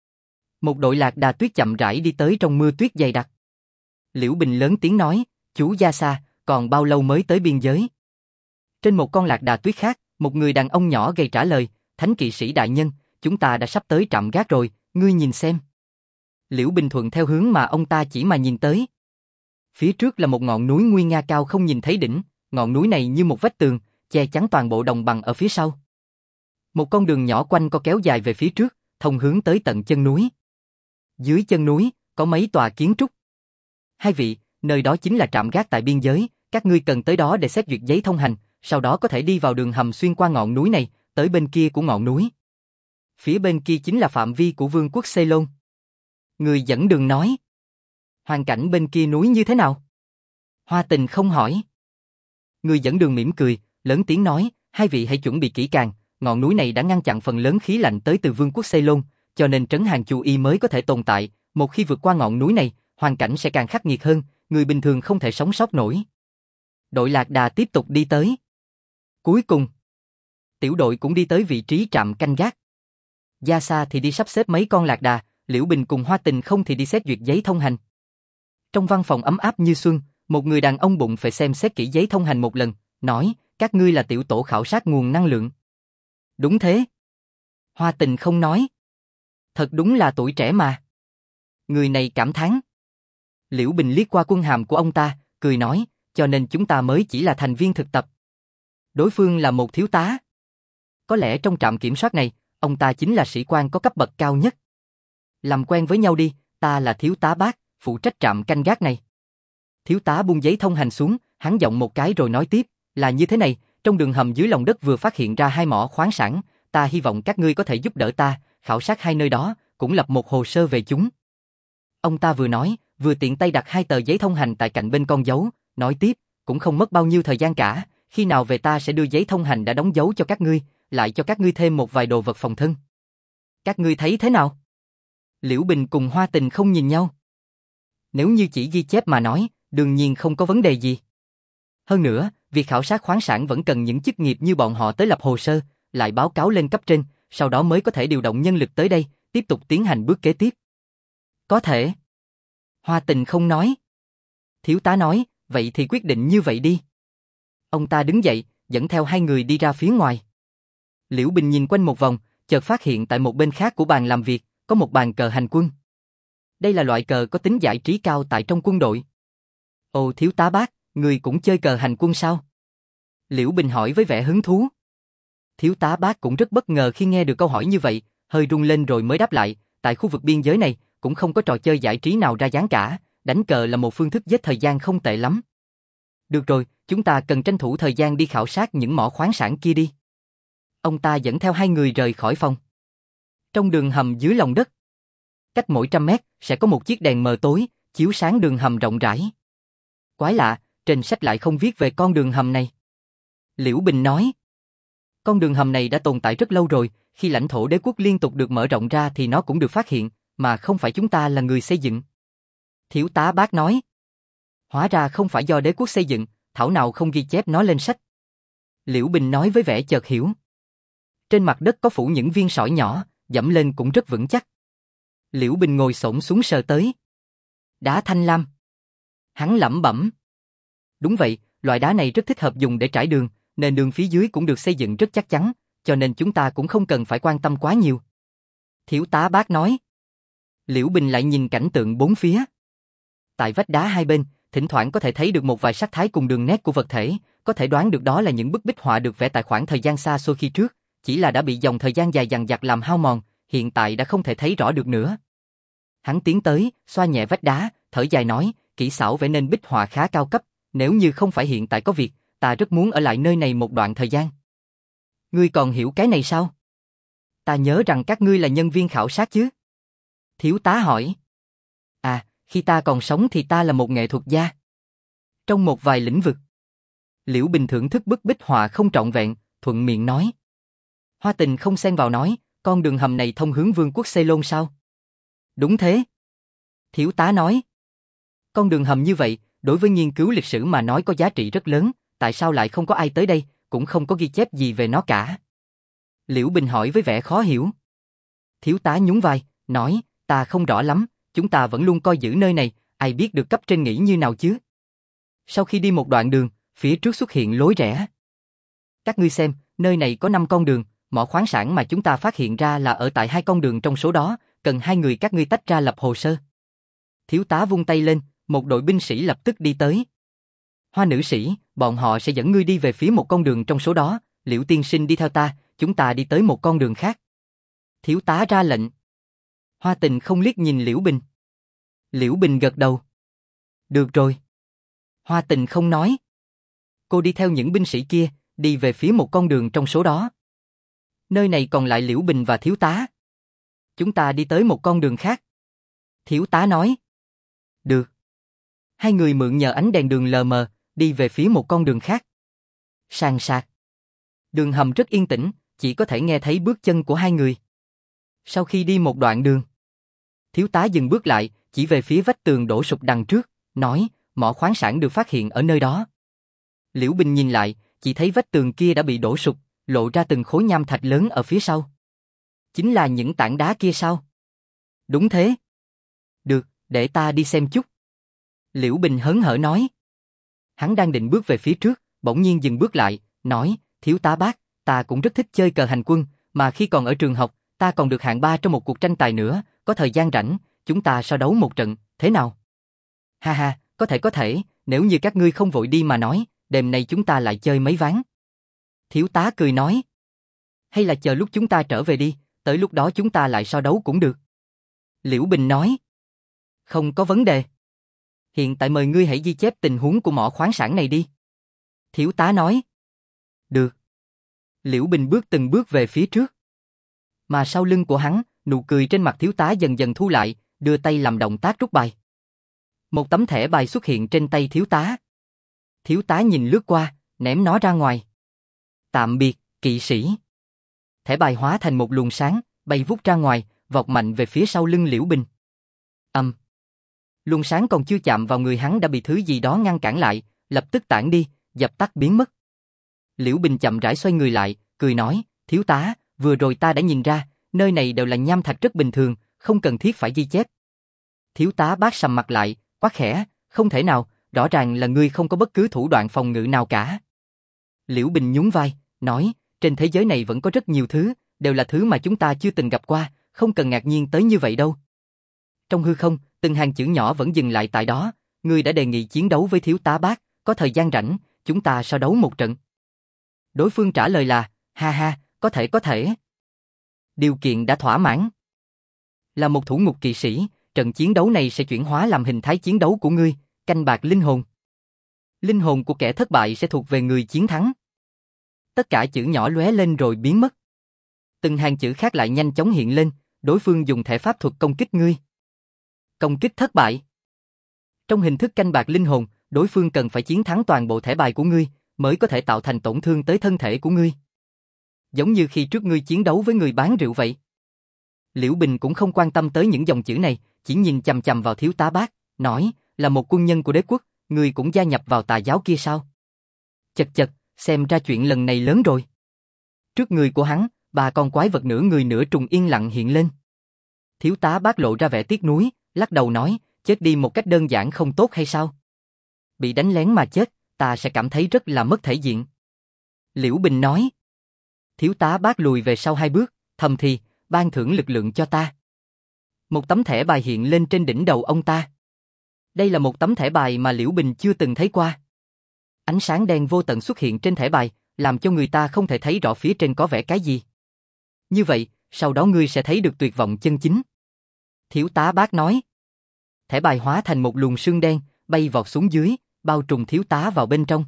Một đội lạc đà tuyết chậm rãi đi tới trong mưa tuyết dày đặc. Liễu Bình lớn tiếng nói, chú Gia Sa, còn bao lâu mới tới biên giới? Trên một con lạc đà tuyết khác, một người đàn ông nhỏ gầy trả lời, Thánh kỵ sĩ đại nhân, chúng ta đã sắp tới trạm gác rồi, ngươi nhìn xem. Liễu Bình thuận theo hướng mà ông ta chỉ mà nhìn tới. Phía trước là một ngọn núi nguy nga cao không nhìn thấy đỉnh, ngọn núi này như một vách tường, che chắn toàn bộ đồng bằng ở phía sau. Một con đường nhỏ quanh co kéo dài về phía trước, thông hướng tới tận chân núi. Dưới chân núi, có mấy tòa kiến trúc. Hai vị, nơi đó chính là trạm gác tại biên giới, các ngươi cần tới đó để xét duyệt giấy thông hành, sau đó có thể đi vào đường hầm xuyên qua ngọn núi này, tới bên kia của ngọn núi. Phía bên kia chính là phạm vi của Vương quốc Ceylon. Người dẫn đường nói. Hoàn cảnh bên kia núi như thế nào? Hoa Tình không hỏi. Người dẫn đường mỉm cười, lớn tiếng nói, hai vị hãy chuẩn bị kỹ càng, ngọn núi này đã ngăn chặn phần lớn khí lạnh tới từ Vương quốc Ceylon, cho nên trấn Hàng Chu Y mới có thể tồn tại, một khi vượt qua ngọn núi này, hoàn cảnh sẽ càng khắc nghiệt hơn, người bình thường không thể sống sót nổi. Đội lạc đà tiếp tục đi tới. Cuối cùng, tiểu đội cũng đi tới vị trí trạm canh gác. Gia Sa thì đi sắp xếp mấy con lạc đà, Liễu Bình cùng Hoa Tình không thì đi xét duyệt giấy thông hành. Trong văn phòng ấm áp như xuân, một người đàn ông bụng phệ xem xét kỹ giấy thông hành một lần, nói, các ngươi là tiểu tổ khảo sát nguồn năng lượng. Đúng thế. Hoa Tình không nói. Thật đúng là tuổi trẻ mà. Người này cảm thán. Liễu Bình liếc qua quân hàm của ông ta, cười nói, cho nên chúng ta mới chỉ là thành viên thực tập. Đối phương là một thiếu tá. Có lẽ trong trạm kiểm soát này, ông ta chính là sĩ quan có cấp bậc cao nhất. Làm quen với nhau đi, ta là thiếu tá Bác, phụ trách trạm canh gác này. Thiếu tá buông giấy thông hành xuống, hắn giọng một cái rồi nói tiếp, là như thế này, trong đường hầm dưới lòng đất vừa phát hiện ra 2 mỏ khoáng sản, ta hy vọng các ngươi có thể giúp đỡ ta, khảo sát 2 nơi đó, cũng lập một hồ sơ về chúng. Ông ta vừa nói, vừa tiện tay đặt 2 tờ giấy thông hành tại cạnh bên con dấu, nói tiếp, cũng không mất bao nhiêu thời gian cả, khi nào về ta sẽ đưa giấy thông hành đã đóng dấu cho các ngươi, lại cho các ngươi thêm một vài đồ vật phòng thân. Các ngươi thấy thế nào? Liễu Bình cùng Hoa Tình không nhìn nhau. Nếu như chỉ ghi chép mà nói, đương nhiên không có vấn đề gì. Hơn nữa, việc khảo sát khoáng sản vẫn cần những chức nghiệp như bọn họ tới lập hồ sơ, lại báo cáo lên cấp trên, sau đó mới có thể điều động nhân lực tới đây, tiếp tục tiến hành bước kế tiếp. Có thể. Hoa Tình không nói. Thiếu tá nói, vậy thì quyết định như vậy đi. Ông ta đứng dậy, dẫn theo 2 người đi ra phía ngoài. Liễu Bình nhìn quanh một vòng, chợt phát hiện tại một bên khác của bàn làm việc, có một bàn cờ hành quân. Đây là loại cờ có tính giải trí cao tại trong quân đội. Ồ, thiếu tá Bác, người cũng chơi cờ hành quân sao? Liễu Bình hỏi với vẻ hứng thú. Thiếu tá Bác cũng rất bất ngờ khi nghe được câu hỏi như vậy, hơi run lên rồi mới đáp lại, tại khu vực biên giới này, cũng không có trò chơi giải trí nào ra dáng cả, đánh cờ là một phương thức giết thời gian không tệ lắm. Được rồi, chúng ta cần tranh thủ thời gian đi khảo sát những mỏ khoáng sản kia đi. Ông ta dẫn theo 2 người rời khỏi phòng. Trong đường hầm dưới lòng đất, cách mỗi 100 mét sẽ có một chiếc đèn mờ tối, chiếu sáng đường hầm rộng rãi. Quái lạ, trên sách lại không viết về con đường hầm này. Liễu Bình nói, con đường hầm này đã tồn tại rất lâu rồi, khi lãnh thổ đế quốc liên tục được mở rộng ra thì nó cũng được phát hiện, mà không phải chúng ta là người xây dựng. Thiếu tá Bác nói, hóa ra không phải do đế quốc xây dựng, thảo nào không ghi chép nó lên sách. Liễu Bình nói với vẻ chợt hiểu. Trên mặt đất có phủ những viên sỏi nhỏ, dẫm lên cũng rất vững chắc. Liễu Bình ngồi xổm xuống sờ tới. Đá thanh lam. Hắn lẩm bẩm. Đúng vậy, loại đá này rất thích hợp dùng để trải đường, nền đường phía dưới cũng được xây dựng rất chắc chắn, cho nên chúng ta cũng không cần phải quan tâm quá nhiều. Thiếu tá Bác nói. Liễu Bình lại nhìn cảnh tượng bốn phía. Tại vách đá hai bên, thỉnh thoảng có thể thấy được một vài sắc thái cùng đường nét của vật thể, có thể đoán được đó là những bức bích họa được vẽ tại khoảng thời gian xa xôi khi trước, chỉ là đã bị dòng thời gian dài dằng dặc làm hao mòn, hiện tại đã không thể thấy rõ được nữa. Hắn tiến tới, xoa nhẹ vách đá, thở dài nói, kỹ xảo vẽ nên bích họa khá cao cấp, nếu như không phải hiện tại có việc, ta rất muốn ở lại nơi này một đoạn thời gian. Ngươi còn hiểu cái này sao? Ta nhớ rằng các ngươi là nhân viên khảo sát chứ? Thiếu tá hỏi. À, khi ta còn sống thì ta là một nghệ thuật gia. Trong một vài lĩnh vực. Liễu Bình thưởng thức bức bích họa không trọn vẹn, thuận miệng nói. Hoa Tình không xen vào nói, con đường hầm này thông hướng Vương quốc Ceylon sao? Đúng thế. Thiếu tá nói. Con đường hầm như vậy, đối với nghiên cứu lịch sử mà nói có giá trị rất lớn, tại sao lại không có ai tới đây, cũng không có ghi chép gì về nó cả. Liễu Bình hỏi với vẻ khó hiểu. Thiếu tá nhún vai, nói, ta không rõ lắm, chúng ta vẫn luôn coi giữ nơi này, ai biết được cấp trên nghĩ như nào chứ. Sau khi đi một đoạn đường, phía trước xuất hiện lối rẽ. Các ngươi xem, nơi này có 5 con đường, mỏ khoáng sản mà chúng ta phát hiện ra là ở tại 2 con đường trong số đó, cần 2 người các ngươi tách ra lập hồ sơ. Thiếu tá vung tay lên, một đội binh sĩ lập tức đi tới. Hoa nữ sĩ, bọn họ sẽ dẫn ngươi đi về phía một con đường trong số đó, Liễu tiên sinh đi theo ta, chúng ta đi tới một con đường khác. Thiếu tá ra lệnh. Hoa Tình không liếc nhìn Liễu Bình. Liễu Bình gật đầu. Được rồi. Hoa Tình không nói. Cô đi theo những binh sĩ kia, đi về phía một con đường trong số đó. Nơi này còn lại Liễu Bình và thiếu tá. Chúng ta đi tới một con đường khác. Thiếu tá nói. Được. Hai người mượn nhờ ánh đèn đường lờ mờ, đi về phía một con đường khác. Sàn sạt. Đường hầm rất yên tĩnh, chỉ có thể nghe thấy bước chân của hai người. Sau khi đi một đoạn đường, thiếu tá dừng bước lại, chỉ về phía vách tường đổ sụp đằng trước, nói, mỏ khoáng sản được phát hiện ở nơi đó. Liễu Bình nhìn lại, chỉ thấy vách tường kia đã bị đổ sụp, lộ ra từng khối nham thạch lớn ở phía sau. Chính là những tảng đá kia sao? Đúng thế. Được, để ta đi xem chút. Liễu Bình hớn hở nói. Hắn đang định bước về phía trước, bỗng nhiên dừng bước lại, nói, thiếu tá Bác, ta cũng rất thích chơi cờ hành quân, mà khi còn ở trường học, ta còn được hạng 3 trong một cuộc tranh tài nữa, có thời gian rảnh, chúng ta so đấu một trận, thế nào? Ha ha, có thể, nếu như các ngươi không vội đi mà nói, đêm nay chúng ta lại chơi mấy ván. Thiếu tá cười nói. Hay là chờ lúc chúng ta trở về đi, tới lúc đó chúng ta lại so đấu cũng được. Liễu Bình nói. Không có vấn đề. Hiện tại mời ngươi hãy ghi chép tình huống của mỏ khoáng sản này đi. Thiếu tá nói. Được. Liễu Bình bước từng bước về phía trước. Mà sau lưng của hắn, nụ cười trên mặt thiếu tá dần dần thu lại, đưa tay làm động tác rút bài. Một tấm thẻ bài xuất hiện trên tay thiếu tá. Thiếu tá nhìn lướt qua, ném nó ra ngoài. Tạm biệt, kỵ sĩ. Thẻ bài hóa thành một luồng sáng, bay vút ra ngoài, vọt mạnh về phía sau lưng Liễu Bình. Luồng sáng còn chưa chạm vào người hắn đã bị thứ gì đó ngăn cản lại, lập tức tản đi, dập tắt biến mất. Liễu Bình chậm rãi xoay người lại, cười nói, thiếu tá, vừa rồi ta đã nhìn ra, nơi này đều là nham thạch rất bình thường, không cần thiết phải ghi chép. Thiếu tá Bác sầm mặt lại, quát khẽ, không thể nào, rõ ràng là ngươi không có bất cứ thủ đoạn phòng ngự nào cả. Liễu Bình nhún vai, nói, trên thế giới này vẫn có rất nhiều thứ, đều là thứ mà chúng ta chưa từng gặp qua, không cần ngạc nhiên tới như vậy đâu. Trong hư không, từng hàng chữ nhỏ vẫn dừng lại tại đó, ngươi đã đề nghị chiến đấu với thiếu tá Bác, có thời gian rảnh, chúng ta so đấu một trận. Đối phương trả lời là, ha ha, có thể. Điều kiện đã thỏa mãn. Là một thủ ngục kỵ sĩ, trận chiến đấu này sẽ chuyển hóa làm hình thái chiến đấu của ngươi, canh bạc linh hồn. Linh hồn của kẻ thất bại sẽ thuộc về người chiến thắng. Tất cả chữ nhỏ lóe lên rồi biến mất. Từng hàng chữ khác lại nhanh chóng hiện lên, đối phương dùng thẻ pháp thuật công kích ngươi. Công kích thất bại. Trong hình thức canh bạc linh hồn, đối phương cần phải chiến thắng toàn bộ thẻ bài của ngươi, mới có thể tạo thành tổn thương tới thân thể của ngươi. Giống như khi trước ngươi chiến đấu với người bán rượu vậy. Liễu Bình cũng không quan tâm tới những dòng chữ này, chỉ nhìn chằm chằm vào thiếu tá Bác, nói, là một quân nhân của đế quốc, ngươi cũng gia nhập vào tà giáo kia sao? Chật, xem ra chuyện lần này lớn rồi. Trước người của hắn, 3 con quái vật nửa người nửa trùng yên lặng hiện lên. Thiếu tá Bác lộ ra vẻ tiếc nuối, lắc đầu nói, chết đi một cách đơn giản không tốt hay sao? Bị đánh lén mà chết, ta sẽ cảm thấy rất là mất thể diện. Liễu Bình nói. Thiếu tá Bác lùi về sau 2 bước, thầm thì, ban thưởng lực lượng cho ta. Một tấm thẻ bài hiện lên trên đỉnh đầu ông ta. Đây là một tấm thẻ bài mà Liễu Bình chưa từng thấy qua. Ánh sáng đen vô tận xuất hiện trên thẻ bài, làm cho người ta không thể thấy rõ phía trên có vẻ cái gì. Như vậy, sau đó ngươi sẽ thấy được tuyệt vọng chân chính. Thiếu tá Bác nói. Thẻ bài hóa thành một luồng sương đen, bay vọt xuống dưới, bao trùm thiếu tá vào bên trong.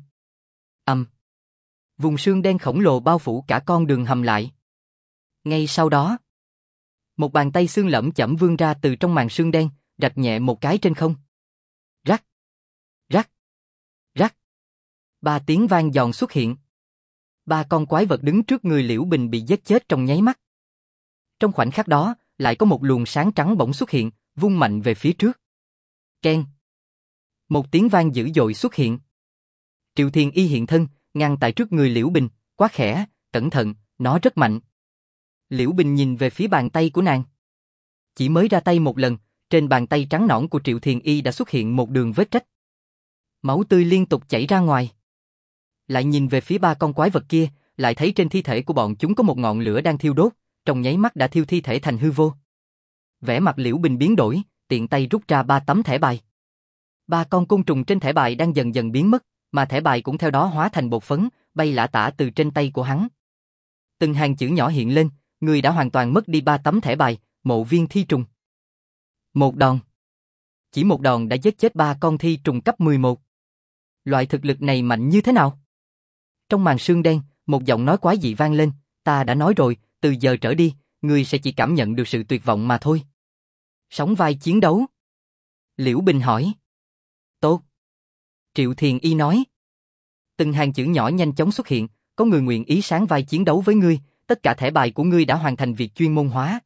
Vùng sương đen khổng lồ bao phủ cả con đường hầm lại. Ngay sau đó, một bàn tay xương lẫm chẩm vươn ra từ trong màn sương đen, rạch nhẹ một cái trên không. Rắc, rắc, rắc. 3 tiếng vang giòn xuất hiện. 3 con quái vật đứng trước người Liễu Bình bị giết chết trong nháy mắt. Trong khoảnh khắc đó, lại có một luồng sáng trắng bỗng xuất hiện, vung mạnh về phía trước. Keng. Một tiếng vang dữ dội xuất hiện. Triệu Thiền Y hiện thân, ngăn tại trước người Liễu Bình, quát khẽ, cẩn thận, nó rất mạnh. Liễu Bình nhìn về phía bàn tay của nàng. Chỉ mới ra tay một lần, trên bàn tay trắng nõn của Triệu Thiền Y đã xuất hiện một đường vết rách. Máu tươi liên tục chảy ra ngoài. Lại nhìn về phía ba con quái vật kia, lại thấy trên thi thể của bọn chúng có một ngọn lửa đang thiêu đốt, trong nháy mắt đã thiêu thi thể thành hư vô. Vẻ mặt Liễu Bình biến đổi, tiện tay rút ra 3 tấm thẻ bài. 3 con côn trùng trên thẻ bài đang dần dần biến mất, mà thẻ bài cũng theo đó hóa thành bột phấn, bay lả tả từ trên tay của hắn. Từng hàng chữ nhỏ hiện lên, người đã hoàn toàn mất đi 3 tấm thẻ bài, Mộ Viên thi trùng. Một đòn. Chỉ một đòn đã giết chết 3 con thi trùng cấp 11. Loại thực lực này mạnh như thế nào? Trong màn sương đen, một giọng nói quái dị vang lên, ta đã nói rồi, từ giờ trở đi, ngươi sẽ chỉ cảm nhận được sự tuyệt vọng mà thôi. Sóng vai chiến đấu. Liễu Bình hỏi. Tốt. Triệu Thiền Y nói. Từng hàng chữ nhỏ nhanh chóng xuất hiện, có người nguyện ý sáng vai chiến đấu với ngươi, tất cả thẻ bài của ngươi đã hoàn thành việc chuyên môn hóa.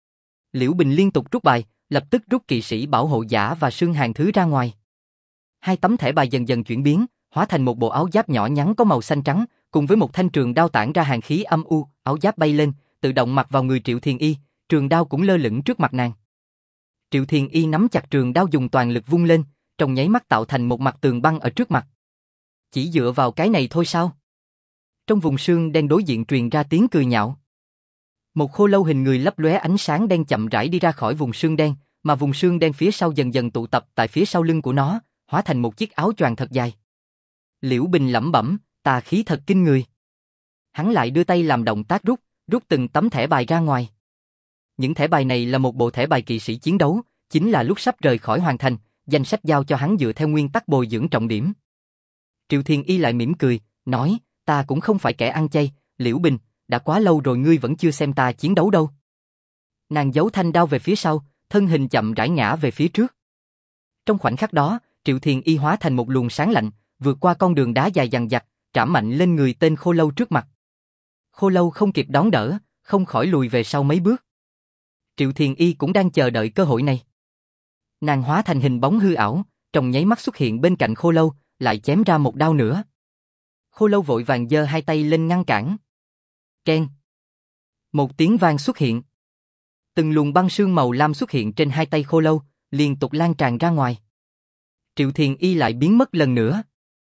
Liễu Bình liên tục rút bài, lập tức rút kỵ sĩ bảo hộ giả và sương hàng thứ ra ngoài. 2 tấm thẻ bài dần dần chuyển biến, hóa thành một bộ áo giáp nhỏ nhắn có màu xanh trắng, cùng với một thanh trường đao tản ra hàn khí âm u, áo giáp bay lên, tự động mặc vào người Triệu Thiền Y, trường đao cũng lơ lửng trước mặt nàng. Triệu Thiền Y nắm chặt trường đao dùng toàn lực vung lên, trong nháy mắt tạo thành một mặt tường băng ở trước mặt. Chỉ dựa vào cái này thôi sao? Trong vùng sương đen đối diện truyền ra tiếng cười nhạo. Một khô lâu hình người lấp lóe ánh sáng đen chậm rãi đi ra khỏi vùng sương đen, mà vùng sương đen phía sau dần dần tụ tập tại phía sau lưng của nó, hóa thành một chiếc áo choàng thật dài. Liễu Bình lẩm bẩm, tà khí thật kinh người. Hắn lại đưa tay làm động tác rút từng tấm thẻ bài ra ngoài. Những thẻ bài này là một bộ thẻ bài kỵ sĩ chiến đấu, chính là lúc sắp rời khỏi hoàn thành, danh sách giao cho hắn dựa theo nguyên tắc bồi dưỡng trọng điểm. Triệu Thiền Y lại mỉm cười, nói, ta cũng không phải kẻ ăn chay, Liễu Bình, đã quá lâu rồi ngươi vẫn chưa xem ta chiến đấu đâu. Nàng giấu thanh đao về phía sau, thân hình chậm rãi ngã về phía trước. Trong khoảnh khắc đó, Triệu Thiền Y hóa thành một luồng sáng lạnh, vượt qua con đường đá dài dằng dặc, trảm mạnh lên người tên khô lâu trước mặt. Khô lâu không kịp đón đỡ, không khỏi lùi về sau mấy bước. Triệu Thiền Y cũng đang chờ đợi cơ hội này. Nàng hóa thành hình bóng hư ảo, trong nháy mắt xuất hiện bên cạnh khô lâu, lại chém ra một đao nữa. Khô lâu vội vàng giơ 2 tay lên ngăn cản. Keng. Một tiếng vang xuất hiện. Từng luồng băng sương màu lam xuất hiện trên 2 tay khô lâu, liên tục lan tràn ra ngoài. Triệu Thiền Y lại biến mất lần nữa.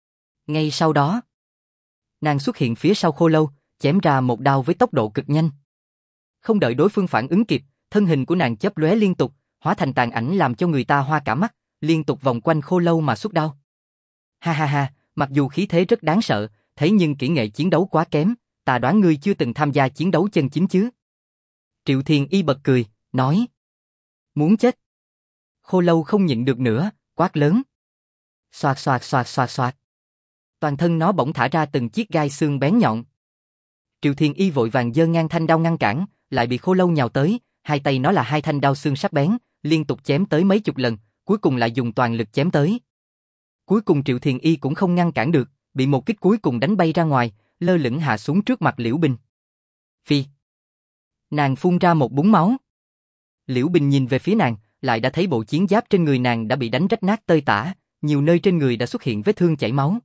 Ngay sau đó, nàng xuất hiện phía sau khô lâu, chém ra một đao với tốc độ cực nhanh. Không đợi đối phương phản ứng kịp, thân hình của nàng chớp lóe liên tục, hóa thành tàn ảnh làm cho người ta hoa cả mắt, liên tục vòng quanh khô lâu mà xuất đao. Ha ha ha, mặc dù khí thế rất đáng sợ, thế nhưng kỹ nghệ chiến đấu quá kém, ta đoán ngươi chưa từng tham gia chiến đấu chân chính chứ. Triệu Thiền Y bật cười, nói. Muốn chết. Khô lâu không nhịn được nữa, quát lớn. Xoạt xoạt xoạt xoạt xoạt. Toàn thân nó bỗng thả ra từng chiếc gai xương bén nhọn. Triệu Thiền Y vội vàng giơ ngang thanh đao ngăn cản, lại bị khô lâu nhào tới, 2 tay nó là 2 thanh đao xương sắc bén, liên tục chém tới mấy chục lần, cuối cùng lại dùng toàn lực chém tới. Cuối cùng Triệu Thiền Y cũng không ngăn cản được, bị một kích cuối cùng đánh bay ra ngoài, lơ lửng hạ xuống trước mặt Liễu Bình. Phi. Nàng phun ra một búng máu. Liễu Bình nhìn về phía nàng, lại đã thấy bộ chiến giáp trên người nàng đã bị đánh rách nát tơi tả, nhiều nơi trên người đã xuất hiện vết thương chảy máu.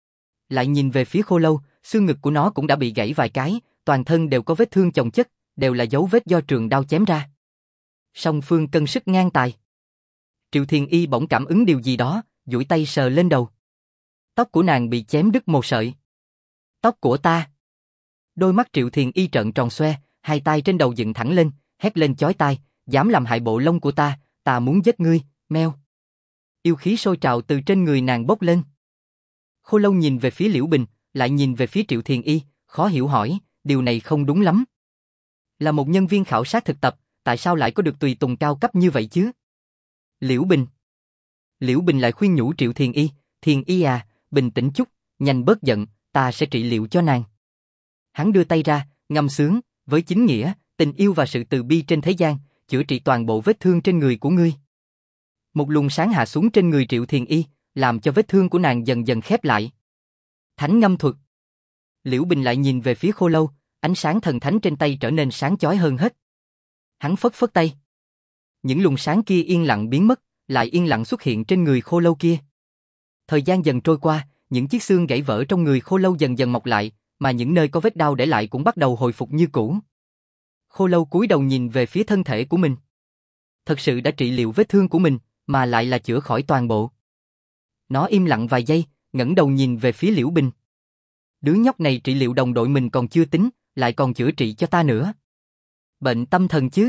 Lại nhìn về phía khô lâu, xương ngực của nó cũng đã bị gãy vài cái, toàn thân đều có vết thương chồng chất, đều là dấu vết do trường đao chém ra. Song phương cân sức ngang tài. Triệu Thiền Y bỗng cảm ứng điều gì đó, duỗi tay sờ lên đầu. Tóc của nàng bị chém đứt một sợi. Tóc của ta. Đôi mắt Triệu Thiền Y trợn tròn xoe, 2 tay trên đầu dựng thẳng lên, hét lên chói tai, dám làm hại bộ lông của ta muốn giết ngươi, meo. Yêu khí sôi trào từ trên người nàng bốc lên. Khô lâu nhìn về phía Liễu Bình, lại nhìn về phía Triệu Thiền Y, khó hiểu hỏi, điều này không đúng lắm. Là một nhân viên khảo sát thực tập, tại sao lại có được tùy tùng cao cấp như vậy chứ? Liễu Bình lại khuyên nhủ Triệu Thiền Y à, bình tĩnh chút, nhanh bớt giận, ta sẽ trị liệu cho nàng. Hắn đưa tay ra, ngâm sướng, với chính nghĩa, tình yêu và sự từ bi trên thế gian, chữa trị toàn bộ vết thương trên người của ngươi. Một luồng sáng hạ xuống trên người Triệu Thiền Y, làm cho vết thương của nàng dần dần khép lại. Thánh ngâm thuật. Liễu Bình lại nhìn về phía khô lâu, ánh sáng thần thánh trên tay trở nên sáng chói hơn hết. Hắn phất phất tay. Những luồng sáng kia yên lặng biến mất, lại yên lặng xuất hiện trên người khô lâu kia. Thời gian dần trôi qua, những chiếc xương gãy vỡ trong người Khô Lâu dần dần mọc lại, mà những nơi có vết đau để lại cũng bắt đầu hồi phục như cũ. Khô Lâu cúi đầu nhìn về phía thân thể của mình. Thật sự đã trị liệu vết thương của mình, mà lại là chữa khỏi toàn bộ. Nó im lặng vài giây, ngẩng đầu nhìn về phía Liễu Bình. Đứa nhóc này trị liệu đồng đội mình còn chưa tính, lại còn chữa trị cho ta nữa. Bệnh tâm thần chứ?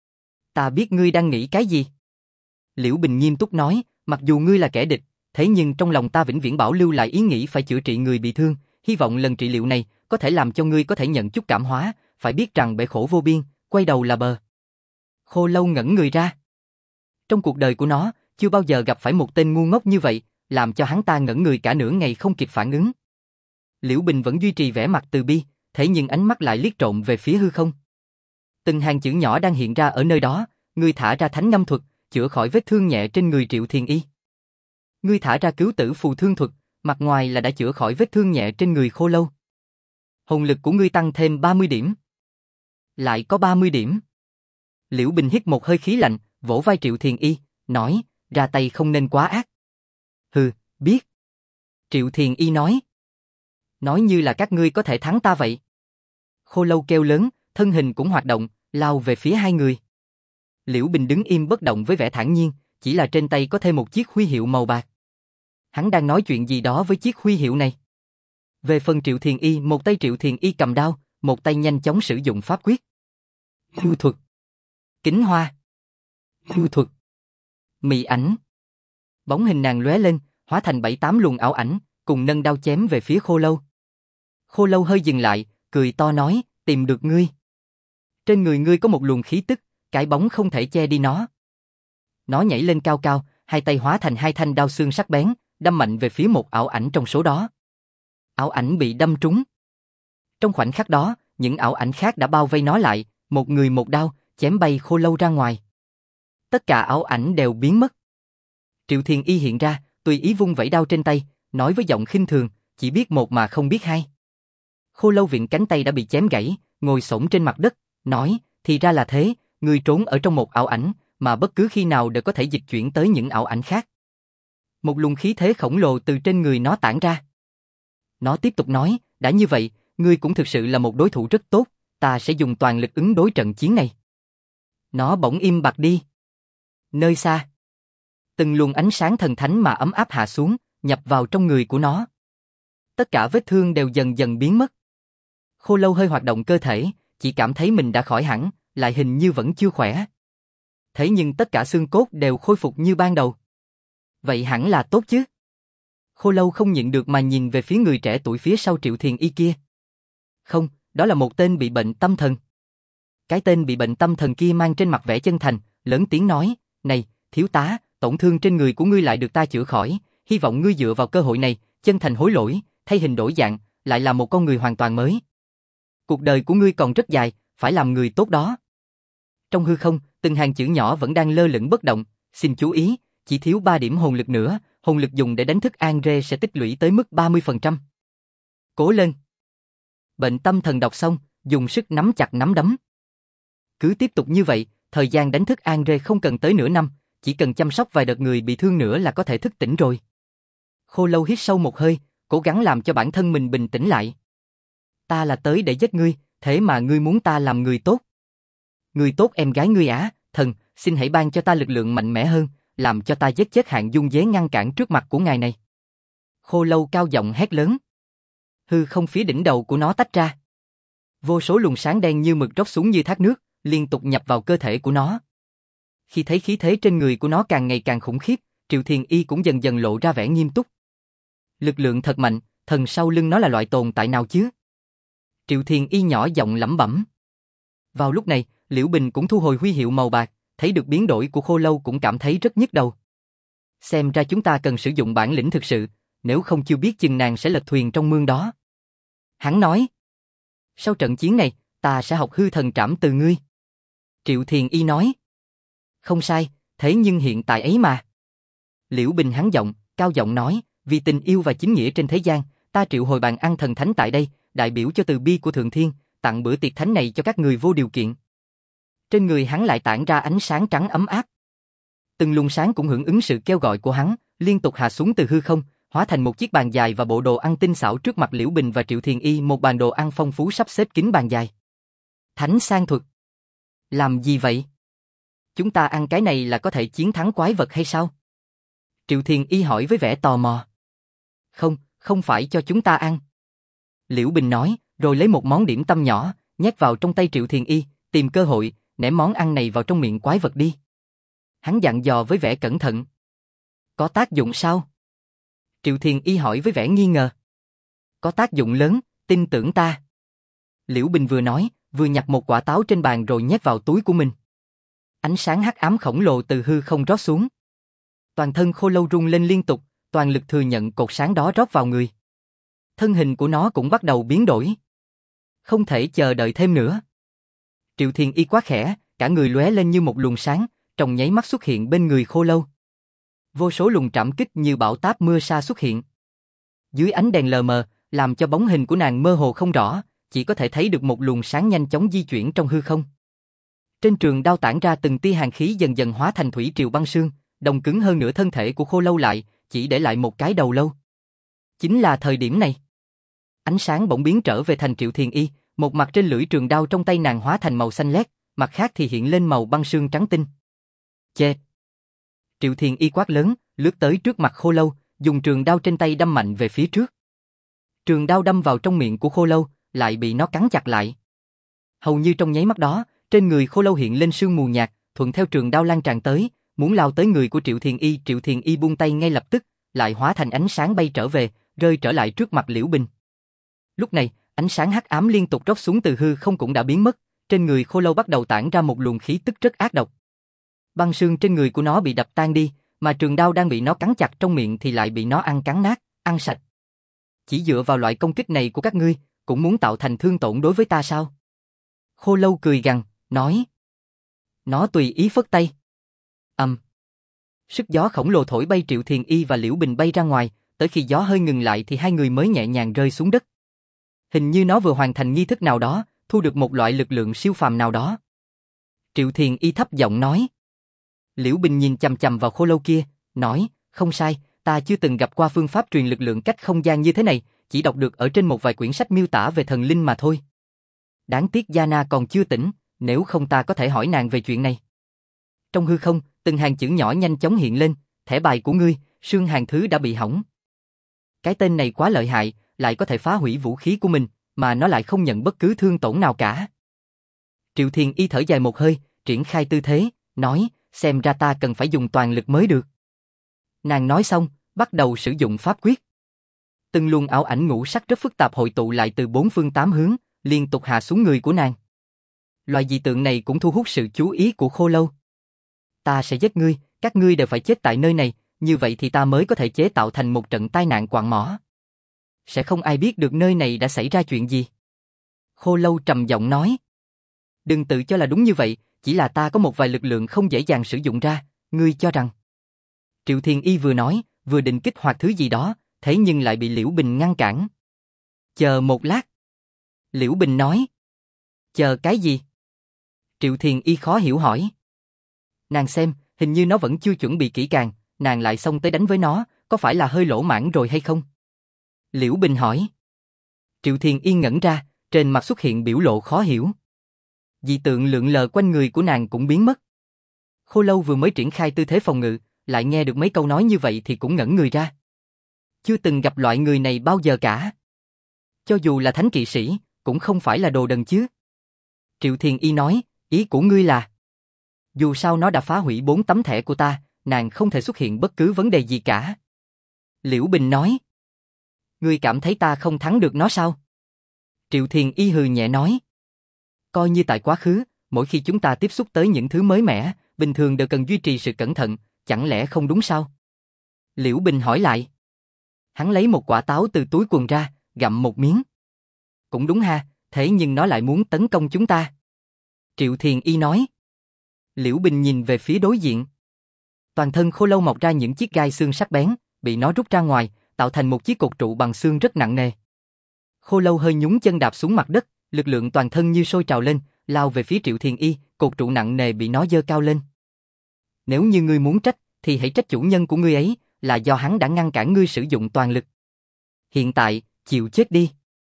Ta biết ngươi đang nghĩ cái gì. Liễu Bình nghiêm túc nói, mặc dù ngươi là kẻ địch, thế nhưng trong lòng ta vĩnh viễn bảo lưu lại ý nghĩ phải chữa trị người bị thương, hy vọng lần trị liệu này có thể làm cho ngươi có thể nhận chút cảm hóa, phải biết rằng bể khổ vô biên, quay đầu là bờ. Khô Lâu ngẩn người ra. Trong cuộc đời của nó, chưa bao giờ gặp phải một tên ngu ngốc như vậy, làm cho hắn ta ngẩn người cả nửa ngày không kịp phản ứng. Liễu Bình vẫn duy trì vẻ mặt từ bi, thế nhưng ánh mắt lại liếc trộm về phía hư không. Từng hàng chữ nhỏ đang hiện ra ở nơi đó, ngươi thả ra thánh ngâm thuật, chữa khỏi vết thương nhẹ trên người Triệu Thiền Y. Ngươi thả ra cứu tử phù thương thuật, mặt ngoài là đã chữa khỏi vết thương nhẹ trên người Khô Lâu. Hồn lực của ngươi tăng thêm 30 điểm. Lại có 30 điểm. Liễu Bình hít một hơi khí lạnh, vỗ vai Triệu Thiền Y, nói, ra tay không nên quá ác. Hừ, biết. Triệu Thiền Y nói. Nói như là các ngươi có thể thắng ta vậy. Khô Lâu kêu lớn, thân hình cũng hoạt động, lao về phía hai người. Liễu Bình đứng im bất động với vẻ thản nhiên, chỉ là trên tay có thêm một chiếc huy hiệu màu bạc. Hắn đang nói chuyện gì đó với chiếc huy hiệu này. Về phần Triệu Thiền Y, một tay Triệu Thiền Y cầm đao, một tay nhanh chóng sử dụng pháp quyết. Hưu thuật. Kính hoa. Hưu thuật. Mị ảnh. Bóng hình nàng lóe lên, hóa thành 7-8 luồng ảo ảnh, cùng nâng đao chém về phía Khô Lâu. Khô Lâu hơi dừng lại, cười to nói, tìm được ngươi. Trên người ngươi có một luồng khí tức, cái bóng không thể che đi nó. Nó nhảy lên cao cao, hai tay hóa thành hai thanh đao xương sắc bén, đâm mạnh về phía một ảo ảnh trong số đó. Ảo ảnh bị đâm trúng. Trong khoảnh khắc đó, những ảo ảnh khác đã bao vây nó lại, một người một đao, chém bay Khô Lâu ra ngoài. Tất cả ảo ảnh đều biến mất. Triệu Thiền Y hiện ra, tùy ý vung vẩy đao trên tay, nói với giọng khinh thường, chỉ biết một mà không biết hai. Khô Lâu viện cánh tay đã bị chém gãy, ngồi xổm trên mặt đất, nói, thì ra là thế, ngươi trốn ở trong một ảo ảnh, mà bất cứ khi nào đều có thể dịch chuyển tới những ảo ảnh khác. Một luồng khí thế khổng lồ từ trên người nó tản ra. Nó tiếp tục nói, đã như vậy, ngươi cũng thực sự là một đối thủ rất tốt, ta sẽ dùng toàn lực ứng đối trận chiến này. Nó bỗng im bặt đi. Nơi xa, từng luồng ánh sáng thần thánh mà ấm áp hạ xuống, nhập vào trong người của nó. Tất cả vết thương đều dần dần biến mất. Khô Lâu hơi hoạt động cơ thể, chỉ cảm thấy mình đã khỏi hẳn, lại hình như vẫn chưa khỏe. Thế nhưng tất cả xương cốt đều khôi phục như ban đầu. Vậy hẳn là tốt chứ? Khô Lâu không nhịn được mà nhìn về phía người trẻ tuổi phía sau Triệu Thiền Y kia. Không, đó là một tên bị bệnh tâm thần. Cái tên bị bệnh tâm thần kia mang trên mặt vẻ chân thành, lớn tiếng nói, này, thiếu tá, tổn thương trên người của ngươi lại được ta chữa khỏi, hy vọng ngươi dựa vào cơ hội này, chân thành hối lỗi, thay hình đổi dạng, lại là một con người hoàn toàn mới. Cuộc đời của ngươi còn rất dài, phải làm người tốt đó. Trong hư không, từng hàng chữ nhỏ vẫn đang lơ lửng bất động, xin chú ý, chỉ thiếu 3 điểm hồn lực nữa, hồn lực dùng để đánh thức Andre sẽ tích lũy tới mức 30%. Cố lên. Bệnh tâm thần đọc xong, dùng sức nắm chặt nắm đấm. Cứ tiếp tục như vậy, thời gian đánh thức Andre không cần tới nửa năm, chỉ cần chăm sóc vài đợt người bị thương nữa là có thể thức tỉnh rồi. Khô Lâu hít sâu một hơi, cố gắng làm cho bản thân mình bình tĩnh lại. Ta là tới để giết ngươi, thế mà ngươi muốn ta làm người tốt. Người tốt em gái ngươi á, thần, xin hãy ban cho ta lực lượng mạnh mẽ hơn, làm cho ta giết chết Hạng Dung Dế ngăn cản trước mặt của ngài này. Khô Lâu cao giọng hét lớn. Hư không phía đỉnh đầu của nó tách ra. Vô số luồng sáng đen như mực rót xuống như thác nước, liên tục nhập vào cơ thể của nó. Khi thấy khí thế trên người của nó càng ngày càng khủng khiếp, Triệu Thiền Y cũng dần dần lộ ra vẻ nghiêm túc. Lực lượng thật mạnh, thần sau lưng nó là loại tồn tại nào chứ? Triệu Thiền Y nhỏ giọng lẩm bẩm. Vào lúc này, Liễu Bình cũng thu hồi huy hiệu màu bạc, thấy được biến đổi của Khô Lâu cũng cảm thấy rất nhức đầu. Xem ra chúng ta cần sử dụng bản lĩnh thực sự, nếu không chưa biết chừng nàng sẽ lật thuyền trong mương đó. Hắn nói. Sau trận chiến này, ta sẽ học hư thần trảm từ ngươi. Triệu Thiền Y nói. Không sai, thế nhưng hiện tại ấy mà. Liễu Bình hắn giọng, cao giọng nói, vì tình yêu và chính nghĩa trên thế gian, ta triệu hồi bàn ăn thần thánh tại đây, đại biểu cho từ bi của Thượng Thiên, tặng bữa tiệc thánh này cho các người vô điều kiện. Trên người hắn lại tản ra ánh sáng trắng ấm áp. Từng luồng sáng cũng hưởng ứng sự kêu gọi của hắn, liên tục hạ xuống từ hư không, hóa thành một chiếc bàn dài và bộ đồ ăn tinh xảo trước mặt Liễu Bình và Triệu Thiền Y, một bàn đồ ăn phong phú sắp xếp kín bàn dài. Thánh sang thuật. Làm gì vậy? Chúng ta ăn cái này là có thể chiến thắng quái vật hay sao? Triệu Thiền Y hỏi với vẻ tò mò. Không, không phải cho chúng ta ăn. Liễu Bình nói, rồi lấy một món điểm tâm nhỏ, nhét vào trong tay Triệu Thiền Y, tìm cơ hội, ném món ăn này vào trong miệng quái vật đi. Hắn dặn dò với vẻ cẩn thận. Có tác dụng sao? Triệu Thiền Y hỏi với vẻ nghi ngờ. Có tác dụng lớn, tin tưởng ta. Liễu Bình vừa nói, vừa nhặt một quả táo trên bàn rồi nhét vào túi của mình. Ánh sáng hắc ám khổng lồ từ hư không rót xuống. Toàn thân khô lâu rung lên liên tục, toàn lực thừa nhận cột sáng đó rót vào người. Thân hình của nó cũng bắt đầu biến đổi. Không thể chờ đợi thêm nữa. Triệu Thiền Y quá khẽ, cả người lóe lên như một luồng sáng, trong nháy mắt xuất hiện bên người khô lâu. Vô số luồng trảm kích như bão táp mưa sa xuất hiện. Dưới ánh đèn lờ mờ, làm cho bóng hình của nàng mơ hồ không rõ, chỉ có thể thấy được một luồng sáng nhanh chóng di chuyển trong hư không. Trên trường đao tản ra từng tia hàn khí dần dần hóa thành thủy triều băng sương, đông cứng hơn nửa thân thể của khô lâu lại, chỉ để lại một cái đầu lâu. Chính là thời điểm này. Ánh sáng bỗng biến trở về thành Triệu Thiền Y, một mặt trên lưỡi trường đao trong tay nàng hóa thành màu xanh lét, mặt khác thì hiện lên màu băng sương trắng tinh. Chê! Triệu Thiền Y quát lớn, lướt tới trước mặt khô lâu, dùng trường đao trên tay đâm mạnh về phía trước. Trường đao đâm vào trong miệng của khô lâu, lại bị nó cắn chặt lại. Hầu như trong nháy mắt đó, trên người khô lâu hiện lên sương mù nhạt, thuận theo trường đao lan tràn tới, muốn lao tới người của Triệu Thiền Y. Triệu Thiền Y buông tay ngay lập tức, lại hóa thành ánh sáng bay trở về, rơi trở lại trước mặt Liễu Bình. Lúc này, ánh sáng hắc ám liên tục rót xuống từ hư không cũng đã biến mất, trên người khô lâu bắt đầu tản ra một luồng khí tức rất ác độc. Băng sương trên người của nó bị đập tan đi, mà trường đao đang bị nó cắn chặt trong miệng thì lại bị nó ăn cắn nát, ăn sạch. Chỉ dựa vào loại công kích này của các ngươi, cũng muốn tạo thành thương tổn đối với ta sao? Khô lâu cười gằn, nói. Nó tùy ý phất tay. Sức gió khổng lồ thổi bay Triệu Thiền Y và Liễu Bình bay ra ngoài, tới khi gió hơi ngừng lại thì hai người mới nhẹ nhàng rơi xuống đất. Hình như nó vừa hoàn thành nghi thức nào đó, thu được một loại lực lượng siêu phàm nào đó. Triệu Thiền Y thấp giọng nói. Liễu Bình nhìn chằm chằm vào khô lâu kia, nói, không sai, ta chưa từng gặp qua phương pháp truyền lực lượng cách không gian như thế này, chỉ đọc được ở trên một vài quyển sách miêu tả về thần linh mà thôi. Đáng tiếc Yana còn chưa tỉnh, nếu không ta có thể hỏi nàng về chuyện này. Trong hư không, từng hàng chữ nhỏ nhanh chóng hiện lên, thẻ bài của ngươi, Sương Hàng Thứ đã bị hỏng. Cái tên này quá lợi hại, lại có thể phá hủy vũ khí của mình, mà nó lại không nhận bất cứ thương tổn nào cả. Triệu Thiền Y thở dài một hơi, triển khai tư thế, nói, xem ra ta cần phải dùng toàn lực mới được. Nàng nói xong, bắt đầu sử dụng pháp quyết. Từng luồng ảo ảnh ngũ sắc rất phức tạp hội tụ lại từ bốn phương tám hướng, liên tục hạ xuống người của nàng. Loại dị tượng này cũng thu hút sự chú ý của khô lâu. Ta sẽ giết ngươi, các ngươi đều phải chết tại nơi này, như vậy thì ta mới có thể chế tạo thành một trận tai nạn quạng mỏ. Sẽ không ai biết được nơi này đã xảy ra chuyện gì. Khô lâu trầm giọng nói. Đừng tự cho là đúng như vậy, chỉ là ta có một vài lực lượng không dễ dàng sử dụng ra, ngươi cho rằng. Triệu Thiền Y vừa nói, vừa định kích hoạt thứ gì đó, thế nhưng lại bị Liễu Bình ngăn cản. Chờ một lát. Liễu Bình nói. Chờ cái gì? Triệu Thiền Y khó hiểu hỏi. Nàng xem, hình như nó vẫn chưa chuẩn bị kỹ càng, nàng lại xông tới đánh với nó, có phải là hơi lỗ mãng rồi hay không? Liễu Bình hỏi. Triệu Thiền Y ngẩn ra, trên mặt xuất hiện biểu lộ khó hiểu. Dị tượng lượn lờ quanh người của nàng cũng biến mất. Khô lâu vừa mới triển khai tư thế phòng ngự, lại nghe được mấy câu nói như vậy thì cũng ngẩn người ra. Chưa từng gặp loại người này bao giờ cả. Cho dù là thánh kỵ sĩ, cũng không phải là đồ đần chứ. Triệu Thiền Y nói, ý của ngươi là... Dù sao nó đã phá hủy 4 tấm thẻ của ta, nàng không thể xuất hiện bất cứ vấn đề gì cả. Liễu Bình nói. Ngươi cảm thấy ta không thắng được nó sao? Triệu Thiền Y hừ nhẹ nói. Coi như tại quá khứ, mỗi khi chúng ta tiếp xúc tới những thứ mới mẻ, bình thường đều cần duy trì sự cẩn thận, chẳng lẽ không đúng sao? Liễu Bình hỏi lại. Hắn lấy một quả táo từ túi quần ra, gặm một miếng. Cũng đúng ha, thế nhưng nó lại muốn tấn công chúng ta. Triệu Thiền Y nói. Liễu Bình nhìn về phía đối diện. Toàn thân khô lâu mọc ra những chiếc gai xương sắc bén, bị nó rút ra ngoài, tạo thành một chiếc cột trụ bằng xương rất nặng nề. Khô lâu hơi nhún chân đạp xuống mặt đất, lực lượng toàn thân như sôi trào lên, lao về phía Triệu Thiền Y, cột trụ nặng nề bị nó giơ cao lên. Nếu như ngươi muốn trách, thì hãy trách chủ nhân của ngươi ấy, là do hắn đã ngăn cản ngươi sử dụng toàn lực. Hiện tại, chịu chết đi.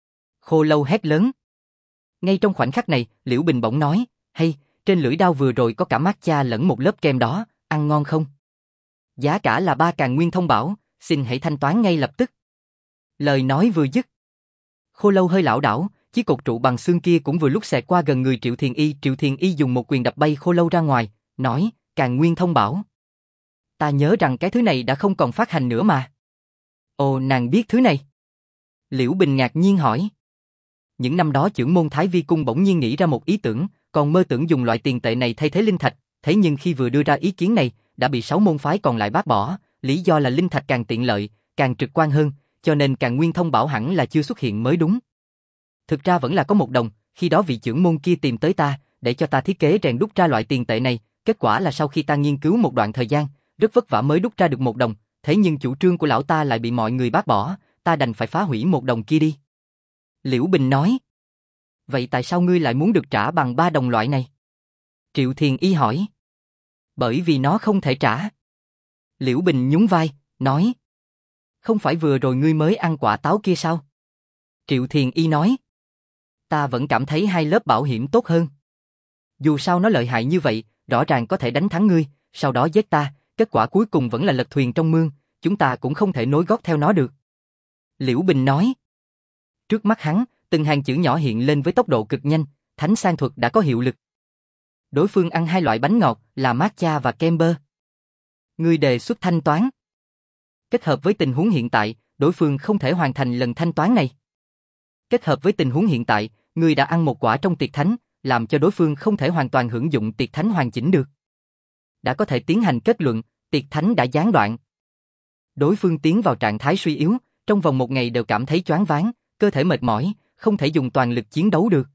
Khô Lâu hét lớn. Ngay trong khoảnh khắc này, Liễu Bình bỗng nói, hay, trên lưỡi đao vừa rồi có cả matcha lẫn một lớp kem đó, ăn ngon không? Giá cả là 3 càn nguyên thông bảo, xin hãy thanh toán ngay lập tức. Lời nói vừa dứt. Khô Lâu hơi lảo đảo, chiếc cột trụ bằng xương kia cũng vừa lúc xẹt qua gần người Triệu Thiền Y. Triệu Thiền Y dùng một quyền đập bay Khô Lâu ra ngoài, nói, càn nguyên thông bảo. Ta nhớ rằng cái thứ này đã không còn phát hành nữa mà. Ồ, nàng biết thứ này. Liễu Bình ngạc nhiên hỏi. Những năm đó chưởng môn Thái Vi Cung bỗng nhiên nghĩ ra một ý tưởng, còn mơ tưởng dùng loại tiền tệ này thay thế linh thạch, thế nhưng khi vừa đưa ra ý kiến này, đã bị 6 môn phái còn lại bác bỏ, lý do là linh thạch càng tiện lợi, càng trực quan hơn, cho nên càn nguyên thông bảo hẳn là chưa xuất hiện mới đúng. Thực ra vẫn là có một đồng, khi đó vị chưởng môn kia tìm tới ta, để cho ta thiết kế rèn đúc ra loại tiền tệ này, kết quả là sau khi ta nghiên cứu một đoạn thời gian, rất vất vả mới đúc ra được một đồng, thế nhưng chủ trương của lão ta lại bị mọi người bác bỏ, ta đành phải phá hủy một đồng kia đi. Liễu Bình nói. Vậy tại sao ngươi lại muốn được trả bằng 3 đồng loại này? Triệu Thiền Y hỏi. Bởi vì nó không thể trả. Liễu Bình nhún vai, nói. Không phải vừa rồi ngươi mới ăn quả táo kia sao? Triệu Thiền Y nói. Ta vẫn cảm thấy 2 lớp bảo hiểm tốt hơn. Dù sao nó lợi hại như vậy, rõ ràng có thể đánh thắng ngươi, sau đó giết ta, kết quả cuối cùng vẫn là lật thuyền trong mương, chúng ta cũng không thể nối gót theo nó được. Liễu Bình nói. Trước mắt hắn, từng hàng chữ nhỏ hiện lên với tốc độ cực nhanh, thánh sang thuật đã có hiệu lực. Đối phương ăn 2 loại bánh ngọt là matcha và kem bơ. Ngươi đề xuất thanh toán. Kết hợp với tình huống hiện tại, đối phương không thể hoàn thành lần thanh toán này. Kết hợp với tình huống hiện tại, ngươi đã ăn một quả trong tiệc thánh, làm cho đối phương không thể hoàn toàn hưởng dụng tiệc thánh hoàn chỉnh được. Đã có thể tiến hành kết luận, tiệc thánh đã gián đoạn. Đối phương tiến vào trạng thái suy yếu, trong vòng 1 ngày đều cảm thấy choáng váng, cơ thể mệt mỏi, không thể dùng toàn lực chiến đấu được.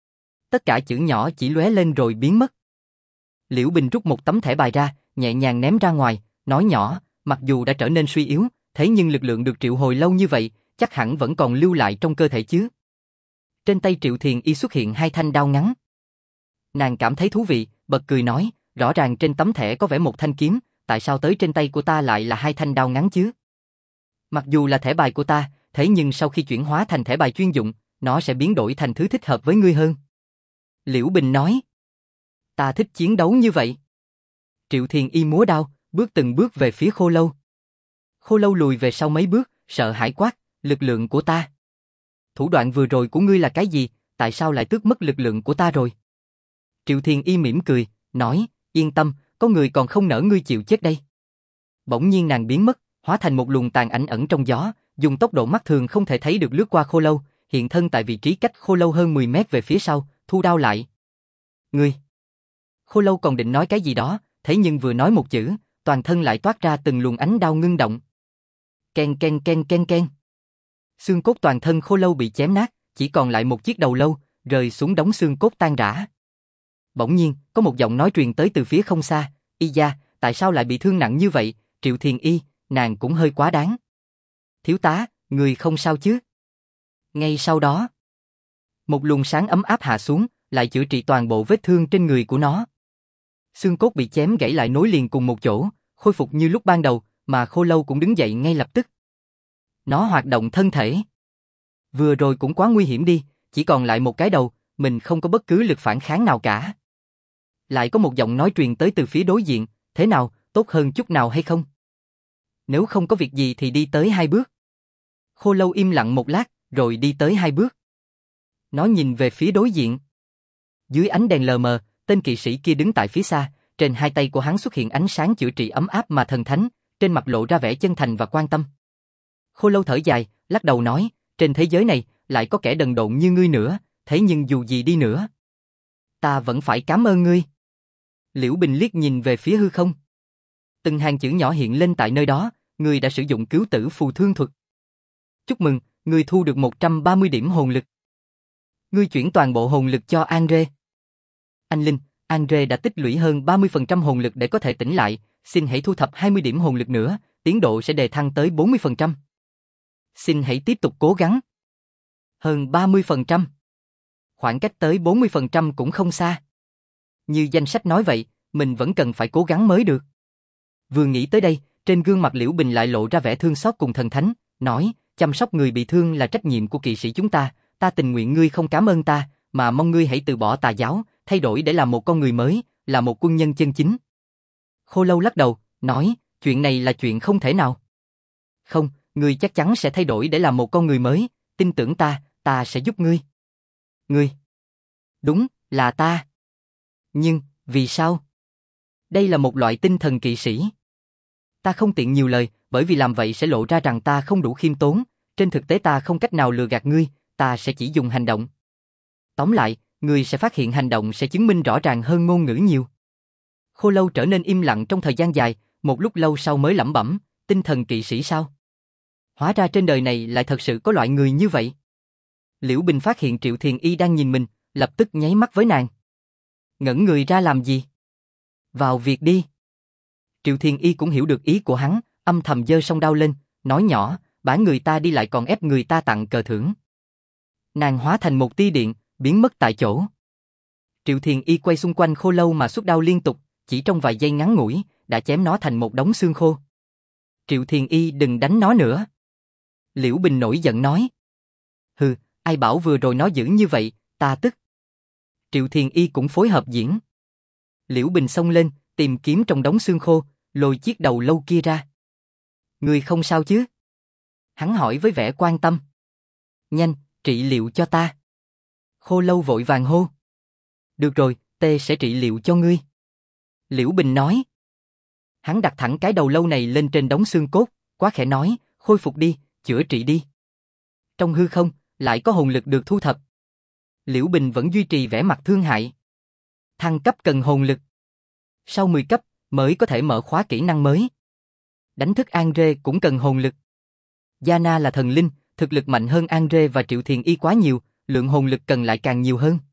Tất cả chữ nhỏ chỉ lóe lên rồi biến mất. Liễu Bình rút một tấm thẻ bài ra, nhẹ nhàng ném ra ngoài, nói nhỏ, mặc dù đã trở nên suy yếu, thế nhưng lực lượng được triệu hồi lâu như vậy, chắc hẳn vẫn còn lưu lại trong cơ thể chứ. Trên tay Triệu Thiền Y xuất hiện 2 thanh đao ngắn. Nàng cảm thấy thú vị, bật cười nói, rõ ràng trên tấm thẻ có vẽ một thanh kiếm, tại sao tới trên tay của ta lại là 2 thanh đao ngắn chứ? Mặc dù là thẻ bài của ta, thế nhưng sau khi chuyển hóa thành thẻ bài chuyên dụng, nó sẽ biến đổi thành thứ thích hợp với ngươi hơn. Liễu Bình nói. Ta thích chiến đấu như vậy. Triệu Thiền Y múa đao, bước từng bước về phía Khô Lâu. Khô Lâu lùi về sau mấy bước, sợ hãi quát, lực lượng của ta. Thủ đoạn vừa rồi của ngươi là cái gì, tại sao lại tước mất lực lượng của ta rồi? Triệu Thiền Y mỉm cười, nói, yên tâm, có người còn không nỡ ngươi chịu chết đây. Bỗng nhiên nàng biến mất, hóa thành một luồng tàn ảnh ẩn trong gió, dùng tốc độ mắt thường không thể thấy được lướt qua Khô Lâu, hiện thân tại vị trí cách Khô Lâu hơn 10 mét về phía sau, thu đao lại. Ngươi! Khô Lâu còn định nói cái gì đó, thế nhưng vừa nói một chữ, toàn thân lại toát ra từng luồng ánh đao ngưng động. Ken ken ken ken ken. Xương cốt toàn thân Khô Lâu bị chém nát, chỉ còn lại một chiếc đầu lâu, rơi xuống đống xương cốt tan rã. Bỗng nhiên, có một giọng nói truyền tới từ phía không xa, Y gia, tại sao lại bị thương nặng như vậy? Triệu Thiền Y, nàng cũng hơi quá đáng. Thiếu tá, người không sao chứ? Ngay sau đó, một luồng sáng ấm áp hạ xuống, lại chữa trị toàn bộ vết thương trên người của nó. Xương cốt bị chém gãy lại nối liền cùng một chỗ, khôi phục như lúc ban đầu, mà Khô Lâu cũng đứng dậy ngay lập tức. Nó hoạt động thân thể. Vừa rồi cũng quá nguy hiểm đi, chỉ còn lại một cái đầu, mình không có bất cứ lực phản kháng nào cả. Lại có một giọng nói truyền tới từ phía đối diện, thế nào, tốt hơn chút nào hay không? Nếu không có việc gì thì đi tới 2 bước. Khô Lâu im lặng một lát, rồi đi tới 2 bước. Nó nhìn về phía đối diện. Dưới ánh đèn lờ mờ, tên kỵ sĩ kia đứng tại phía xa, trên 2 tay của hắn xuất hiện ánh sáng chữa trị ấm áp mà thần thánh, trên mặt lộ ra vẻ chân thành và quan tâm. Khô Lâu thở dài, lắc đầu nói, trên thế giới này, lại có kẻ đần độn như ngươi nữa, thế nhưng dù gì đi nữa, ta vẫn phải cảm ơn ngươi. Liễu Bình liếc nhìn về phía hư không. Từng hàng chữ nhỏ hiện lên tại nơi đó, ngươi đã sử dụng cứu tử phù thương thuật. Chúc mừng, ngươi thu được 130 điểm hồn lực. Ngươi chuyển toàn bộ hồn lực cho Andre. Anh Linh, Andre đã tích lũy hơn 30% hồn lực để có thể tỉnh lại, xin hãy thu thập 20 điểm hồn lực nữa, tiến độ sẽ đề thăng tới 40%. Xin hãy tiếp tục cố gắng. Hơn 30%. Khoảng cách tới 40% cũng không xa. Như danh sách nói vậy, mình vẫn cần phải cố gắng mới được. Vừa nghĩ tới đây, Trên gương mặt Liễu Bình lại lộ ra vẻ thương xót cùng thần thánh, nói, chăm sóc người bị thương là trách nhiệm của kỵ sĩ chúng ta, ta tình nguyện ngươi không cảm ơn ta, mà mong ngươi hãy từ bỏ tà giáo, thay đổi để làm một con người mới, là một quân nhân chân chính. Khô Lâu lắc đầu, nói, chuyện này là chuyện không thể nào. Không, ngươi chắc chắn sẽ thay đổi để làm một con người mới, tin tưởng ta sẽ giúp ngươi. Ngươi? Đúng, là ta. Nhưng, vì sao? Đây là một loại tinh thần kỵ sĩ. Ta không tiện nhiều lời, bởi vì làm vậy sẽ lộ ra rằng ta không đủ khiêm tốn, trên thực tế ta không cách nào lừa gạt ngươi, ta sẽ chỉ dùng hành động. Tóm lại, ngươi sẽ phát hiện hành động sẽ chứng minh rõ ràng hơn ngôn ngữ nhiều. Khô Lâu trở nên im lặng trong thời gian dài, một lúc lâu sau mới lẩm bẩm, tinh thần kỵ sĩ sao? Hóa ra trên đời này lại thật sự có loại người như vậy. Liễu Bình phát hiện Triệu Thiền Y đang nhìn mình, lập tức nháy mắt với nàng. Ngẩn người ra làm gì? Vào việc đi. Triệu Thiền Y cũng hiểu được ý của hắn, âm thầm giơ song đao lên, nói nhỏ, bản người ta đi lại còn ép người ta tặng cờ thưởng. Nàng hóa thành một tia điện, biến mất tại chỗ. Triệu Thiền Y quay xung quanh Khô Lâu mà xuất đao liên tục, chỉ trong vài giây ngắn ngủi, đã chém nó thành một đống xương khô. Triệu Thiền Y đừng đánh nó nữa. Liễu Bình nổi giận nói. Hừ, ai bảo vừa rồi nó dữ như vậy, ta tức. Triệu Thiền Y cũng phối hợp diễn. Liễu Bình xông lên, tìm kiếm trong đống xương khô, lôi chiếc đầu lâu kia ra. Người không sao chứ? Hắn hỏi với vẻ quan tâm. Nhanh, trị liệu cho ta. Khô Lâu vội vàng hô. Được rồi, tê sẽ trị liệu cho ngươi. Liễu Bình nói. Hắn đặt thẳng cái đầu lâu này lên trên đống xương cốt, quá khẽ nói, khôi phục đi, chữa trị đi. Trong hư không, lại có hồn lực được thu thập. Liễu Bình vẫn duy trì vẻ mặt thương hại. Thăng cấp cần hồn lực. Sau 10 cấp, mới có thể mở khóa kỹ năng mới. Đánh thức Andre cũng cần hồn lực. Yana là thần linh, thực lực mạnh hơn Andre và Triệu Thiền Y quá nhiều, lượng hồn lực cần lại càng nhiều hơn.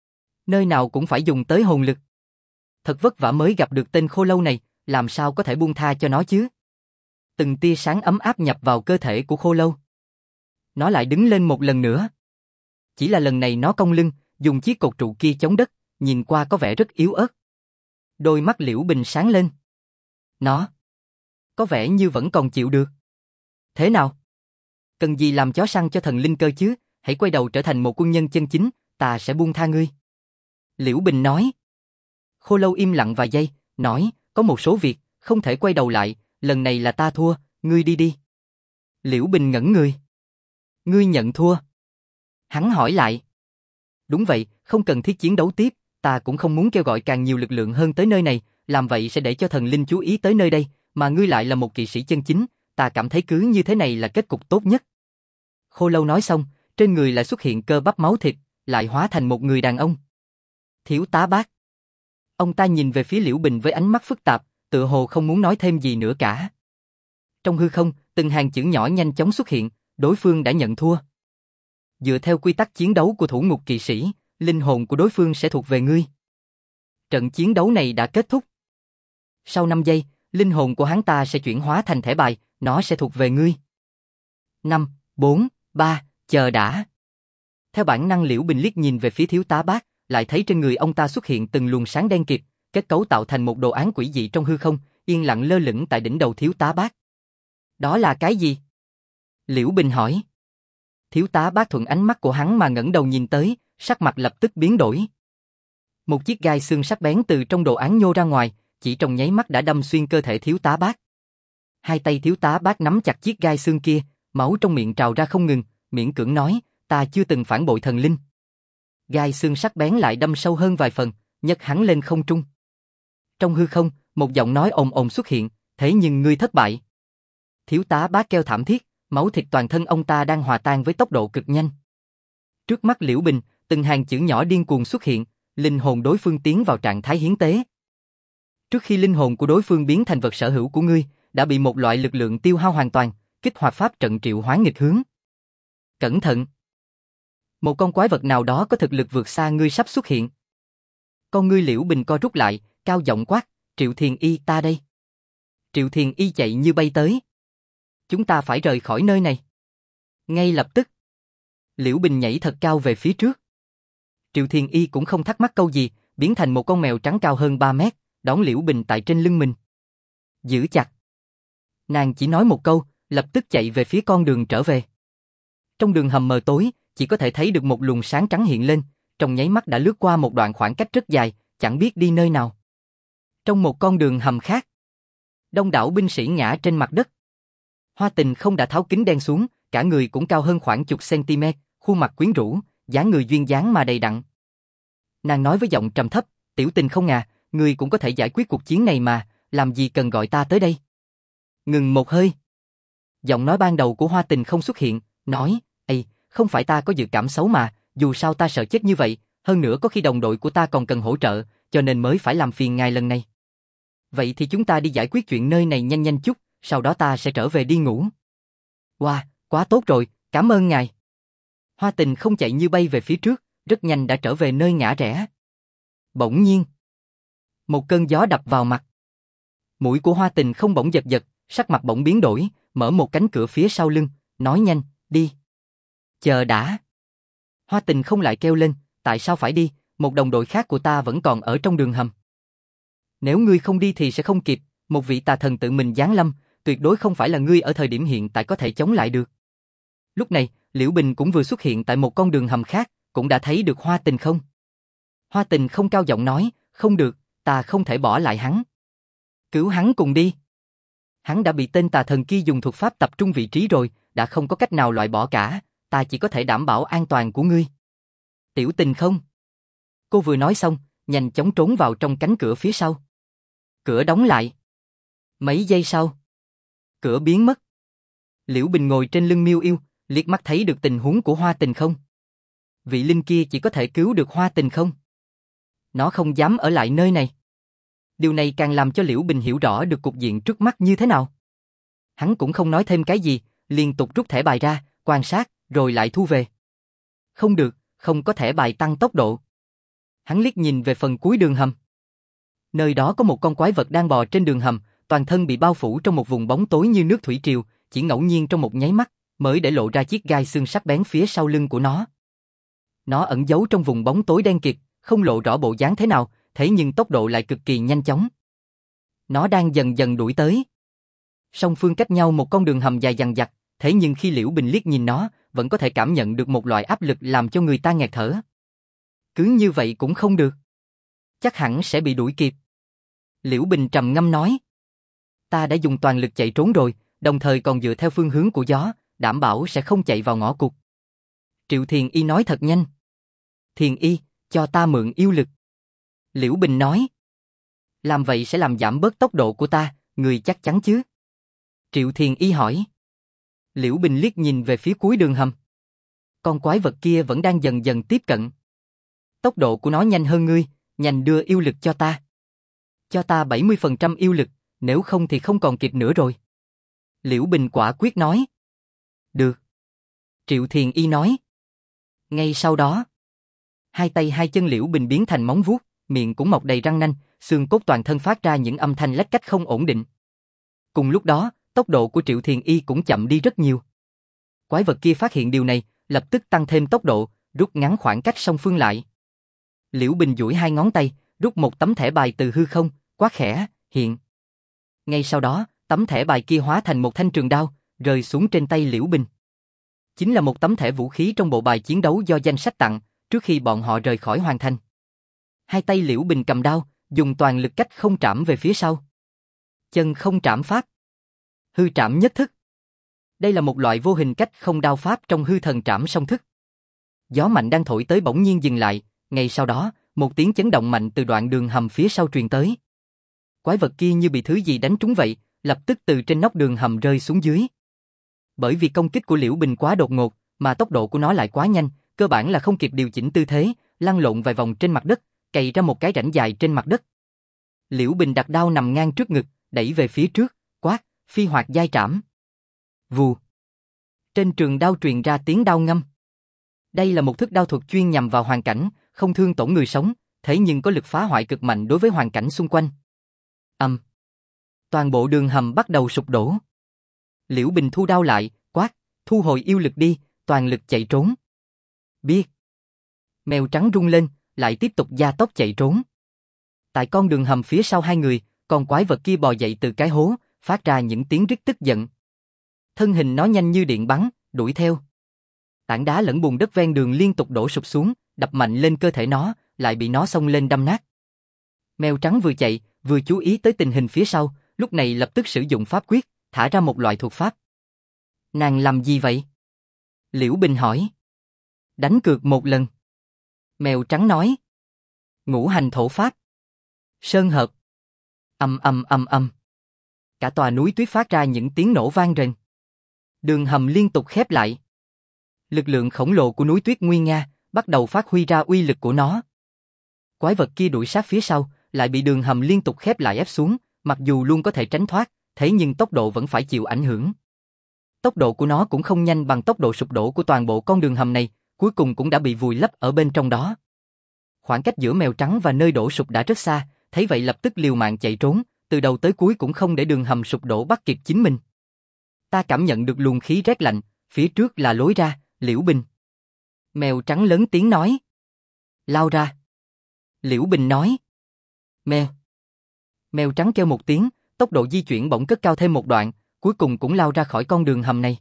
Nơi nào cũng phải dùng tới hồn lực. Thật vất vả mới gặp được tên Khô Lâu này, làm sao có thể buông tha cho nó chứ? Từng tia sáng ấm áp nhập vào cơ thể của Khô Lâu. Nó lại đứng lên một lần nữa. Chỉ là lần này nó cong lưng, dùng chiếc cột trụ kia chống đất, nhìn qua có vẻ rất yếu ớt. Đôi mắt Liễu Bình sáng lên. Nó có vẻ như vẫn còn chịu được. Thế nào? Cần gì làm chó săn cho thần linh cơ chứ, hãy quay đầu trở thành một quân nhân chân chính, ta sẽ buông tha ngươi. Liễu Bình nói. Khô Lâu im lặng vài giây, nói, có một số việc, không thể quay đầu lại, lần này là ta thua, ngươi đi đi. Liễu Bình ngẩn người. Ngươi nhận thua. Hắn hỏi lại. Đúng vậy, không cần thiết chiến đấu tiếp, ta cũng không muốn kêu gọi càng nhiều lực lượng hơn tới nơi này, làm vậy sẽ để cho thần linh chú ý tới nơi đây, mà ngươi lại là một kỵ sĩ chân chính, ta cảm thấy cứ như thế này là kết cục tốt nhất. Khô Lâu nói xong, trên người lại xuất hiện cơ bắp máu thịt, lại hóa thành một người đàn ông. Thiếu tá Bác. Ông ta nhìn về phía Liễu Bình với ánh mắt phức tạp, tựa hồ không muốn nói thêm gì nữa cả. Trong hư không, từng hàng chữ nhỏ nhanh chóng xuất hiện, đối phương đã nhận thua. Dựa theo quy tắc chiến đấu của thủ ngục kỵ sĩ, linh hồn của đối phương sẽ thuộc về ngươi. Trận chiến đấu này đã kết thúc. Sau 5 giây, linh hồn của hắn ta sẽ chuyển hóa thành thẻ bài, nó sẽ thuộc về ngươi. 5, 4, 3, chờ đã. Theo bản năng Liễu Bình liếc nhìn về phía thiếu tá Bác, lại thấy trên người ông ta xuất hiện từng luồng sáng đen kịt, kết cấu tạo thành một đồ án quỷ dị trong hư không, yên lặng lơ lửng tại đỉnh đầu thiếu tá Bác. Đó là cái gì? Liễu Bình hỏi. Thiếu tá Bác thuận ánh mắt của hắn mà ngẩng đầu nhìn tới, sắc mặt lập tức biến đổi. Một chiếc gai xương sắc bén từ trong đồ án nhô ra ngoài, chỉ trong nháy mắt đã đâm xuyên cơ thể thiếu tá Bác. Hai tay thiếu tá Bác nắm chặt chiếc gai xương kia, máu trong miệng trào ra không ngừng, miễn cưỡng nói, ta chưa từng phản bội thần linh. Gai xương sắc bén lại đâm sâu hơn vài phần, nhấc hắn lên không trung. Trong hư không, một giọng nói ồm ồm xuất hiện, thế nhưng ngươi thất bại. Thiếu tá Bác kêu thảm thiết, máu thịt toàn thân ông ta đang hòa tan với tốc độ cực nhanh. Trước mắt Liễu Bình, từng hàng chữ nhỏ điên cuồng xuất hiện, linh hồn đối phương tiến vào trạng thái hiến tế. Trước khi linh hồn của đối phương biến thành vật sở hữu của ngươi, đã bị một loại lực lượng tiêu hao hoàn toàn, kích hoạt pháp trận triệu hoán nghịch hướng. Cẩn thận! Một con quái vật nào đó có thực lực vượt xa ngươi sắp xuất hiện. Con ngươi Liễu Bình co rút lại, cao giọng quát, Triệu Thiền Y ta đây. Triệu Thiền Y chạy như bay tới. Chúng ta phải rời khỏi nơi này. Ngay lập tức. Liễu Bình nhảy thật cao về phía trước. Triệu Thiền Y cũng không thắc mắc câu gì, biến thành một con mèo trắng cao hơn 3 mét, đón Liễu Bình tại trên lưng mình. Giữ chặt. Nàng chỉ nói một câu, lập tức chạy về phía con đường trở về. Trong đường hầm mờ tối, chỉ có thể thấy được một luồng sáng trắng hiện lên, trong nháy mắt đã lướt qua một đoạn khoảng cách rất dài, chẳng biết đi nơi nào. Trong một con đường hầm khác, đông đảo binh sĩ ngã trên mặt đất. Hoa Tình không đã tháo kính đen xuống, cả người cũng cao hơn khoảng chục cm, khuôn mặt quyến rũ, dáng người duyên dáng mà đầy đặn. Nàng nói với giọng trầm thấp, "Tiểu Tình không à, ngươi cũng có thể giải quyết cuộc chiến này mà, làm gì cần gọi ta tới đây?" Ngừng một hơi. Giọng nói ban đầu của Hoa Tình không xuất hiện, nói, "Ây, không phải ta có dự cảm xấu mà, dù sao ta sợ chết như vậy, hơn nữa có khi đồng đội của ta còn cần hỗ trợ, cho nên mới phải làm phiền ngài lần này. Vậy thì chúng ta đi giải quyết chuyện nơi này nhanh nhanh chút, sau đó ta sẽ trở về đi ngủ." "Wow, quá tốt rồi, cảm ơn ngài." Hoa Tình không chạy như bay về phía trước, rất nhanh đã trở về nơi ngã rẽ. Bỗng nhiên, một cơn gió đập vào mặt. Mũi của Hoa Tình không bỗng giật giật, sắc mặt bỗng biến đổi, mở một cánh cửa phía sau lưng, nói nhanh, "Đi." "Chờ đã." Hoa Tình không lại kêu lên, "Tại sao phải đi, một đồng đội khác của ta vẫn còn ở trong đường hầm. Nếu ngươi không đi thì sẽ không kịp, một vị tà thần tự mình giáng lâm, tuyệt đối không phải là ngươi ở thời điểm hiện tại có thể chống lại được." Lúc này, Liễu Bình cũng vừa xuất hiện tại một con đường hầm khác, cũng đã thấy được Hoa Tình không. Hoa Tình không cao giọng nói, "Không được, ta không thể bỏ lại hắn. Cứu hắn cùng đi. Hắn đã bị tên tà thần kia dùng thuật pháp tập trung vị trí rồi, đã không có cách nào loại bỏ cả, ta chỉ có thể đảm bảo an toàn của ngươi." "Tiểu Tình không." Cô vừa nói xong, nhanh chóng trốn vào trong cánh cửa phía sau. Cửa đóng lại. Mấy giây sau, cửa biến mất. Liễu Bình ngồi trên lưng Miêu Yêu, liếc mắt thấy được tình huống của Hoa Tình không. Vị linh kia chỉ có thể cứu được Hoa Tình không? Nó không dám ở lại nơi này. Điều này càng làm cho Liễu Bình hiểu rõ được cục diện trước mắt như thế nào. Hắn cũng không nói thêm cái gì, liên tục rút thẻ bài ra, quan sát, rồi lại thu về. Không được, không có thẻ bài tăng tốc độ. Hắn liếc nhìn về phần cuối đường hầm. Nơi đó có một con quái vật đang bò trên đường hầm, toàn thân bị bao phủ trong một vùng bóng tối như nước thủy triều, chỉ ngẫu nhiên trong một nháy mắt mới để lộ ra chiếc gai xương sắc bén phía sau lưng của nó. Nó ẩn giấu trong vùng bóng tối đen kịt, không lộ rõ bộ dáng thế nào, thế nhưng tốc độ lại cực kỳ nhanh chóng. Nó đang dần dần đuổi tới. Song phương cách nhau một con đường hầm dài dằng dặc, thế nhưng khi Liễu Bình liếc nhìn nó, vẫn có thể cảm nhận được một loại áp lực làm cho người ta nghẹt thở. Cứ như vậy cũng không được. Chắc hẳn sẽ bị đuổi kịp. Liễu Bình trầm ngâm nói. Ta đã dùng toàn lực chạy trốn rồi, đồng thời còn dựa theo phương hướng của gió, đảm bảo sẽ không chạy vào ngõ cụt. Triệu Thiền Y nói thật nhanh. Thiền Y, cho ta mượn yêu lực. Liễu Bình nói. Làm vậy sẽ làm giảm bớt tốc độ của ta, người chắc chắn chứ? Triệu Thiền Y hỏi. Liễu Bình liếc nhìn về phía cuối đường hầm. Con quái vật kia vẫn đang dần dần tiếp cận. Tốc độ của nó nhanh hơn ngươi, nhanh đưa yêu lực cho ta. Cho ta 70% yêu lực, nếu không thì không còn kịp nữa rồi. Liễu Bình quả quyết nói. Được. Triệu Thiền Y nói. Ngay sau đó, hai tay hai chân Liễu Bình biến thành móng vuốt, miệng cũng mọc đầy răng nanh, xương cốt toàn thân phát ra những âm thanh lách cách không ổn định. Cùng lúc đó, tốc độ của Triệu Thiền Y cũng chậm đi rất nhiều. Quái vật kia phát hiện điều này, lập tức tăng thêm tốc độ, rút ngắn khoảng cách song phương lại. Liễu Bình duỗi hai ngón tay, rút một tấm thẻ bài từ hư không, quát khẽ, hiện. Ngay sau đó, tấm thẻ bài kia hóa thành một thanh trường đao, rơi xuống trên tay Liễu Bình. Chính là một tấm thẻ vũ khí trong bộ bài chiến đấu do danh sách tặng, trước khi bọn họ rời khỏi Hoàng Thành. Hai tay Liễu Bình cầm đao, dùng toàn lực cách không trảm về phía sau. Chân không trảm pháp. Hư trảm nhất thức. Đây là một loại vô hình cách không đao pháp trong hư thần trảm song thức. Gió mạnh đang thổi tới bỗng nhiên dừng lại, ngay sau đó, một tiếng chấn động mạnh từ đoạn đường hầm phía sau truyền tới. Quái vật kia như bị thứ gì đánh trúng vậy, lập tức từ trên nóc đường hầm rơi xuống dưới. Bởi vì công kích của Liễu Bình quá đột ngột, mà tốc độ của nó lại quá nhanh, cơ bản là không kịp điều chỉnh tư thế, lăn lộn vài vòng trên mặt đất, cày ra một cái rãnh dài trên mặt đất. Liễu Bình đặt đao nằm ngang trước ngực, đẩy về phía trước, quát, phi hoạt giai trảm. Vù. Trên trường đao truyền ra tiếng đao ngâm. Đây là một thức đao thuật chuyên nhằm vào hoàn cảnh, không thương tổn người sống, thế nhưng có lực phá hoại cực mạnh đối với hoàn cảnh xung quanh. Toàn bộ đường hầm bắt đầu sụp đổ. Liễu Bình thu đao lại, quát, thu hồi yêu lực đi, toàn lực chạy trốn. Biết. Mèo trắng rung lên, lại tiếp tục gia tốc chạy trốn. Tại con đường hầm phía sau hai người, con quái vật kia bò dậy từ cái hố, phát ra những tiếng rít tức giận. Thân hình nó nhanh như điện bắn, đuổi theo. Tảng đá lẫn bùn đất ven đường liên tục đổ sụp xuống, đập mạnh lên cơ thể nó, lại bị nó xông lên đâm nát. Mèo trắng vừa chạy, vừa chú ý tới tình hình phía sau, lúc này lập tức sử dụng pháp quyết, thả ra một loại thuật pháp. Nàng làm gì vậy? Liễu Bình hỏi. Đánh cược một lần. Mèo trắng nói. Ngũ hành thổ pháp. Sơn hợp. Ầm ầm ầm ầm. Cả tòa núi tuyết phát ra những tiếng nổ vang rền. Đường hầm liên tục khép lại. Lực lượng khổng lồ của núi tuyết nguy nga bắt đầu phát huy ra uy lực của nó. Quái vật kia đuổi sát phía sau, lại bị đường hầm liên tục khép lại ép xuống, mặc dù luôn có thể tránh thoát, thế nhưng tốc độ vẫn phải chịu ảnh hưởng. Tốc độ của nó cũng không nhanh bằng tốc độ sụp đổ của toàn bộ con đường hầm này, cuối cùng cũng đã bị vùi lấp ở bên trong đó. Khoảng cách giữa mèo trắng và nơi đổ sụp đã rất xa, thấy vậy lập tức liều mạng chạy trốn, từ đầu tới cuối cũng không để đường hầm sụp đổ bắt kịp chính mình. Ta cảm nhận được luồng khí rét lạnh, phía trước là lối ra, Liễu Bình. Mèo trắng lớn tiếng nói. Lao ra. Liễu Bình nói. Mèo. Mèo trắng kêu một tiếng, tốc độ di chuyển bỗng cất cao thêm một đoạn, cuối cùng cũng lao ra khỏi con đường hầm này.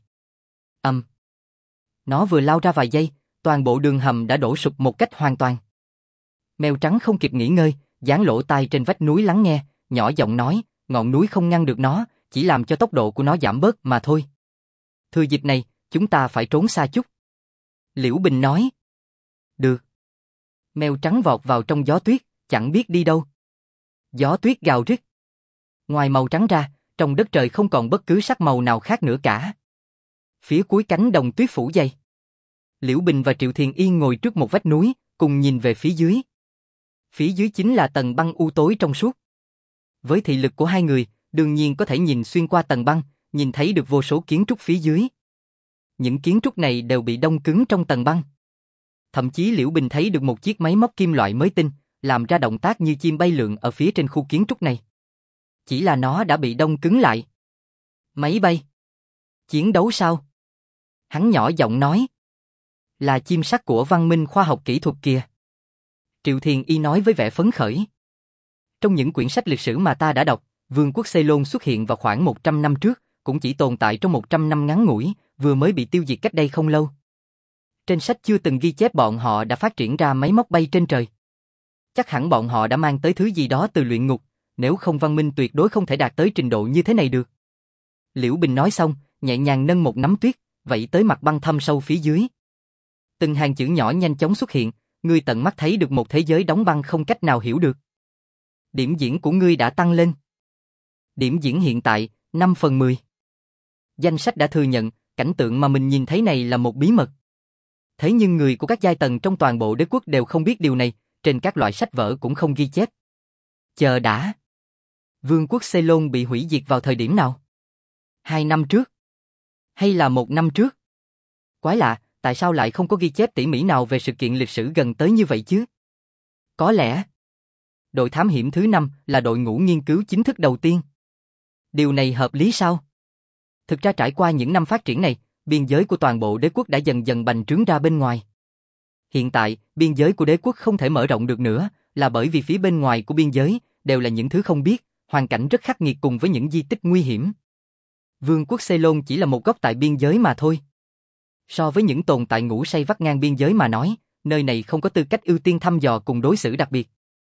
Nó vừa lao ra vài giây, toàn bộ đường hầm đã đổ sụp một cách hoàn toàn. Mèo trắng không kịp nghỉ ngơi, dán lỗ tai trên vách núi lắng nghe, nhỏ giọng nói, ngọn núi không ngăn được nó, chỉ làm cho tốc độ của nó giảm bớt mà thôi. Thừa dịp này, chúng ta phải trốn xa chút. Liễu Bình nói. Được. Mèo trắng vọt vào trong gió tuyết, chẳng biết đi đâu. Gió tuyết gào rít. Ngoài màu trắng ra, trong đất trời không còn bất cứ sắc màu nào khác nữa cả. Phía cuối cánh đồng tuyết phủ dày. Liễu Bình và Triệu Thiền Yên ngồi trước một vách núi, cùng nhìn về phía dưới. Phía dưới chính là tầng băng u tối trong suốt. Với thị lực của hai người, đương nhiên có thể nhìn xuyên qua tầng băng, nhìn thấy được vô số kiến trúc phía dưới. Những kiến trúc này đều bị đông cứng trong tầng băng. Thậm chí Liễu Bình thấy được một chiếc máy móc kim loại mới tinh, làm ra động tác như chim bay lượn ở phía trên khu kiến trúc này. Chỉ là nó đã bị đông cứng lại. Máy bay? Chiến đấu sao? Hắn nhỏ giọng nói. Là chim sắt của văn minh khoa học kỹ thuật kìa. Triệu Thiền Y nói với vẻ phấn khởi. Trong những quyển sách lịch sử mà ta đã đọc, Vương quốc Ceylon xuất hiện vào khoảng 100 năm trước, cũng chỉ tồn tại trong 100 năm ngắn ngủi, vừa mới bị tiêu diệt cách đây không lâu. Trên sách chưa từng ghi chép bọn họ đã phát triển ra máy móc bay trên trời. Chắc hẳn bọn họ đã mang tới thứ gì đó từ luyện ngục, nếu không văn minh tuyệt đối không thể đạt tới trình độ như thế này được. Liễu Bình nói xong, nhẹ nhàng nâng một nắm tuyết, vẫy tới mặt băng thâm sâu phía dưới. Từng hàng chữ nhỏ nhanh chóng xuất hiện, ngươi tận mắt thấy được một thế giới đóng băng không cách nào hiểu được. Điểm diễn của ngươi đã tăng lên. Điểm diễn hiện tại, 5/10. Danh sách đã thừa nhận, cảnh tượng mà mình nhìn thấy này là một bí mật. Thế nhưng người của các giai tầng trong toàn bộ đế quốc đều không biết điều này, trên các loại sách vở cũng không ghi chép. Chờ đã. Vương quốc Ceylon bị hủy diệt vào thời điểm nào? 2 năm trước? Hay là 1 năm trước? Quái lạ, tại sao lại không có ghi chép tỉ mỉ nào về sự kiện lịch sử gần tới như vậy chứ? Có lẽ đội thám hiểm thứ 5 là đội ngũ nghiên cứu chính thức đầu tiên. Điều này hợp lý sao? Thực ra trải qua những năm phát triển này, biên giới của toàn bộ đế quốc đã dần dần bành trướng ra bên ngoài. Hiện tại, biên giới của đế quốc không thể mở rộng được nữa, là bởi vì phía bên ngoài của biên giới đều là những thứ không biết, hoàn cảnh rất khắc nghiệt cùng với những di tích nguy hiểm. Vương quốc Ceylon chỉ là một góc tại biên giới mà thôi. So với những tồn tại ngủ say vắt ngang biên giới mà nói, nơi này không có tư cách ưu tiên thăm dò cùng đối xử đặc biệt.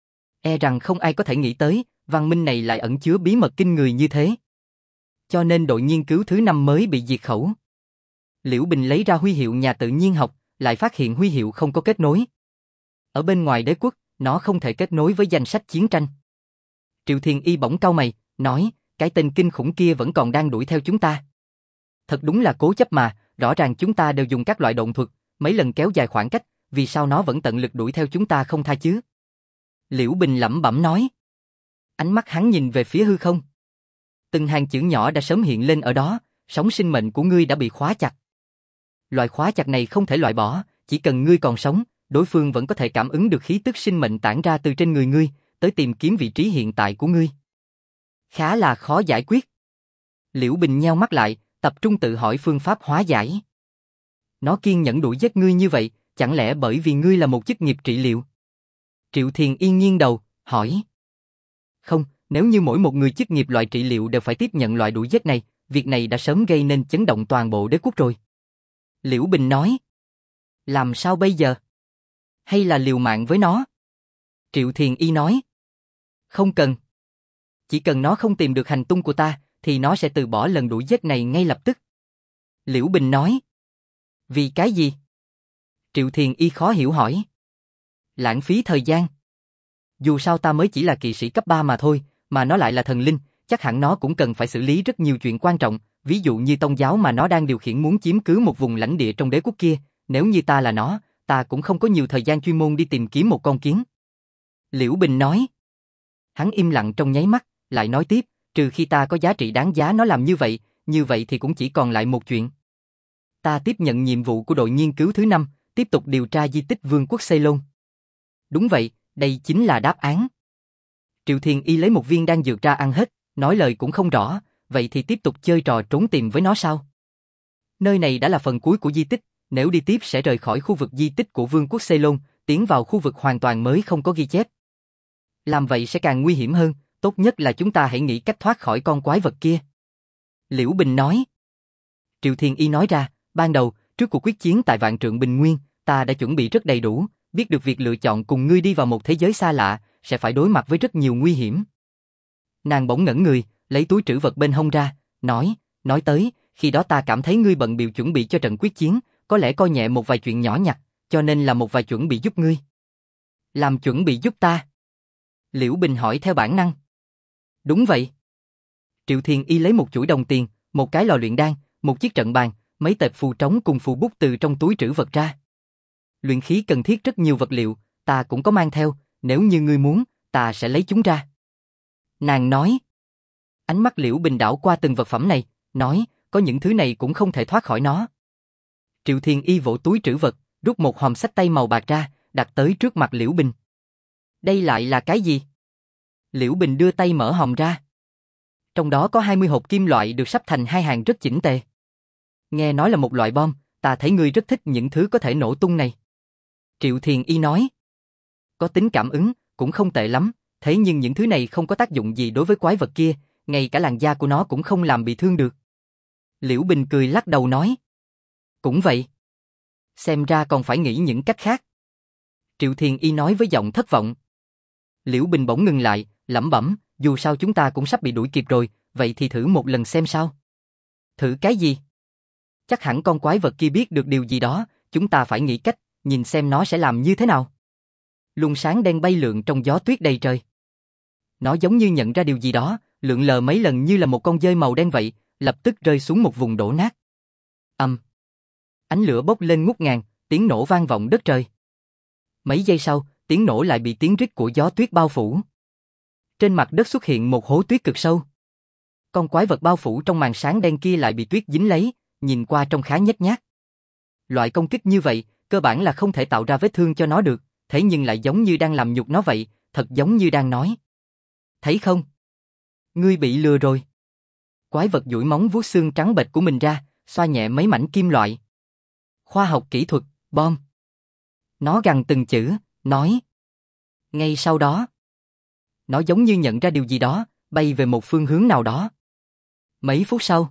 E rằng không ai có thể nghĩ tới, văn minh này lại ẩn chứa bí mật kinh người như thế. Cho nên đội nghiên cứu thứ 5 mới bị diệt khẩu. Liễu Bình lấy ra huy hiệu nhà tự nhiên học, lại phát hiện huy hiệu không có kết nối. Ở bên ngoài đế quốc, nó không thể kết nối với danh sách chiến tranh. Triệu Thiền Y bỗng cau mày, nói, cái tên kinh khủng kia vẫn còn đang đuổi theo chúng ta. Thật đúng là cố chấp mà, rõ ràng chúng ta đều dùng các loại độn thuật, mấy lần kéo dài khoảng cách, vì sao nó vẫn tận lực đuổi theo chúng ta không tha chứ? Liễu Bình lẩm bẩm nói. Ánh mắt hắn nhìn về phía hư không. Từng hàng chữ nhỏ đã sớm hiện lên ở đó, sóng sinh mệnh của ngươi đã bị khóa chặt. Loại khóa chặt này không thể loại bỏ, chỉ cần ngươi còn sống, đối phương vẫn có thể cảm ứng được khí tức sinh mệnh tản ra từ trên người ngươi, tới tìm kiếm vị trí hiện tại của ngươi. Khá là khó giải quyết. Liễu Bình nheo mắt lại, tập trung tự hỏi phương pháp hóa giải. Nó kiên nhẫn đuổi giết ngươi như vậy, chẳng lẽ bởi vì ngươi là một chức nghiệp trị liệu? Triệu Thiền Yên nghiêng đầu, hỏi. Không, Nếu như mỗi một người chức nghiệp loại trị liệu đều phải tiếp nhận loại đuổi giết này, việc này đã sớm gây nên chấn động toàn bộ đế quốc rồi. Liễu Bình nói. Làm sao bây giờ? Hay là liều mạng với nó? Triệu Thiền Y nói. Không cần. Chỉ cần nó không tìm được hành tung của ta, thì nó sẽ từ bỏ lần đuổi giết này ngay lập tức. Liễu Bình nói. Vì cái gì? Triệu Thiền Y khó hiểu hỏi. Lãng phí thời gian. Dù sao ta mới chỉ là kỵ sĩ cấp 3 mà thôi, mà nó lại là thần linh, chắc hẳn nó cũng cần phải xử lý rất nhiều chuyện quan trọng, ví dụ như tông giáo mà nó đang điều khiển muốn chiếm cứ một vùng lãnh địa trong đế quốc kia, nếu như ta là nó, ta cũng không có nhiều thời gian chuyên môn đi tìm kiếm một con kiến. Liễu Bình nói. Hắn im lặng trong nháy mắt, lại nói tiếp, trừ khi ta có giá trị đáng giá nó làm như vậy thì cũng chỉ còn lại một chuyện. Ta tiếp nhận nhiệm vụ của đội nghiên cứu thứ 5, tiếp tục điều tra di tích Vương quốc Ceylon. Đúng vậy, đây chính là đáp án. Triệu Thiền Y lấy một viên đan dược ra ăn hết, nói lời cũng không rõ, vậy thì tiếp tục chơi trò trốn tìm với nó sao? Nơi này đã là phần cuối của di tích, nếu đi tiếp sẽ rời khỏi khu vực di tích của Vương quốc Ceylon, tiến vào khu vực hoàn toàn mới không có ghi chép. Làm vậy sẽ càng nguy hiểm hơn, tốt nhất là chúng ta hãy nghĩ cách thoát khỏi con quái vật kia. Liễu Bình nói. Triệu Thiền Y nói ra, ban đầu, trước cuộc quyết chiến tại Vạn Trượng Bình Nguyên, ta đã chuẩn bị rất đầy đủ, biết được việc lựa chọn cùng ngươi đi vào một thế giới xa lạ, sẽ phải đối mặt với rất nhiều nguy hiểm. Nàng bỗng ngẩn người, lấy túi trữ vật bên hông ra, nói tới, khi đó ta cảm thấy ngươi bận bịu chuẩn bị cho trận quyết chiến, có lẽ coi nhẹ một vài chuyện nhỏ nhặt, cho nên là một vài chuẩn bị giúp ngươi. Làm chuẩn bị giúp ta? Liễu Bình hỏi theo bản năng. Đúng vậy. Triệu Thiền Y lấy một chuỗi đồng tiền, một cái lò luyện đan, một chiếc trận bàn, mấy tệp phù trống cùng phù bút từ trong túi trữ vật ra. Luyện khí cần thiết rất nhiều vật liệu, ta cũng có mang theo, nếu như ngươi muốn, ta sẽ lấy chúng ra. Nàng nói. Ánh mắt Liễu Bình đảo qua từng vật phẩm này, nói, có những thứ này cũng không thể thoát khỏi nó. Triệu Thiền Y vỗ túi trữ vật, rút một hòm xách tay màu bạc ra, đặt tới trước mặt Liễu Bình. Đây lại là cái gì? Liễu Bình đưa tay mở hòm ra. Trong đó có 20 hộp kim loại được sắp thành hai hàng rất chỉnh tề. Nghe nói là một loại bom, ta thấy ngươi rất thích những thứ có thể nổ tung này. Triệu Thiền Y nói. Có tính cảm ứng, cũng không tệ lắm, thế nhưng những thứ này không có tác dụng gì đối với quái vật kia, ngay cả làn da của nó cũng không làm bị thương được. Liễu Bình cười lắc đầu nói. Cũng vậy. Xem ra còn phải nghĩ những cách khác. Triệu Thiền Y nói với giọng thất vọng. Liễu Bình bỗng ngừng lại, lẩm bẩm, dù sao chúng ta cũng sắp bị đuổi kịp rồi, vậy thì thử một lần xem sao. Thử cái gì? Chắc hẳn con quái vật kia biết được điều gì đó, chúng ta phải nghĩ cách, nhìn xem nó sẽ làm như thế nào. Luồng sáng đen bay lượn trong gió tuyết đầy trời. Nó giống như nhận ra điều gì đó, lượn lờ mấy lần như là một con dơi màu đen vậy, lập tức rơi xuống một vùng đổ nát. Ánh lửa bốc lên ngút ngàn, tiếng nổ vang vọng đất trời. Mấy giây sau, tiếng nổ lại bị tiếng rít của gió tuyết bao phủ. Trên mặt đất xuất hiện một hố tuyết cực sâu. Con quái vật bao phủ trong màn sáng đen kia lại bị tuyết dính lấy, nhìn qua trông khá nhếch nhác. Loại công kích như vậy, cơ bản là không thể tạo ra vết thương cho nó được, thế nhưng lại giống như đang làm nhục nó vậy, thật giống như đang nói. Thấy không? Ngươi bị lừa rồi. Quái vật duỗi móng vuốt xương trắng bệch của mình ra, xoa nhẹ mấy mảnh kim loại. Khoa học kỹ thuật, bom. Nó gằn từng chữ, nói. Ngay sau đó, nó giống như nhận ra điều gì đó, bay về một phương hướng nào đó. Mấy phút sau,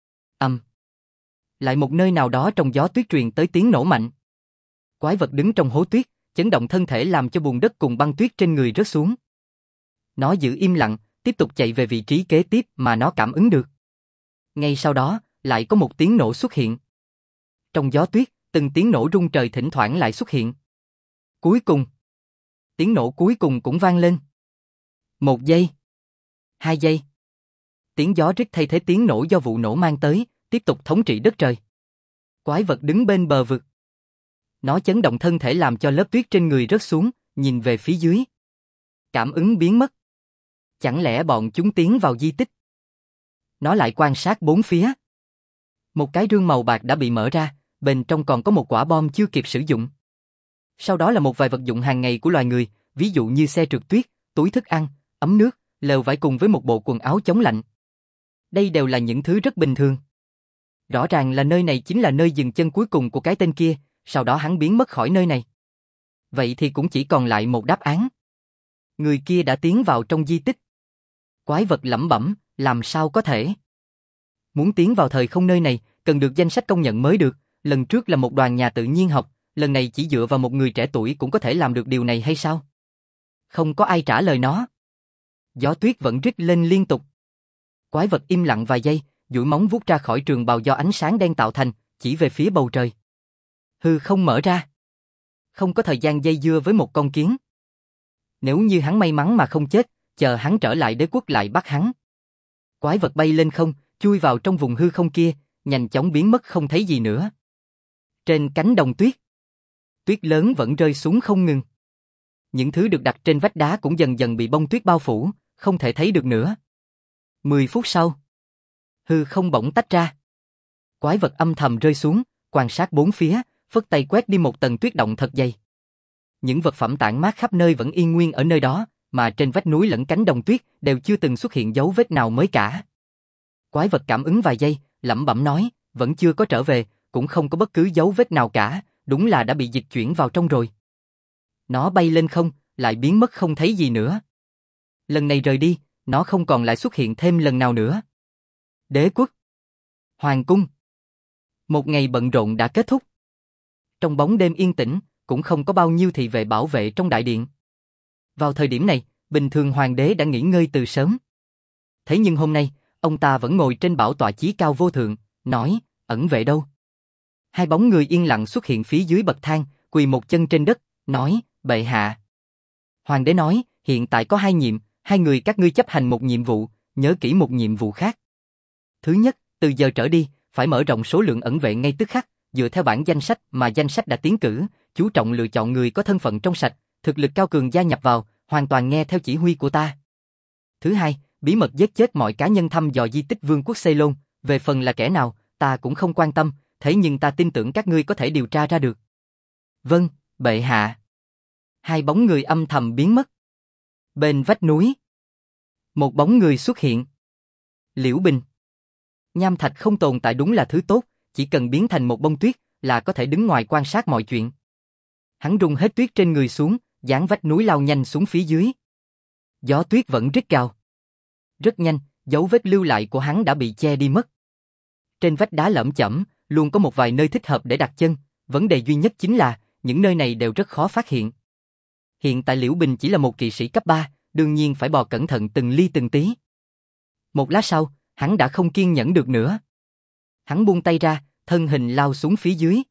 lại một nơi nào đó trong gió tuyết truyền tới tiếng nổ mạnh. Quái vật đứng trong hố tuyết, chấn động thân thể làm cho bùn đất cùng băng tuyết trên người rớt xuống. Nó giữ im lặng, tiếp tục chạy về vị trí kế tiếp mà nó cảm ứng được. Ngay sau đó, lại có một tiếng nổ xuất hiện. Trong gió tuyết, từng tiếng nổ rung trời thỉnh thoảng lại xuất hiện. Cuối cùng, tiếng nổ cuối cùng cũng vang lên. 1 giây, 2 giây. Tiếng gió rít thay thế tiếng nổ do vụ nổ mang tới, tiếp tục thống trị đất trời. Quái vật đứng bên bờ vực. Nó chấn động thân thể làm cho lớp tuyết trên người rớt xuống, nhìn về phía dưới. Cảm ứng biến mất. Chẳng lẽ bọn chúng tiến vào di tích? Nó lại quan sát bốn phía. Một cái rương màu bạc đã bị mở ra, bên trong còn có một quả bom chưa kịp sử dụng. Sau đó là một vài vật dụng hàng ngày của loài người, ví dụ như xe trượt tuyết, túi thức ăn, ấm nước, lều vải cùng với một bộ quần áo chống lạnh. Đây đều là những thứ rất bình thường. Rõ ràng là nơi này chính là nơi dừng chân cuối cùng của cái tên kia, sau đó hắn biến mất khỏi nơi này. Vậy thì cũng chỉ còn lại một đáp án. Người kia đã tiến vào trong di tích. Quái vật lẩm bẩm, làm sao có thể? Muốn tiến vào thời không nơi này, cần được danh sách công nhận mới được, lần trước là một đoàn nhà tự nhiên học, lần này chỉ dựa vào một người trẻ tuổi cũng có thể làm được điều này hay sao? Không có ai trả lời nó. Gió tuyết vẫn rít lên liên tục. Quái vật im lặng vài giây, duỗi móng vuốt ra khỏi trường bào do ánh sáng đen tạo thành, chỉ về phía bầu trời. Hư không mở ra. Không có thời gian dây dưa với một con kiến. Nếu như hắn may mắn mà không chết, chờ hắn trở lại đế quốc lại bắt hắn. Quái vật bay lên không, chui vào trong vùng hư không kia, nhanh chóng biến mất không thấy gì nữa. Trên cánh đồng tuyết, tuyết lớn vẫn rơi xuống không ngừng. Những thứ được đặt trên vách đá cũng dần dần bị bông tuyết bao phủ, không thể thấy được nữa. 10 phút sau, hư không bỗng tách ra. Quái vật âm thầm rơi xuống, quan sát bốn phía, phất tay quét đi một tầng tuyết động thật dày. Những vật phẩm tản mát khắp nơi vẫn yên nguyên ở nơi đó, mà trên vách núi lẫn cánh đồng tuyết đều chưa từng xuất hiện dấu vết nào mới cả. Quái vật cảm ứng vài giây, lẩm bẩm nói, vẫn chưa có trở về, cũng không có bất cứ dấu vết nào cả, đúng là đã bị dịch chuyển vào trong rồi. Nó bay lên không, lại biến mất không thấy gì nữa. Lần này rời đi, nó không còn lại xuất hiện thêm lần nào nữa. Đế quốc, hoàng cung. Một ngày bận rộn đã kết thúc. Trong bóng đêm yên tĩnh, cũng không có bao nhiêu thị vệ bảo vệ trong đại điện. Vào thời điểm này, bình thường hoàng đế đã nghỉ ngơi từ sớm. Thế nhưng hôm nay, ông ta vẫn ngồi trên bảo tọa chí cao vô thượng, nói, ẩn vệ đâu? Hai bóng người yên lặng xuất hiện phía dưới bậc thang, quỳ một chân trên đất, nói, bệ hạ. Hoàng đế nói, hiện tại có hai người các ngươi chấp hành một nhiệm vụ, nhớ kỹ một nhiệm vụ khác. Thứ nhất, từ giờ trở đi, phải mở rộng số lượng ẩn vệ ngay tức khắc, dựa theo bản danh sách mà danh sách đã tiến cử, chú trọng lựa chọn người có thân phận trong sạch, thực lực cao cường gia nhập vào, hoàn toàn nghe theo chỉ huy của ta. Thứ hai, bí mật giết chết mọi cá nhân thăm dò di tích vương quốc Ceylon, về phần là kẻ nào, ta cũng không quan tâm, thế nhưng ta tin tưởng các ngươi có thể điều tra ra được. Vâng, bệ hạ. Hai bóng người âm thầm biến mất. Bên vách núi, một bóng người xuất hiện. Liễu Bình. Nham thạch không tồn tại đúng là thứ tốt, chỉ cần biến thành một bông tuyết là có thể đứng ngoài quan sát mọi chuyện. Hắn rung hết tuyết trên người xuống, dán vách núi lao nhanh xuống phía dưới. Gió tuyết vẫn rít gào. Rất nhanh, dấu vết lưu lại của hắn đã bị che đi mất. Trên vách đá lởm chởm, luôn có một vài nơi thích hợp để đặt chân, vấn đề duy nhất chính là, những nơi này đều rất khó phát hiện. Hiện tại Liễu Bình chỉ là một kỵ sĩ cấp 3, đương nhiên phải bò cẩn thận từng ly từng tí. Một lát sau, hắn đã không kiên nhẫn được nữa. Hắn buông tay ra, thân hình lao xuống phía dưới.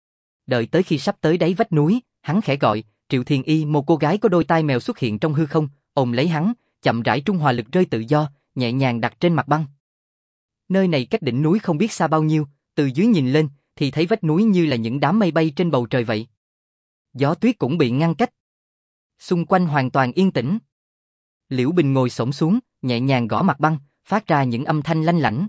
Đợi tới khi sắp tới đáy vách núi, hắn khẽ gọi, Triệu Thiền Y, một cô gái có đôi tai mèo xuất hiện trong hư không, ôm lấy hắn, chậm rãi trung hòa lực rơi tự do, nhẹ nhàng đặt trên mặt băng. Nơi này cách đỉnh núi không biết xa bao nhiêu, từ dưới nhìn lên, thì thấy vách núi như là những đám mây bay trên bầu trời vậy. Gió tuyết cũng bị ngăn cách. Xung quanh hoàn toàn yên tĩnh. Liễu Bình ngồi xổm xuống, nhẹ nhàng gõ mặt băng, phát ra những âm thanh lanh lảnh.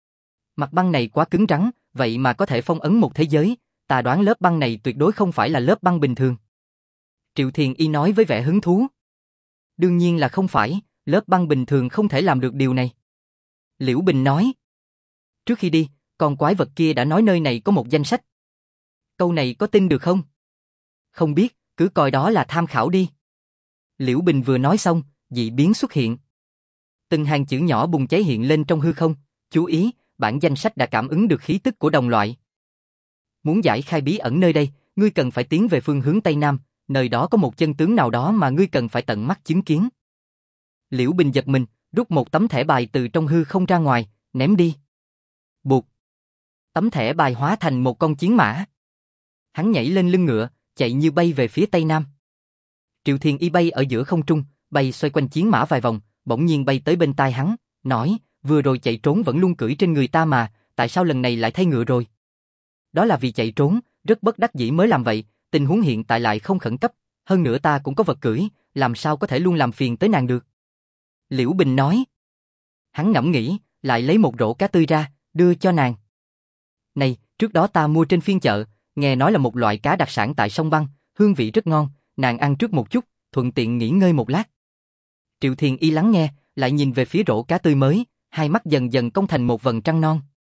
Mặt băng này quá cứng rắn, vậy mà có thể phong ấn một thế giới, ta đoán lớp băng này tuyệt đối không phải là lớp băng bình thường. Triệu Thiền Y nói với vẻ hứng thú. Đương nhiên là không phải, lớp băng bình thường không thể làm được điều này. Liễu Bình nói. Trước khi đi, con quái vật kia đã nói nơi này có một danh sách. Câu này có tin được không? Không biết, cứ coi đó là tham khảo đi. Liễu Bình vừa nói xong, dị biến xuất hiện. Từng hàng chữ nhỏ bùng cháy hiện lên trong hư không, chú ý, bản danh sách đã cảm ứng được khí tức của đồng loại. Muốn giải khai bí ẩn nơi đây, ngươi cần phải tiến về phương hướng Tây Nam, nơi đó có một chân tướng nào đó mà ngươi cần phải tận mắt chứng kiến. Liễu Bình giật mình, rút một tấm thẻ bài từ trong hư không ra ngoài, ném đi. Buộc. Tấm thẻ bài hóa thành một con chiến mã. Hắn nhảy lên lưng ngựa, chạy như bay về phía Tây Nam. Triệu Thiền Y bay ở giữa không trung, bay xoay quanh chiến mã vài vòng, bỗng nhiên bay tới bên tai hắn, nói, vừa rồi chạy trốn vẫn luôn cưỡi trên người ta mà, tại sao lần này lại thay ngựa rồi? Đó là vì chạy trốn, rất bất đắc dĩ mới làm vậy, tình huống hiện tại lại không khẩn cấp, hơn nữa ta cũng có vật cưỡi, làm sao có thể luôn làm phiền tới nàng được? Liễu Bình nói. Hắn ngẫm nghĩ, lại lấy một rổ cá tươi ra, đưa cho nàng. Này, trước đó ta mua trên phiên chợ, nghe nói là một loại cá đặc sản tại sông băng, hương vị rất ngon, nàng ăn trước một chút, thuận tiện nghỉ ngơi một lát. Triệu Thiền Y lắng nghe, lại nhìn về phía rổ cá tươi mới, hai mắt dần dần cong thành một vầng trăng non.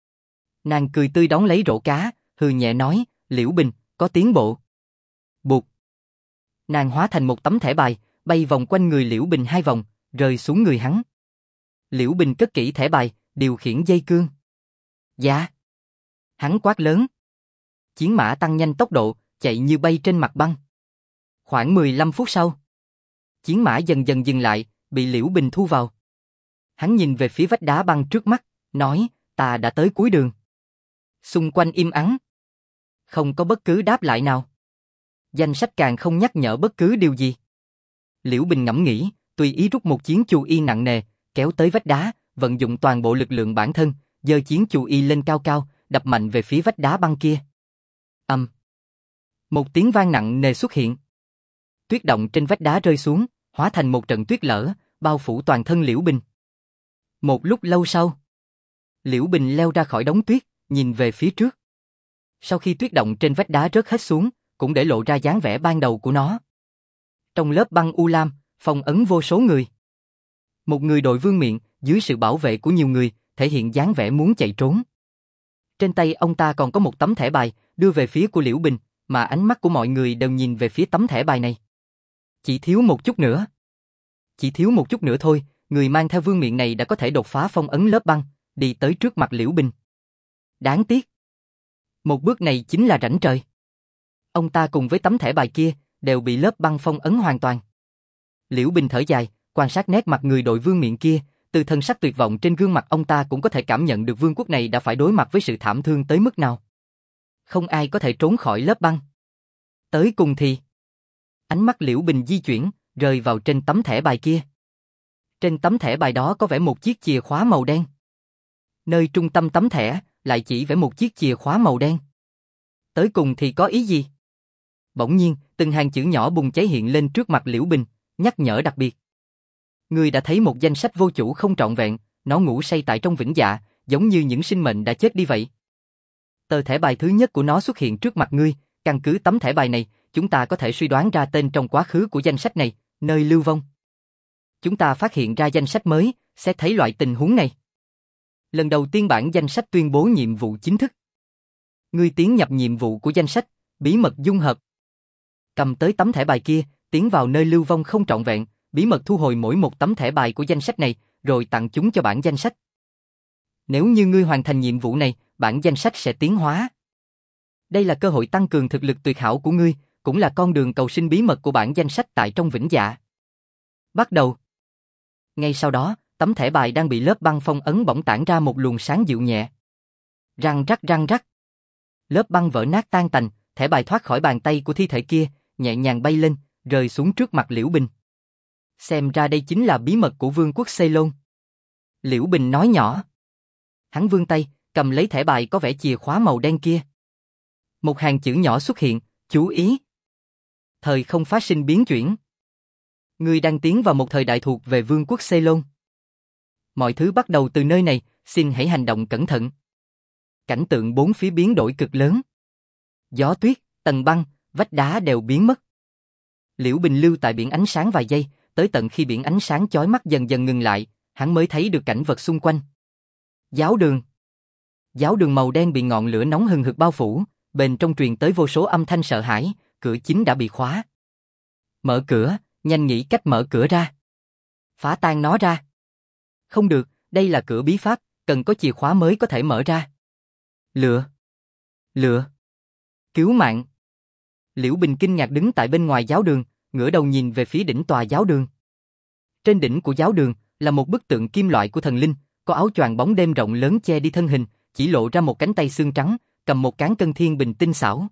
Nàng cười tươi đón lấy rổ cá, hừ nhẹ nói, Liễu Bình, có tiến bộ. Buộc. Nàng hóa thành một tấm thẻ bài, bay vòng quanh người Liễu Bình hai vòng, rơi xuống người hắn. Liễu Bình cất kỹ thẻ bài, điều khiển dây cương. Dạ. Hắn quát lớn. Chiến mã tăng nhanh tốc độ, chạy như bay trên mặt băng. Khoảng 15 phút sau, chiến mã dần dần dừng lại, bị Liễu Bình thu vào. Hắn nhìn về phía vách đá băng trước mắt, nói, ta đã tới cuối đường. Xung quanh im ắng. Không có bất cứ đáp lại nào. Danh sách càng không nhắc nhở bất cứ điều gì. Liễu Bình ngẫm nghĩ, tùy ý rút một chiến chu y nặng nề, kéo tới vách đá, vận dụng toàn bộ lực lượng bản thân, giơ chiến chu y lên cao cao, đập mạnh về phía vách đá băng kia. Một tiếng vang nặng nề xuất hiện. Tuyết động trên vách đá rơi xuống, hóa thành một trận tuyết lở, bao phủ toàn thân Liễu Bình. Một lúc lâu sau, Liễu Bình leo ra khỏi đống tuyết, nhìn về phía trước. Sau khi tuyết động trên vách đá rớt hết xuống, cũng để lộ ra dáng vẻ ban đầu của nó. Trong lớp băng u lam, phong ấn vô số người. Một người đội vương miện, dưới sự bảo vệ của nhiều người, thể hiện dáng vẻ muốn chạy trốn. Trên tay ông ta còn có một tấm thẻ bài, đưa về phía của Liễu Bình, mà ánh mắt của mọi người đều nhìn về phía tấm thẻ bài này. Chỉ thiếu một chút nữa. Chỉ thiếu một chút nữa thôi, người mang theo vương miện này đã có thể đột phá phong ấn lớp băng, đi tới trước mặt Liễu Bình. Đáng tiếc. Một bước này chính là rảnh trời. Ông ta cùng với tấm thẻ bài kia, đều bị lớp băng phong ấn hoàn toàn. Liễu Bình thở dài, quan sát nét mặt người đội vương miện kia, từ thần sắc tuyệt vọng trên gương mặt ông ta cũng có thể cảm nhận được vương quốc này đã phải đối mặt với sự thảm thương tới mức nào. Không ai có thể trốn khỏi lớp băng. Tới cùng thì, ánh mắt Liễu Bình di chuyển, rơi vào trên tấm thẻ bài kia. Trên tấm thẻ bài đó có vẽ một chiếc chìa khóa màu đen. Nơi trung tâm tấm thẻ, lại chỉ vẽ một chiếc chìa khóa màu đen. Tới cùng thì có ý gì? Bỗng nhiên, từng hàng chữ nhỏ bùng cháy hiện lên trước mặt Liễu Bình, nhắc nhở đặc biệt. Ngươi đã thấy một danh sách vô chủ không trọn vẹn, nó ngủ say tại trong vĩnh dạ, giống như những sinh mệnh đã chết đi vậy. Tờ thẻ bài thứ nhất của nó xuất hiện trước mặt ngươi, căn cứ tấm thẻ bài này, chúng ta có thể suy đoán ra tên trong quá khứ của danh sách này, nơi lưu vong. Chúng ta phát hiện ra danh sách mới, sẽ thấy loại tình huống này. Lần đầu tiên bản danh sách tuyên bố nhiệm vụ chính thức. Ngươi tiến nhập nhiệm vụ của danh sách, bí mật dung hợp. Cầm tới tấm thẻ bài kia, tiến vào nơi lưu vong không trọn vẹn, bí mật thu hồi mỗi một tấm thẻ bài của danh sách này, rồi tặng chúng cho bản danh sách. Nếu như ngươi hoàn thành nhiệm vụ này, bản danh sách sẽ tiến hóa. Đây là cơ hội tăng cường thực lực tuyệt hảo của ngươi, cũng là con đường cầu sinh bí mật của bản danh sách tại trong vĩnh dạ. Bắt đầu. Ngay sau đó, tấm thẻ bài đang bị lớp băng phong ấn bỗng tản ra một luồng sáng dịu nhẹ. Răng rắc răng rắc. Lớp băng vỡ nát tan tành, thẻ bài thoát khỏi bàn tay của thi thể kia, nhẹ nhàng bay lên, rơi xuống trước mặt Liễu Bình. Xem ra đây chính là bí mật của vương quốc Ceylon. Liễu Bình nói nhỏ. Hắn vươn tay, cầm lấy thẻ bài có vẻ chìa khóa màu đen kia. Một hàng chữ nhỏ xuất hiện, chú ý. Thời không phát sinh biến chuyển. Ngươi đang tiến vào một thời đại thuộc về vương quốc Ceylon. Mọi thứ bắt đầu từ nơi này, xin hãy hành động cẩn thận. Cảnh tượng bốn phía biến đổi cực lớn. Gió tuyết, tầng băng, vách đá đều biến mất. Liễu Bình lưu tại biển ánh sáng vài giây, tới tận khi biển ánh sáng chói mắt dần dần ngừng lại, hắn mới thấy được cảnh vật xung quanh. Giáo đường. Giáo đường màu đen bị ngọn lửa nóng hừng hực bao phủ, bên trong truyền tới vô số âm thanh sợ hãi, cửa chính đã bị khóa. Mở cửa, nhanh nghĩ cách mở cửa ra. Phá tan nó ra. Không được, đây là cửa bí pháp, cần có chìa khóa mới có thể mở ra. Lửa. Lửa. Cứu mạng. Liễu Bình kinh ngạc đứng tại bên ngoài giáo đường, ngửa đầu nhìn về phía đỉnh tòa giáo đường. Trên đỉnh của giáo đường là một bức tượng kim loại của thần linh, có áo choàng bóng đêm rộng lớn che đi thân hình, chỉ lộ ra một cánh tay xương trắng, cầm một cán cân thiên bình tinh xảo.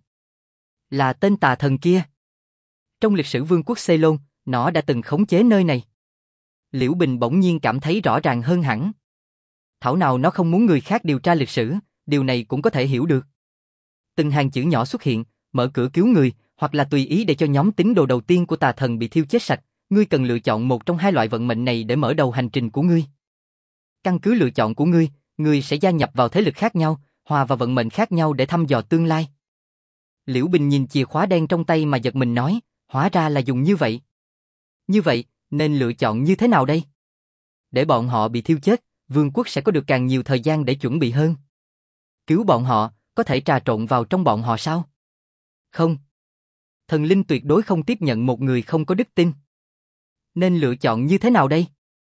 Là tên tà thần kia. Trong lịch sử vương quốc Ceylon, nó đã từng khống chế nơi này. Liễu Bình bỗng nhiên cảm thấy rõ ràng hơn hẳn. Thảo nào nó không muốn người khác điều tra lịch sử, điều này cũng có thể hiểu được. Từng hàng chữ nhỏ xuất hiện, mở cửa cứu người, hoặc là tùy ý để cho nhóm tín đồ đầu tiên của tà thần bị thiêu chết sạch. Ngươi cần lựa chọn một trong hai loại vận mệnh này để mở đầu hành trình của ngươi. Căn cứ lựa chọn của ngươi, ngươi sẽ gia nhập vào thế lực khác nhau, hòa vào vận mệnh khác nhau để thăm dò tương lai. Liễu Bình nhìn chìa khóa đen trong tay mà giật mình nói, hóa ra là dùng như vậy. Như vậy, nên lựa chọn như thế nào đây? Để bọn họ bị thiêu chết, vương quốc sẽ có được càng nhiều thời gian để chuẩn bị hơn. Cứu bọn họ, có thể trà trộn vào trong bọn họ sao? Không. Thần linh tuyệt đối không tiếp nhận một người không có đức tin. Nên lựa chọn như thế nào đây?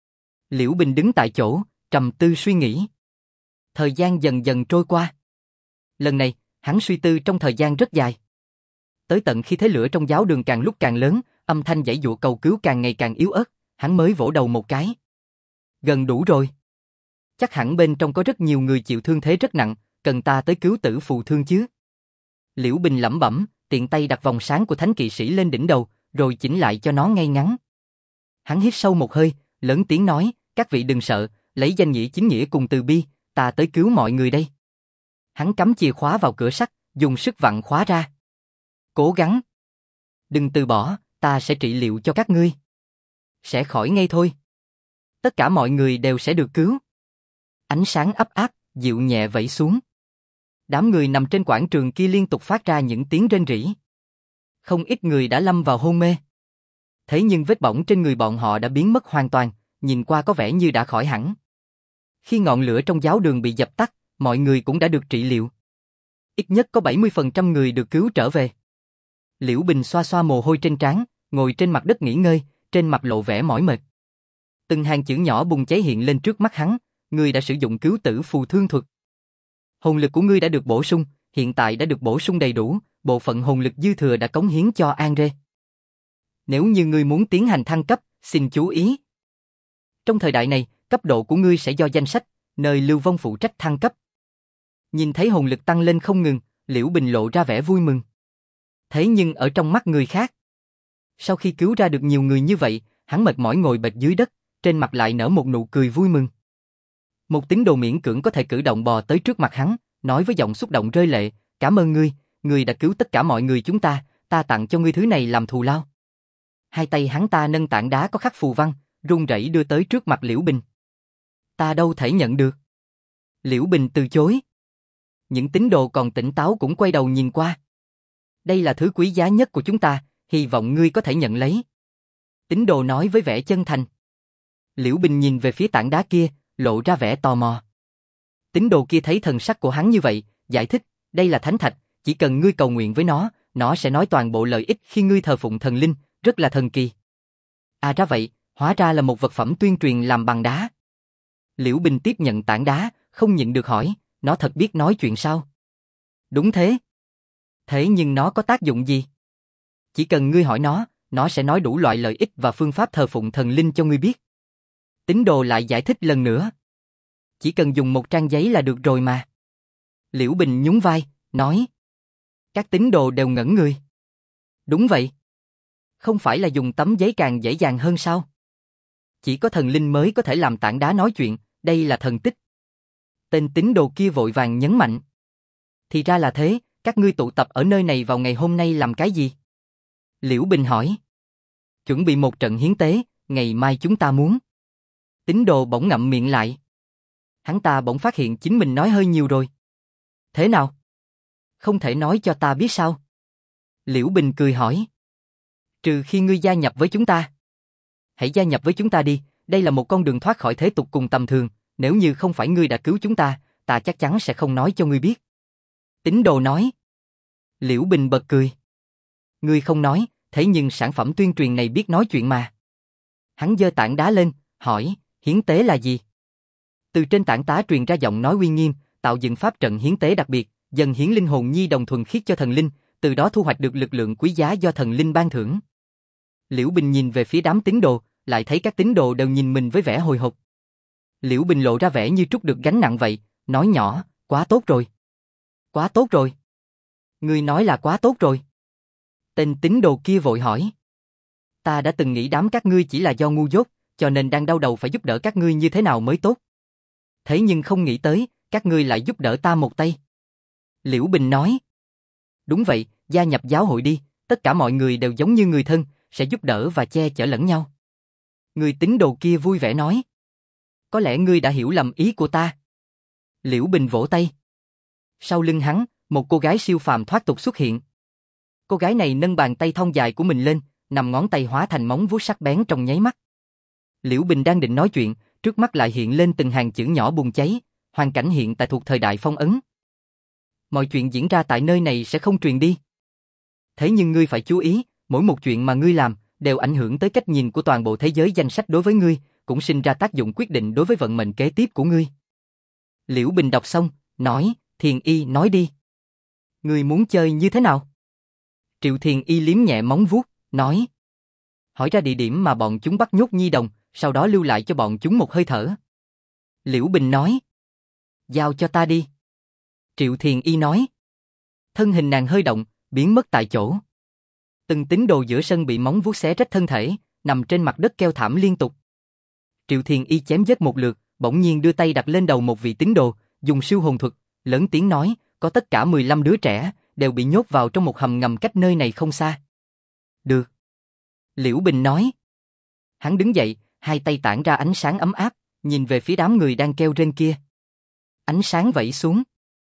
Liễu Bình đứng tại chỗ, trầm tư suy nghĩ. Thời gian dần dần trôi qua. Lần này, hắn suy tư trong thời gian rất dài. Tới tận khi thế lửa trong giáo đường càng lúc càng lớn, âm thanh giãy giụa cầu cứu càng ngày càng yếu ớt, hắn mới vỗ đầu một cái. Gần đủ rồi. Chắc hẳn bên trong có rất nhiều người chịu thương thế rất nặng, cần ta tới cứu tử phù thương chứ. Liễu Bình lẩm bẩm, tiện tay đặt vòng sáng của thánh kỵ sĩ lên đỉnh đầu, rồi chỉnh lại cho nó ngay ngắn. Hắn hít sâu một hơi, lớn tiếng nói, các vị đừng sợ, lấy danh nghĩa chính nghĩa cùng từ bi, ta tới cứu mọi người đây. Hắn cắm chìa khóa vào cửa sắt, dùng sức vặn khóa ra. Cố gắng. Đừng từ bỏ, ta sẽ trị liệu cho các ngươi. Sẽ khỏi ngay thôi. Tất cả mọi người đều sẽ được cứu. Ánh sáng ấp áp, dịu nhẹ vẩy xuống. Đám người nằm trên quảng trường kia liên tục phát ra những tiếng rên rỉ. Không ít người đã lâm vào hôn mê. Thế nhưng vết bỏng trên người bọn họ đã biến mất hoàn toàn, nhìn qua có vẻ như đã khỏi hẳn. Khi ngọn lửa trong giáo đường bị dập tắt, mọi người cũng đã được trị liệu. Ít nhất có 70% người được cứu trở về. Liễu Bình xoa xoa mồ hôi trên trán, ngồi trên mặt đất nghỉ ngơi, trên mặt lộ vẻ mỏi mệt. Từng hàng chữ nhỏ bùng cháy hiện lên trước mắt hắn, ngươi đã sử dụng cứu tử phù thương thuật. Hồn lực của ngươi đã được bổ sung, hiện tại đã được bổ sung đầy đủ, bộ phận hồn lực dư thừa đã cống hiến cho Andre. Nếu như ngươi muốn tiến hành thăng cấp, xin chú ý. Trong thời đại này, cấp độ của ngươi sẽ do danh sách, nơi Lưu Vong phụ trách thăng cấp. Nhìn thấy hồn lực tăng lên không ngừng, Liễu Bình lộ ra vẻ vui mừng. Thế nhưng ở trong mắt người khác, sau khi cứu ra được nhiều người như vậy, hắn mệt mỏi ngồi bệt dưới đất, trên mặt lại nở một nụ cười vui mừng. Một tín đồ miễn cưỡng có thể cử động bò tới trước mặt hắn, nói với giọng xúc động rơi lệ, cảm ơn ngươi, ngươi đã cứu tất cả mọi người chúng ta tặng cho ngươi thứ này làm thù lao. Hai tay hắn ta nâng tảng đá có khắc phù văn, run rẩy đưa tới trước mặt Liễu Bình. Ta đâu thể nhận được. Liễu Bình từ chối. Những tín đồ còn tỉnh táo cũng quay đầu nhìn qua. Đây là thứ quý giá nhất của chúng ta, hy vọng ngươi có thể nhận lấy. Tín đồ nói với vẻ chân thành. Liễu Bình nhìn về phía tảng đá kia, lộ ra vẻ tò mò. Tín đồ kia thấy thần sắc của hắn như vậy, giải thích, đây là thánh thạch, chỉ cần ngươi cầu nguyện với nó sẽ nói toàn bộ lợi ích khi ngươi thờ phụng thần linh, rất là thần kỳ. À ra vậy, hóa ra là một vật phẩm tuyên truyền làm bằng đá. Liễu Bình tiếp nhận tảng đá, không nhịn được hỏi, nó thật biết nói chuyện sao? Đúng thế. Thế nhưng nó có tác dụng gì? Chỉ cần ngươi hỏi nó sẽ nói đủ loại lợi ích và phương pháp thờ phụng thần linh cho ngươi biết. Tín đồ lại giải thích lần nữa. Chỉ cần dùng một trang giấy là được rồi mà. Liễu Bình nhún vai, nói. Các tín đồ đều ngẩn người. Đúng vậy. Không phải là dùng tấm giấy càng dễ dàng hơn sao? Chỉ có thần linh mới có thể làm tảng đá nói chuyện, đây là thần tích. Tên tín đồ kia vội vàng nhấn mạnh. Thì ra là thế, các ngươi tụ tập ở nơi này vào ngày hôm nay làm cái gì? Liễu Bình hỏi. Chuẩn bị một trận hiến tế, ngày mai chúng ta muốn. Tín đồ bỗng ngậm miệng lại. Hắn ta bỗng phát hiện chính mình nói hơi nhiều rồi. Thế nào? Không thể nói cho ta biết sao? Liễu Bình cười hỏi. Trừ khi ngươi gia nhập với chúng ta. Hãy gia nhập với chúng ta đi, đây là một con đường thoát khỏi thế tục cùng tầm thường, nếu như không phải ngươi đã cứu chúng ta chắc chắn sẽ không nói cho ngươi biết. Tín đồ nói. Liễu Bình bật cười. Ngươi không nói, thế nhưng sản phẩm tuyên truyền này biết nói chuyện mà. Hắn giơ tảng đá lên, hỏi, hiến tế là gì? Từ trên tảng đá truyền ra giọng nói uy nghiêm, tạo dựng pháp trận hiến tế đặc biệt, dần hiến linh hồn nhi đồng thuần khiết cho thần linh, từ đó thu hoạch được lực lượng quý giá do thần linh ban thưởng. Liễu Bình nhìn về phía đám tín đồ, lại thấy các tín đồ đều nhìn mình với vẻ hồi hộp. Liễu Bình lộ ra vẻ như trút được gánh nặng vậy, nói nhỏ, quá tốt rồi. Quá tốt rồi. Ngươi nói là quá tốt rồi. Tên tín đồ kia vội hỏi. Ta đã từng nghĩ đám các ngươi chỉ là do ngu dốt, cho nên đang đau đầu phải giúp đỡ các ngươi như thế nào mới tốt. Thế nhưng không nghĩ tới, các ngươi lại giúp đỡ ta một tay. Liễu Bình nói. Đúng vậy, gia nhập giáo hội đi, tất cả mọi người đều giống như người thân, sẽ giúp đỡ và che chở lẫn nhau. Người tín đồ kia vui vẻ nói. Có lẽ ngươi đã hiểu lầm ý của ta. Liễu Bình vỗ tay. Sau lưng hắn, một cô gái siêu phàm thoát tục xuất hiện. Cô gái này nâng bàn tay thon dài của mình lên, nằm ngón tay hóa thành móng vuốt sắc bén trong nháy mắt. Liễu Bình đang định nói chuyện, trước mắt lại hiện lên từng hàng chữ nhỏ bùng cháy, hoàn cảnh hiện tại thuộc thời đại phong ấn. Mọi chuyện diễn ra tại nơi này sẽ không truyền đi. Thế nhưng ngươi phải chú ý, mỗi một chuyện mà ngươi làm đều ảnh hưởng tới cách nhìn của toàn bộ thế giới danh sách đối với ngươi, cũng sinh ra tác dụng quyết định đối với vận mệnh kế tiếp của ngươi. Liễu Bình đọc xong, nói, Thiền Y nói đi. Ngươi muốn chơi như thế nào? Triệu Thiền Y liếm nhẹ móng vuốt, nói. Hỏi ra địa điểm mà bọn chúng bắt nhốt nhi đồng, sau đó lưu lại cho bọn chúng một hơi thở. Liễu Bình nói. Giao cho ta đi. Triệu Thiền Y nói. Thân hình nàng hơi động, biến mất tại chỗ. Từng tín đồ giữa sân bị móng vuốt xé rách thân thể, nằm trên mặt đất kêu thảm liên tục. Triệu Thiền Y chém giết một lượt, bỗng nhiên đưa tay đặt lên đầu một vị tín đồ, dùng siêu hồn thuật, lớn tiếng nói, có tất cả 15 đứa trẻ, đều bị nhốt vào trong một hầm ngầm cách nơi này không xa. Được. Liễu Bình nói. Hắn đứng dậy, hai tay tản ra ánh sáng ấm áp, nhìn về phía đám người đang kêu rên kia. Ánh sáng vẩy xuống.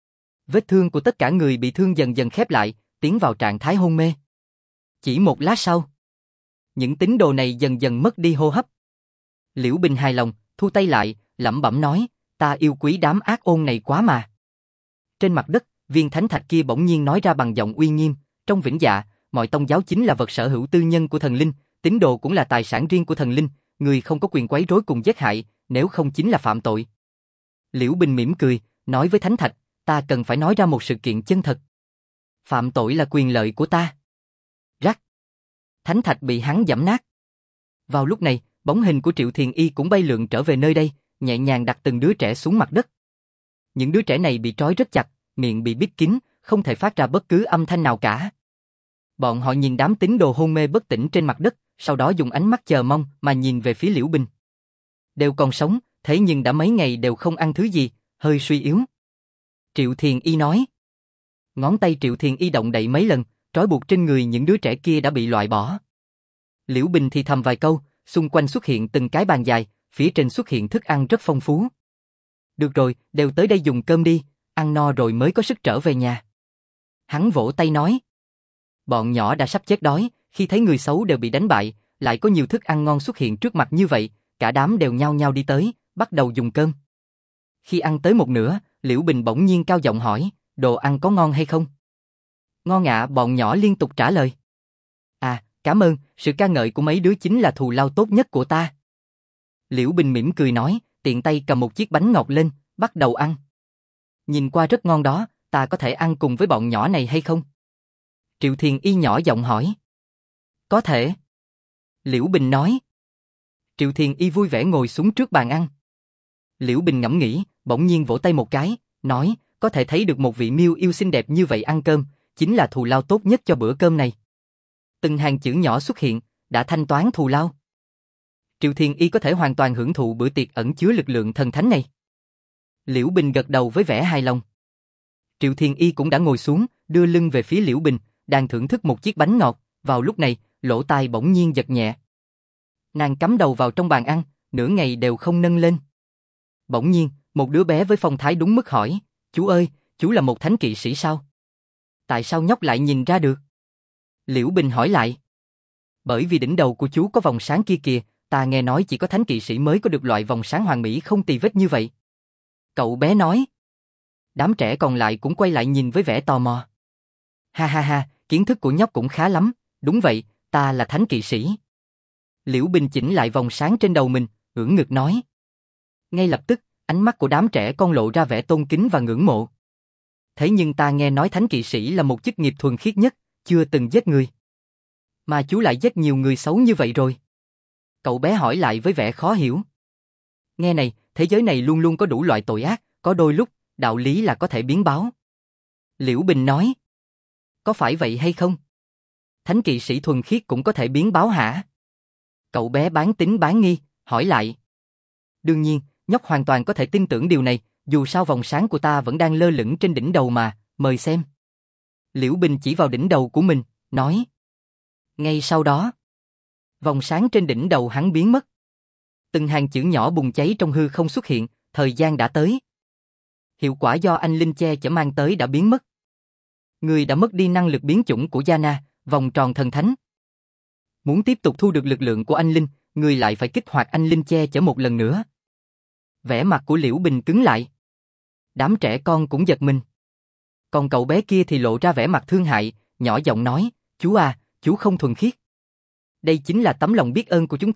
Vết thương của tất cả người bị thương dần dần khép lại, tiến vào trạng thái hôn mê. Chỉ một lát sau, những tín đồ này dần dần mất đi hô hấp. Liễu Bình hài lòng, thu tay lại, lẩm bẩm nói, ta yêu quý đám ác ôn này quá mà. Trên mặt đất, viên thánh thạch kia bỗng nhiên nói ra bằng giọng uy nghiêm, trong Vĩnh Dạ, mọi tông giáo chính là vật sở hữu tư nhân của thần linh, tín đồ cũng là tài sản riêng của thần linh, người không có quyền quấy rối cùng giết hại, nếu không chính là phạm tội. Liễu Bình mỉm cười, nói với thánh thạch, ta cần phải nói ra một sự kiện chân thật. Phạm tội là quyền lợi của ta. Rắc. Thánh thạch bị hắn giẫm nát. Vào lúc này, bóng hình của Triệu Thiền Y cũng bay lượn trở về nơi đây, nhẹ nhàng đặt từng đứa trẻ xuống mặt đất. Những đứa trẻ này bị trói rất chặt, miệng bị bít kín, không thể phát ra bất cứ âm thanh nào cả. Bọn họ nhìn đám tín đồ hôn mê bất tỉnh trên mặt đất, sau đó dùng ánh mắt chờ mong mà nhìn về phía Liễu Bình. Đều còn sống, thế nhưng đã mấy ngày đều không ăn thứ gì, hơi suy yếu. Triệu Thiền Y nói. Ngón tay Triệu Thiền Y động đậy mấy lần, trói buộc trên người những đứa trẻ kia đã bị loại bỏ. Liễu Bình thì thầm vài câu, xung quanh xuất hiện từng cái bàn dài, phía trên xuất hiện thức ăn rất phong phú. Được rồi, đều tới đây dùng cơm đi, ăn no rồi mới có sức trở về nhà. Hắn vỗ tay nói. Bọn nhỏ đã sắp chết đói, khi thấy người xấu đều bị đánh bại, lại có nhiều thức ăn ngon xuất hiện trước mặt như vậy, cả đám đều nhao nhao đi tới, bắt đầu dùng cơm. Khi ăn tới một nửa, Liễu Bình bỗng nhiên cao giọng hỏi, đồ ăn có ngon hay không? Ngon ạ, bọn nhỏ liên tục trả lời. À, cảm ơn, sự ca ngợi của mấy đứa chính là thù lao tốt nhất của ta. Liễu Bình mỉm cười nói, tiện tay cầm một chiếc bánh ngọt lên, bắt đầu ăn. Nhìn qua rất ngon đó, ta có thể ăn cùng với bọn nhỏ này hay không? Triệu Thiền Y nhỏ giọng hỏi. Có thể. Liễu Bình nói. Triệu Thiền Y vui vẻ ngồi xuống trước bàn ăn. Liễu Bình ngẫm nghĩ, bỗng nhiên vỗ tay một cái, nói, có thể thấy được một vị miêu yêu xinh đẹp như vậy ăn cơm, chính là thù lao tốt nhất cho bữa cơm này. Từng hàng chữ nhỏ xuất hiện, đã thanh toán thù lao. Triệu Thiền Y có thể hoàn toàn hưởng thụ bữa tiệc ẩn chứa lực lượng thần thánh này. Liễu Bình gật đầu với vẻ hài lòng. Triệu Thiền Y cũng đã ngồi xuống, đưa lưng về phía Liễu Bình, đang thưởng thức một chiếc bánh ngọt, vào lúc này, lỗ tai bỗng nhiên giật nhẹ. Nàng cắm đầu vào trong bàn ăn, nửa ngày đều không nâng lên. Bỗng nhiên, một đứa bé với phong thái đúng mức hỏi, chú ơi, chú là một thánh kỵ sĩ sao? Tại sao nhóc lại nhìn ra được? Liễu Bình hỏi lại. Bởi vì đỉnh đầu của chú có vòng sáng kia kìa, ta nghe nói chỉ có thánh kỵ sĩ mới có được loại vòng sáng hoàn mỹ không tì vết như vậy. Cậu bé nói. Đám trẻ còn lại cũng quay lại nhìn với vẻ tò mò. Ha ha ha, kiến thức của nhóc cũng khá lắm, đúng vậy, ta là thánh kỵ sĩ. Liễu Bình chỉnh lại vòng sáng trên đầu mình, ưỡn ngực nói. Ngay lập tức, ánh mắt của đám trẻ con lộ ra vẻ tôn kính và ngưỡng mộ. Thế nhưng ta nghe nói thánh kỵ sĩ là một chức nghiệp thuần khiết nhất, chưa từng giết người. Mà chú lại giết nhiều người xấu như vậy rồi. Cậu bé hỏi lại với vẻ khó hiểu. Nghe này, thế giới này luôn luôn có đủ loại tội ác, có đôi lúc, đạo lý là có thể biến báo. Liễu Bình nói. Có phải vậy hay không? Thánh kỵ sĩ thuần khiết cũng có thể biến báo hả? Cậu bé bán tín bán nghi, hỏi lại. Đương nhiên, nhóc hoàn toàn có thể tin tưởng điều này, dù sao vòng sáng của ta vẫn đang lơ lửng trên đỉnh đầu mà, mời xem. Liễu Bình chỉ vào đỉnh đầu của mình, nói. Ngay sau đó, vòng sáng trên đỉnh đầu hắn biến mất. Từng hàng chữ nhỏ bùng cháy trong hư không xuất hiện, thời gian đã tới. Hiệu quả do anh linh che chở mang tới đã biến mất. Người đã mất đi năng lực biến chủng của Yana, vòng tròn thần thánh. Muốn tiếp tục thu được lực lượng của anh linh, người lại phải kích hoạt anh linh che chở một lần nữa. Vẻ mặt của Liễu Bình cứng lại. Đám trẻ con cũng giật mình. Còn cậu bé kia thì lộ ra vẻ mặt thương hại, nhỏ giọng nói, chú à, chú không thuần khiết. Đây chính là tấm lòng biết ơn của chúng ta,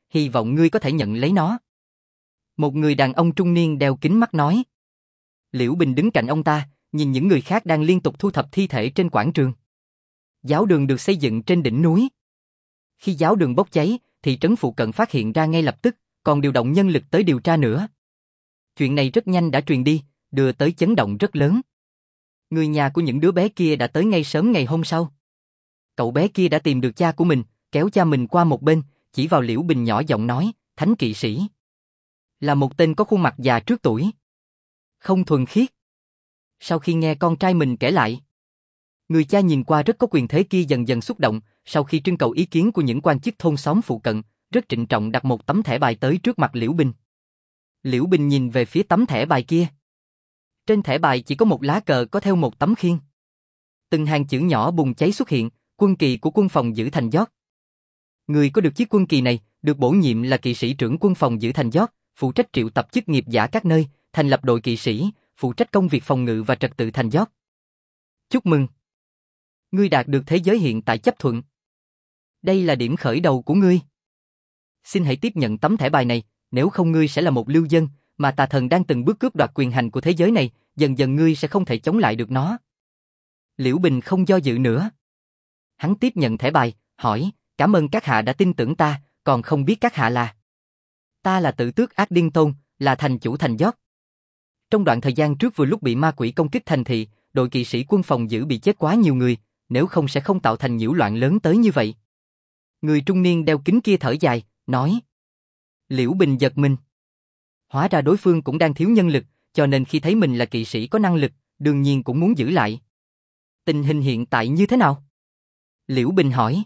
hy vọng ngươi có thể nhận lấy nó. Một người đàn ông trung niên đeo kính mắt nói. Liễu Bình đứng cạnh ông ta, nhìn những người khác đang liên tục thu thập thi thể trên quảng trường. Giáo đường được xây dựng trên đỉnh núi. Khi giáo đường bốc cháy, thị trấn phụ cận phát hiện ra ngay lập tức, còn điều động nhân lực tới điều tra nữa. Chuyện này rất nhanh đã truyền đi, đưa tới chấn động rất lớn. Người nhà của những đứa bé kia đã tới ngay sớm ngày hôm sau. Cậu bé kia đã tìm được cha của mình, kéo cha mình qua một bên, chỉ vào Liễu Bình nhỏ giọng nói, Thánh kỵ sĩ. Là một tên có khuôn mặt già trước tuổi. Không thuần khiết. Sau khi nghe con trai mình kể lại, người cha nhìn qua rất có quyền thế kia dần dần xúc động, sau khi trưng cầu ý kiến của những quan chức thôn xóm phụ cận, rất trịnh trọng đặt một tấm thẻ bài tới trước mặt Liễu Bình. Liễu Bình nhìn về phía tấm thẻ bài kia. Trên thẻ bài chỉ có một lá cờ có theo một tấm khiên. Từng hàng chữ nhỏ bùng cháy xuất hiện, quân kỳ của quân phòng giữ thành York. Người có được chiếc quân kỳ này, được bổ nhiệm là kỵ sĩ trưởng quân phòng giữ thành York, phụ trách triệu tập chức nghiệp giả các nơi, thành lập đội kỵ sĩ, phụ trách công việc phòng ngự và trật tự thành York. Chúc mừng! Ngươi đạt được thế giới hiện tại chấp thuận. Đây là điểm khởi đầu của ngươi. Xin hãy tiếp nhận tấm thẻ bài này, nếu không ngươi sẽ là một lưu dân, mà tà thần đang từng bước cướp đoạt quyền hành của thế giới này, dần dần ngươi sẽ không thể chống lại được nó. Liễu Bình không do dự nữa. Hắn tiếp nhận thẻ bài, hỏi, cảm ơn các hạ đã tin tưởng ta, còn không biết các hạ là. Ta là Tử Tước Ác Điên Tôn, là thành chủ thành York. Trong đoạn thời gian trước vừa lúc bị ma quỷ công kích thành thị, đội kỵ sĩ quân phòng giữ bị chết quá nhiều người, nếu không sẽ không tạo thành nhiễu loạn lớn tới như vậy. Người trung niên đeo kính kia thở dài, nói. Liễu Bình giật mình. Hóa ra đối phương cũng đang thiếu nhân lực, cho nên khi thấy mình là kỵ sĩ có năng lực, đương nhiên cũng muốn giữ lại. Tình hình hiện tại như thế nào? Liễu Bình hỏi.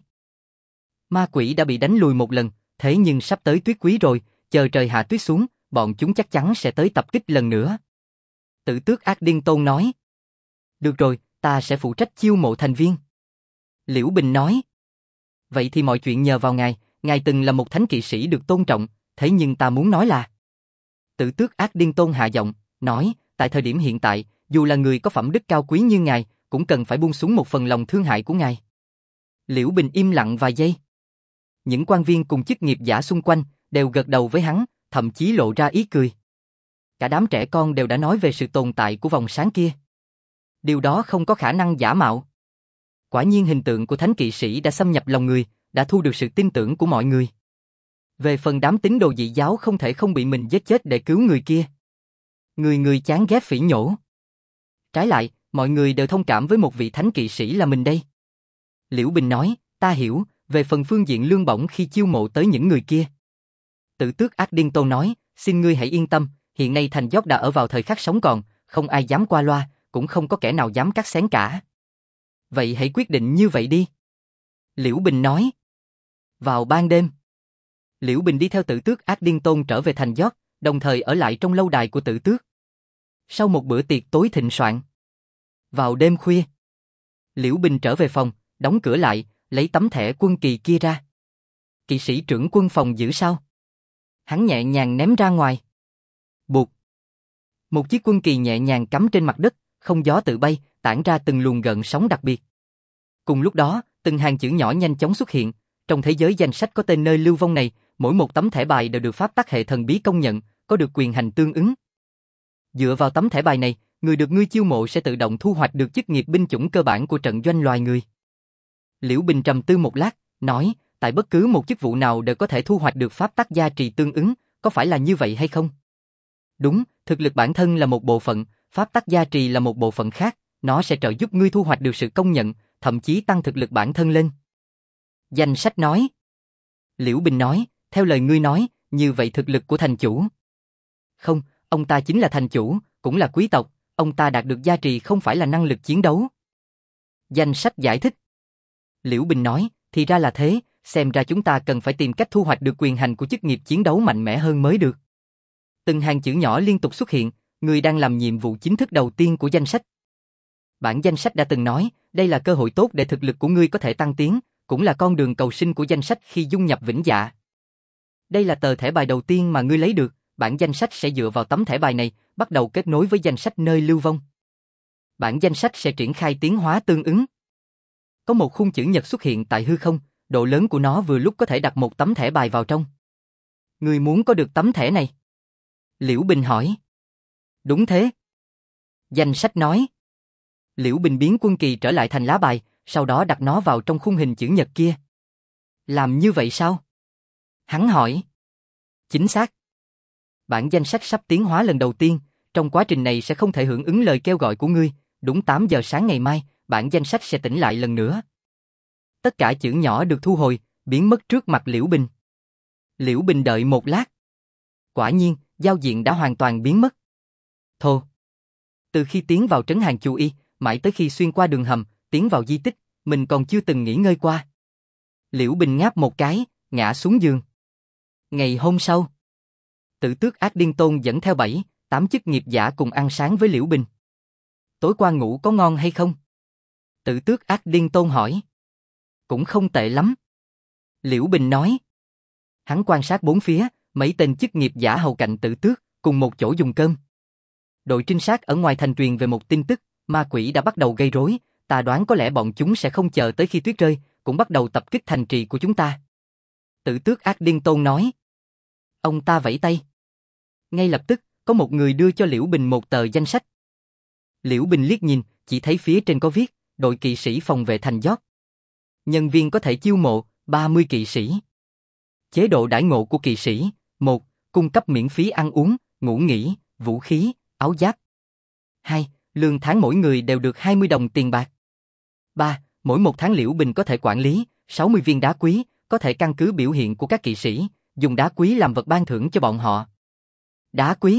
Ma quỷ đã bị đánh lùi một lần, thế nhưng sắp tới tuyết quý rồi, chờ trời hạ tuyết xuống, bọn chúng chắc chắn sẽ tới tập kích lần nữa. Tử Tước Ác Điên Tôn nói. Được rồi, ta sẽ phụ trách chiêu mộ thành viên. Liễu Bình nói. Vậy thì mọi chuyện nhờ vào ngài từng là một thánh kỵ sĩ được tôn trọng, thế nhưng ta muốn nói là. Tử Tước Ác Điên Tôn hạ giọng, nói, tại thời điểm hiện tại, dù là người có phẩm đức cao quý như ngài, cũng cần phải buông xuống một phần lòng thương hại của ngài. Liễu Bình im lặng vài giây. Những quan viên cùng chức nghiệp giả xung quanh đều gật đầu với hắn, thậm chí lộ ra ý cười. Cả đám trẻ con đều đã nói về sự tồn tại của vòng sáng kia. Điều đó không có khả năng giả mạo. Quả nhiên hình tượng của thánh kỵ sĩ đã xâm nhập lòng người, đã thu được sự tin tưởng của mọi người. Về phần đám tín đồ dị giáo không thể không bị mình giết chết để cứu người kia. Người chán ghét phỉ nhổ. Trái lại, mọi người đều thông cảm với một vị thánh kỵ sĩ là mình đây. Liễu Bình nói, ta hiểu, về phần phương diện lương bổng khi chiêu mộ tới những người kia. Tử Tước Ác Điên Tôn nói, xin ngươi hãy yên tâm, hiện nay thành York đã ở vào thời khắc sống còn, không ai dám qua loa, cũng không có kẻ nào dám cắt xén cả. Vậy hãy quyết định như vậy đi. Liễu Bình nói. Vào ban đêm, Liễu Bình đi theo Tử Tước Ác Điên Tôn trở về thành York, đồng thời ở lại trong lâu đài của Tử Tước. Sau một bữa tiệc tối thịnh soạn, vào đêm khuya, Liễu Bình trở về phòng, đóng cửa lại, lấy tấm thẻ quân kỳ kia ra. Kỵ sĩ trưởng quân phòng giữ sao? Hắn nhẹ nhàng ném ra ngoài. Bụt. Một chiếc quân kỳ nhẹ nhàng cắm trên mặt đất, không gió tự bay, tản ra từng luồng gợn sóng đặc biệt. Cùng lúc đó, từng hàng chữ nhỏ nhanh chóng xuất hiện. Trong thế giới danh sách có tên nơi lưu vong này, mỗi một tấm thẻ bài đều được pháp tắc hệ thần bí công nhận, có được quyền hành tương ứng. Dựa vào tấm thẻ bài này, người được ngươi chiêu mộ sẽ tự động thu hoạch được chức nghiệp binh chủng cơ bản của trận doanh loài người. Liễu Bình trầm tư một lát, nói, tại bất cứ một chức vụ nào đều có thể thu hoạch được pháp tắc gia trì tương ứng, có phải là như vậy hay không? Đúng, thực lực bản thân là một bộ phận, pháp tắc gia trì là một bộ phận khác, nó sẽ trợ giúp ngươi thu hoạch được sự công nhận, thậm chí tăng thực lực bản thân lên. Danh sách nói. Liễu Bình nói, theo lời ngươi nói, như vậy thực lực của thành chủ. Không, ông ta chính là thành chủ, cũng là quý tộc, ông ta đạt được gia trì không phải là năng lực chiến đấu. Danh sách giải thích. Liễu Bình nói, thì ra là thế, xem ra chúng ta cần phải tìm cách thu hoạch được quyền hành của chức nghiệp chiến đấu mạnh mẽ hơn mới được. Từng hàng chữ nhỏ liên tục xuất hiện, người đang làm nhiệm vụ chính thức đầu tiên của danh sách. Bản danh sách đã từng nói, đây là cơ hội tốt để thực lực của ngươi có thể tăng tiến, cũng là con đường cầu sinh của danh sách khi dung nhập vĩnh dạ. Đây là tờ thẻ bài đầu tiên mà ngươi lấy được, bản danh sách sẽ dựa vào tấm thẻ bài này, bắt đầu kết nối với danh sách nơi lưu vong. Bản danh sách sẽ triển khai tiến hóa tương ứng. Có một khung chữ nhật xuất hiện tại hư không, độ lớn của nó vừa lúc có thể đặt một tấm thẻ bài vào trong. Ngươi muốn có được tấm thẻ này? Liễu Bình hỏi. Đúng thế. Danh sách nói. Liễu Bình biến quân kỳ trở lại thành lá bài, sau đó đặt nó vào trong khung hình chữ nhật kia. Làm như vậy sao? Hắn hỏi. Chính xác. Bản danh sách sắp tiến hóa lần đầu tiên, trong quá trình này sẽ không thể hưởng ứng lời kêu gọi của ngươi, đúng 8 giờ sáng ngày mai, bản danh sách sẽ tỉnh lại lần nữa. Tất cả chữ nhỏ được thu hồi, biến mất trước mặt Liễu Bình. Liễu Bình đợi một lát. Quả nhiên, giao diện đã hoàn toàn biến mất. Thô. Từ khi tiến vào trấn Hàng Chu Y, mãi tới khi xuyên qua đường hầm, tiến vào di tích, mình còn chưa từng nghỉ ngơi qua. Liễu Bình ngáp một cái, ngã xuống giường. Ngày hôm sau, Tử Tước Ác Điên Tôn dẫn theo 7-8 chức nghiệp giả cùng ăn sáng với Liễu Bình. Tối qua ngủ có ngon hay không? Tử Tước Ác Điên Tôn hỏi. Cũng không tệ lắm. Liễu Bình nói. Hắn quan sát bốn phía, mấy tên chức nghiệp giả hầu cạnh Tử Tước, cùng một chỗ dùng cơm. Đội trinh sát ở ngoài thành truyền về một tin tức, ma quỷ đã bắt đầu gây rối, ta đoán có lẽ bọn chúng sẽ không chờ tới khi tuyết rơi, cũng bắt đầu tập kích thành trì của chúng ta. Tử Tước Ác Điên Tôn nói. Ông ta vẫy tay. Ngay lập tức, có một người đưa cho Liễu Bình một tờ danh sách. Liễu Bình liếc nhìn, chỉ thấy phía trên có viết, đội kỵ sĩ phòng vệ thành York. Nhân viên có thể chiêu mộ, 30 kỵ sĩ. Chế độ đãi ngộ của kỵ sĩ, 1. Cung cấp miễn phí ăn uống, ngủ nghỉ, vũ khí, áo giáp. 2. Lương tháng mỗi người đều được 20 đồng tiền bạc. 3. Mỗi một tháng Liễu Bình có thể quản lý 60 viên đá quý, có thể căn cứ biểu hiện của các kỵ sĩ, dùng đá quý làm vật ban thưởng cho bọn họ. Đá quý?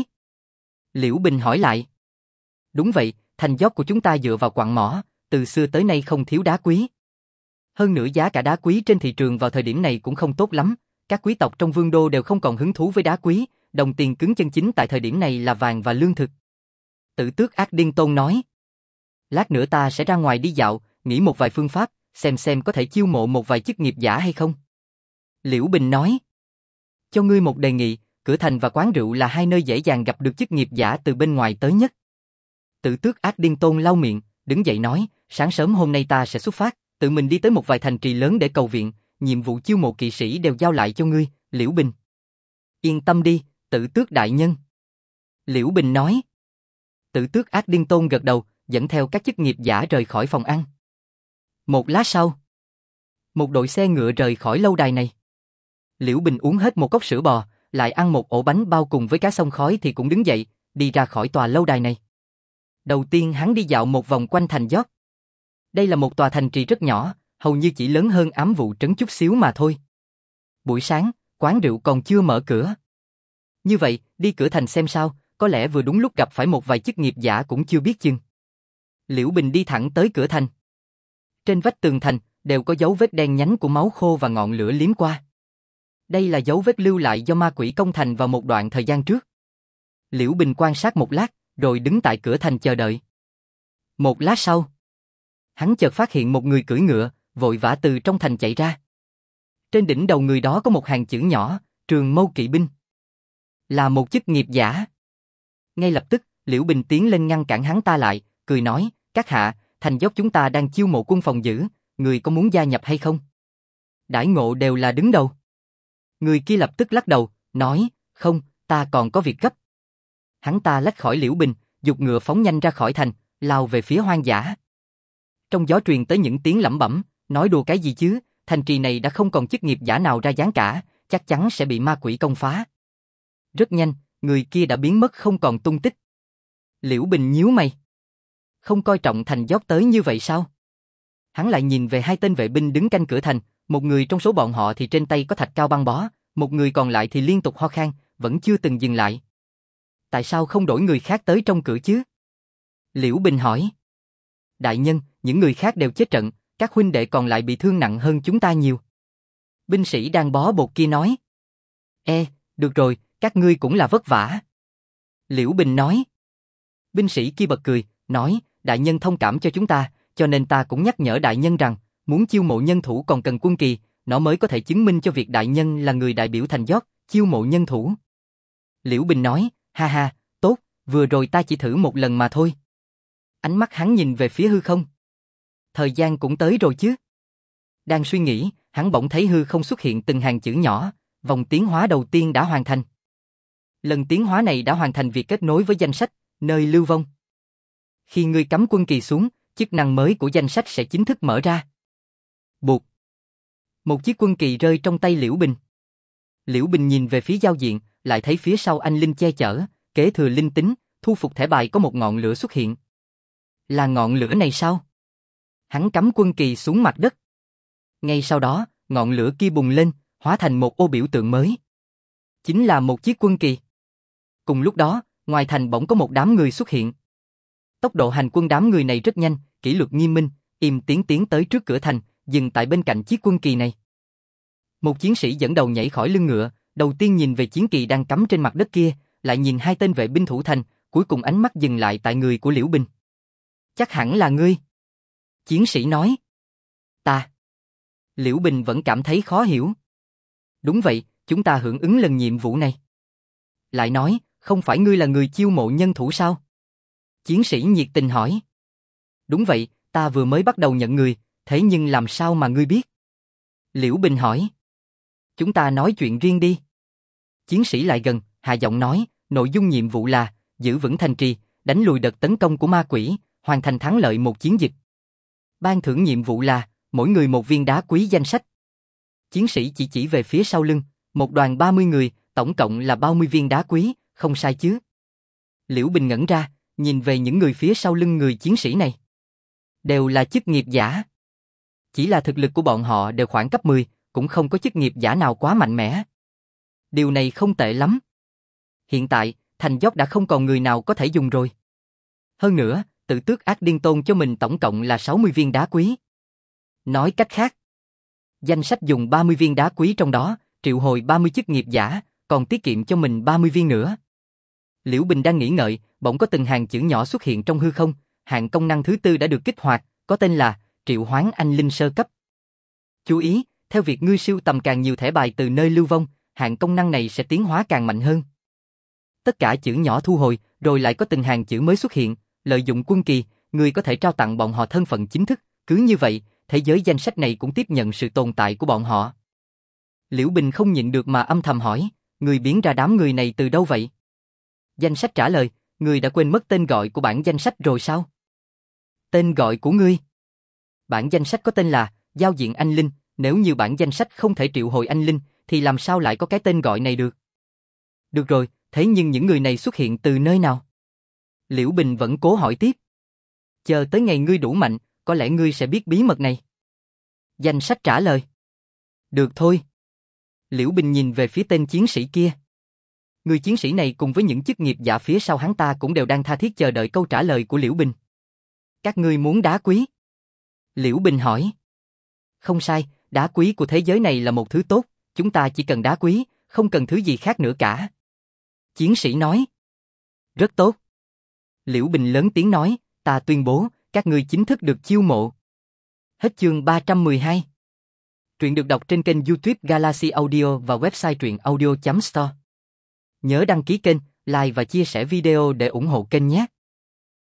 Liễu Bình hỏi lại. Đúng vậy, thành York của chúng ta dựa vào quặng mỏ, từ xưa tới nay không thiếu đá quý. Hơn nữa giá cả đá quý trên thị trường vào thời điểm này cũng không tốt lắm, các quý tộc trong vương đô đều không còn hứng thú với đá quý, đồng tiền cứng chân chính tại thời điểm này là vàng và lương thực. Tử Tước Ác Điên Tôn nói. Lát nữa ta sẽ ra ngoài đi dạo, nghĩ một vài phương pháp, xem có thể chiêu mộ một vài chức nghiệp giả hay không. Liễu Bình nói. Cho ngươi một đề nghị, cửa thành và quán rượu là hai nơi dễ dàng gặp được chức nghiệp giả từ bên ngoài tới nhất. Tử Tước Ác Điên Tôn lau miệng, đứng dậy nói, sáng sớm hôm nay ta sẽ xuất phát, tự mình đi tới một vài thành trì lớn để cầu viện, nhiệm vụ chiêu mộ kỵ sĩ đều giao lại cho ngươi, Liễu Bình. Yên tâm đi, Tử Tước đại nhân. Liễu Bình nói. Tử Tước Ác Điên Tôn gật đầu, dẫn theo các chức nghiệp giả rời khỏi phòng ăn. Một lát sau, một đội xe ngựa rời khỏi lâu đài này. Liễu Bình uống hết một cốc sữa bò, lại ăn một ổ bánh bao cùng với cá xông khói thì cũng đứng dậy, đi ra khỏi tòa lâu đài này. Đầu tiên hắn đi dạo một vòng quanh thành York. Đây là một tòa thành trì rất nhỏ, hầu như chỉ lớn hơn ám vụ trấn chút xíu mà thôi. Buổi sáng, quán rượu còn chưa mở cửa. Như vậy, đi cửa thành xem sao, có lẽ vừa đúng lúc gặp phải một vài chức nghiệp giả cũng chưa biết chừng. Liễu Bình đi thẳng tới cửa thành. Trên vách tường thành, đều có dấu vết đen nhánh của máu khô và ngọn lửa liếm qua. Đây là dấu vết lưu lại do ma quỷ công thành vào một đoạn thời gian trước. Liễu Bình quan sát một lát, rồi đứng tại cửa thành chờ đợi. Một lát sau, hắn chợt phát hiện một người cưỡi ngựa, vội vã từ trong thành chạy ra. Trên đỉnh đầu người đó có một hàng chữ nhỏ, Trường Mâu Kỵ binh. Là một chức nghiệp giả. Ngay lập tức, Liễu Bình tiến lên ngăn cản hắn ta lại, cười nói, các hạ, thành York chúng ta đang chiêu mộ quân phòng giữ, người có muốn gia nhập hay không? Đãi ngộ đều là đứng đầu. Người kia lập tức lắc đầu, nói, không, ta còn có việc gấp. Hắn ta lách khỏi Liễu Bình, giục ngựa phóng nhanh ra khỏi thành, lao về phía hoang dã. Trong gió truyền tới những tiếng lẩm bẩm, nói đùa cái gì chứ, thành trì này đã không còn chức nghiệp giả nào ra dáng cả, chắc chắn sẽ bị ma quỷ công phá. Rất nhanh, người kia đã biến mất không còn tung tích. Liễu Bình nhíu mày. Không coi trọng thành York tới như vậy sao? Hắn lại nhìn về hai tên vệ binh đứng canh cửa thành, một người trong số bọn họ thì trên tay có thạch cao băng bó, một người còn lại thì liên tục ho khan, vẫn chưa từng dừng lại. Tại sao không đổi người khác tới trong cửa chứ? Liễu Bình hỏi. Đại nhân, những người khác đều chết trận, các huynh đệ còn lại bị thương nặng hơn chúng ta nhiều. Binh sĩ đang bó bột kia nói. Được rồi, các ngươi cũng là vất vả. Liễu Bình nói. Binh sĩ kia bật cười, nói, đại nhân thông cảm cho chúng ta, cho nên ta cũng nhắc nhở đại nhân rằng, muốn chiêu mộ nhân thủ còn cần quân kỳ, nó mới có thể chứng minh cho việc đại nhân là người đại biểu thành York, chiêu mộ nhân thủ. Liễu Bình nói, ha ha, tốt, vừa rồi ta chỉ thử một lần mà thôi. Ánh mắt hắn nhìn về phía hư không. Thời gian cũng tới rồi chứ. Đang suy nghĩ, hắn bỗng thấy hư không xuất hiện từng hàng chữ nhỏ, Vòng tiến hóa đầu tiên đã hoàn thành. Lần tiến hóa này đã hoàn thành việc kết nối với danh sách, nơi lưu vong. Khi ngươi cắm quân kỳ xuống, chức năng mới của danh sách sẽ chính thức mở ra. Buộc. Một chiếc quân kỳ rơi trong tay Liễu Bình. Liễu Bình nhìn về phía giao diện, lại thấy phía sau anh linh che chở, kế thừa linh tính, thu phục thẻ bài có một ngọn lửa xuất hiện. Là ngọn lửa này sao? Hắn cắm quân kỳ xuống mặt đất. Ngay sau đó, ngọn lửa kia bùng lên, hóa thành một ô biểu tượng mới. Chính là một chiếc quân kỳ. Cùng lúc đó, ngoài thành bỗng có một đám người xuất hiện. Tốc độ hành quân đám người này rất nhanh, kỷ luật nghiêm minh, im tiếng tiến tới trước cửa thành, dừng tại bên cạnh chiếc quân kỳ này. Một chiến sĩ dẫn đầu nhảy khỏi lưng ngựa, đầu tiên nhìn về chiến kỳ đang cắm trên mặt đất kia, lại nhìn hai tên vệ binh thủ thành, cuối cùng ánh mắt dừng lại tại người của Liễu Bình. Chắc hẳn là ngươi. Chiến sĩ nói. Ta. Liễu Bình vẫn cảm thấy khó hiểu. Đúng vậy, chúng ta hưởng ứng lần nhiệm vụ này. Lại nói, không phải ngươi là người chiêu mộ nhân thủ sao? Chiến sĩ nhiệt tình hỏi. Đúng vậy, ta vừa mới bắt đầu nhận người, thế nhưng làm sao mà ngươi biết? Liễu Bình hỏi. Chúng ta nói chuyện riêng đi. Chiến sĩ lại gần, hạ giọng nói, nội dung nhiệm vụ là giữ vững thành trì, đánh lùi đợt tấn công của ma quỷ, hoàn thành thắng lợi một chiến dịch. Ban thưởng nhiệm vụ là mỗi người một viên đá quý danh sách. Chiến sĩ chỉ về phía sau lưng, một đoàn 30 người, tổng cộng là 30 viên đá quý, không sai chứ? Liễu Bình ngẩn ra, nhìn về những người phía sau lưng người chiến sĩ này. Đều là chức nghiệp giả. Chỉ là thực lực của bọn họ đều khoảng cấp 10, cũng không có chức nghiệp giả nào quá mạnh mẽ. Điều này không tệ lắm. Hiện tại, thành dốc đã không còn người nào có thể dùng rồi. Hơn nữa, tự tước ác điên tôn cho mình tổng cộng là 60 viên đá quý. Nói cách khác, danh sách dùng 30 viên đá quý trong đó, triệu hồi 30 chức nghiệp giả, còn tiết kiệm cho mình 30 viên nữa. Liễu Bình đang nghĩ ngợi, bỗng có từng hàng chữ nhỏ xuất hiện trong hư không, hạng công năng thứ 4 đã được kích hoạt, có tên là triệu hoán anh linh sơ cấp. Chú ý, theo việc ngươi sưu tầm càng nhiều thẻ bài từ nơi lưu vong, hạng công năng này sẽ tiến hóa càng mạnh hơn. Tất cả chữ nhỏ thu hồi, rồi lại có từng hàng chữ mới xuất hiện, lợi dụng quân kỳ, ngươi có thể trao tặng bọn họ thân phận chính thức, cứ như vậy, thế giới danh sách này cũng tiếp nhận sự tồn tại của bọn họ. Liễu Bình không nhịn được mà âm thầm hỏi, ngươi biến ra đám người này từ đâu vậy? Danh sách trả lời, ngươi đã quên mất tên gọi của bản danh sách rồi sao? Tên gọi của ngươi? Bản danh sách có tên là giao diện anh linh, nếu như bản danh sách không thể triệu hồi anh linh, thì làm sao lại có cái tên gọi này được? Được rồi, thế nhưng những người này xuất hiện từ nơi nào? Liễu Bình vẫn cố hỏi tiếp. Chờ tới ngày ngươi đủ mạnh, có lẽ ngươi sẽ biết bí mật này. Danh sách trả lời. Được thôi. Liễu Bình nhìn về phía tên chiến sĩ kia. Người chiến sĩ này cùng với những chức nghiệp giả phía sau hắn ta cũng đều đang tha thiết chờ đợi câu trả lời của Liễu Bình. Các ngươi muốn đá quý? Liễu Bình hỏi. Không sai, đá quý của thế giới này là một thứ tốt, chúng ta chỉ cần đá quý, không cần thứ gì khác nữa cả. Chiến sĩ nói. Rất tốt. Liễu Bình lớn tiếng nói, ta tuyên bố, các ngươi chính thức được chiêu mộ. Hết chương 312. Truyện được đọc trên kênh YouTube Galaxy Audio và website truyện audio.store. Nhớ đăng ký kênh, like và chia sẻ video để ủng hộ kênh nhé.